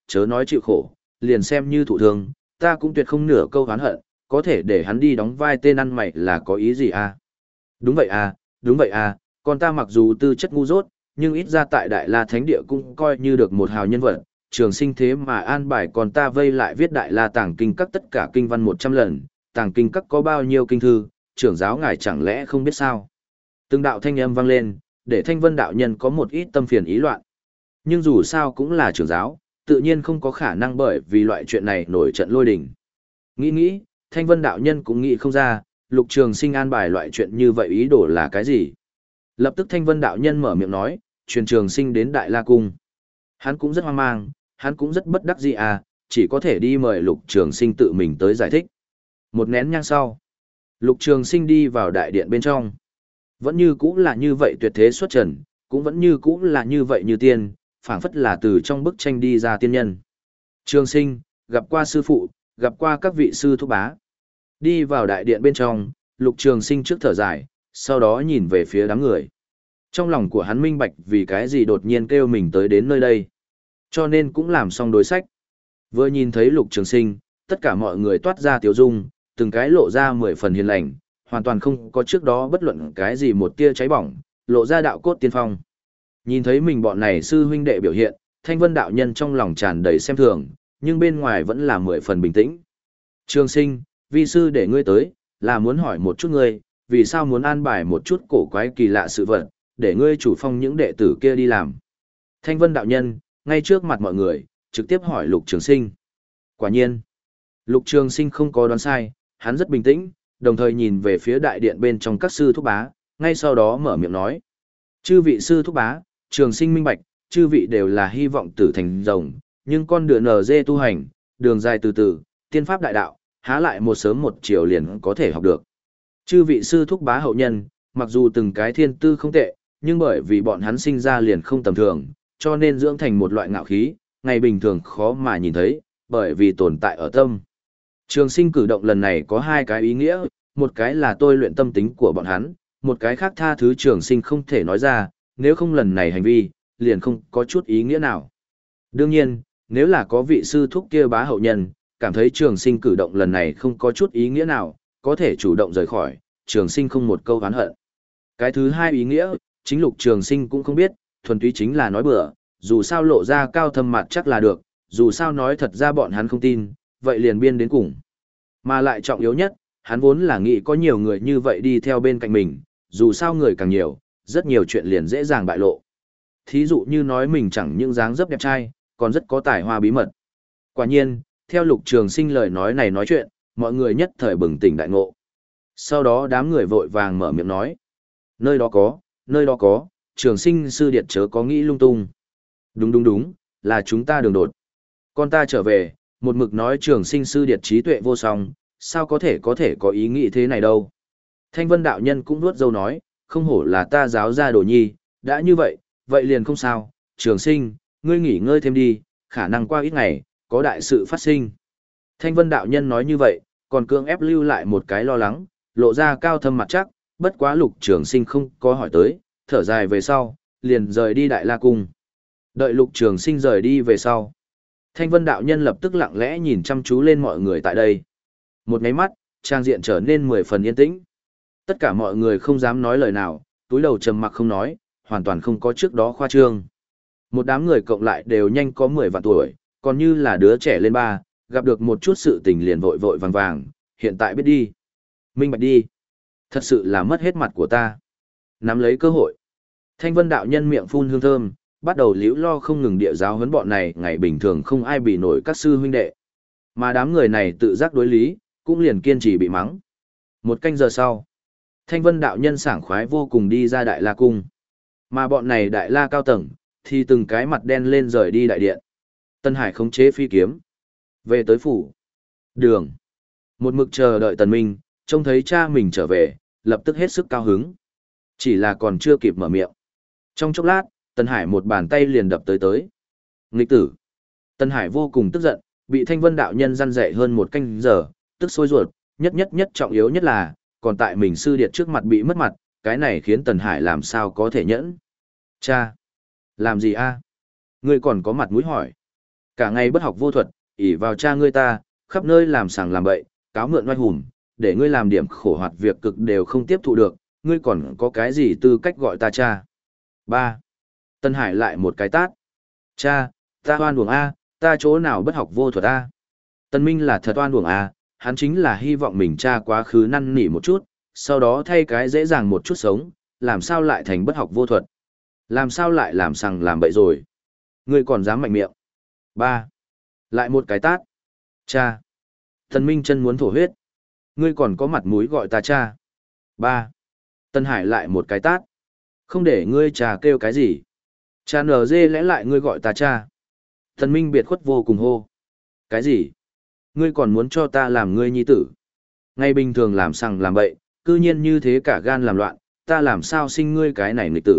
chớ nói chịu khổ, liền xem như thụ thương, ta cũng tuyệt không nửa câu oán hận, có thể để hắn đi đóng vai tên ăn mày là có ý gì à? Đúng vậy à, đúng vậy à, con ta mặc dù tư chất ngu dốt, nhưng ít ra tại Đại La Thánh Địa cũng coi như được một hào nhân vật, trường sinh thế mà an bài còn ta vây lại viết Đại La Tàng Kinh Các tất cả kinh văn một trăm lần, Tàng Kinh Các có bao nhiêu kinh thư, trưởng giáo ngài chẳng lẽ không biết sao? Từng đạo thanh âm vang lên, để Thanh Vân đạo nhân có một ít tâm phiền ý loạn. Nhưng dù sao cũng là trưởng giáo, tự nhiên không có khả năng bởi vì loại chuyện này nổi trận lôi đình. Nghĩ nghĩ, Thanh Vân đạo nhân cũng nghĩ không ra, Lục Trường Sinh an bài loại chuyện như vậy ý đồ là cái gì. Lập tức Thanh Vân đạo nhân mở miệng nói, truyền Trường Sinh đến Đại La Cung. Hắn cũng rất hoang mang, hắn cũng rất bất đắc dĩ à, chỉ có thể đi mời Lục Trường Sinh tự mình tới giải thích. Một nén nhang sau, Lục Trường Sinh đi vào đại điện bên trong. Vẫn như cũ là như vậy tuyệt thế xuất trần, cũng vẫn như cũ là như vậy như tiên, phảng phất là từ trong bức tranh đi ra tiên nhân. Trường Sinh, gặp qua sư phụ, gặp qua các vị sư thúc bá. Đi vào đại điện bên trong, Lục Trường Sinh trước thở dài, sau đó nhìn về phía đám người. Trong lòng của hắn minh bạch vì cái gì đột nhiên kêu mình tới đến nơi đây. Cho nên cũng làm xong đối sách. Vừa nhìn thấy Lục Trường Sinh, tất cả mọi người toát ra tiếu dung, từng cái lộ ra mười phần hiền lành, hoàn toàn không có trước đó bất luận cái gì một tia cháy bỏng, lộ ra đạo cốt tiên phong. Nhìn thấy mình bọn này sư huynh đệ biểu hiện, Thanh Vân đạo nhân trong lòng tràn đầy xem thường, nhưng bên ngoài vẫn là mười phần bình tĩnh. Trường Sinh, vi sư để ngươi tới, là muốn hỏi một chút ngươi, vì sao muốn an bài một chút cổ quái kỳ lạ sự vật, để ngươi chủ phong những đệ tử kia đi làm. Thanh Vân đạo nhân, ngay trước mặt mọi người, trực tiếp hỏi Lục Trường Sinh. Quả nhiên, Lục Trường Sinh không có đoán sai, hắn rất bình tĩnh, đồng thời nhìn về phía đại điện bên trong các sư thúc bá, ngay sau đó mở miệng nói. Chư vị sư thúc bá, Trường Sinh minh bạch, chư vị đều là hy vọng tử thành rồng, nhưng con đường nở dê tu hành, đường dài từ từ, tiên pháp đại đạo, há lại một sớm một chiều liền có thể học được. Chư vị sư thúc bá hậu nhân, mặc dù từng cái thiên tư không tệ, nhưng bởi vì bọn hắn sinh ra liền không tầm thường, cho nên dưỡng thành một loại ngạo khí, ngày bình thường khó mà nhìn thấy, bởi vì tồn tại ở tâm. Trường Sinh cử động lần này có hai cái ý nghĩa, một cái là tôi luyện tâm tính của bọn hắn, một cái khác tha thứ Trường Sinh không thể nói ra, nếu không lần này hành vi, liền không có chút ý nghĩa nào. Đương nhiên, nếu là có vị sư thúc kia bá hậu nhân, cảm thấy Trường Sinh cử động lần này không có chút ý nghĩa nào, có thể chủ động rời khỏi, Trường Sinh không một câu oán hận. Cái thứ hai ý nghĩa, chính Lục Trường Sinh cũng không biết, thuần túy chính là nói bừa, dù sao lộ ra cao thâm mặt chắc là được, dù sao nói thật ra bọn hắn không tin, vậy liền biên đến cùng. Mà lại trọng yếu nhất, hắn vốn là nghĩ có nhiều người như vậy đi theo bên cạnh mình, dù sao người càng nhiều, rất nhiều chuyện liền dễ dàng bại lộ. Thí dụ như nói mình chẳng những dáng dấp đẹp trai, còn rất có tài hoa bí mật. Quả nhiên, theo Lục Trường Sinh lời nói này nói chuyện, mọi người nhất thời bừng tỉnh đại ngộ. Sau đó đám người vội vàng mở miệng nói. Nơi đó có, nơi đó có, Trường Sinh sư điệt chớ có nghĩ lung tung. Đúng đúng đúng, là chúng ta đường đột. Con ta trở về, một mực nói Trường Sinh sư điệt trí tuệ vô song, sao có thể có thể có ý nghĩ thế này đâu. Thanh Vân đạo nhân cũng nuốt dâu nói, không hổ là ta giáo gia đồ nhi, đã như vậy, vậy liền không sao, Trường Sinh, ngươi nghỉ ngơi thêm đi, khả năng qua ít ngày, có đại sự phát sinh. Thanh Vân đạo nhân nói như vậy, còn cưỡng ép lưu lại một cái lo lắng, lộ ra cao thâm mặt chắc, bất quá Lục Trường Sinh không có hỏi tới, thở dài về sau, liền rời đi Đại La Cung. Đợi Lục Trường Sinh rời đi về sau, Thanh Vân đạo nhân lập tức lặng lẽ nhìn chăm chú lên mọi người tại đây. Một cái mắt, trang diện trở nên mười phần yên tĩnh. Tất cả mọi người không dám nói lời nào, túi đầu trầm mặc không nói, hoàn toàn không có trước đó khoa trương. Một đám người cộng lại đều nhanh có mười vạn tuổi, còn như là đứa trẻ lên ba, gặp được một chút sự tình liền vội vội vàng vàng, hiện tại biết đi. Minh bạch đi. Thật sự là mất hết mặt của ta. Nắm lấy cơ hội. Thanh Vân đạo nhân miệng phun hương thơm, bắt đầu liễu lo không ngừng địa giáo huấn bọn này, ngày bình thường không ai bị nổi các sư huynh đệ. Mà đám người này tự giác đối lý, cũng liền kiên trì bị mắng. Một canh giờ sau, Thanh Vân đạo nhân sảng khoái vô cùng đi ra Đại La Cung. Mà bọn này Đại La cao tầng, thì từng cái mặt đen lên rời đi đại điện. Tân Hải khống chế phi kiếm. Về tới phủ. Đường. Một mực chờ đợi Tần Minh, trông thấy cha mình trở về, lập tức hết sức cao hứng. Chỉ là còn chưa kịp mở miệng. Trong chốc lát, Tân Hải một bàn tay liền đập tới tới. Nghịch tử. Tân Hải vô cùng tức giận, bị Thanh Vân đạo nhân răn dạy hơn một canh giờ, tức sôi ruột, nhất nhất nhất trọng yếu nhất là, còn tại mình sư điệt trước mặt bị mất mặt, cái này khiến Tần Hải làm sao có thể nhẫn. Cha! Làm gì a? Ngươi còn có mặt mũi hỏi. Cả ngày bất học vô thuật, ỷ vào cha ngươi ta, khắp nơi làm sàng làm bậy, cáo mượn oai hùng, để ngươi làm điểm khổ hoạt việc cực đều không tiếp thụ được, ngươi còn có cái gì tư cách gọi ta cha. Ba. Tân Hải lại một cái tát. Cha, ta oan uổng A, ta chỗ nào bất học vô thuật A. Tân Minh là thật oan uổng A, hắn chính là hy vọng mình cha quá khứ năn nỉ một chút, sau đó thay cái dễ dàng một chút sống, làm sao lại thành bất học vô thuật. Làm sao lại làm sằng làm bậy rồi. Ngươi còn dám mạnh miệng. Ba. Lại một cái tát. Cha. Tân Minh chân muốn thổ huyết. Ngươi còn có mặt mũi gọi ta cha. Ba. Tân Hải lại một cái tát. Không để ngươi cha kêu cái gì. Cha nở dê lẽ lại ngươi gọi ta cha. Tân Minh biệt khuất vô cùng hô. Cái gì? Ngươi còn muốn cho ta làm ngươi nhi tử. Ngay bình thường làm sằng làm bậy, cư nhiên như thế cả gan làm loạn, ta làm sao sinh ngươi cái này nghịch tử.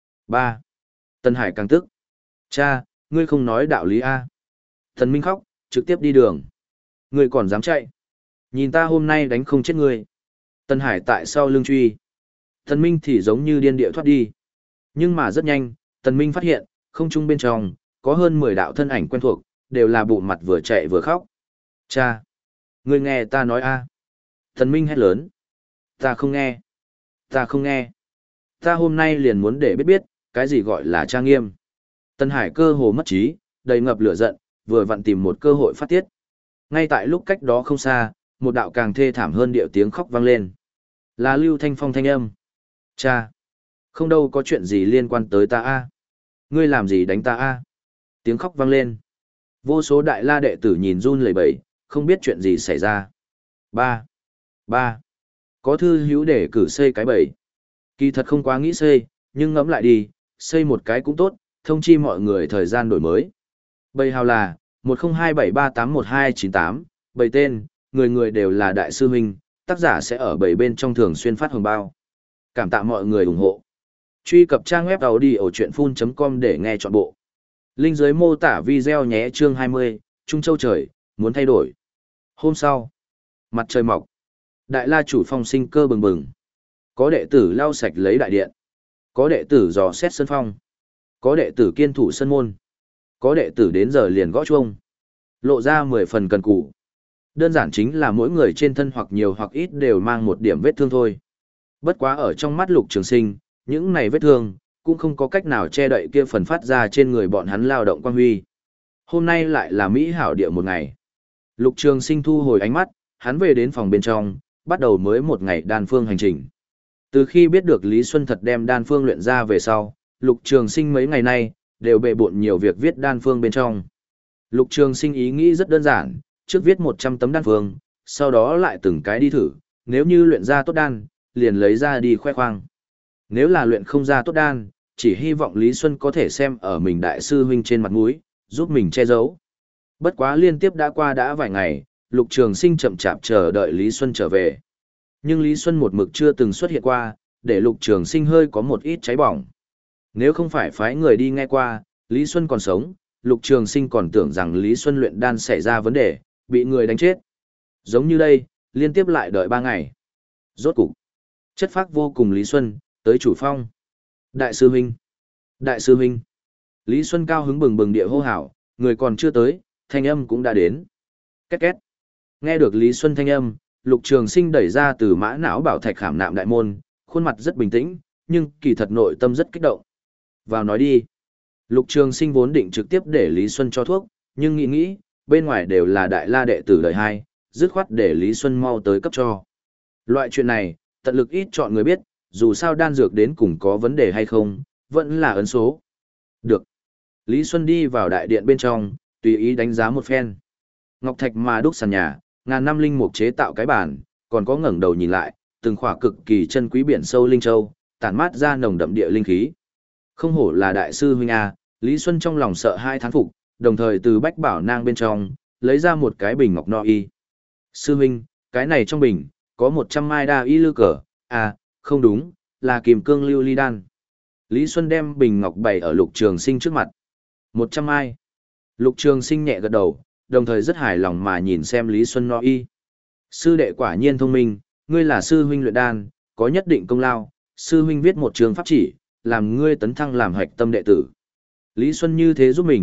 Ba. Tân Hải càng tức. Cha, ngươi không nói đạo lý A. Tân Minh khóc, trực tiếp đi đường. Ngươi còn dám chạy. Nhìn ta hôm nay đánh không chết ngươi. Tân Hải tại sau lưng truy. Tân Minh thì giống như điên địa thoát đi. Nhưng mà rất nhanh, Tân Minh phát hiện, không trung bên trong, có hơn mười đạo thân ảnh quen thuộc, đều là bụng mặt vừa chạy vừa khóc. Cha! Ngươi nghe ta nói a. Tân Minh hét lớn. Ta không nghe. Ta không nghe. Ta hôm nay liền muốn để biết biết, cái gì gọi là cha nghiêm. Tân Hải cơ hồ mất trí, đầy ngập lửa giận, vừa vặn tìm một cơ hội phát tiết. Ngay tại lúc cách đó không xa, một đạo càng thê thảm hơn điệu tiếng khóc vang lên. Là Lưu Thanh Phong thanh âm. Cha! Không đâu có chuyện gì liên quan tới ta a. Ngươi làm gì đánh ta a? Tiếng khóc vang lên. Vô số đại la đệ tử nhìn run lẩy bẩy, không biết chuyện gì xảy ra. Ba. Ba. Có thư hữu để cử xây cái bẫy. Kỳ thật không quá nghĩ xây, nhưng ngẫm lại đi, xây một cái cũng tốt, thông chi mọi người thời gian đổi mới. Bầy hào là một không hai bảy ba tám một hai chín tám, bầy tên, người người đều là đại sư huynh, tác giả sẽ ở bầy bên trong thường xuyên phát hồng bao. Cảm tạ mọi người ủng hộ. Truy cập trang web audiochuyenphun chấm com để nghe trọn bộ. Link dưới mô tả video nhé. Chương hai mươi, Trung Châu trời, muốn thay đổi. Hôm sau, mặt trời mọc. Đại la chủ phong sinh cơ bừng bừng. Có đệ tử lau sạch lấy đại điện. Có đệ tử dò xét sân phong. Có đệ tử kiên thủ sân môn. Có đệ tử đến giờ liền gõ chuông. Lộ ra mười phần cần cù. Đơn giản chính là mỗi người trên thân hoặc nhiều hoặc ít đều mang một điểm vết thương thôi. Bất quá ở trong mắt Lục Trường Sinh, những này vết thương, cũng không có cách nào che đậy kia phần phát ra trên người bọn hắn lao động quang huy. Hôm nay lại là Mỹ hảo địa một ngày. Lục Trường Sinh thu hồi ánh mắt, hắn về đến phòng bên trong, bắt đầu mới một ngày đan phương hành trình. Từ khi biết được Lý Xuân thật đem đan phương luyện ra về sau, Lục Trường Sinh mấy ngày nay, đều bệ bộn nhiều việc viết đan phương bên trong. Lục Trường Sinh ý nghĩ rất đơn giản, trước viết một trăm tấm đan phương, sau đó lại từng cái đi thử, nếu như luyện ra tốt đan, liền lấy ra đi khoe khoang. Nếu là luyện không ra tốt đan, chỉ hy vọng Lý Xuân có thể xem ở mình đại sư huynh trên mặt mũi, giúp mình che giấu. Bất quá liên tiếp đã qua đã vài ngày, Lục Trường Sinh chậm chạp chờ đợi Lý Xuân trở về. Nhưng Lý Xuân một mực chưa từng xuất hiện qua, để Lục Trường Sinh hơi có một ít cháy bỏng. Nếu không phải phái người đi nghe qua, Lý Xuân còn sống, Lục Trường Sinh còn tưởng rằng Lý Xuân luyện đan xảy ra vấn đề, bị người đánh chết. Giống như đây, liên tiếp lại đợi ba ngày. Rốt cục, chất phác vô cùng Lý Xuân, tới chủ phong. Đại sư huynh! Đại sư huynh! Lý Xuân cao hứng bừng bừng địa hô hào, người còn chưa tới, thanh âm cũng đã đến. Két két! Nghe được Lý Xuân thanh âm, Lục Trường Sinh đẩy ra từ mã não bảo thạch khảm nạm đại môn, khuôn mặt rất bình tĩnh, nhưng kỳ thật nội tâm rất kích động. Vào nói đi. Lục Trường Sinh vốn định trực tiếp để Lý Xuân cho thuốc, nhưng nghĩ nghĩ, bên ngoài đều là đại la đệ tử đời hai, dứt khoát để Lý Xuân mau tới cấp cho. Loại chuyện này, tận lực ít chọn người biết, dù sao đan dược đến cùng có vấn đề hay không, vẫn là ấn số. Được. Lý Xuân đi vào đại điện bên trong, tùy ý đánh giá một phen. Ngọc thạch mà đúc sàn nhà, ngàn năm linh mục chế tạo cái bàn, còn có ngẩng đầu nhìn lại, từng khỏa cực kỳ chân quý biển sâu linh châu, tản mát ra nồng đậm địa linh khí. Không hổ là đại sư huynh a, Lý Xuân trong lòng sợ hai thán phục, đồng thời từ bách bảo nang bên trong, lấy ra một cái bình ngọc no y. Sư huynh, cái này trong bình, có một trăm mai đa y lư cờ, à, không đúng, là kim cương lưu ly đan. Lý Xuân đem bình ngọc bày ở Lục Trường Sinh trước mặt. Một trăm mai. Lục Trường Sinh nhẹ gật đầu, đồng thời rất hài lòng mà nhìn xem Lý Xuân no y. Sư đệ quả nhiên thông minh, ngươi là sư huynh luyện đan, có nhất định công lao, sư huynh viết một trường pháp chỉ, làm ngươi tấn thăng làm hạch tâm đệ tử. Lý Xuân như thế giúp mình,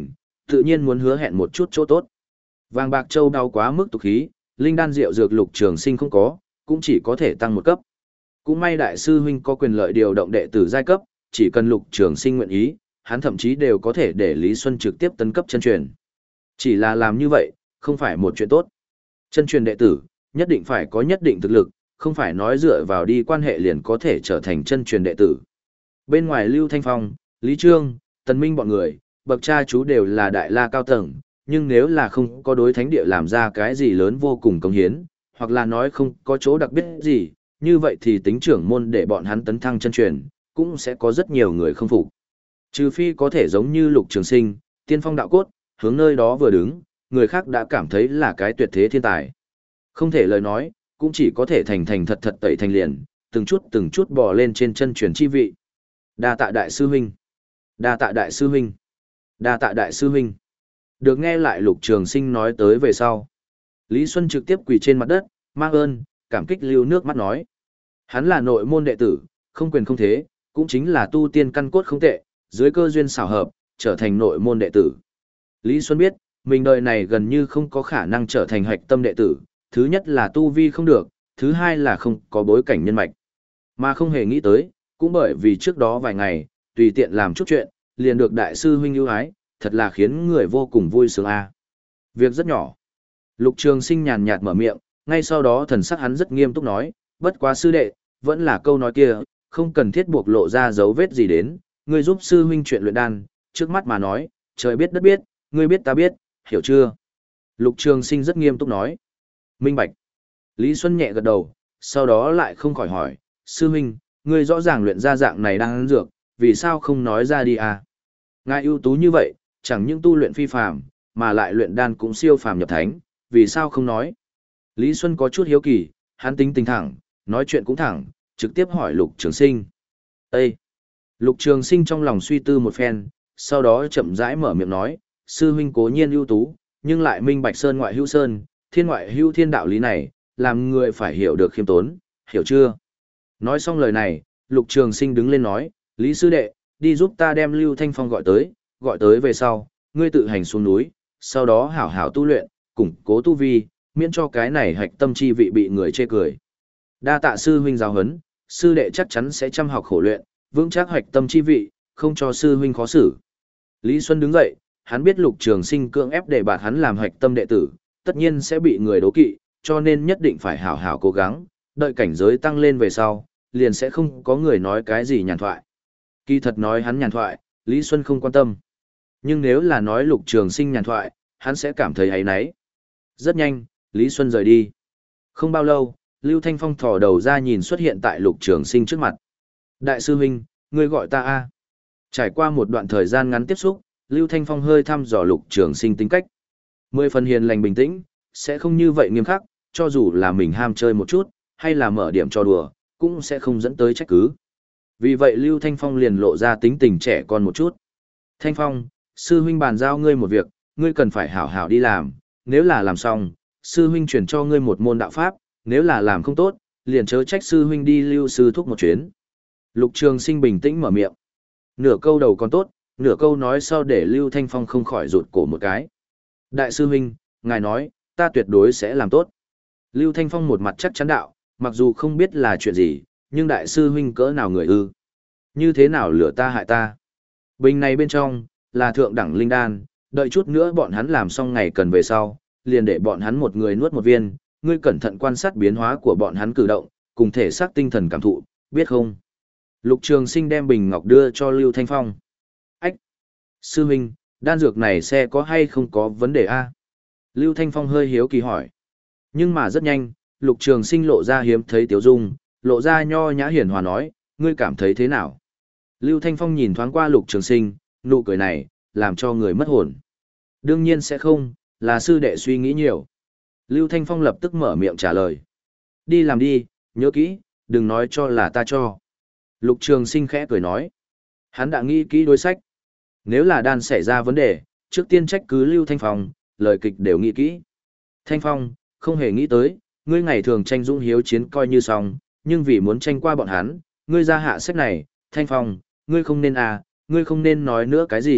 tự nhiên muốn hứa hẹn một chút chỗ tốt. Vàng bạc châu đau quá mức tục khí, linh đan rượu dược Lục Trường Sinh không có, cũng chỉ có thể tăng một cấp. Cũng may đại sư huynh có quyền lợi điều động đệ tử giai cấp, chỉ cần Lục Trường Sinh nguyện ý, hắn thậm chí đều có thể để Lý Xuân trực tiếp tấn cấp chân truyền. Chỉ là làm như vậy, không phải một chuyện tốt. Chân truyền đệ tử, nhất định phải có nhất định thực lực, không phải nói dựa vào đi quan hệ liền có thể trở thành chân truyền đệ tử. Bên ngoài Lưu Thanh Phong, Lý Trương, Tần Minh bọn người, bậc cha chú đều là đại la cao tầng, nhưng nếu là không có đối thánh địa làm ra cái gì lớn vô cùng công hiến, hoặc là nói không có chỗ đặc biệt gì, như vậy thì tính trưởng môn để bọn hắn tấn thăng chân truyền, cũng sẽ có rất nhiều người không phục. Trừ phi có thể giống như Lục Trường Sinh, tiên phong đạo cốt, hướng nơi đó vừa đứng, người khác đã cảm thấy là cái tuyệt thế thiên tài. Không thể lời nói, cũng chỉ có thể thành thành thật thật tẩy thành liền, từng chút từng chút bò lên trên chân truyền chi vị. Đa tạ đại sư huynh, đa tạ đại sư huynh, đa tạ đại sư huynh. Được nghe lại Lục Trường Sinh nói tới về sau. Lý Xuân trực tiếp quỳ trên mặt đất, mang ơn, cảm kích lưu nước mắt nói. Hắn là nội môn đệ tử, không quyền không thế, cũng chính là tu tiên căn cốt không tệ, dưới cơ duyên xảo hợp, trở thành nội môn đệ tử. Lý Xuân biết, mình đời này gần như không có khả năng trở thành hạch tâm đệ tử, thứ nhất là tu vi không được, thứ hai là không có bối cảnh nhân mạch. Mà không hề nghĩ tới, cũng bởi vì trước đó vài ngày, tùy tiện làm chút chuyện, liền được đại sư huynh ưu ái, thật là khiến người vô cùng vui sướng a. Việc rất nhỏ. Lục Trường Sinh nhàn nhạt mở miệng, ngay sau đó thần sắc hắn rất nghiêm túc nói, bất quá sư đệ, vẫn là câu nói kia, không cần thiết buộc lộ ra dấu vết gì đến, ngươi giúp sư huynh chuyện luyện đan, trước mắt mà nói, trời biết đất biết, ngươi biết ta biết, hiểu chưa? Lục Trường Sinh rất nghiêm túc nói. Minh bạch. Lý Xuân nhẹ gật đầu, sau đó lại không khỏi hỏi, sư huynh, ngươi rõ ràng luyện ra dạng này đang ăn dược, vì sao không nói ra đi à? Ngài ưu tú như vậy, chẳng những tu luyện phi phàm, mà lại luyện đan cũng siêu phàm nhập thánh, vì sao không nói? Lý Xuân có chút hiếu kỳ, hắn tính tình thẳng, nói chuyện cũng thẳng, trực tiếp hỏi Lục Trường Sinh. Ê! Lục Trường Sinh trong lòng suy tư một phen, sau đó chậm rãi mở miệng nói, sư huynh cố nhiên ưu tú, nhưng lại minh bạch sơn ngoại hữu sơn, thiên ngoại hữu thiên đạo lý này, làm người phải hiểu được khiêm tốn, hiểu chưa? Nói xong lời này, Lục Trường Sinh đứng lên nói, Lý sư đệ, đi giúp ta đem Lưu Thanh Phong gọi tới, gọi tới về sau, ngươi tự hành xuống núi, sau đó hảo hảo tu luyện, củng cố tu vi, miễn cho cái này hạch tâm chi vị bị người chê cười. Đa tạ sư huynh giáo huấn, sư đệ chắc chắn sẽ chăm học khổ luyện, vững chắc hạch tâm chi vị, không cho sư huynh khó xử. Lý Xuân đứng dậy, hắn biết Lục Trường Sinh cưỡng ép để bạt hắn làm hạch tâm đệ tử, tất nhiên sẽ bị người đố kỵ, cho nên nhất định phải hảo hảo cố gắng, đợi cảnh giới tăng lên về sau, liền sẽ không có người nói cái gì nhàn thoại. Kỳ thật nói hắn nhàn thoại, Lý Xuân không quan tâm. Nhưng nếu là nói Lục Trường Sinh nhàn thoại, hắn sẽ cảm thấy áy náy. Rất nhanh, Lý Xuân rời đi. Không bao lâu, Lưu Thanh Phong thò đầu ra nhìn xuất hiện tại Lục Trường Sinh trước mặt. Đại sư huynh, ngươi gọi ta a? Trải qua một đoạn thời gian ngắn tiếp xúc, Lưu Thanh Phong hơi thăm dò Lục Trường Sinh tính cách. Mười phần hiền lành bình tĩnh, sẽ không như vậy nghiêm khắc, cho dù là mình ham chơi một chút, hay là mở điểm cho đùa, cũng sẽ không dẫn tới trách cứ. Vì vậy Lưu Thanh Phong liền lộ ra tính tình trẻ con một chút. Thanh Phong, sư huynh bàn giao ngươi một việc, ngươi cần phải hảo hảo đi làm, nếu là làm xong, sư huynh chuyển cho ngươi một môn đạo pháp, nếu là làm không tốt, liền chớ trách sư huynh đi Lưu sư thúc một chuyến. Lục Trường Sinh bình tĩnh mở miệng. Nửa câu đầu còn tốt, nửa câu nói sau để Lưu Thanh Phong không khỏi rụt cổ một cái. Đại sư huynh, ngài nói, ta tuyệt đối sẽ làm tốt. Lưu Thanh Phong một mặt chắc chắn đạo, mặc dù không biết là chuyện gì, nhưng đại sư huynh cỡ nào người ư? Như thế nào lửa ta hại ta? Bình này bên trong, là thượng đẳng linh đan, đợi chút nữa bọn hắn làm xong ngày cần về sau, liền để bọn hắn một người nuốt một viên, ngươi cẩn thận quan sát biến hóa của bọn hắn cử động, cùng thể xác tinh thần cảm thụ, biết không? Lục Trường Sinh đem bình ngọc đưa cho Lưu Thanh Phong. Ách! Sư huynh, đan dược này xe có hay không có vấn đề a? Lưu Thanh Phong hơi hiếu kỳ hỏi. Nhưng mà rất nhanh, Lục Trường Sinh lộ ra hiếm thấy tiếu dung, lộ ra nho nhã hiền hòa nói, ngươi cảm thấy thế nào? Lưu Thanh Phong nhìn thoáng qua Lục Trường Sinh, nụ cười này, làm cho người mất hồn. Đương nhiên sẽ không, là sư đệ suy nghĩ nhiều. Lưu Thanh Phong lập tức mở miệng trả lời. Đi làm đi, nhớ kỹ, đừng nói cho là ta cho. Lục Trường Sinh khẽ cười nói. Hắn đã nghĩ kỹ đối sách. Nếu là đan xảy ra vấn đề, trước tiên trách cứ Lưu Thanh Phong, lời kịch đều nghĩ kỹ. Thanh Phong, không hề nghĩ tới, ngươi ngày thường tranh dũng hiếu chiến coi như xong, nhưng vì muốn tranh qua bọn hắn, ngươi ra hạ sách này, Thanh Phong, ngươi không nên à, ngươi không nên nói nữa cái gì,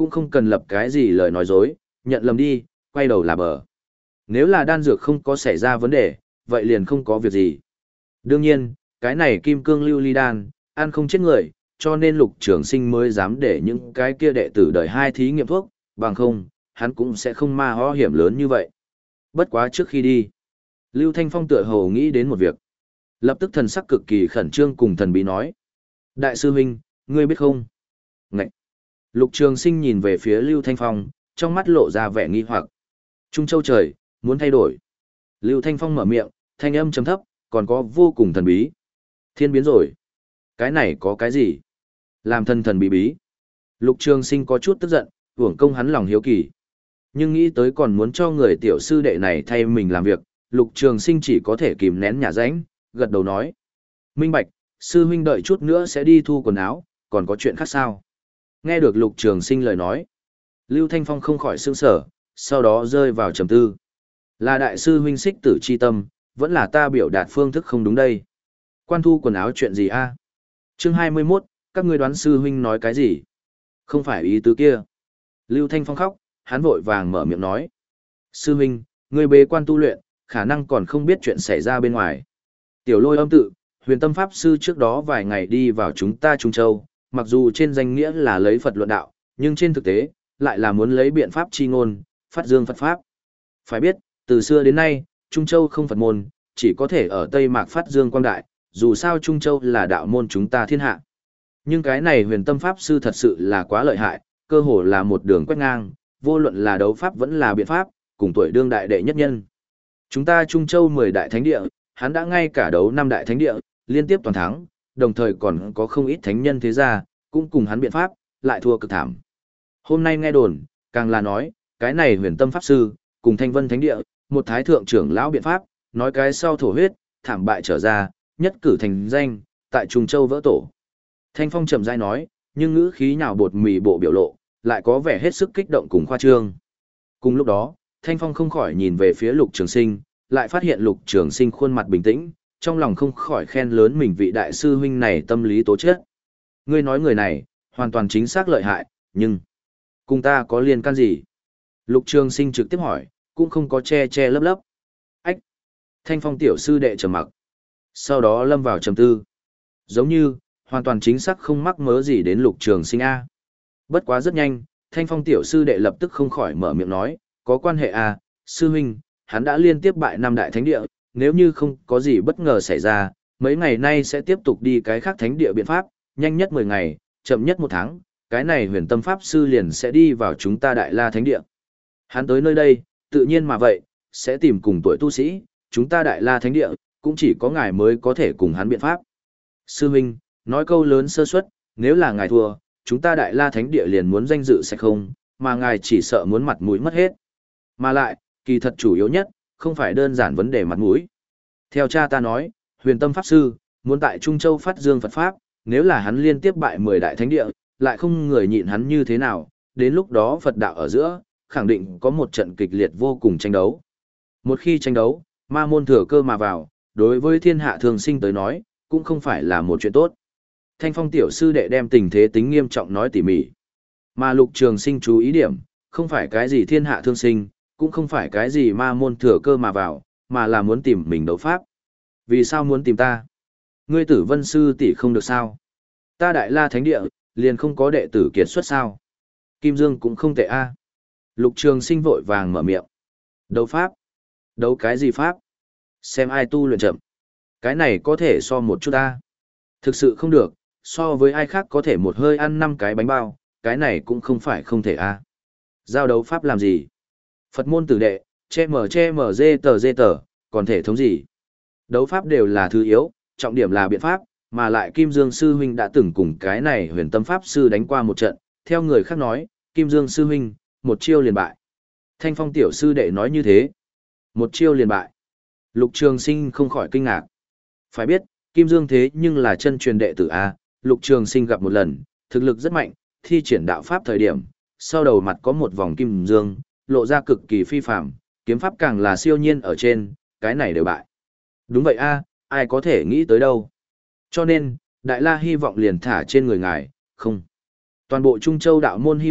cũng không cần lập cái gì lời nói dối, nhận lầm đi, quay đầu là bờ. Nếu là đan dược không có xảy ra vấn đề, vậy liền không có việc gì. Đương nhiên, cái này kim cương lưu ly đan, ăn không chết người, cho nên lục trường sinh mới dám để những cái kia đệ tử đời hai thí nghiệm thuốc, bằng không, hắn cũng sẽ không ma ho hiểm lớn như vậy. Bất quá trước khi đi, Lưu Thanh Phong tựa hồ nghĩ đến một việc. Lập tức thần sắc cực kỳ khẩn trương cùng thần bí nói. Đại sư huynh, ngươi biết không? Ngậy! Lục trường sinh nhìn về phía Lưu Thanh Phong, trong mắt lộ ra vẻ nghi hoặc. Trung châu trời, muốn thay đổi. Lưu Thanh Phong mở miệng, thanh âm trầm thấp, còn có vô cùng thần bí. Thiên biến rồi. Cái này có cái gì? Làm thần thần bí bí. Lục trường sinh có chút tức giận, hưởng công hắn lòng hiếu kỳ. Nhưng nghĩ tới còn muốn cho người tiểu sư đệ này thay mình làm việc, lục trường sinh chỉ có thể kìm nén nhà rãnh, gật đầu nói. Minh bạch, sư huynh đợi chút nữa sẽ đi thu quần áo, còn có chuyện khác sao? Nghe được lục trường sinh lời nói. Lưu Thanh Phong không khỏi sương sở, sau đó rơi vào trầm tư. Là đại sư huynh xích tử chi tâm, vẫn là ta biểu đạt phương thức không đúng đây. Quan thu quần áo chuyện gì a? Chương hai mươi mốt, các ngươi đoán sư huynh nói cái gì? Không phải ý tứ kia. Lưu Thanh Phong khóc, hắn vội vàng mở miệng nói. Sư huynh, ngươi bế quan tu luyện, khả năng còn không biết chuyện xảy ra bên ngoài. Tiểu Lôi âm tự, huyền tâm pháp sư trước đó vài ngày đi vào chúng ta Trung Châu, mặc dù trên danh nghĩa là lấy Phật luận đạo, nhưng trên thực tế, lại là muốn lấy biện pháp chi ngôn, phát dương Phật Pháp. Phải biết, từ xưa đến nay, Trung Châu không Phật môn, chỉ có thể ở Tây Mạc phát dương quang đại, dù sao Trung Châu là đạo môn chúng ta thiên hạ. Nhưng cái này huyền tâm pháp sư thật sự là quá lợi hại, cơ hồ là một đường quét ngang, vô luận là đấu pháp vẫn là biện pháp, cùng tuổi đương đại đệ nhất nhân. Chúng ta Trung Châu mười đại thánh địa, hắn đã ngay cả đấu năm đại thánh địa, liên tiếp toàn thắng, đồng thời còn có không ít thánh nhân thế gia, cũng cùng hắn biện pháp, lại thua cực thảm. Hôm nay nghe đồn, càng là nói, cái này huyền tâm pháp sư, cùng thanh vân thánh địa, một thái thượng trưởng lão biện pháp, nói cái sau thổ huyết, thảm bại trở ra, nhất cử thành danh, tại Trung Châu vỡ tổ. Thanh Phong trầm rãi nói, nhưng ngữ khí nhào bột mì bộ biểu lộ, lại có vẻ hết sức kích động cùng khoa trương. Cùng lúc đó, Thanh Phong không khỏi nhìn về phía Lục Trường Sinh, lại phát hiện Lục Trường Sinh khuôn mặt bình tĩnh, trong lòng không khỏi khen lớn mình vị đại sư huynh này tâm lý tố chất. Ngươi nói người này, hoàn toàn chính xác lợi hại, nhưng cùng ta có liên can gì? Lục Trường Sinh trực tiếp hỏi, cũng không có che che lấp lấp. Ách! Thanh Phong tiểu sư đệ trầm mặc. Sau đó lâm vào trầm tư. Giống như, hoàn toàn chính xác không mắc mớ gì đến Lục Trường Sinh A. Bất quá rất nhanh, Thanh Phong tiểu sư đệ lập tức không khỏi mở miệng nói, có quan hệ A, sư huynh, hắn đã liên tiếp bại năm đại thánh địa, nếu như không có gì bất ngờ xảy ra, mấy ngày nay sẽ tiếp tục đi cái khác thánh địa biện pháp, nhanh nhất mười ngày, chậm nhất một tháng, cái này huyền tâm pháp sư liền sẽ đi vào chúng ta đại la thánh địa. Hắn tới nơi đây, tự nhiên mà vậy, sẽ tìm cùng tuổi tu sĩ, chúng ta đại la thánh địa, cũng chỉ có ngài mới có thể cùng hắn biện pháp. Sư huynh, nói câu lớn sơ suất, nếu là ngài thua, chúng ta đại la thánh địa liền muốn danh dự sẽ không, mà ngài chỉ sợ muốn mặt mũi mất hết. Mà lại, kỳ thật chủ yếu nhất, không phải đơn giản vấn đề mặt mũi. Theo cha ta nói, huyền tâm pháp sư, muốn tại Trung Châu phát dương Phật Pháp, nếu là hắn liên tiếp bại mười đại thánh địa, lại không người nhịn hắn như thế nào, đến lúc đó Phật đạo ở giữa, khẳng định có một trận kịch liệt vô cùng tranh đấu. Một khi tranh đấu, ma môn thừa cơ mà vào, đối với thiên hạ thường sinh tới nói, cũng không phải là một chuyện tốt. Thanh Phong tiểu sư đệ đem tình thế tính nghiêm trọng nói tỉ mỉ. Mà Lục Trường Sinh chú ý điểm, không phải cái gì thiên hạ thương sinh, cũng không phải cái gì ma môn thừa cơ mà vào, mà là muốn tìm mình đấu pháp. Vì sao muốn tìm ta? Ngươi Tử Vân sư tỷ không được sao? Ta Đại La Thánh địa, liền không có đệ tử kiệt xuất sao? Kim Dương cũng không tệ a. Lục Trường Sinh vội vàng mở miệng. Đấu pháp? Đấu cái gì pháp? Xem ai tu luyện chậm. Cái này có thể so một chút a. Thực sự không được, so với ai khác có thể một hơi ăn năm cái bánh bao, cái này cũng không phải không thể a. Giao đấu pháp làm gì? Phật môn tử đệ, che mở che mở dê tờ dê tờ, còn thể thống gì? Đấu pháp đều là thứ yếu, trọng điểm là biện pháp, mà lại Kim Dương sư huynh đã từng cùng cái này huyền tâm pháp sư đánh qua một trận, theo người khác nói, Kim Dương sư huynh, một chiêu liền bại. Thanh Phong tiểu sư đệ nói như thế, một chiêu liền bại. Lục Trường Sinh không khỏi kinh ngạc. Phải biết, Kim Dương thế nhưng là chân truyền đệ tử A, Lục Trường Sinh gặp một lần, thực lực rất mạnh, thi triển đạo pháp thời điểm, sau đầu mặt có một vòng kim dương, lộ ra cực kỳ phi phàm, kiếm pháp càng là siêu nhiên ở trên, cái này đều bại. Đúng vậy a, ai có thể nghĩ tới đâu. Cho nên, Đại La hy vọng liền thả trên người ngài, không. Toàn bộ Trung Châu đạo môn hy vọng,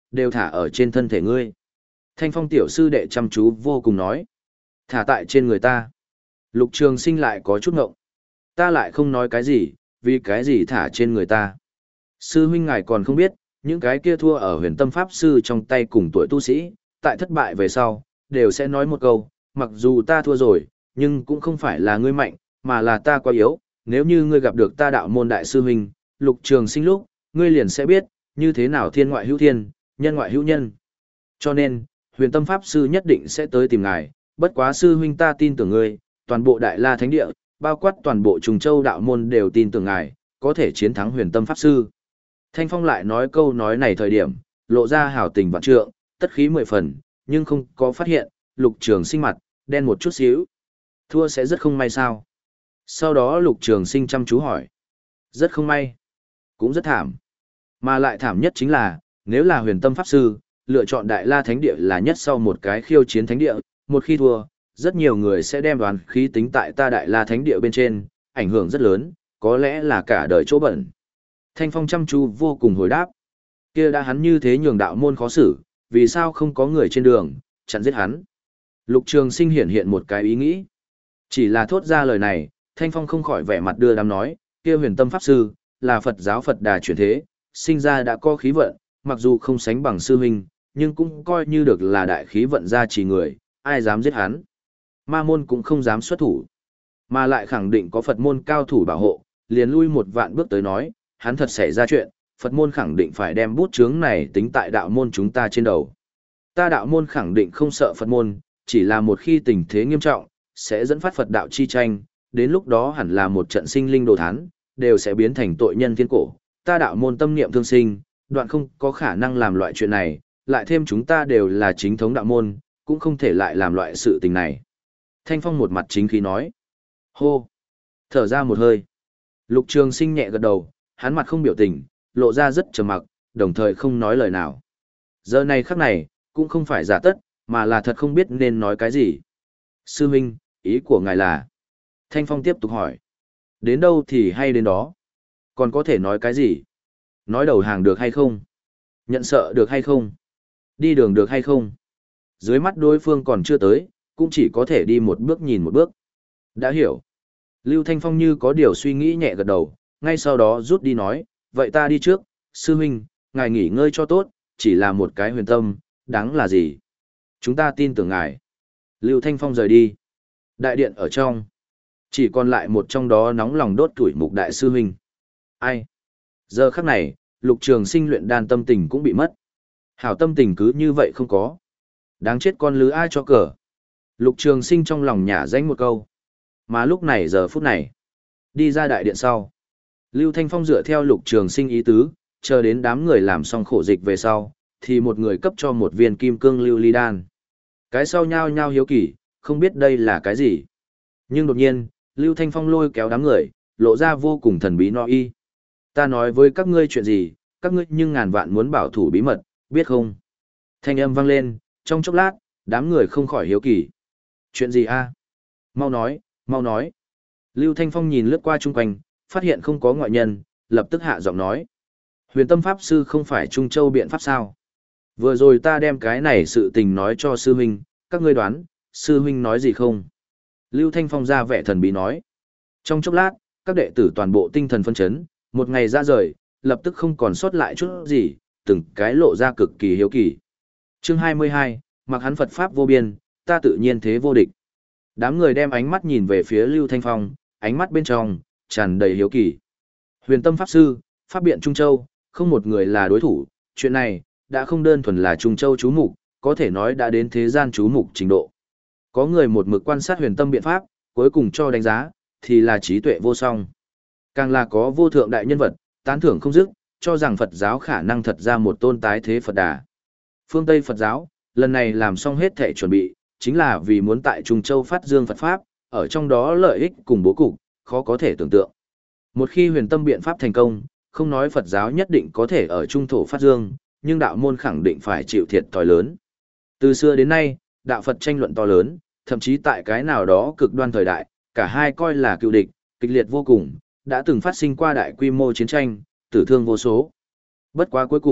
đều thả ở trên thân thể ngươi. Thanh Phong tiểu sư đệ chăm chú vô cùng nói. Thả tại trên người ta. Lục Trường Sinh lại có chút ngộng. Ta lại không nói cái gì, vì cái gì thả trên người ta. Sư huynh ngài còn không biết, những cái kia thua ở huyền tâm pháp sư trong tay cùng tuổi tu sĩ, tại thất bại về sau, đều sẽ nói một câu, mặc dù ta thua rồi, nhưng cũng không phải là ngươi mạnh, mà là ta quá yếu. Nếu như ngươi gặp được ta đạo môn đại sư huynh, Lục Trường Sinh lúc, ngươi liền sẽ biết, như thế nào thiên ngoại hữu thiên, nhân ngoại hữu nhân. Cho nên, huyền tâm pháp sư nhất định sẽ tới tìm ngài, bất quá sư huynh ta tin tưởng ngươi, toàn bộ Đại La Thánh Địa, bao quát toàn bộ Trùng Châu đạo môn đều tin tưởng ngài, có thể chiến thắng huyền tâm pháp sư. Thanh Phong lại nói câu nói này thời điểm, lộ ra hào tình vạn trượng, tất khí mười phần, nhưng không có phát hiện, Lục Trường Sinh mặt, đen một chút xíu. Thua sẽ rất không may sao? Sau đó Lục Trường Sinh chăm chú hỏi. Rất không may. Cũng rất thảm. Mà lại thảm nhất chính là, nếu là huyền tâm pháp sư, lựa chọn Đại La Thánh Địa là nhất sau một cái khiêu chiến Thánh Địa, một khi thua, rất nhiều người sẽ đem đoán khí tính tại ta Đại La Thánh Địa bên trên, ảnh hưởng rất lớn, có lẽ là cả đời chỗ bẩn. Thanh Phong chăm chú vô cùng hồi đáp. Kia đã hắn như thế nhường đạo môn khó xử, vì sao không có người trên đường, chặn giết hắn. Lục Trường Sinh hiện hiện một cái ý nghĩ. Chỉ là thốt ra lời này, Thanh Phong không khỏi vẻ mặt đưa đám nói, kia huyền tâm pháp sư, là Phật giáo Phật đà chuyển thế, sinh ra đã có khí vận, mặc dù không sánh bằng sư huynh, nhưng cũng coi như được là đại khí vận gia trì người, ai dám giết hắn. Ma môn cũng không dám xuất thủ, mà lại khẳng định có Phật môn cao thủ bảo hộ, liền lui một vạn bước tới nói, hắn thật xảy ra chuyện, Phật môn khẳng định phải đem bút chướng này tính tại đạo môn chúng ta trên đầu. Ta đạo môn khẳng định không sợ Phật môn, chỉ là một khi tình thế nghiêm trọng, sẽ dẫn phát Phật đạo chi tranh, đến lúc đó hẳn là một trận sinh linh đồ thán, đều sẽ biến thành tội nhân thiên cổ. Ta đạo môn tâm niệm thương sinh, đoạn không có khả năng làm loại chuyện này, lại thêm chúng ta đều là chính thống đạo môn, cũng không thể lại làm loại sự tình này. Thanh Phong một mặt chính khí nói. Hô! Thở ra một hơi. Lục Trường Sinh nhẹ gật đầu, hắn mặt không biểu tình, lộ ra rất trầm mặc, đồng thời không nói lời nào. Giờ này khắc này, cũng không phải giả tất, mà là thật không biết nên nói cái gì. Sư huynh, ý của ngài là? Thanh Phong tiếp tục hỏi. Đến đâu thì hay đến đó. Còn có thể nói cái gì? Nói đầu hàng được hay không? Nhận sợ được hay không? Đi đường được hay không? Dưới mắt đối phương còn chưa tới, cũng chỉ có thể đi một bước nhìn một bước. Đã hiểu. Lưu Thanh Phong như có điều suy nghĩ nhẹ gật đầu, ngay sau đó rút đi nói, vậy ta đi trước, sư huynh, ngài nghỉ ngơi cho tốt, chỉ là một cái huyền tâm, đáng là gì? Chúng ta tin tưởng ngài. Lưu Thanh Phong rời đi. Đại điện ở trong. Chỉ còn lại một trong đó nóng lòng đốt tuổi mục đại sư huynh. Ai? Giờ khắc này, Lục Trường Sinh luyện đan tâm tình cũng bị mất. Hảo tâm tình cứ như vậy không có. Đáng chết con lứa ai cho cờ. Lục Trường Sinh trong lòng nhả danh một câu. Mà lúc này giờ phút này, đi ra đại điện sau. Lưu Thanh Phong dựa theo Lục Trường Sinh ý tứ, chờ đến đám người làm xong khổ dịch về sau, thì một người cấp cho một viên kim cương lưu ly đan. Cái sau nhao nhao hiếu kỳ, không biết đây là cái gì. Nhưng đột nhiên, Lưu Thanh Phong lôi kéo đám người, lộ ra vô cùng thần bí no y. Ta nói với các ngươi chuyện gì, các ngươi nhưng ngàn vạn muốn bảo thủ bí mật, biết không? Thanh âm vang lên, trong chốc lát, đám người không khỏi hiếu kỳ. Chuyện gì a? Mau nói, mau nói. Lưu Thanh Phong nhìn lướt qua chung quanh, phát hiện không có ngoại nhân, lập tức hạ giọng nói. Huyền tâm pháp sư không phải Trung Châu biện pháp sao? Vừa rồi ta đem cái này sự tình nói cho sư huynh, các ngươi đoán, sư huynh nói gì không? Lưu Thanh Phong ra vẻ thần bí nói. Trong chốc lát, các đệ tử toàn bộ tinh thần phân chấn, một ngày ra rời, lập tức không còn sót lại chút gì, từng cái lộ ra cực kỳ hiếu kỳ. Chương hai mươi hai, mặc hắn Phật Pháp vô biên, ta tự nhiên thế vô địch. Đám người đem ánh mắt nhìn về phía Lưu Thanh Phong, ánh mắt bên trong, tràn đầy hiếu kỳ. Huyền tâm Pháp Sư, Pháp biện Trung Châu, không một người là đối thủ, chuyện này, đã không đơn thuần là Trung Châu chú mục, có thể nói đã đến thế gian chú mục trình độ. Có người một mực quan sát huyền tâm biện pháp, cuối cùng cho đánh giá, thì là trí tuệ vô song. Càng là có vô thượng đại nhân vật, tán thưởng không dứt, cho rằng Phật giáo khả năng thật ra một tôn tái thế Phật Đà. Phương Tây Phật giáo, lần này làm xong hết thể chuẩn bị, chính là vì muốn tại Trung Châu phát dương Phật Pháp, ở trong đó lợi ích cùng bố cục, khó có thể tưởng tượng. Một khi huyền tâm biện pháp thành công, không nói Phật giáo nhất định có thể ở Trung Thổ phát dương, nhưng đạo môn khẳng định phải chịu thiệt thòi lớn. Từ xưa đến nay, đạo Phật tranh luận to lớn, thậm chí tại cái nào đó cực đoan thời đại, cả hai coi là cựu địch, kịch liệt vô cùng, đã từng phát sinh qua đại quy mô chiến tranh, tử thương vô số. Bất quá cuối cùng,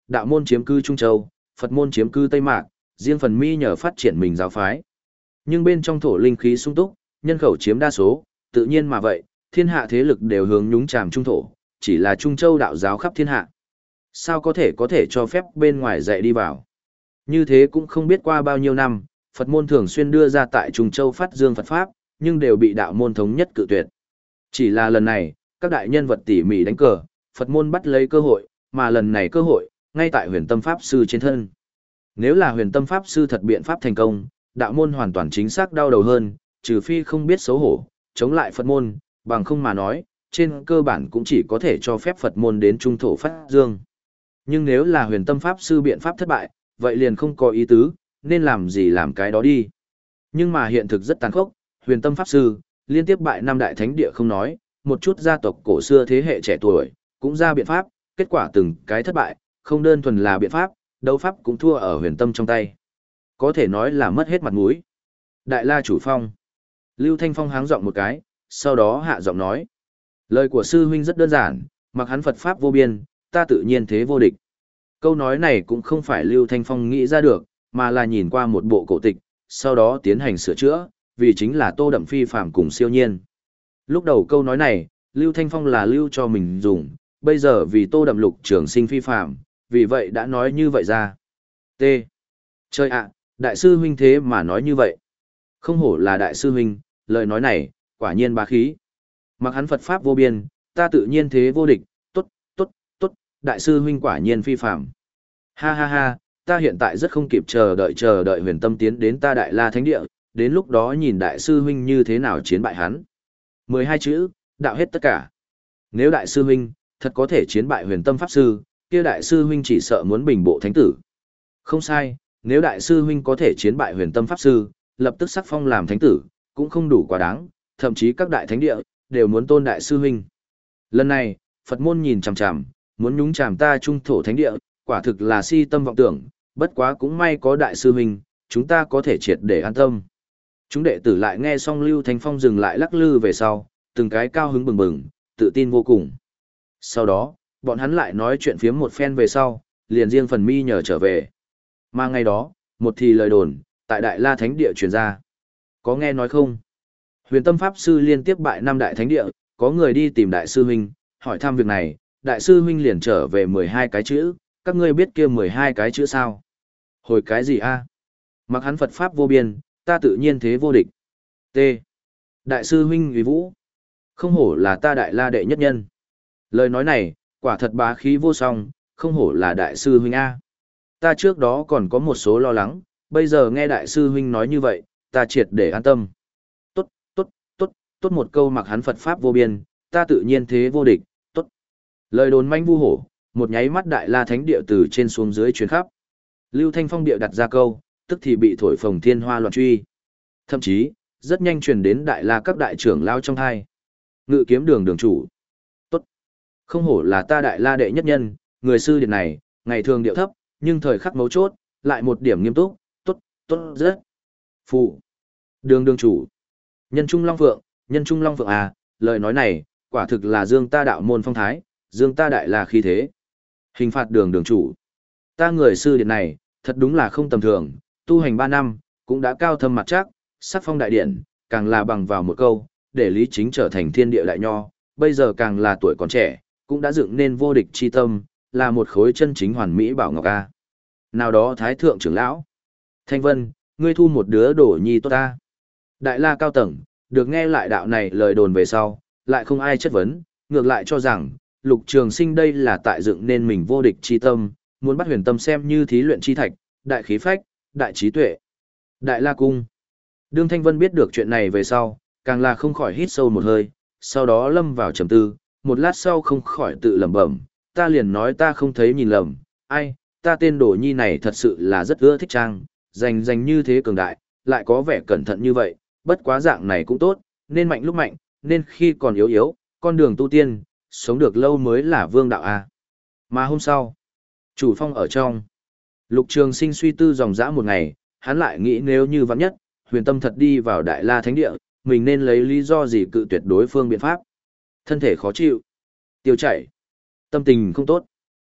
đạo môn chiếm cư Trung Châu, Phật môn chiếm cư Tây Mạc, riêng phần mi nhờ phát triển mình giáo phái. Nhưng bên trong thổ linh khí sung túc, nhân khẩu chiếm đa số, tự nhiên mà vậy, thiên hạ thế lực đều hướng nhúng chàm trung thổ, chỉ là Trung Châu đạo giáo khắp thiên hạ. Sao có thể có thể cho phép bên ngoài dạy đi vào? Như thế cũng không biết qua bao nhiêu năm, Phật môn thường xuyên đưa ra tại Trung Châu phát dương Phật Pháp, nhưng đều bị đạo môn thống nhất cự tuyệt. Chỉ là lần này, các đại nhân vật tỉ mỉ đánh cờ, Phật môn bắt lấy cơ hội, mà lần này cơ hội, ngay tại huyền tâm Pháp Sư trên thân. Nếu là huyền tâm Pháp Sư thật biện pháp thành công, đạo môn hoàn toàn chính xác đau đầu hơn, trừ phi không biết xấu hổ, chống lại Phật môn, bằng không mà nói, trên cơ bản cũng chỉ có thể cho phép Phật môn đến trung thổ phát dương. Nhưng nếu là huyền tâm Pháp Sư biện pháp thất bại, vậy liền không có ý tứ, nên làm gì làm cái đó đi. Nhưng mà hiện thực rất tàn khốc, huyền tâm Pháp Sư, liên tiếp bại năm đại thánh địa không nói, một chút gia tộc cổ xưa thế hệ trẻ tuổi, cũng ra biện pháp, kết quả từng cái thất bại, không đơn thuần là biện pháp, đấu pháp cũng thua ở huyền tâm trong tay. Có thể nói là mất hết mặt mũi. Đại La chủ phong. Lưu Thanh Phong háng giọng một cái, sau đó hạ giọng nói. Lời của sư huynh rất đơn giản, mặc hắn Phật Pháp vô biên, ta tự nhiên thế vô địch. Câu nói này cũng không phải Lưu Thanh Phong nghĩ ra được, mà là nhìn qua một bộ cổ tịch, sau đó tiến hành sửa chữa, vì chính là Tô Đậm phi phàm cùng siêu nhiên. Lúc đầu câu nói này, Lưu Thanh Phong là lưu cho mình dùng, bây giờ vì Tô Đậm lục trường sinh phi phàm, vì vậy đã nói như vậy ra. T. Trời ạ, đại sư huynh thế mà nói như vậy. Không hổ là đại sư huynh, lời nói này, quả nhiên bá khí. Mặc hắn Phật Pháp vô biên, ta tự nhiên thế vô địch, tốt, tốt, tốt, đại sư huynh quả nhiên phi phàm. Ha ha ha, ta hiện tại rất không kịp chờ đợi chờ đợi huyền tâm tiến đến ta Đại La Thánh Địa, đến lúc đó nhìn đại sư huynh như thế nào chiến bại hắn. mười hai chữ, đạo hết tất cả. Nếu đại sư huynh thật có thể chiến bại huyền tâm pháp sư, kia đại sư huynh chỉ sợ muốn bình bộ thánh tử. Không sai, nếu đại sư huynh có thể chiến bại huyền tâm pháp sư, lập tức sắc phong làm thánh tử, cũng không đủ quá đáng, thậm chí các đại thánh địa đều muốn tôn đại sư huynh. Lần này, Phật môn nhìn chằm chằm, muốn nhúng chàm ta trung thổ thánh địa, quả thực là si tâm vọng tưởng, bất quá cũng may có đại sư huynh, chúng ta có thể triệt để an tâm. Chúng đệ tử lại nghe xong Lưu Thanh Phong dừng lại lắc lư về sau, từng cái cao hứng bừng bừng, tự tin vô cùng. Sau đó, bọn hắn lại nói chuyện phiếm một phen về sau, liền riêng phần mi nhờ trở về. Mà ngày đó, một thì lời đồn, tại Đại La Thánh Địa truyền ra. Có nghe nói không? Huyền Tâm Pháp Sư liên tiếp bại năm đại thánh địa, có người đi tìm đại sư huynh, hỏi thăm việc này, đại sư huynh liền trở về mười hai cái chữ, các ngươi biết kia mười hai cái chữ sao? Hồi cái gì a? Mặc hắn Phật Pháp vô biên, ta tự nhiên thế vô địch. T. Đại sư huynh uy vũ. Không hổ là ta Đại La đệ nhất nhân. Lời nói này, quả thật bá khí vô song, không hổ là đại sư huynh A. Ta trước đó còn có một số lo lắng, bây giờ nghe đại sư huynh nói như vậy, ta triệt để an tâm. Tốt, tốt, tốt, tốt một câu mặc hắn Phật Pháp vô biên, ta tự nhiên thế vô địch, tốt. Lời đồn manh vu hổ, một nháy mắt Đại La Thánh địa từ trên xuống dưới truyền khắp. Lưu Thanh Phong địa đặt ra câu, tức thì bị thổi phồng thiên hoa loạn truy. Thậm chí, rất nhanh truyền đến Đại La các đại trưởng lao trong hai. Ngự kiếm đường đường chủ. Tốt. Không hổ là ta Đại La đệ nhất nhân, người sư điện này, ngày thường điệu thấp, nhưng thời khắc mấu chốt, lại một điểm nghiêm túc, tốt, tốt rất. Phụ. Đường đường chủ. Nhân Trung Long Phượng, nhân Trung Long Phượng à, lời nói này, quả thực là dương ta đạo môn phong thái, dương ta Đại La khí thế. Hình phạt đường đường chủ. Ta người sư điện này, thật đúng là không tầm thường, tu hành ba năm, cũng đã cao thâm mặt chắc, sắc phong đại điện, càng là bằng vào một câu, để Lý Chính trở thành thiên địa đại nho, bây giờ càng là tuổi còn trẻ, cũng đã dựng nên vô địch chi tâm, là một khối chân chính hoàn mỹ bảo ngọc a. Nào đó thái thượng trưởng lão, Thanh Vân, ngươi thu một đứa đổ nhi tốt ta. Đại La cao tầng, được nghe lại đạo này lời đồn về sau, lại không ai chất vấn, ngược lại cho rằng, Lục Trường Sinh đây là tại dựng nên mình vô địch chi tâm, muốn bắt huyền tâm xem như thí luyện chi thạch, đại khí phách, đại trí tuệ. Đại La cung. Đương Thanh Vân biết được chuyện này về sau, càng là không khỏi hít sâu một hơi, sau đó lâm vào trầm tư, một lát sau không khỏi tự lẩm bẩm, ta liền nói ta không thấy nhìn lầm, ai, ta tên đồ nhi này thật sự là rất ưa thích trang, dành dành như thế cường đại, lại có vẻ cẩn thận như vậy, bất quá dạng này cũng tốt, nên mạnh lúc mạnh, nên khi còn yếu yếu, con đường tu tiên, sống được lâu mới là vương đạo a. Mà hôm sau, chủ phong ở trong, Lục Trường Sinh suy tư dòng dã một ngày, hắn lại nghĩ nếu như vắng nhất, huyền tâm thật đi vào Đại La Thánh Địa, mình nên lấy lý do gì cự tuyệt đối phương biện pháp. Thân thể khó chịu, tiêu chảy, tâm tình không tốt.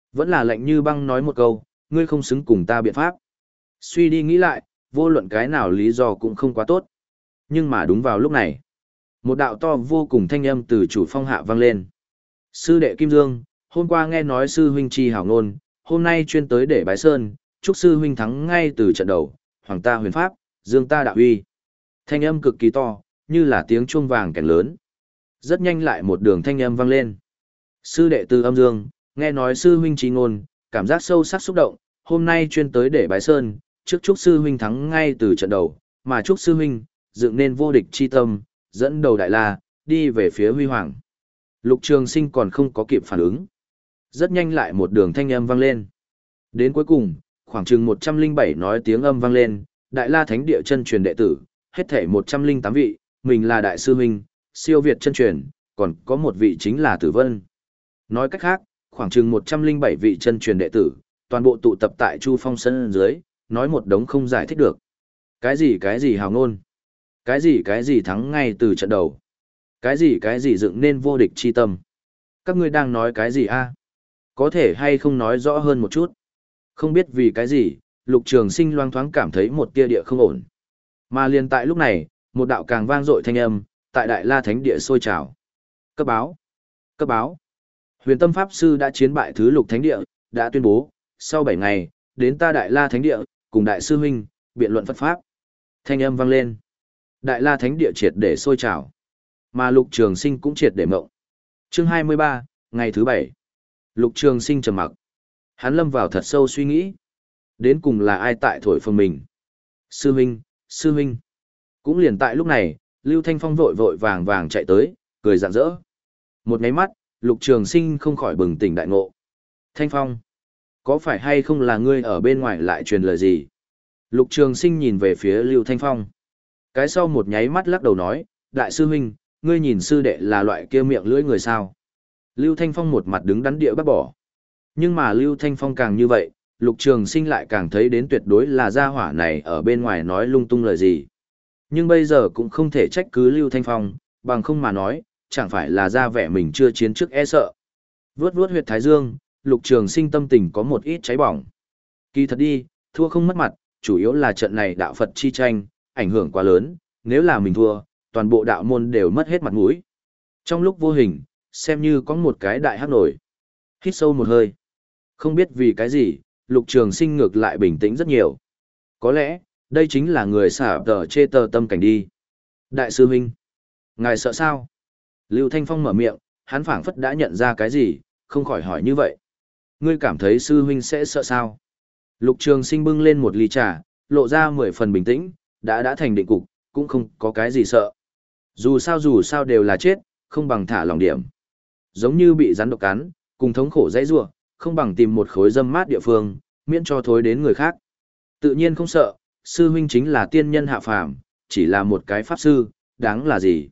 Vẫn là lạnh như băng nói một câu, ngươi không xứng cùng ta biện pháp. Suy đi nghĩ lại, vô luận cái nào lý do cũng không quá tốt. Nhưng mà đúng vào lúc này, một đạo to vô cùng thanh âm từ chủ phong hạ vang lên. Sư đệ Kim Dương, hôm qua nghe nói sư huynh chi hảo ngôn, hôm nay chuyên tới để bái sơn, chúc sư huynh thắng ngay từ trận đầu, hoàng ta huyền pháp, dương ta đạo uy. Thanh âm cực kỳ to, như là tiếng chuông vàng kèn lớn. Rất nhanh lại một đường thanh âm vang lên. Sư đệ từ âm dương, nghe nói sư huynh chi ngôn, cảm giác sâu sắc xúc động, hôm nay chuyên tới để bái sơn, trước chúc sư huynh thắng ngay từ trận đầu, mà chúc sư huynh dựng nên vô địch chi tâm, dẫn đầu đại la, đi về phía huy hoàng. Lục Trường Sinh còn không có kịp phản ứng. Rất nhanh lại một đường thanh âm vang lên. Đến cuối cùng, khoảng chừng một trăm lẻ bảy nói tiếng âm vang lên, Đại La Thánh Địa chân truyền đệ tử, hết thảy một trăm lẻ tám vị, mình là đại sư huynh, siêu việt chân truyền, còn có một vị chính là Tử Vân. Nói cách khác, khoảng chừng một trăm lẻ bảy vị chân truyền đệ tử, toàn bộ tụ tập tại Chu Phong sân dưới, nói một đống không giải thích được. Cái gì cái gì hào ngôn? Cái gì cái gì thắng ngay từ trận đầu? Cái gì cái gì dựng nên vô địch chi tâm? Các ngươi đang nói cái gì a? Có thể hay không nói rõ hơn một chút? Không biết vì cái gì, Lục Trường Sinh loang thoáng cảm thấy một tia địa không ổn. Mà liền tại lúc này, một đạo càng vang dội thanh âm, tại Đại La Thánh Địa sôi trào. Cấp báo! Cấp báo! Huyền Tâm Pháp Sư đã chiến bại thứ Lục Thánh Địa, đã tuyên bố, sau bảy ngày, đến ta Đại La Thánh Địa, cùng Đại sư huynh, biện luận Phật Pháp. Thanh âm vang lên. Đại La Thánh Địa triệt để sôi trào. Mà Lục Trường Sinh cũng triệt để mộng. Chương hai mươi ba, ngày thứ bảy. Lục Trường Sinh trầm mặc. Hắn lâm vào thật sâu suy nghĩ. Đến cùng là ai tại thổi phồng mình? Sư huynh, sư huynh. Cũng liền tại lúc này, Lưu Thanh Phong vội vội vàng vàng chạy tới, cười rạng rỡ. Một cái mắt, Lục Trường Sinh không khỏi bừng tỉnh đại ngộ. Thanh Phong, có phải hay không là ngươi ở bên ngoài lại truyền lời gì? Lục Trường Sinh nhìn về phía Lưu Thanh Phong. Cái sau một nháy mắt lắc đầu nói, đại sư huynh, ngươi nhìn sư đệ là loại kia miệng lưỡi người sao? Lưu Thanh Phong một mặt đứng đắn địa bác bỏ. Nhưng mà Lưu Thanh Phong càng như vậy, Lục Trường Sinh lại càng thấy đến tuyệt đối là gia hỏa này ở bên ngoài nói lung tung lời gì. Nhưng bây giờ cũng không thể trách cứ Lưu Thanh Phong, bằng không mà nói, chẳng phải là ra vẻ mình chưa chiến trước e sợ. Vướt vướt huyệt thái dương, Lục Trường Sinh tâm tình có một ít cháy bỏng. Kỳ thật đi, thua không mất mặt, chủ yếu là trận này đạo Phật chi tranh, ảnh hưởng quá lớn, nếu là mình thua, toàn bộ đạo môn đều mất hết mặt mũi. Trong lúc vô hình, xem như có một cái đại hắc nổi. Hít sâu một hơi. Không biết vì cái gì, Lục Trường Sinh ngược lại bình tĩnh rất nhiều. Có lẽ, đây chính là người xả tờ chê tờ tâm cảnh đi. Đại sư huynh, ngài sợ sao? Lưu Thanh Phong mở miệng, hắn phảng phất đã nhận ra cái gì, không khỏi hỏi như vậy. Ngươi cảm thấy sư huynh sẽ sợ sao? Lục Trường Sinh bưng lên một ly trà, lộ ra mười phần bình tĩnh, đã đã thành định cục, cũng không có cái gì sợ. Dù sao dù sao đều là chết, không bằng thả lòng điểm. Giống như bị rắn độc cắn, cùng thống khổ dãy rủa, không bằng tìm một khối dâm mát địa phương, miễn cho thối đến người khác. Tự nhiên không sợ, sư huynh chính là tiên nhân hạ phàm, chỉ là một cái pháp sư, đáng là gì?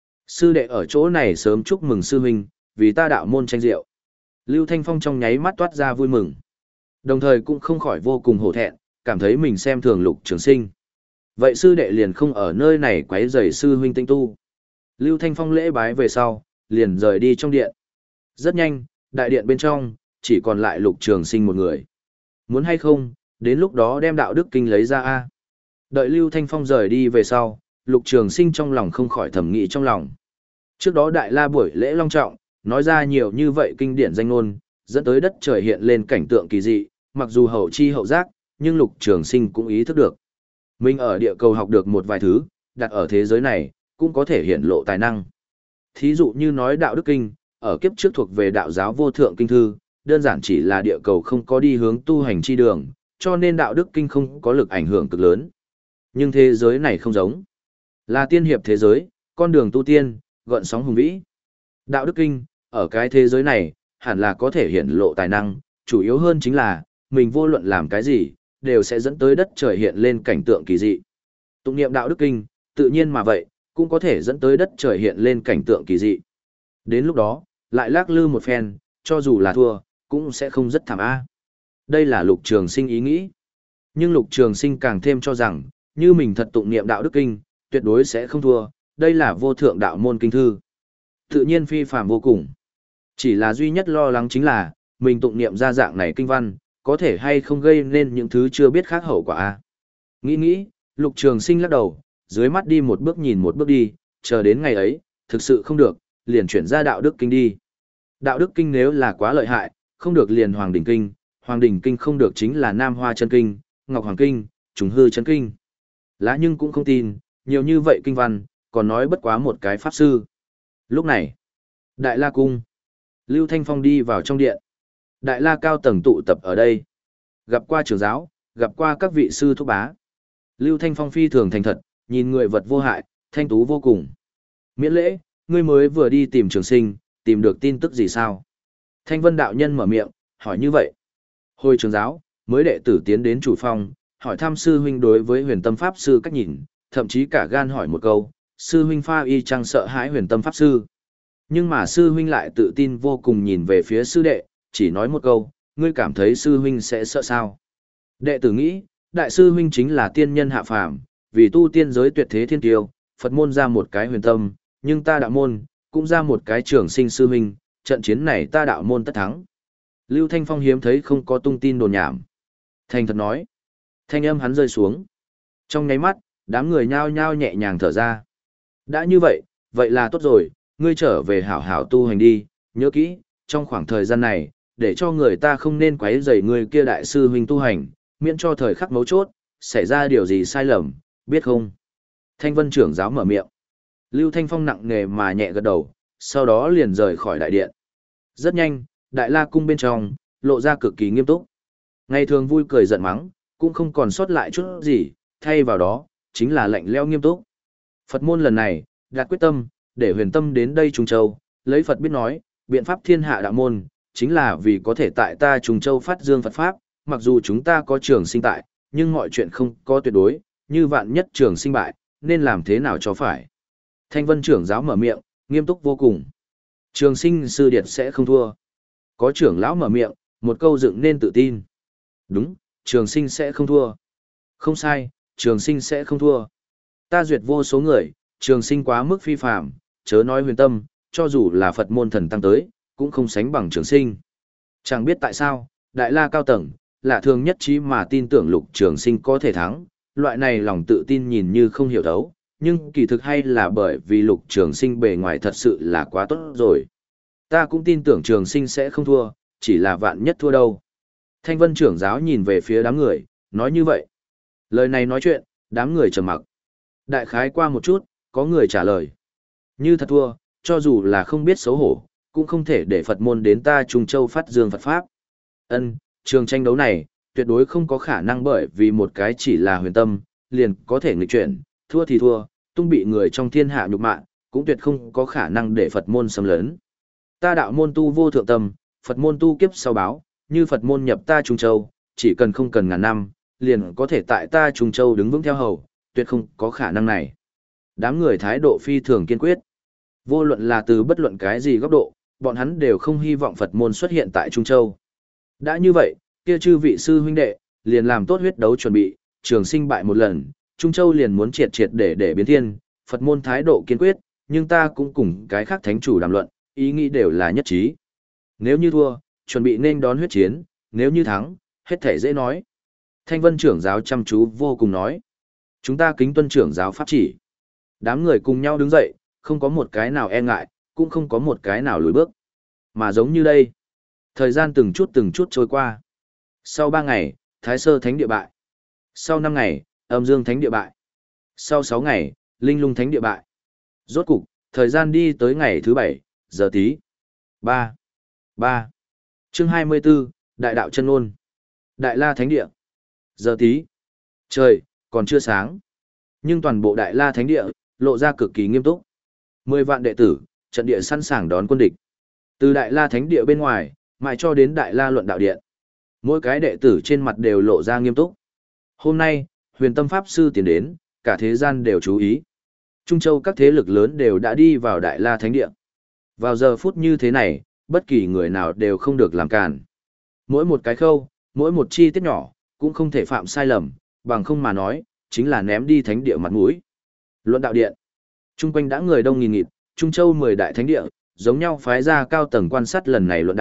Sư đệ ở chỗ này sớm chúc mừng sư huynh, vì ta đạo môn tranh diệu. Lưu Thanh Phong trong nháy mắt toát ra vui mừng. Đồng thời cũng không khỏi vô cùng hổ thẹn, cảm thấy mình xem thường Lục Trường Sinh. Vậy sư đệ liền không ở nơi này quấy rầy sư huynh tinh tu. Lưu Thanh Phong lễ bái về sau, liền rời đi trong điện. Rất nhanh, đại điện bên trong, chỉ còn lại Lục Trường Sinh một người. Muốn hay không, đến lúc đó đem đạo đức kinh lấy ra a. Đợi Lưu Thanh Phong rời đi về sau, Lục Trường Sinh trong lòng không khỏi thầm nghĩ trong lòng. Trước đó đại la buổi lễ long trọng, nói ra nhiều như vậy kinh điển danh ngôn, dẫn tới đất trời hiện lên cảnh tượng kỳ dị, mặc dù hậu chi hậu giác, nhưng Lục Trường Sinh cũng ý thức được. Mình ở địa cầu học được một vài thứ, đặt ở thế giới này, cũng có thể hiển lộ tài năng. Thí dụ như nói đạo đức kinh, ở kiếp trước thuộc về đạo giáo vô thượng kinh thư, đơn giản chỉ là địa cầu không có đi hướng tu hành chi đường, cho nên đạo đức kinh không có lực ảnh hưởng cực lớn. Nhưng thế giới này không giống. Là tiên hiệp thế giới, con đường tu tiên, gợn sóng hùng vĩ. Đạo đức kinh, ở cái thế giới này, hẳn là có thể hiển lộ tài năng, chủ yếu hơn chính là, mình vô luận làm cái gì, đều sẽ dẫn tới đất trời hiện lên cảnh tượng kỳ dị. Tụng niệm đạo đức kinh, tự nhiên mà vậy, cũng có thể dẫn tới đất trời hiện lên cảnh tượng kỳ dị. Đến lúc đó, lại lắc lư một phen, cho dù là thua, cũng sẽ không rất thảm a. Đây là Lục Trường Sinh ý nghĩ. Nhưng Lục Trường Sinh càng thêm cho rằng, như mình thật tụng niệm đạo đức kinh, tuyệt đối sẽ không thua, đây là vô thượng đạo môn kinh thư. Tự nhiên phi phàm vô cùng. Chỉ là duy nhất lo lắng chính là, mình tụng niệm ra dạng này kinh văn, có thể hay không gây nên những thứ chưa biết khác hậu quả a. Nghĩ nghĩ, Lục Trường Sinh lắc đầu, dưới mắt đi một bước nhìn một bước đi, chờ đến ngày ấy, thực sự không được, liền chuyển ra đạo đức kinh đi. Đạo đức kinh nếu là quá lợi hại, không được liền Hoàng đỉnh kinh, Hoàng đỉnh kinh không được chính là Nam Hoa chân kinh, Ngọc Hoàng kinh, Trùng hư chân kinh. Lá nhưng cũng không tin, nhiều như vậy kinh văn, còn nói bất quá một cái pháp sư. Lúc này, Đại La cung, Lưu Thanh Phong đi vào trong điện. Đại La cao tầng tụ tập ở đây. Gặp qua trưởng giáo, gặp qua các vị sư thúc bá. Lưu Thanh Phong phi thường thành thật, nhìn người vật vô hại, thanh tú vô cùng. Miễn lễ, ngươi mới vừa đi tìm Trường Sinh, tìm được tin tức gì sao? Thanh Vân đạo nhân mở miệng, hỏi như vậy. Hồi trưởng giáo, mới đệ tử tiến đến chủ phong, hỏi thăm sư huynh đối với huyền tâm pháp sư cách nhìn, thậm chí cả gan hỏi một câu, sư huynh pha y chăng sợ hãi huyền tâm pháp sư. Nhưng mà sư huynh lại tự tin vô cùng nhìn về phía sư đệ, chỉ nói một câu, ngươi cảm thấy sư huynh sẽ sợ sao? Đệ tử nghĩ, đại sư huynh chính là tiên nhân hạ phàm, vì tu tiên giới tuyệt thế thiên tiêu, Phật môn ra một cái huyền tâm, nhưng ta đạo môn, cũng ra một cái Trường Sinh sư huynh, trận chiến này ta đạo môn tất thắng. Lưu Thanh Phong hiếm thấy không có tung tin đồn nhảm. Thành thật nói, thanh âm hắn rơi xuống. Trong nháy mắt, đám người nhao nhao nhẹ nhàng thở ra. Đã như vậy, vậy là tốt rồi, ngươi trở về hảo hảo tu hành đi, nhớ kỹ, trong khoảng thời gian này, để cho người ta không nên quấy rầy người kia đại sư huynh tu hành, miễn cho thời khắc mấu chốt, xảy ra điều gì sai lầm, biết không? Thanh Vân trưởng giáo mở miệng. Lưu Thanh Phong nặng nề mà nhẹ gật đầu, sau đó liền rời khỏi đại điện. Rất nhanh, Đại La cung bên trong, lộ ra cực kỳ nghiêm túc. Ngày thường vui cười giận mắng, cũng không còn sót lại chút gì, thay vào đó, chính là lạnh lẽo nghiêm túc. Phật môn lần này, đạt quyết tâm, để huyền tâm đến đây Trung Châu, lấy Phật biết nói, biện pháp thiên hạ đạo môn, chính là vì có thể tại ta Trung Châu phát dương Phật Pháp, mặc dù chúng ta có Trường Sinh tại, nhưng mọi chuyện không có tuyệt đối, như vạn nhất Trường Sinh bại, nên làm thế nào cho phải. Thanh Vân trưởng giáo mở miệng, nghiêm túc vô cùng. Trường Sinh sư điệt sẽ không thua. Có trưởng lão mở miệng, một câu dựng nên tự tin. Đúng, Trường Sinh sẽ không thua. Không sai, Trường Sinh sẽ không thua. Ta duyệt vô số người, Trường Sinh quá mức phi phàm, chớ nói huyền tâm, cho dù là Phật môn thần tăng tới, cũng không sánh bằng Trường Sinh. Chẳng biết tại sao, Đại La cao tầng, lạ thường nhất trí mà tin tưởng Lục Trường Sinh có thể thắng, loại này lòng tự tin nhìn như không hiểu thấu, nhưng kỳ thực hay là bởi vì Lục Trường Sinh bề ngoài thật sự là quá tốt rồi. Ta cũng tin tưởng Trường Sinh sẽ không thua, chỉ là vạn nhất thua đâu. Thanh Vân trưởng giáo nhìn về phía đám người, nói như vậy. Lời này nói chuyện, đám người trầm mặc. Đại khái qua một chút, có người trả lời. Như thật thua, cho dù là không biết xấu hổ, cũng không thể để Phật môn đến ta Trung Châu phát dương Phật Pháp. Ân, trường tranh đấu này, tuyệt đối không có khả năng bởi vì một cái chỉ là huyền tâm, liền có thể nghịch chuyển, thua thì thua, tung bị người trong thiên hạ nhục mạ, cũng tuyệt không có khả năng để Phật môn xâm lấn. Ta đạo môn tu vô thượng tâm, Phật môn tu kiếp sau báo, như Phật môn nhập ta Trung Châu, chỉ cần không cần ngàn năm, liền có thể tại ta Trung Châu đứng vững theo hầu, tuyệt không có khả năng này. Đám người thái độ phi thường kiên quyết. Vô luận là từ bất luận cái gì góc độ, bọn hắn đều không hy vọng Phật môn xuất hiện tại Trung Châu. Đã như vậy, kia chư vị sư huynh đệ, liền làm tốt huyết đấu chuẩn bị, Trường Sinh bại một lần, Trung Châu liền muốn triệt triệt để để biến thiên, Phật môn thái độ kiên quyết, nhưng ta cũng cùng cái khác thánh chủ đàm luận, ý nghĩ đều là nhất trí. Nếu như thua, chuẩn bị nên đón huyết chiến, nếu như thắng, hết thể dễ nói. Thanh Vân trưởng giáo chăm chú vô cùng nói. Chúng ta kính tuân trưởng giáo pháp chỉ. Đám người cùng nhau đứng dậy, không có một cái nào e ngại, cũng không có một cái nào lùi bước. Mà giống như đây, thời gian từng chút từng chút trôi qua. Sau ba ngày, Thái Sơ Thánh địa bại. Sau năm ngày, Âm Dương Thánh địa bại. Sau sáu ngày, Linh Lung Thánh địa bại. Rốt cục, thời gian đi tới ngày thứ bảy, giờ tí. Ba. Ba. Chương hai mươi 24, Đại đạo chân ôn. Đại La Thánh địa. Giờ tí. Trời, còn chưa sáng. Nhưng toàn bộ Đại La Thánh địa, lộ ra cực kỳ nghiêm túc. Mười vạn đệ tử, trận địa sẵn sàng đón quân địch. Từ Đại La Thánh địa bên ngoài, mãi cho đến Đại La Luận Đạo Điện. Mỗi cái đệ tử trên mặt đều lộ ra nghiêm túc. Hôm nay, Huyền Tâm Pháp Sư tiến đến, cả thế gian đều chú ý. Trung Châu các thế lực lớn đều đã đi vào Đại La Thánh địa. Vào giờ phút như thế này, bất kỳ người nào đều không được làm cản. Mỗi một cái khâu, mỗi một chi tiết nhỏ, cũng không thể phạm sai lầm, bằng không mà nói, chính là ném đi thánh địa mặt mũi. Luận đạo điện. Trung quanh đã người đông nghìn nghịt, Trung Châu mười đại thánh địa, giống nhau phái ra cao tầng quan sát lần này luận đạo,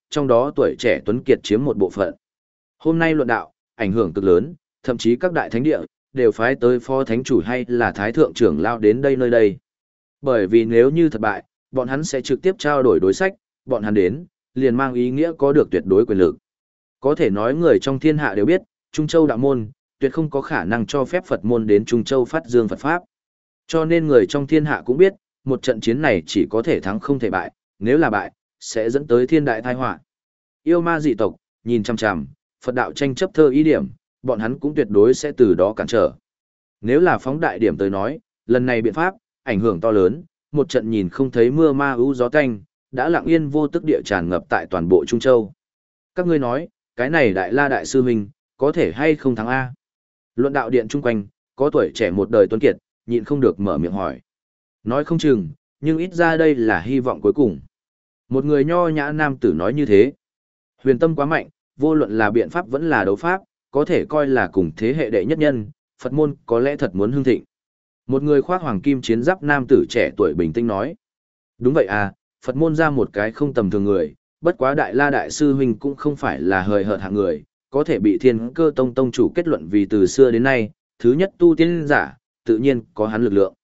trong đó tuổi trẻ tuấn kiệt chiếm một bộ phận. Hôm nay luận đạo, ảnh hưởng cực lớn, thậm chí các đại thánh địa đều phái tới phó thánh chủ hay là thái thượng trưởng lao đến đây nơi đây. Bởi vì nếu như thất bại, bọn hắn sẽ trực tiếp trao đổi đối sách, bọn hắn đến, liền mang ý nghĩa có được tuyệt đối quyền lực. Có thể nói người trong thiên hạ đều biết, Trung Châu đạo môn, tuyệt không có khả năng cho phép Phật môn đến Trung Châu phát dương Phật Pháp. Cho nên người trong thiên hạ cũng biết, một trận chiến này chỉ có thể thắng không thể bại, nếu là bại, sẽ dẫn tới thiên đại tai họa. Yêu ma dị tộc, nhìn chằm chằm, Phật đạo tranh chấp thơ ý điểm, bọn hắn cũng tuyệt đối sẽ từ đó cản trở. Nếu là phóng đại điểm tới nói, lần này biện pháp, ảnh hưởng to lớn, một trận nhìn không thấy mưa ma ưu gió tanh, đã lặng yên vô tức địa tràn ngập tại toàn bộ Trung Châu. Các ngươi nói, cái này đại la đại sư huynh, có thể hay không thắng A? Luận đạo điện chung quanh, có tuổi trẻ một đời tuấn kiệt, nhịn không được mở miệng hỏi. Nói không chừng, nhưng ít ra đây là hy vọng cuối cùng. Một người nho nhã nam tử nói như thế. Huyền tâm quá mạnh, vô luận là biện pháp vẫn là đấu pháp, có thể coi là cùng thế hệ đệ nhất nhân, Phật môn có lẽ thật muốn hưng thịnh. Một người khoác hoàng kim chiến giáp nam tử trẻ tuổi bình tĩnh nói. Đúng vậy à, Phật môn ra một cái không tầm thường người, bất quá đại la đại sư huynh cũng không phải là hời hợt hạng người, có thể bị thiên cơ tông tông chủ kết luận vì từ xưa đến nay, thứ nhất tu tiên giả, tự nhiên có hắn lực lượng.